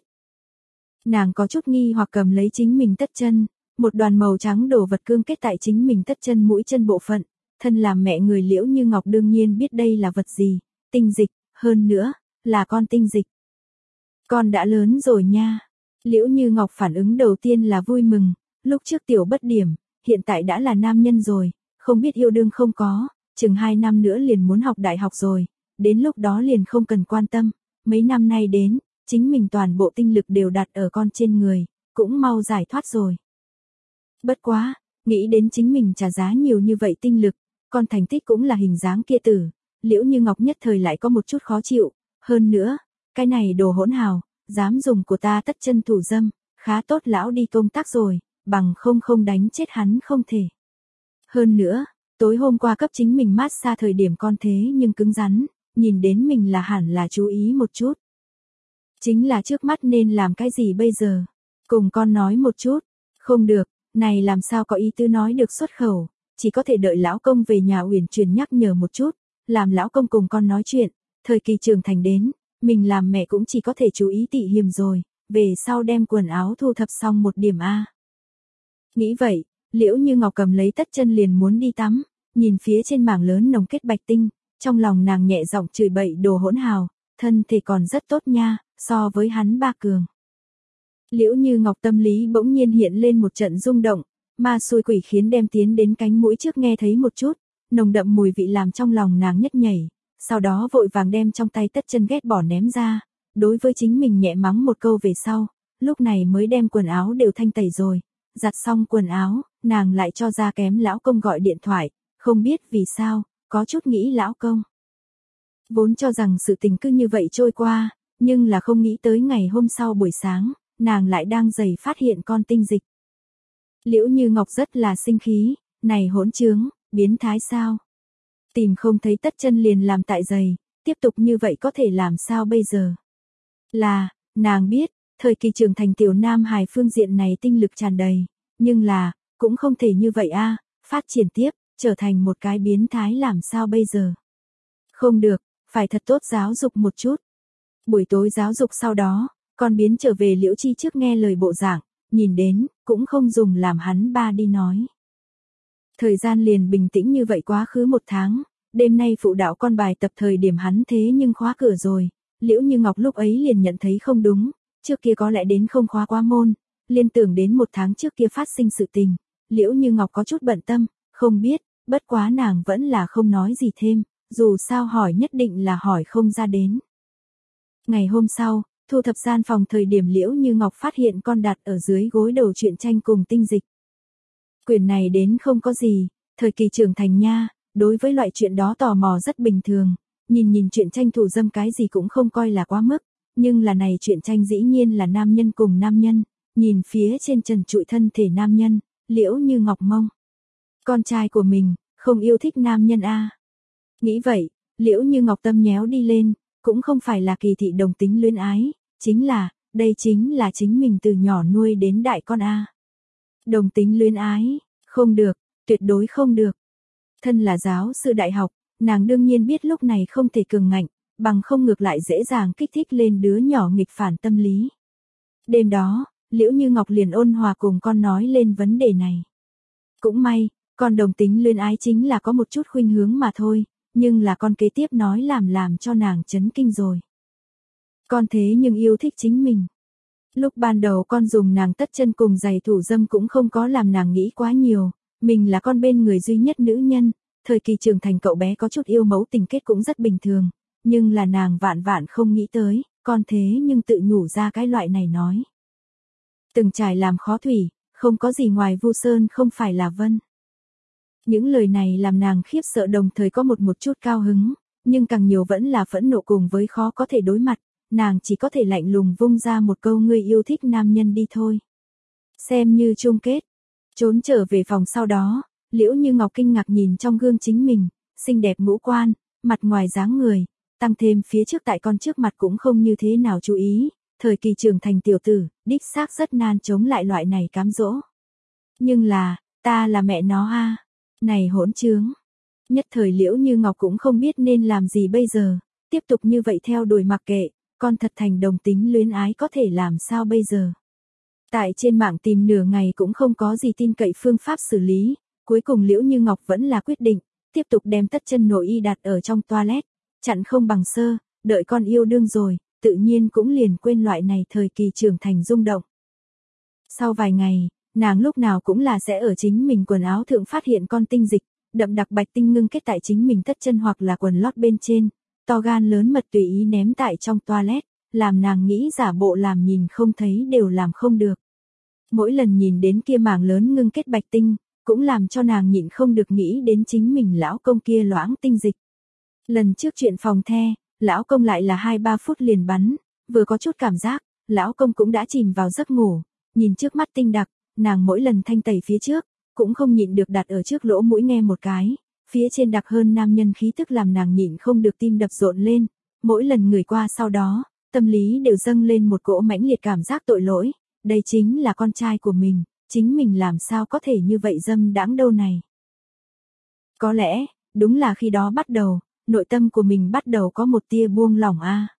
Nàng có chút nghi hoặc cầm lấy chính mình tất chân, một đoàn màu trắng đồ vật cương kết tại chính mình tất chân mũi chân bộ phận, Thân làm mẹ người Liễu Như Ngọc đương nhiên biết đây là vật gì, tinh dịch, hơn nữa, là con tinh dịch. Con đã lớn rồi nha. Liễu Như Ngọc phản ứng đầu tiên là vui mừng, lúc trước tiểu bất điểm, hiện tại đã là nam nhân rồi, không biết yêu đương không có, chừng hai năm nữa liền muốn học đại học rồi, đến lúc đó liền không cần quan tâm, mấy năm nay đến, chính mình toàn bộ tinh lực đều đặt ở con trên người, cũng mau giải thoát rồi. Bất quá, nghĩ đến chính mình trả giá nhiều như vậy tinh lực, con thành tích cũng là hình dáng kia tử, Liễu Như Ngọc nhất thời lại có một chút khó chịu, hơn nữa, cái này đồ hỗn hào, dám dùng của ta tất chân thủ dâm, khá tốt lão đi công tác rồi, bằng không không đánh chết hắn không thể. Hơn nữa, tối hôm qua cấp chính mình mát xa thời điểm con thế nhưng cứng rắn, nhìn đến mình là hẳn là chú ý một chút. Chính là trước mắt nên làm cái gì bây giờ? Cùng con nói một chút, không được, này làm sao có ý tứ nói được xuất khẩu, chỉ có thể đợi lão công về nhà uyển chuyển nhắc nhở một chút, làm lão công cùng con nói chuyện, thời kỳ trưởng thành đến, mình làm mẹ cũng chỉ có thể chú ý tị hiềm rồi, về sau đem quần áo thu thập xong một điểm A. Nghĩ vậy, Liễu Như Ngọc cầm lấy tất chân liền muốn đi tắm, nhìn phía trên mảng lớn nồng kết bạch tinh, trong lòng nàng nhẹ giọng chửi bậy đồ hỗn hào, thân thể còn rất tốt nha, so với hắn ba cường. Liễu Như Ngọc tâm lý bỗng nhiên hiện lên một trận rung động, ma xui quỷ khiến đem tiến đến cánh mũi trước nghe thấy một chút, nồng đậm mùi vị làm trong lòng nàng nhất nhảy, sau đó vội vàng đem trong tay tất chân ghét bỏ ném ra, đối với chính mình nhẹ mắng một câu về sau, lúc này mới đem quần áo đều thanh tẩy rồi, giặt xong quần áo, nàng lại cho ra kém lão công gọi điện thoại, không biết vì sao, có chút nghĩ lão công. Vốn cho rằng sự tình cứ như vậy trôi qua, nhưng là không nghĩ tới ngày hôm sau buổi sáng, nàng lại đang giày phát hiện con tinh dịch. Liễu Như Ngọc rất là sinh khí, này hỗn trướng, biến thái sao? Tìm không thấy tất chân liền làm tại giày, tiếp tục như vậy có thể làm sao bây giờ? Là, nàng biết, thời kỳ trưởng thành tiểu nam hài phương diện này tinh lực tràn đầy, nhưng là, cũng không thể như vậy a, phát triển tiếp, trở thành một cái biến thái làm sao bây giờ? Không được, phải thật tốt giáo dục một chút. Buổi tối giáo dục sau đó, con biến trở về Liễu Chi trước nghe lời bộ dạng, nhìn đến, cũng không dùng làm hắn ba đi nói. Thời gian liền bình tĩnh như vậy quá khứ một tháng, đêm nay phụ đạo con bài tập thời điểm hắn thế nhưng khóa cửa rồi, Liễu Như Ngọc lúc ấy liền nhận thấy không đúng, trước kia có lẽ đến không khóa quá môn, liên tưởng đến một tháng trước kia phát sinh sự tình, Liễu Như Ngọc có chút bận tâm, không biết, bất quá nàng vẫn là không nói gì thêm, dù sao hỏi nhất định là hỏi không ra đến. Ngày hôm sau, thu thập gian phòng thời điểm Liễu Như Ngọc phát hiện con đặt ở dưới gối đầu truyện tranh cùng tinh dịch. Quyển này đến không có gì, thời kỳ trưởng thành nha, đối với loại chuyện đó tò mò rất bình thường, nhìn nhìn truyện tranh thủ dâm cái gì cũng không coi là quá mức, nhưng là này truyện tranh dĩ nhiên là nam nhân cùng nam nhân, nhìn phía trên trần trụi thân thể nam nhân, Liễu Như Ngọc mông. Con trai của mình, không yêu thích nam nhân a. Nghĩ vậy, Liễu Như Ngọc tâm nhéo đi lên, cũng không phải là kỳ thị đồng tính luyến ái, chính là, đây chính là chính mình từ nhỏ nuôi đến đại con a. Đồng tính luyến ái, không được, tuyệt đối không được. Thân là giáo sư đại học, nàng đương nhiên biết lúc này không thể cường ngạnh, bằng không ngược lại dễ dàng kích thích lên đứa nhỏ nghịch phản tâm lý. Đêm đó, Liễu Như Ngọc liền ôn hòa cùng con nói lên vấn đề này. Cũng may, con đồng tính luyến ái chính là có một chút khuynh hướng mà thôi, nhưng là con kế tiếp nói làm làm cho nàng chấn kinh rồi. Con thế nhưng yêu thích chính mình. Lúc ban đầu con dùng nàng tất chân cùng giày thủ dâm cũng không có làm nàng nghĩ quá nhiều, mình là con bên người duy nhất nữ nhân, thời kỳ trưởng thành cậu bé có chút yêu mẫu tình kết cũng rất bình thường, nhưng là nàng vạn vạn không nghĩ tới, con thế nhưng tự nhủ ra cái loại này nói. Từng trải làm khó thủy, không có gì ngoài Vu Sơn không phải là Vân. Những lời này làm nàng khiếp sợ đồng thời có một một chút cao hứng, nhưng càng nhiều vẫn là phẫn nộ cùng với khó có thể đối mặt, nàng chỉ có thể lạnh lùng vung ra một câu ngươi yêu thích nam nhân đi thôi. Xem như chung kết, trốn trở về phòng sau đó, Liễu Như Ngọc kinh ngạc nhìn trong gương chính mình, xinh đẹp ngũ quan, mặt ngoài dáng người, tăng thêm phía trước tại con trước mặt cũng không như thế nào chú ý, thời kỳ trưởng thành tiểu tử, đích xác rất nan chống lại loại này cám dỗ. Nhưng là, ta là mẹ nó a, này hỗn trướng. Nhất thời Liễu Như Ngọc cũng không biết nên làm gì bây giờ, tiếp tục như vậy theo đuổi mặc kệ, con thật thành đồng tính luyến ái có thể làm sao bây giờ. Tại trên mạng tìm nửa ngày cũng không có gì tin cậy phương pháp xử lý, cuối cùng Liễu Như Ngọc vẫn là quyết định, tiếp tục đem tất chân nội y đặt ở trong toilet, chặn không bằng sơ, đợi con yêu đương rồi, tự nhiên cũng liền quên loại này thời kỳ trưởng thành rung động. Sau vài ngày, nàng lúc nào cũng là sẽ ở chính mình quần áo thượng phát hiện con tinh dịch, đậm đặc bạch tinh ngưng kết tại chính mình tất chân hoặc là quần lót bên trên, to gan lớn mật tùy ý ném tại trong toilet, làm nàng nghĩ giả bộ làm nhìn không thấy đều làm không được. Mỗi lần nhìn đến kia mảng lớn ngưng kết bạch tinh, cũng làm cho nàng nhịn không được nghĩ đến chính mình lão công kia loãng tinh dịch. Lần trước chuyện phòng the, lão công lại là hai ba phút liền bắn, vừa có chút cảm giác, lão công cũng đã chìm vào giấc ngủ, nhìn trước mắt tinh đặc, nàng mỗi lần thanh tẩy phía trước, cũng không nhịn được đặt ở trước lỗ mũi nghe một cái, phía trên đặc hơn nam nhân khí tức làm nàng nhịn không được tim đập rộn lên, mỗi lần người qua sau đó, tâm lý đều dâng lên một cỗ mãnh liệt cảm giác tội lỗi, đây chính là con trai của mình, chính mình làm sao có thể như vậy dâm đãng đâu này. Có lẽ, đúng là khi đó bắt đầu, nội tâm của mình bắt đầu có một tia buông lỏng a. À.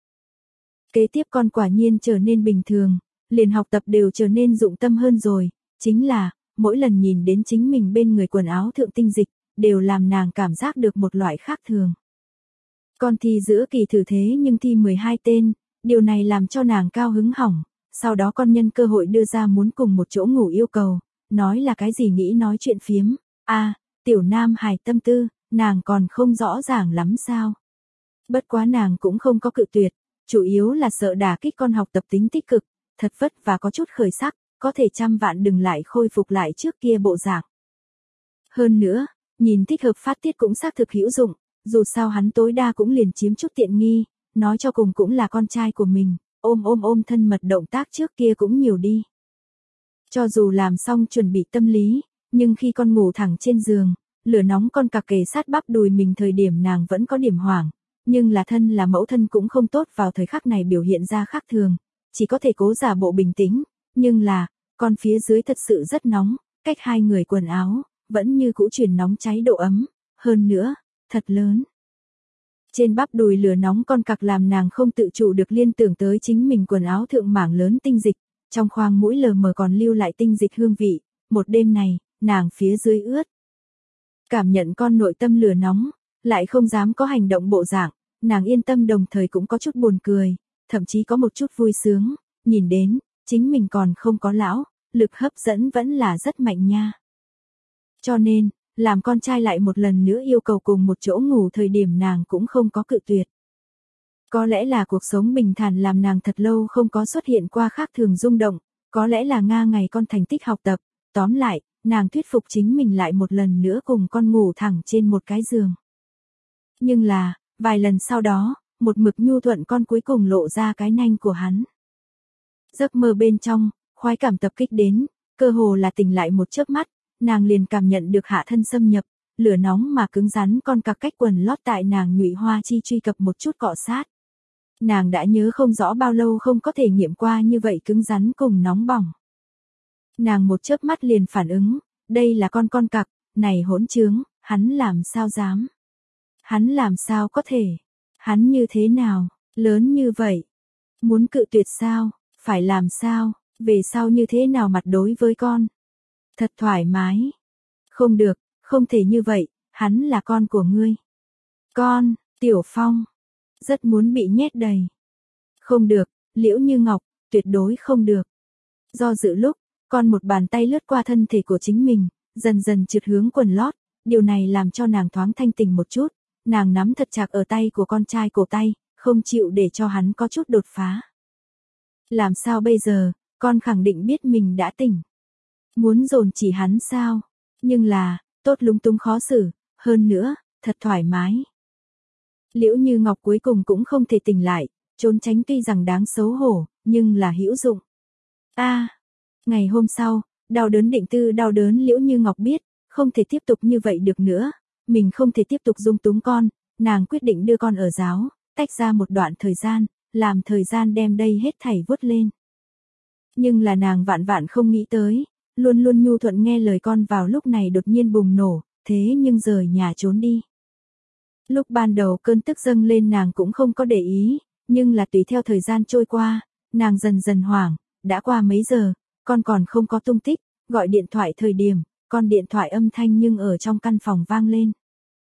Kế tiếp con quả nhiên trở nên bình thường, liền học tập đều trở nên dụng tâm hơn rồi, chính là, mỗi lần nhìn đến chính mình bên người quần áo thượng tinh dịch, đều làm nàng cảm giác được một loại khác thường. Con thi giữa kỳ thử thế nhưng thi mười hai tên, điều này làm cho nàng cao hứng hỏng, sau đó con nhân cơ hội đưa ra muốn cùng một chỗ ngủ yêu cầu, nói là cái gì nghĩ nói chuyện phiếm, a à, tiểu nam hài tâm tư, nàng còn không rõ ràng lắm sao. Bất quá nàng cũng không có cự tuyệt, chủ yếu là sợ đả kích con học tập tính tích cực, thật vất và có chút khởi sắc, có thể trăm vạn đừng lại khôi phục lại trước kia bộ dạng. Hơn nữa, nhìn thích hợp phát tiết cũng xác thực hữu dụng, dù sao hắn tối đa cũng liền chiếm chút tiện nghi, nói cho cùng cũng là con trai của mình, ôm ôm ôm thân mật động tác trước kia cũng nhiều đi. Cho dù làm xong chuẩn bị tâm lý, nhưng khi con ngủ thẳng trên giường, lửa nóng con cặc kề sát bắp đùi mình thời điểm nàng vẫn có điểm hoảng, nhưng là thân là mẫu thân cũng không tốt vào thời khắc này biểu hiện ra khác thường, chỉ có thể cố giả bộ bình tĩnh, nhưng là, con phía dưới thật sự rất nóng, cách hai người quần áo, vẫn như cũ truyền nóng cháy độ ấm, hơn nữa, thật lớn. Trên bắp đùi lửa nóng con cặc làm nàng không tự chủ được liên tưởng tới chính mình quần áo thượng mảng lớn tinh dịch, trong khoang mũi lờ mờ còn lưu lại tinh dịch hương vị, một đêm này, nàng phía dưới ướt. Cảm nhận con nội tâm lửa nóng, lại không dám có hành động bộ dạng, nàng yên tâm đồng thời cũng có chút buồn cười, thậm chí có một chút vui sướng, nhìn đến, chính mình còn không có lão, lực hấp dẫn vẫn là rất mạnh nha. Cho nên, làm con trai lại một lần nữa yêu cầu cùng một chỗ ngủ thời điểm nàng cũng không có cự tuyệt. Có lẽ là cuộc sống bình thản làm nàng thật lâu không có xuất hiện qua khác thường rung động, có lẽ là Nga ngày con thành tích học tập, tóm lại, nàng thuyết phục chính mình lại một lần nữa cùng con ngủ thẳng trên một cái giường. Nhưng là, vài lần sau đó, một mực nhu thuận con cuối cùng lộ ra cái nanh của hắn. Giấc mơ bên trong, khoái cảm tập kích đến, cơ hồ là tỉnh lại một chớp mắt, nàng liền cảm nhận được hạ thân xâm nhập, lửa nóng mà cứng rắn con cặc cách quần lót tại nàng nhụy hoa chi truy cập một chút cọ sát. Nàng đã nhớ không rõ bao lâu không có thể nghiệm qua như vậy cứng rắn cùng nóng bỏng. Nàng một chớp mắt liền phản ứng, đây là con con cặc, này hỗn trướng, hắn làm sao dám? Hắn làm sao có thể? Hắn như thế nào, lớn như vậy? Muốn cự tuyệt sao? Phải làm sao? Về sau như thế nào mặt đối với con? Thật thoải mái. Không được, không thể như vậy, hắn là con của ngươi. Con, Tiểu Phong, rất muốn bị nhét đầy. Không được, Liễu Như Ngọc, tuyệt đối không được. Do dự lúc, con một bàn tay lướt qua thân thể của chính mình, dần dần trượt hướng quần lót, điều này làm cho nàng thoáng thanh tỉnh một chút, nàng nắm thật chặt ở tay của con trai cổ tay, không chịu để cho hắn có chút đột phá. Làm sao bây giờ, con khẳng định biết mình đã tỉnh. Muốn dồn chỉ hắn sao, nhưng là, tốt lúng túng khó xử, hơn nữa, thật thoải mái. Liễu Như Ngọc cuối cùng cũng không thể tỉnh lại, trốn tránh tuy rằng đáng xấu hổ, nhưng là hữu dụng. A, à, ngày hôm sau, đau đớn định tư đau đớn Liễu Như Ngọc biết, không thể tiếp tục như vậy được nữa, mình không thể tiếp tục dung túng con, nàng quyết định đưa con ở giáo, tách ra một đoạn thời gian, làm thời gian đem đây hết thảy vuốt lên. Nhưng là nàng vạn vạn không nghĩ tới, luôn luôn nhu thuận nghe lời con vào lúc này đột nhiên bùng nổ, thế nhưng rời nhà trốn đi. Lúc ban đầu cơn tức dâng lên nàng cũng không có để ý, nhưng là tùy theo thời gian trôi qua, nàng dần dần hoảng, đã qua mấy giờ, con còn không có tung tích, gọi điện thoại thời điểm, con điện thoại âm thanh nhưng ở trong căn phòng vang lên.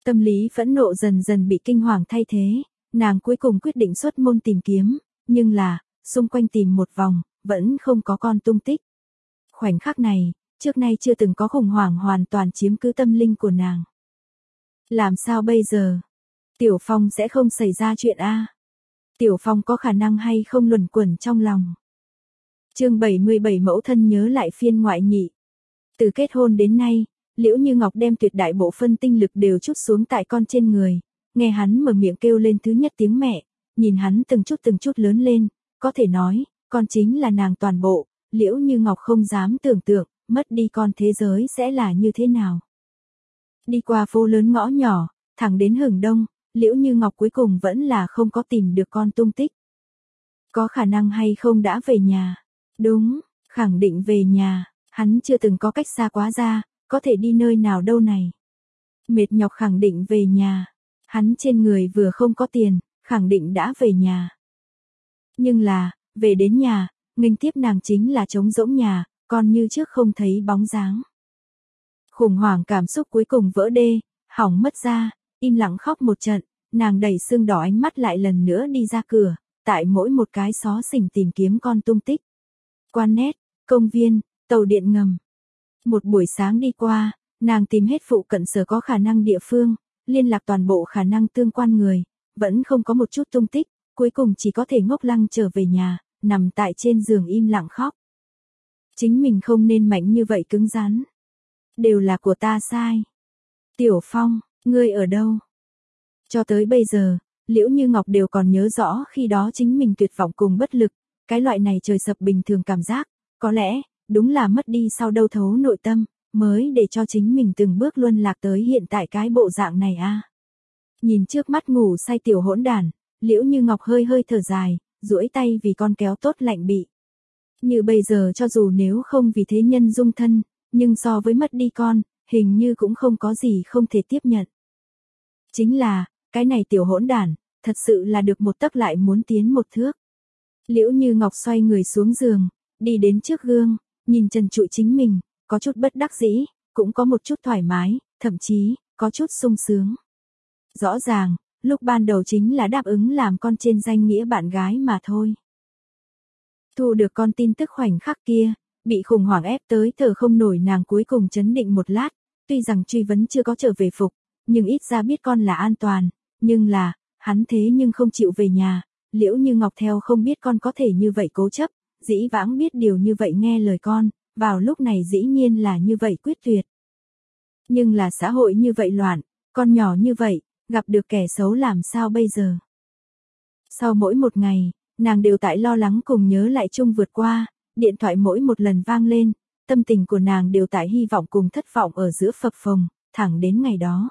Tâm lý phẫn nộ dần dần bị kinh hoàng thay thế, nàng cuối cùng quyết định xuất môn tìm kiếm, nhưng là, xung quanh tìm một vòng, vẫn không có con tung tích. Khoảnh khắc này, trước nay chưa từng có khủng hoảng hoàn toàn chiếm cứ tâm linh của nàng. Làm sao bây giờ? Tiểu Phong sẽ không xảy ra chuyện a? Tiểu Phong có khả năng hay không luẩn quẩn trong lòng? Chương bảy mươi bảy mẫu thân nhớ lại phiên ngoại nhị. Từ kết hôn đến nay, Liễu Như Ngọc đem tuyệt đại bộ phân tinh lực đều trút xuống tại con trên người, nghe hắn mở miệng kêu lên thứ nhất tiếng mẹ, nhìn hắn từng chút từng chút lớn lên, có thể nói, con chính là nàng toàn bộ, Liễu Như Ngọc không dám tưởng tượng, mất đi con thế giới sẽ là như thế nào. Đi qua phố lớn ngõ nhỏ, thẳng đến hừng đông, Liễu Như Ngọc cuối cùng vẫn là không có tìm được con tung tích. Có khả năng hay không đã về nhà? Đúng, khẳng định về nhà, hắn chưa từng có cách xa quá ra, có thể đi nơi nào đâu này. Mệt nhọc khẳng định về nhà, hắn trên người vừa không có tiền, khẳng định đã về nhà. Nhưng là, về đến nhà, nghênh tiếp nàng chính là trống rỗng nhà, còn như trước không thấy bóng dáng. Khủng hoảng cảm xúc cuối cùng vỡ đê, hỏng mất ra, im lặng khóc một trận, nàng đẩy sưng đỏ ánh mắt lại lần nữa đi ra cửa, tại mỗi một cái xó xỉnh tìm kiếm con tung tích. Quan nét, công viên, tàu điện ngầm. Một buổi sáng đi qua, nàng tìm hết phụ cận sở có khả năng địa phương, liên lạc toàn bộ khả năng tương quan người, vẫn không có một chút tung tích, cuối cùng chỉ có thể ngốc lăng trở về nhà, nằm tại trên giường im lặng khóc. Chính mình không nên mạnh như vậy cứng rắn. Đều là của ta sai. Tiểu Phong, ngươi ở đâu? Cho tới bây giờ, Liễu Như Ngọc đều còn nhớ rõ khi đó chính mình tuyệt vọng cùng bất lực, cái loại này trời sập bình thường cảm giác, có lẽ, đúng là mất đi sau đâu thấu nội tâm, mới để cho chính mình từng bước luân lạc tới hiện tại cái bộ dạng này a. À. Nhìn trước mắt ngủ say tiểu hỗn đản, Liễu Như Ngọc hơi hơi thở dài, duỗi tay vì con kéo tốt lạnh bị. Như bây giờ cho dù nếu không vì thế nhân dung thân, nhưng so với mất đi con, hình như cũng không có gì không thể tiếp nhận. Chính là, cái này tiểu hỗn đản, thật sự là được một tấc lại muốn tiến một thước. Liễu Như Ngọc xoay người xuống giường, đi đến trước gương, nhìn trần trụi chính mình, có chút bất đắc dĩ, cũng có một chút thoải mái, thậm chí, có chút sung sướng. Rõ ràng, lúc ban đầu chính là đáp ứng làm con trên danh nghĩa bạn gái mà thôi. Thu được con tin tức khoảnh khắc kia, bị khủng hoảng ép tới thở không nổi nàng cuối cùng chấn định một lát, tuy rằng truy vấn chưa có trở về phục, nhưng ít ra biết con là an toàn, nhưng là, hắn thế nhưng không chịu về nhà, Liễu Như Ngọc theo không biết con có thể như vậy cố chấp, dĩ vãng biết điều như vậy nghe lời con, vào lúc này dĩ nhiên là như vậy quyết tuyệt. Nhưng là xã hội như vậy loạn, con nhỏ như vậy, gặp được kẻ xấu làm sao bây giờ? Sau mỗi một ngày, nàng đều tại lo lắng cùng nhớ lại chung vượt qua, điện thoại mỗi một lần vang lên, tâm tình của nàng đều tại hy vọng cùng thất vọng ở giữa phập phồng, thẳng đến ngày đó.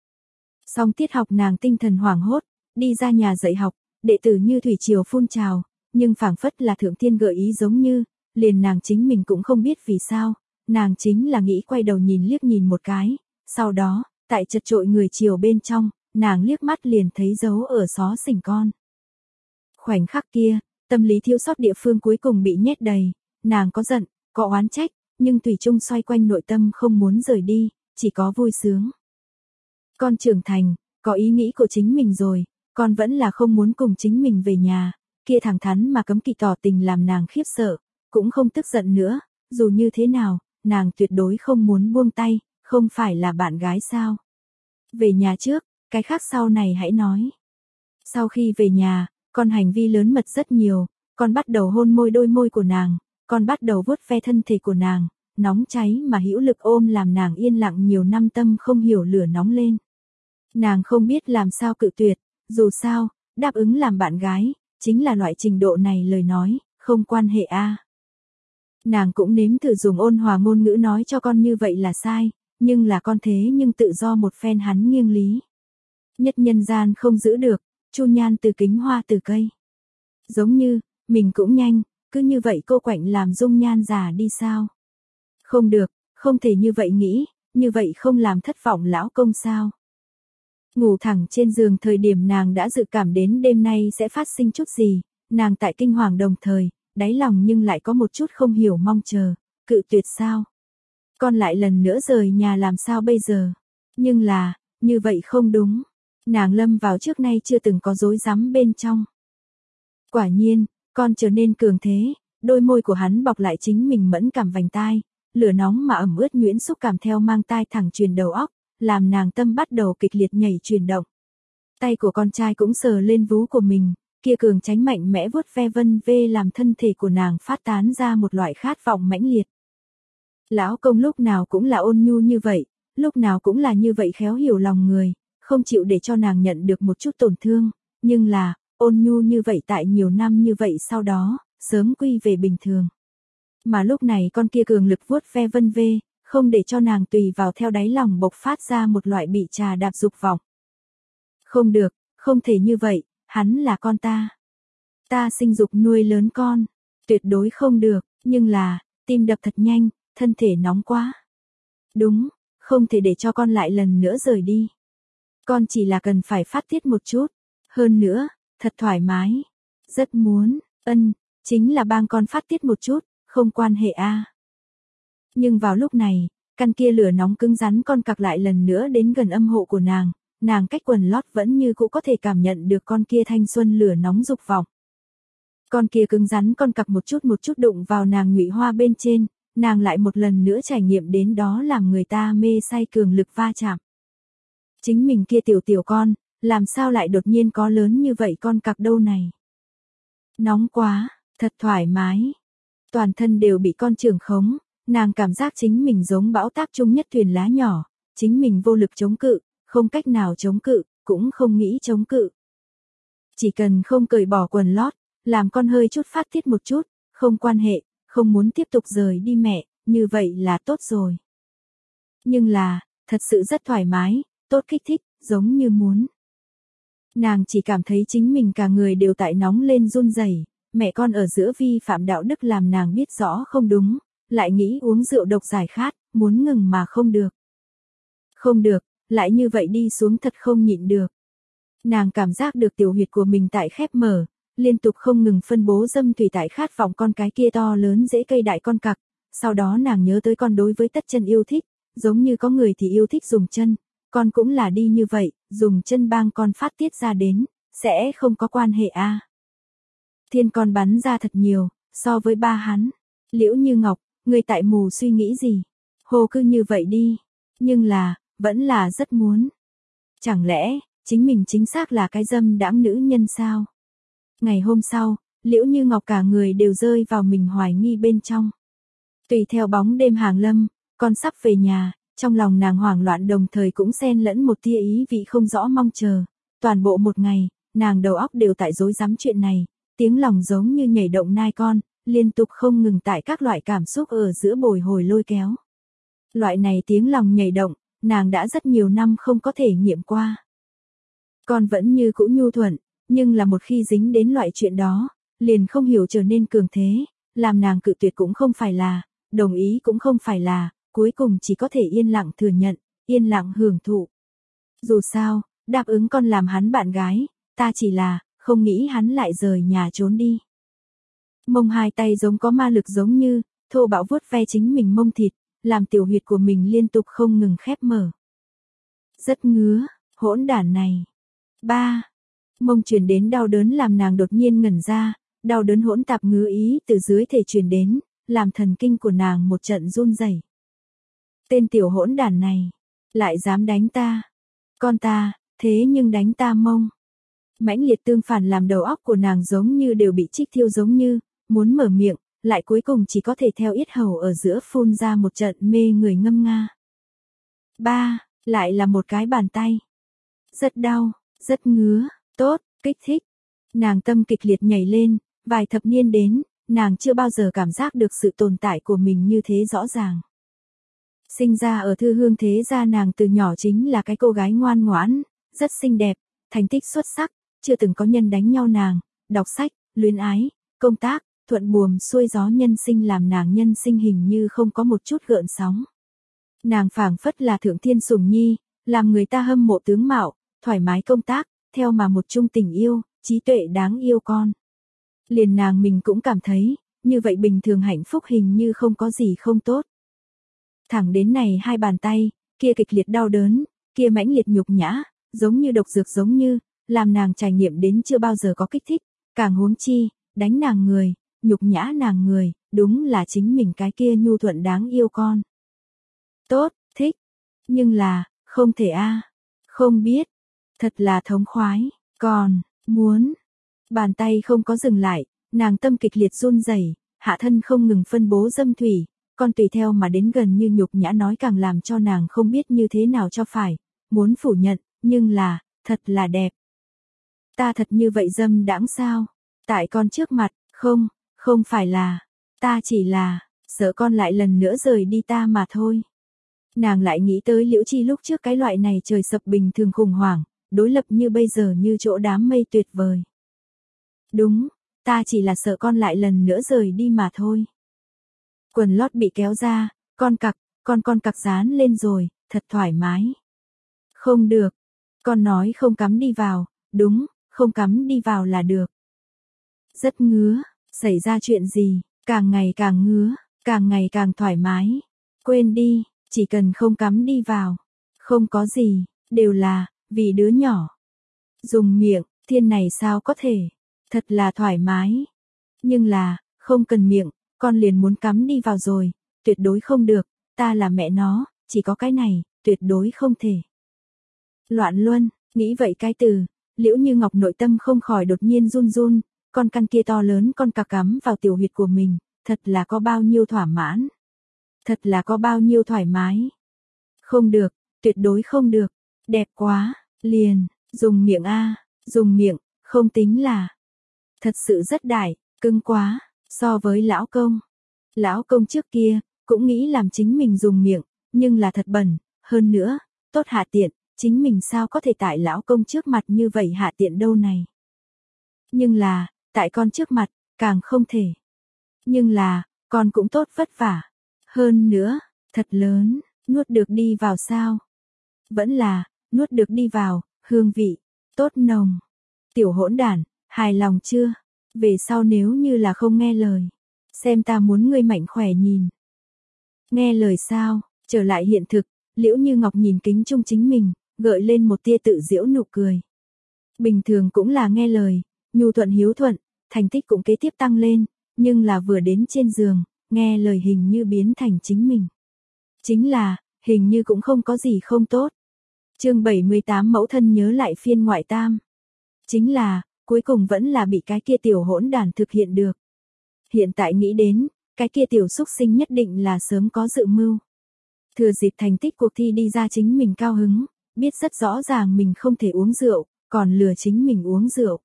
Xong tiết học nàng tinh thần hoảng hốt, đi ra nhà dạy học, đệ tử như thủy triều phun trào, nhưng phảng phất là thượng thiên gợi ý giống như, liền nàng chính mình cũng không biết vì sao, nàng chính là nghĩ quay đầu nhìn liếc nhìn một cái, sau đó, tại chật trội người chiều bên trong, nàng liếc mắt liền thấy dấu ở xó xỉnh con. Khoảnh khắc kia, tâm lý thiếu sót địa phương cuối cùng bị nhét đầy, nàng có giận, có oán trách, nhưng tùy chung xoay quanh nội tâm không muốn rời đi, chỉ có vui sướng. Con trưởng thành, có ý nghĩ của chính mình rồi, con vẫn là không muốn cùng chính mình về nhà, kia thẳng thắn mà cấm kỵ tỏ tình làm nàng khiếp sợ, cũng không tức giận nữa, dù như thế nào, nàng tuyệt đối không muốn buông tay, không phải là bạn gái sao. Về nhà trước, cái khác sau này hãy nói. Sau khi về nhà, con hành vi lớn mật rất nhiều, con bắt đầu hôn môi đôi môi của nàng, con bắt đầu vuốt ve thân thể của nàng, nóng cháy mà hữu lực ôm làm nàng yên lặng nhiều năm tâm không hiểu lửa nóng lên. Nàng không biết làm sao cự tuyệt, dù sao, đáp ứng làm bạn gái, chính là loại trình độ này lời nói, không quan hệ a. À. Nàng cũng nếm thử dùng ôn hòa ngôn ngữ nói cho con như vậy là sai, nhưng là con thế nhưng tự do một phen hắn nghiêng lý. Nhất nhân gian không giữ được, chu nhan từ kính hoa từ cây. Giống như, mình cũng nhanh, cứ như vậy cô quạnh làm dung nhan già đi sao? Không được, không thể như vậy nghĩ, như vậy không làm thất vọng lão công sao? Ngủ thẳng trên giường thời điểm nàng đã dự cảm đến đêm nay sẽ phát sinh chút gì, nàng tại kinh hoàng đồng thời, đáy lòng nhưng lại có một chút không hiểu mong chờ, cự tuyệt sao? Con lại lần nữa rời nhà làm sao bây giờ? Nhưng là, như vậy không đúng. Nàng lâm vào trước nay chưa từng có dối rắm bên trong. Quả nhiên, con trở nên cường thế, đôi môi của hắn bọc lại chính mình mẫn cảm vành tai, lửa nóng mà ẩm ướt nhuyễn xúc cảm theo mang tai thẳng truyền đầu óc, làm nàng tâm bắt đầu kịch liệt nhảy chuyển động. Tay của con trai cũng sờ lên vú của mình, kia cường tránh mạnh mẽ vuốt ve vân vê làm thân thể của nàng phát tán ra một loại khát vọng mãnh liệt. Lão công lúc nào cũng là ôn nhu như vậy, lúc nào cũng là như vậy khéo hiểu lòng người, không chịu để cho nàng nhận được một chút tổn thương, nhưng là, ôn nhu như vậy tại nhiều năm như vậy sau đó, sớm quy về bình thường. Mà lúc này con kia cường lực vuốt ve vân vê, không để cho nàng tùy vào theo đáy lòng bộc phát ra một loại bị trà đạp dục vọng. Không được, không thể như vậy, hắn là con ta. Ta sinh dục nuôi lớn con, tuyệt đối không được, nhưng là, tim đập thật nhanh, thân thể nóng quá. Đúng, không thể để cho con lại lần nữa rời đi. Con chỉ là cần phải phát tiết một chút, hơn nữa, thật thoải mái. Rất muốn, ân, chính là bang con phát tiết một chút, không quan hệ a. À. Nhưng vào lúc này, căn kia lửa nóng cứng rắn con cặc lại lần nữa đến gần âm hộ của nàng, nàng cách quần lót vẫn như cũ có thể cảm nhận được con kia thanh xuân lửa nóng dục vọng. Con kia cứng rắn con cặc một chút một chút đụng vào nàng nhụy hoa bên trên, nàng lại một lần nữa trải nghiệm đến đó làm người ta mê say cường lực va chạm. Chính mình kia tiểu tiểu con, làm sao lại đột nhiên có lớn như vậy con cặc đâu này. Nóng quá, thật thoải mái. Toàn thân đều bị con trưởng khống, nàng cảm giác chính mình giống bão táp chung nhất thuyền lá nhỏ, chính mình vô lực chống cự, không cách nào chống cự, cũng không nghĩ chống cự. Chỉ cần không cởi bỏ quần lót, làm con hơi chút phát tiết một chút, không quan hệ, không muốn tiếp tục rời đi mẹ, như vậy là tốt rồi. Nhưng là, thật sự rất thoải mái, tốt kích thích, giống như muốn. Nàng chỉ cảm thấy chính mình cả người đều tại nóng lên run rẩy, mẹ con ở giữa vi phạm đạo đức làm nàng biết rõ không đúng, lại nghĩ uống rượu độc giải khát, muốn ngừng mà không được. Không được, lại như vậy đi xuống thật không nhịn được. Nàng cảm giác được tiểu huyệt của mình tại khép mở, liên tục không ngừng phân bố dâm thủy tại khát vọng con cái kia to lớn dễ cây đại con cặc, sau đó nàng nhớ tới con đối với tất chân yêu thích, giống như có người thì yêu thích dùng chân, con cũng là đi như vậy, dùng chân bang con phát tiết ra đến, sẽ không có quan hệ a. À. Thiên con bắn ra thật nhiều, so với ba hắn. Liễu Như Ngọc, người tại mù suy nghĩ gì? Hồ cứ như vậy đi, nhưng là, vẫn là rất muốn. Chẳng lẽ, chính mình chính xác là cái dâm đãng nữ nhân sao? Ngày hôm sau, Liễu Như Ngọc cả người đều rơi vào mình hoài nghi bên trong. Tùy theo bóng đêm hàng lâm, con sắp về nhà, trong lòng nàng hoảng loạn đồng thời cũng xen lẫn một tia ý vị không rõ mong chờ. Toàn bộ một ngày, nàng đầu óc đều tại rối rắm chuyện này, tiếng lòng giống như nhảy động nai con, liên tục không ngừng tại các loại cảm xúc ở giữa bồi hồi lôi kéo. Loại này tiếng lòng nhảy động, nàng đã rất nhiều năm không có thể nghiệm qua. Con vẫn như cũ nhu thuận, nhưng là một khi dính đến loại chuyện đó, liền không hiểu trở nên cường thế, làm nàng cự tuyệt cũng không phải là, đồng ý cũng không phải là, cuối cùng chỉ có thể yên lặng thừa nhận, yên lặng hưởng thụ. Dù sao, đáp ứng con làm hắn bạn gái, ta chỉ là, không nghĩ hắn lại rời nhà trốn đi. Mông hai tay giống có ma lực giống như, thô bạo vuốt ve chính mình mông thịt, làm tiểu huyệt của mình liên tục không ngừng khép mở. Rất ngứa, hỗn đản này. Ba. Mông truyền đến đau đớn làm nàng đột nhiên ngẩn ra, đau đớn hỗn tạp ngứa ý từ dưới thể truyền đến, làm thần kinh của nàng một trận run rẩy. Tên tiểu hỗn đản này, lại dám đánh ta. Con ta, thế nhưng đánh ta mông. Mãnh liệt tương phản làm đầu óc của nàng giống như đều bị trích thiêu giống như, muốn mở miệng, lại cuối cùng chỉ có thể theo yết hầu ở giữa phun ra một trận mê người ngâm nga. Ba, lại là một cái bàn tay. Rất đau, rất ngứa, tốt, kích thích. Nàng tâm kịch liệt nhảy lên, vài thập niên đến, nàng chưa bao giờ cảm giác được sự tồn tại của mình như thế rõ ràng. Sinh ra ở thư hương thế gia nàng từ nhỏ chính là cái cô gái ngoan ngoãn, rất xinh đẹp, thành tích xuất sắc, chưa từng có nhân đánh nhau nàng, đọc sách, luyến ái, công tác, thuận buồm xuôi gió nhân sinh làm nàng nhân sinh hình như không có một chút gợn sóng. Nàng phảng phất là thượng thiên sủng nhi, làm người ta hâm mộ tướng mạo, thoải mái công tác, theo mà một chung tình yêu, trí tuệ đáng yêu con. Liền nàng mình cũng cảm thấy, như vậy bình thường hạnh phúc hình như không có gì không tốt. Thẳng đến này hai bàn tay, kia kịch liệt đau đớn, kia mãnh liệt nhục nhã, giống như độc dược giống như, làm nàng trải nghiệm đến chưa bao giờ có kích thích, càng huống chi, đánh nàng người, nhục nhã nàng người, đúng là chính mình cái kia nhu thuận đáng yêu con. Tốt, thích, nhưng là, không thể a, không biết, thật là thống khoái, còn, muốn. Bàn tay không có dừng lại, nàng tâm kịch liệt run rẩy, hạ thân không ngừng phân bố dâm thủy, con tùy theo mà đến gần như nhục nhã nói càng làm cho nàng không biết như thế nào cho phải, muốn phủ nhận, nhưng là, thật là đẹp. Ta thật như vậy dâm đãng sao? Tại con trước mặt, không, không phải là, ta chỉ là, sợ con lại lần nữa rời đi ta mà thôi. Nàng lại nghĩ tới Liễu Chi lúc trước cái loại này trời sập bình thường khủng hoảng, đối lập như bây giờ như chỗ đám mây tuyệt vời. Đúng, ta chỉ là sợ con lại lần nữa rời đi mà thôi. Quần lót bị kéo ra, con cặc, con con cặc dán lên rồi, thật thoải mái. Không được, con nói không cắm đi vào, đúng, không cắm đi vào là được. Rất ngứa, xảy ra chuyện gì, càng ngày càng ngứa, càng ngày càng thoải mái. Quên đi, chỉ cần không cắm đi vào, không có gì, đều là, vì đứa nhỏ. Dùng miệng, thiên này sao có thể, thật là thoải mái. Nhưng là, không cần miệng, con liền muốn cắm đi vào rồi, tuyệt đối không được, ta là mẹ nó, chỉ có cái này, tuyệt đối không thể. Loạn luân, nghĩ vậy cái từ, Liễu Như Ngọc nội tâm không khỏi đột nhiên run run, con căn kia to lớn con cặc cắm vào tiểu huyệt của mình, thật là có bao nhiêu thỏa mãn. Thật là có bao nhiêu thoải mái. Không được, tuyệt đối không được, đẹp quá, liền, dùng miệng a, dùng miệng, không tính là. Thật sự rất đại, cưng quá, so với lão công. Lão công trước kia, cũng nghĩ làm chính mình dùng miệng, nhưng là thật bẩn, hơn nữa, tốt hạ tiện, chính mình sao có thể tại lão công trước mặt như vậy hạ tiện đâu này. Nhưng là, tại con trước mặt, càng không thể. Nhưng là, con cũng tốt vất vả. Hơn nữa, thật lớn, nuốt được đi vào sao? Vẫn là, nuốt được đi vào, hương vị, tốt nồng. Tiểu hỗn đản, hài lòng chưa? Về sau nếu như là không nghe lời, xem ta muốn ngươi mạnh khỏe nhìn. Nghe lời sao, trở lại hiện thực, Liễu Như Ngọc nhìn kính chung chính mình, gợi lên một tia tự giễu nụ cười. Bình thường cũng là nghe lời, nhu thuận hiếu thuận, thành tích cũng kế tiếp tăng lên, nhưng là vừa đến trên giường, nghe lời hình như biến thành chính mình. Chính là, hình như cũng không có gì không tốt. Chương bảy mươi tám mẫu thân nhớ lại phiên ngoại tam. Chính là, cuối cùng vẫn là bị cái kia tiểu hỗn đản thực hiện được. Hiện tại nghĩ đến, cái kia tiểu xúc sinh nhất định là sớm có dự mưu. Thừa dịp thành tích cuộc thi đi ra chính mình cao hứng, biết rất rõ ràng mình không thể uống rượu, còn lừa chính mình uống rượu.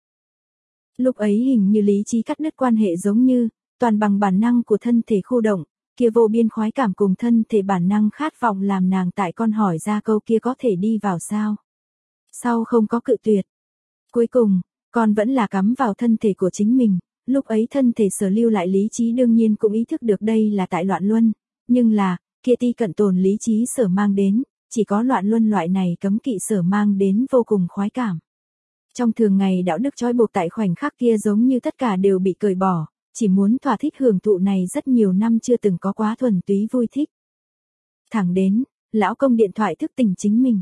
Lúc ấy hình như lý trí cắt đứt quan hệ giống như, toàn bằng bản năng của thân thể khu động, kia vô biên khoái cảm cùng thân thể bản năng khát vọng làm nàng tại con hỏi ra câu kia có thể đi vào sao. Sau không có cự tuyệt. Cuối cùng, con vẫn là cắm vào thân thể của chính mình, lúc ấy thân thể sở lưu lại lý trí đương nhiên cũng ý thức được đây là tại loạn luân, nhưng là, kia ti cận tồn lý trí sở mang đến, chỉ có loạn luân loại này cấm kỵ sở mang đến vô cùng khoái cảm. Trong thường ngày đạo đức trói buộc tại khoảnh khắc kia giống như tất cả đều bị cởi bỏ, chỉ muốn thỏa thích hưởng thụ này rất nhiều năm chưa từng có quá thuần túy vui thích. Thẳng đến, lão công điện thoại thức tỉnh chính mình.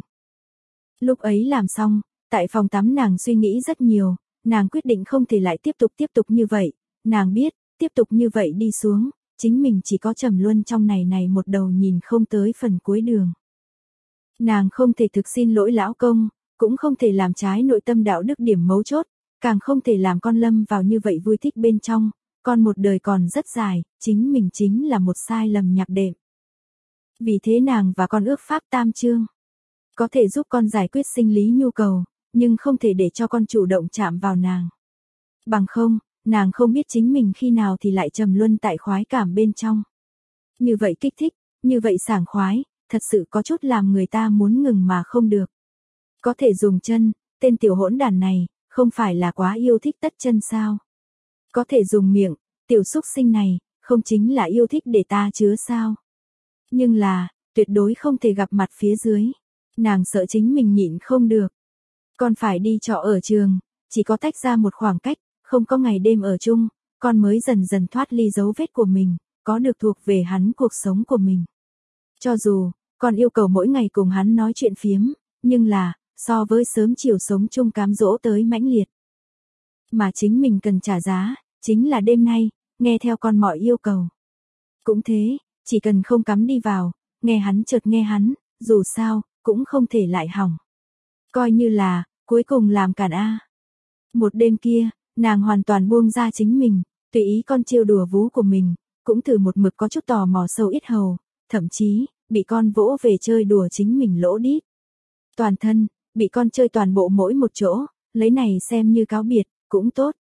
Lúc ấy làm xong, tại phòng tắm nàng suy nghĩ rất nhiều, nàng quyết định không thể lại tiếp tục tiếp tục như vậy, nàng biết, tiếp tục như vậy đi xuống, chính mình chỉ có trầm luân trong này này một đầu nhìn không tới phần cuối đường. Nàng không thể thực xin lỗi lão công, cũng không thể làm trái nội tâm đạo đức điểm mấu chốt, càng không thể làm con lâm vào như vậy vui thích bên trong, con một đời còn rất dài, chính mình chính là một sai lầm nhạc đệm. Vì thế nàng và con ước pháp tam chương, có thể giúp con giải quyết sinh lý nhu cầu, nhưng không thể để cho con chủ động chạm vào nàng. Bằng không, nàng không biết chính mình khi nào thì lại trầm luân tại khoái cảm bên trong. Như vậy kích thích, như vậy sảng khoái, thật sự có chút làm người ta muốn ngừng mà không được. Có thể dùng chân, tên tiểu hỗn đản này, không phải là quá yêu thích tất chân sao? Có thể dùng miệng, tiểu xúc sinh này, không chính là yêu thích để ta chứa sao? Nhưng là, tuyệt đối không thể gặp mặt phía dưới. Nàng sợ chính mình nhịn không được. Con phải đi trọ ở trường, chỉ có tách ra một khoảng cách, không có ngày đêm ở chung, con mới dần dần thoát ly dấu vết của mình, có được thuộc về hắn cuộc sống của mình. Cho dù, con yêu cầu mỗi ngày cùng hắn nói chuyện phiếm, nhưng là, so với sớm chiều sống chung cám dỗ tới mãnh liệt. Mà chính mình cần trả giá, chính là đêm nay, nghe theo con mọi yêu cầu. Cũng thế, chỉ cần không cắm đi vào, nghe hắn chợt nghe hắn, dù sao, cũng không thể lại hỏng. Coi như là, cuối cùng làm cản A. Một đêm kia, nàng hoàn toàn buông ra chính mình, tùy ý con trêu đùa vú của mình, cũng thử một mực có chút tò mò sâu ít hầu, thậm chí, bị con vỗ về chơi đùa chính mình lỗ đít. Toàn thân, bị con chơi toàn bộ mỗi một chỗ, lấy này xem như cáo biệt, cũng tốt.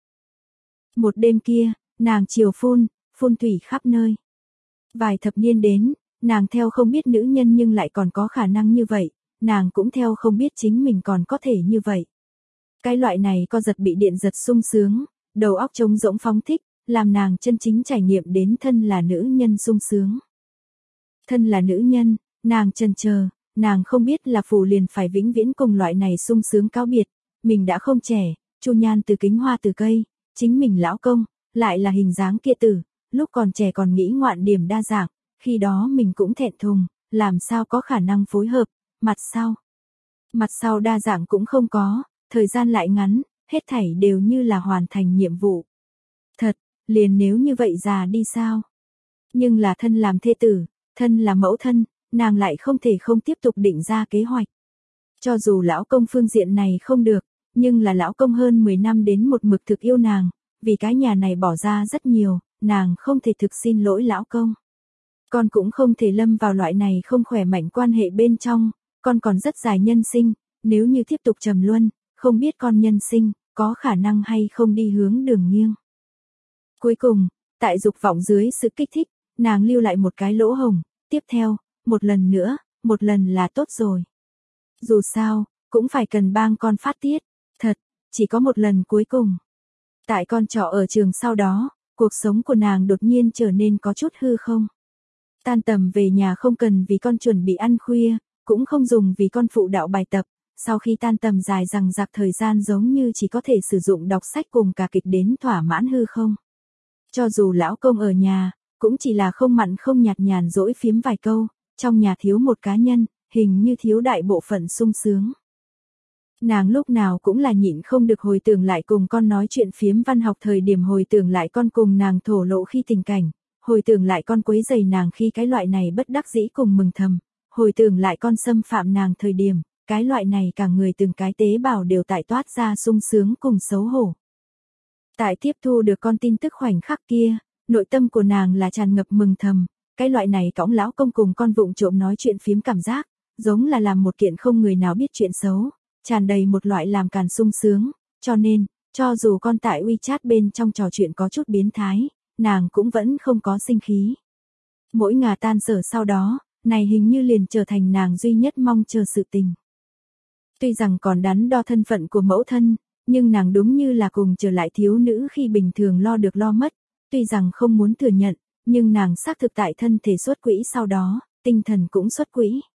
Một đêm kia, nàng chiều phun, phun thủy khắp nơi. Vài thập niên đến, nàng theo không biết nữ nhân nhưng lại còn có khả năng như vậy, nàng cũng theo không biết chính mình còn có thể như vậy. Cái loại này co giật bị điện giật sung sướng, đầu óc trống rỗng phóng thích, làm nàng chân chính trải nghiệm đến thân là nữ nhân sung sướng. Thân là nữ nhân, nàng chần chờ, nàng không biết là phù liền phải vĩnh viễn cùng loại này sung sướng cáo biệt, mình đã không trẻ, chu nhan từ kính hoa từ cây, chính mình lão công, lại là hình dáng kia tử, lúc còn trẻ còn nghĩ ngoạn điểm đa dạng, khi đó mình cũng thẹn thùng, làm sao có khả năng phối hợp, mặt sau. Mặt sau đa dạng cũng không có, thời gian lại ngắn, hết thảy đều như là hoàn thành nhiệm vụ. Thật, liền nếu như vậy già đi sao? Nhưng là thân làm thê tử, thân là mẫu thân, nàng lại không thể không tiếp tục định ra kế hoạch. Cho dù lão công phương diện này không được, nhưng là lão công hơn mười năm đến một mực thực yêu nàng, vì cái nhà này bỏ ra rất nhiều, nàng không thể thực xin lỗi lão công. Con cũng không thể lâm vào loại này không khỏe mạnh quan hệ bên trong, con còn rất dài nhân sinh, nếu như tiếp tục trầm luân, không biết con nhân sinh, có khả năng hay không đi hướng đường nghiêng. Cuối cùng, tại dục vọng dưới sự kích thích, nàng lưu lại một cái lỗ hổng, tiếp theo, một lần nữa, một lần là tốt rồi. Dù sao, cũng phải cần bang con phát tiết, thật, chỉ có một lần cuối cùng. Tại con trọ ở trường sau đó, cuộc sống của nàng đột nhiên trở nên có chút hư không. Tan tầm về nhà không cần vì con chuẩn bị ăn khuya, cũng không dùng vì con phụ đạo bài tập, sau khi tan tầm dài rằng giặc thời gian giống như chỉ có thể sử dụng đọc sách cùng cả kịch đến thỏa mãn hư không. Cho dù lão công ở nhà, cũng chỉ là không mặn không nhạt nhàn dỗi phiếm vài câu, trong nhà thiếu một cá nhân, hình như thiếu đại bộ phận sung sướng. Nàng lúc nào cũng là nhịn không được hồi tưởng lại cùng con nói chuyện phiếm văn học thời điểm, hồi tưởng lại con cùng nàng thổ lộ khi tình cảnh, hồi tưởng lại con quấy rầy nàng khi cái loại này bất đắc dĩ cùng mừng thầm, hồi tưởng lại con xâm phạm nàng thời điểm, cái loại này cả người từng cái tế bào đều tại toát ra sung sướng cùng xấu hổ. Tại tiếp thu được con tin tức khoảnh khắc kia, nội tâm của nàng là tràn ngập mừng thầm, cái loại này cõng lão công cùng con vụng trộm nói chuyện phiếm cảm giác, giống là làm một kiện không người nào biết chuyện xấu, tràn đầy một loại làm càn sung sướng, cho nên, cho dù con tại WeChat bên trong trò chuyện có chút biến thái, nàng cũng vẫn không có sinh khí. Mỗi ngà tan sở sau đó, này hình như liền trở thành nàng duy nhất mong chờ sự tình. Tuy rằng còn đắn đo thân phận của mẫu thân, nhưng nàng đúng như là cùng trở lại thiếu nữ khi bình thường lo được lo mất, tuy rằng không muốn thừa nhận, nhưng nàng xác thực tại thân thể xuất quỹ sau đó, tinh thần cũng xuất quỹ.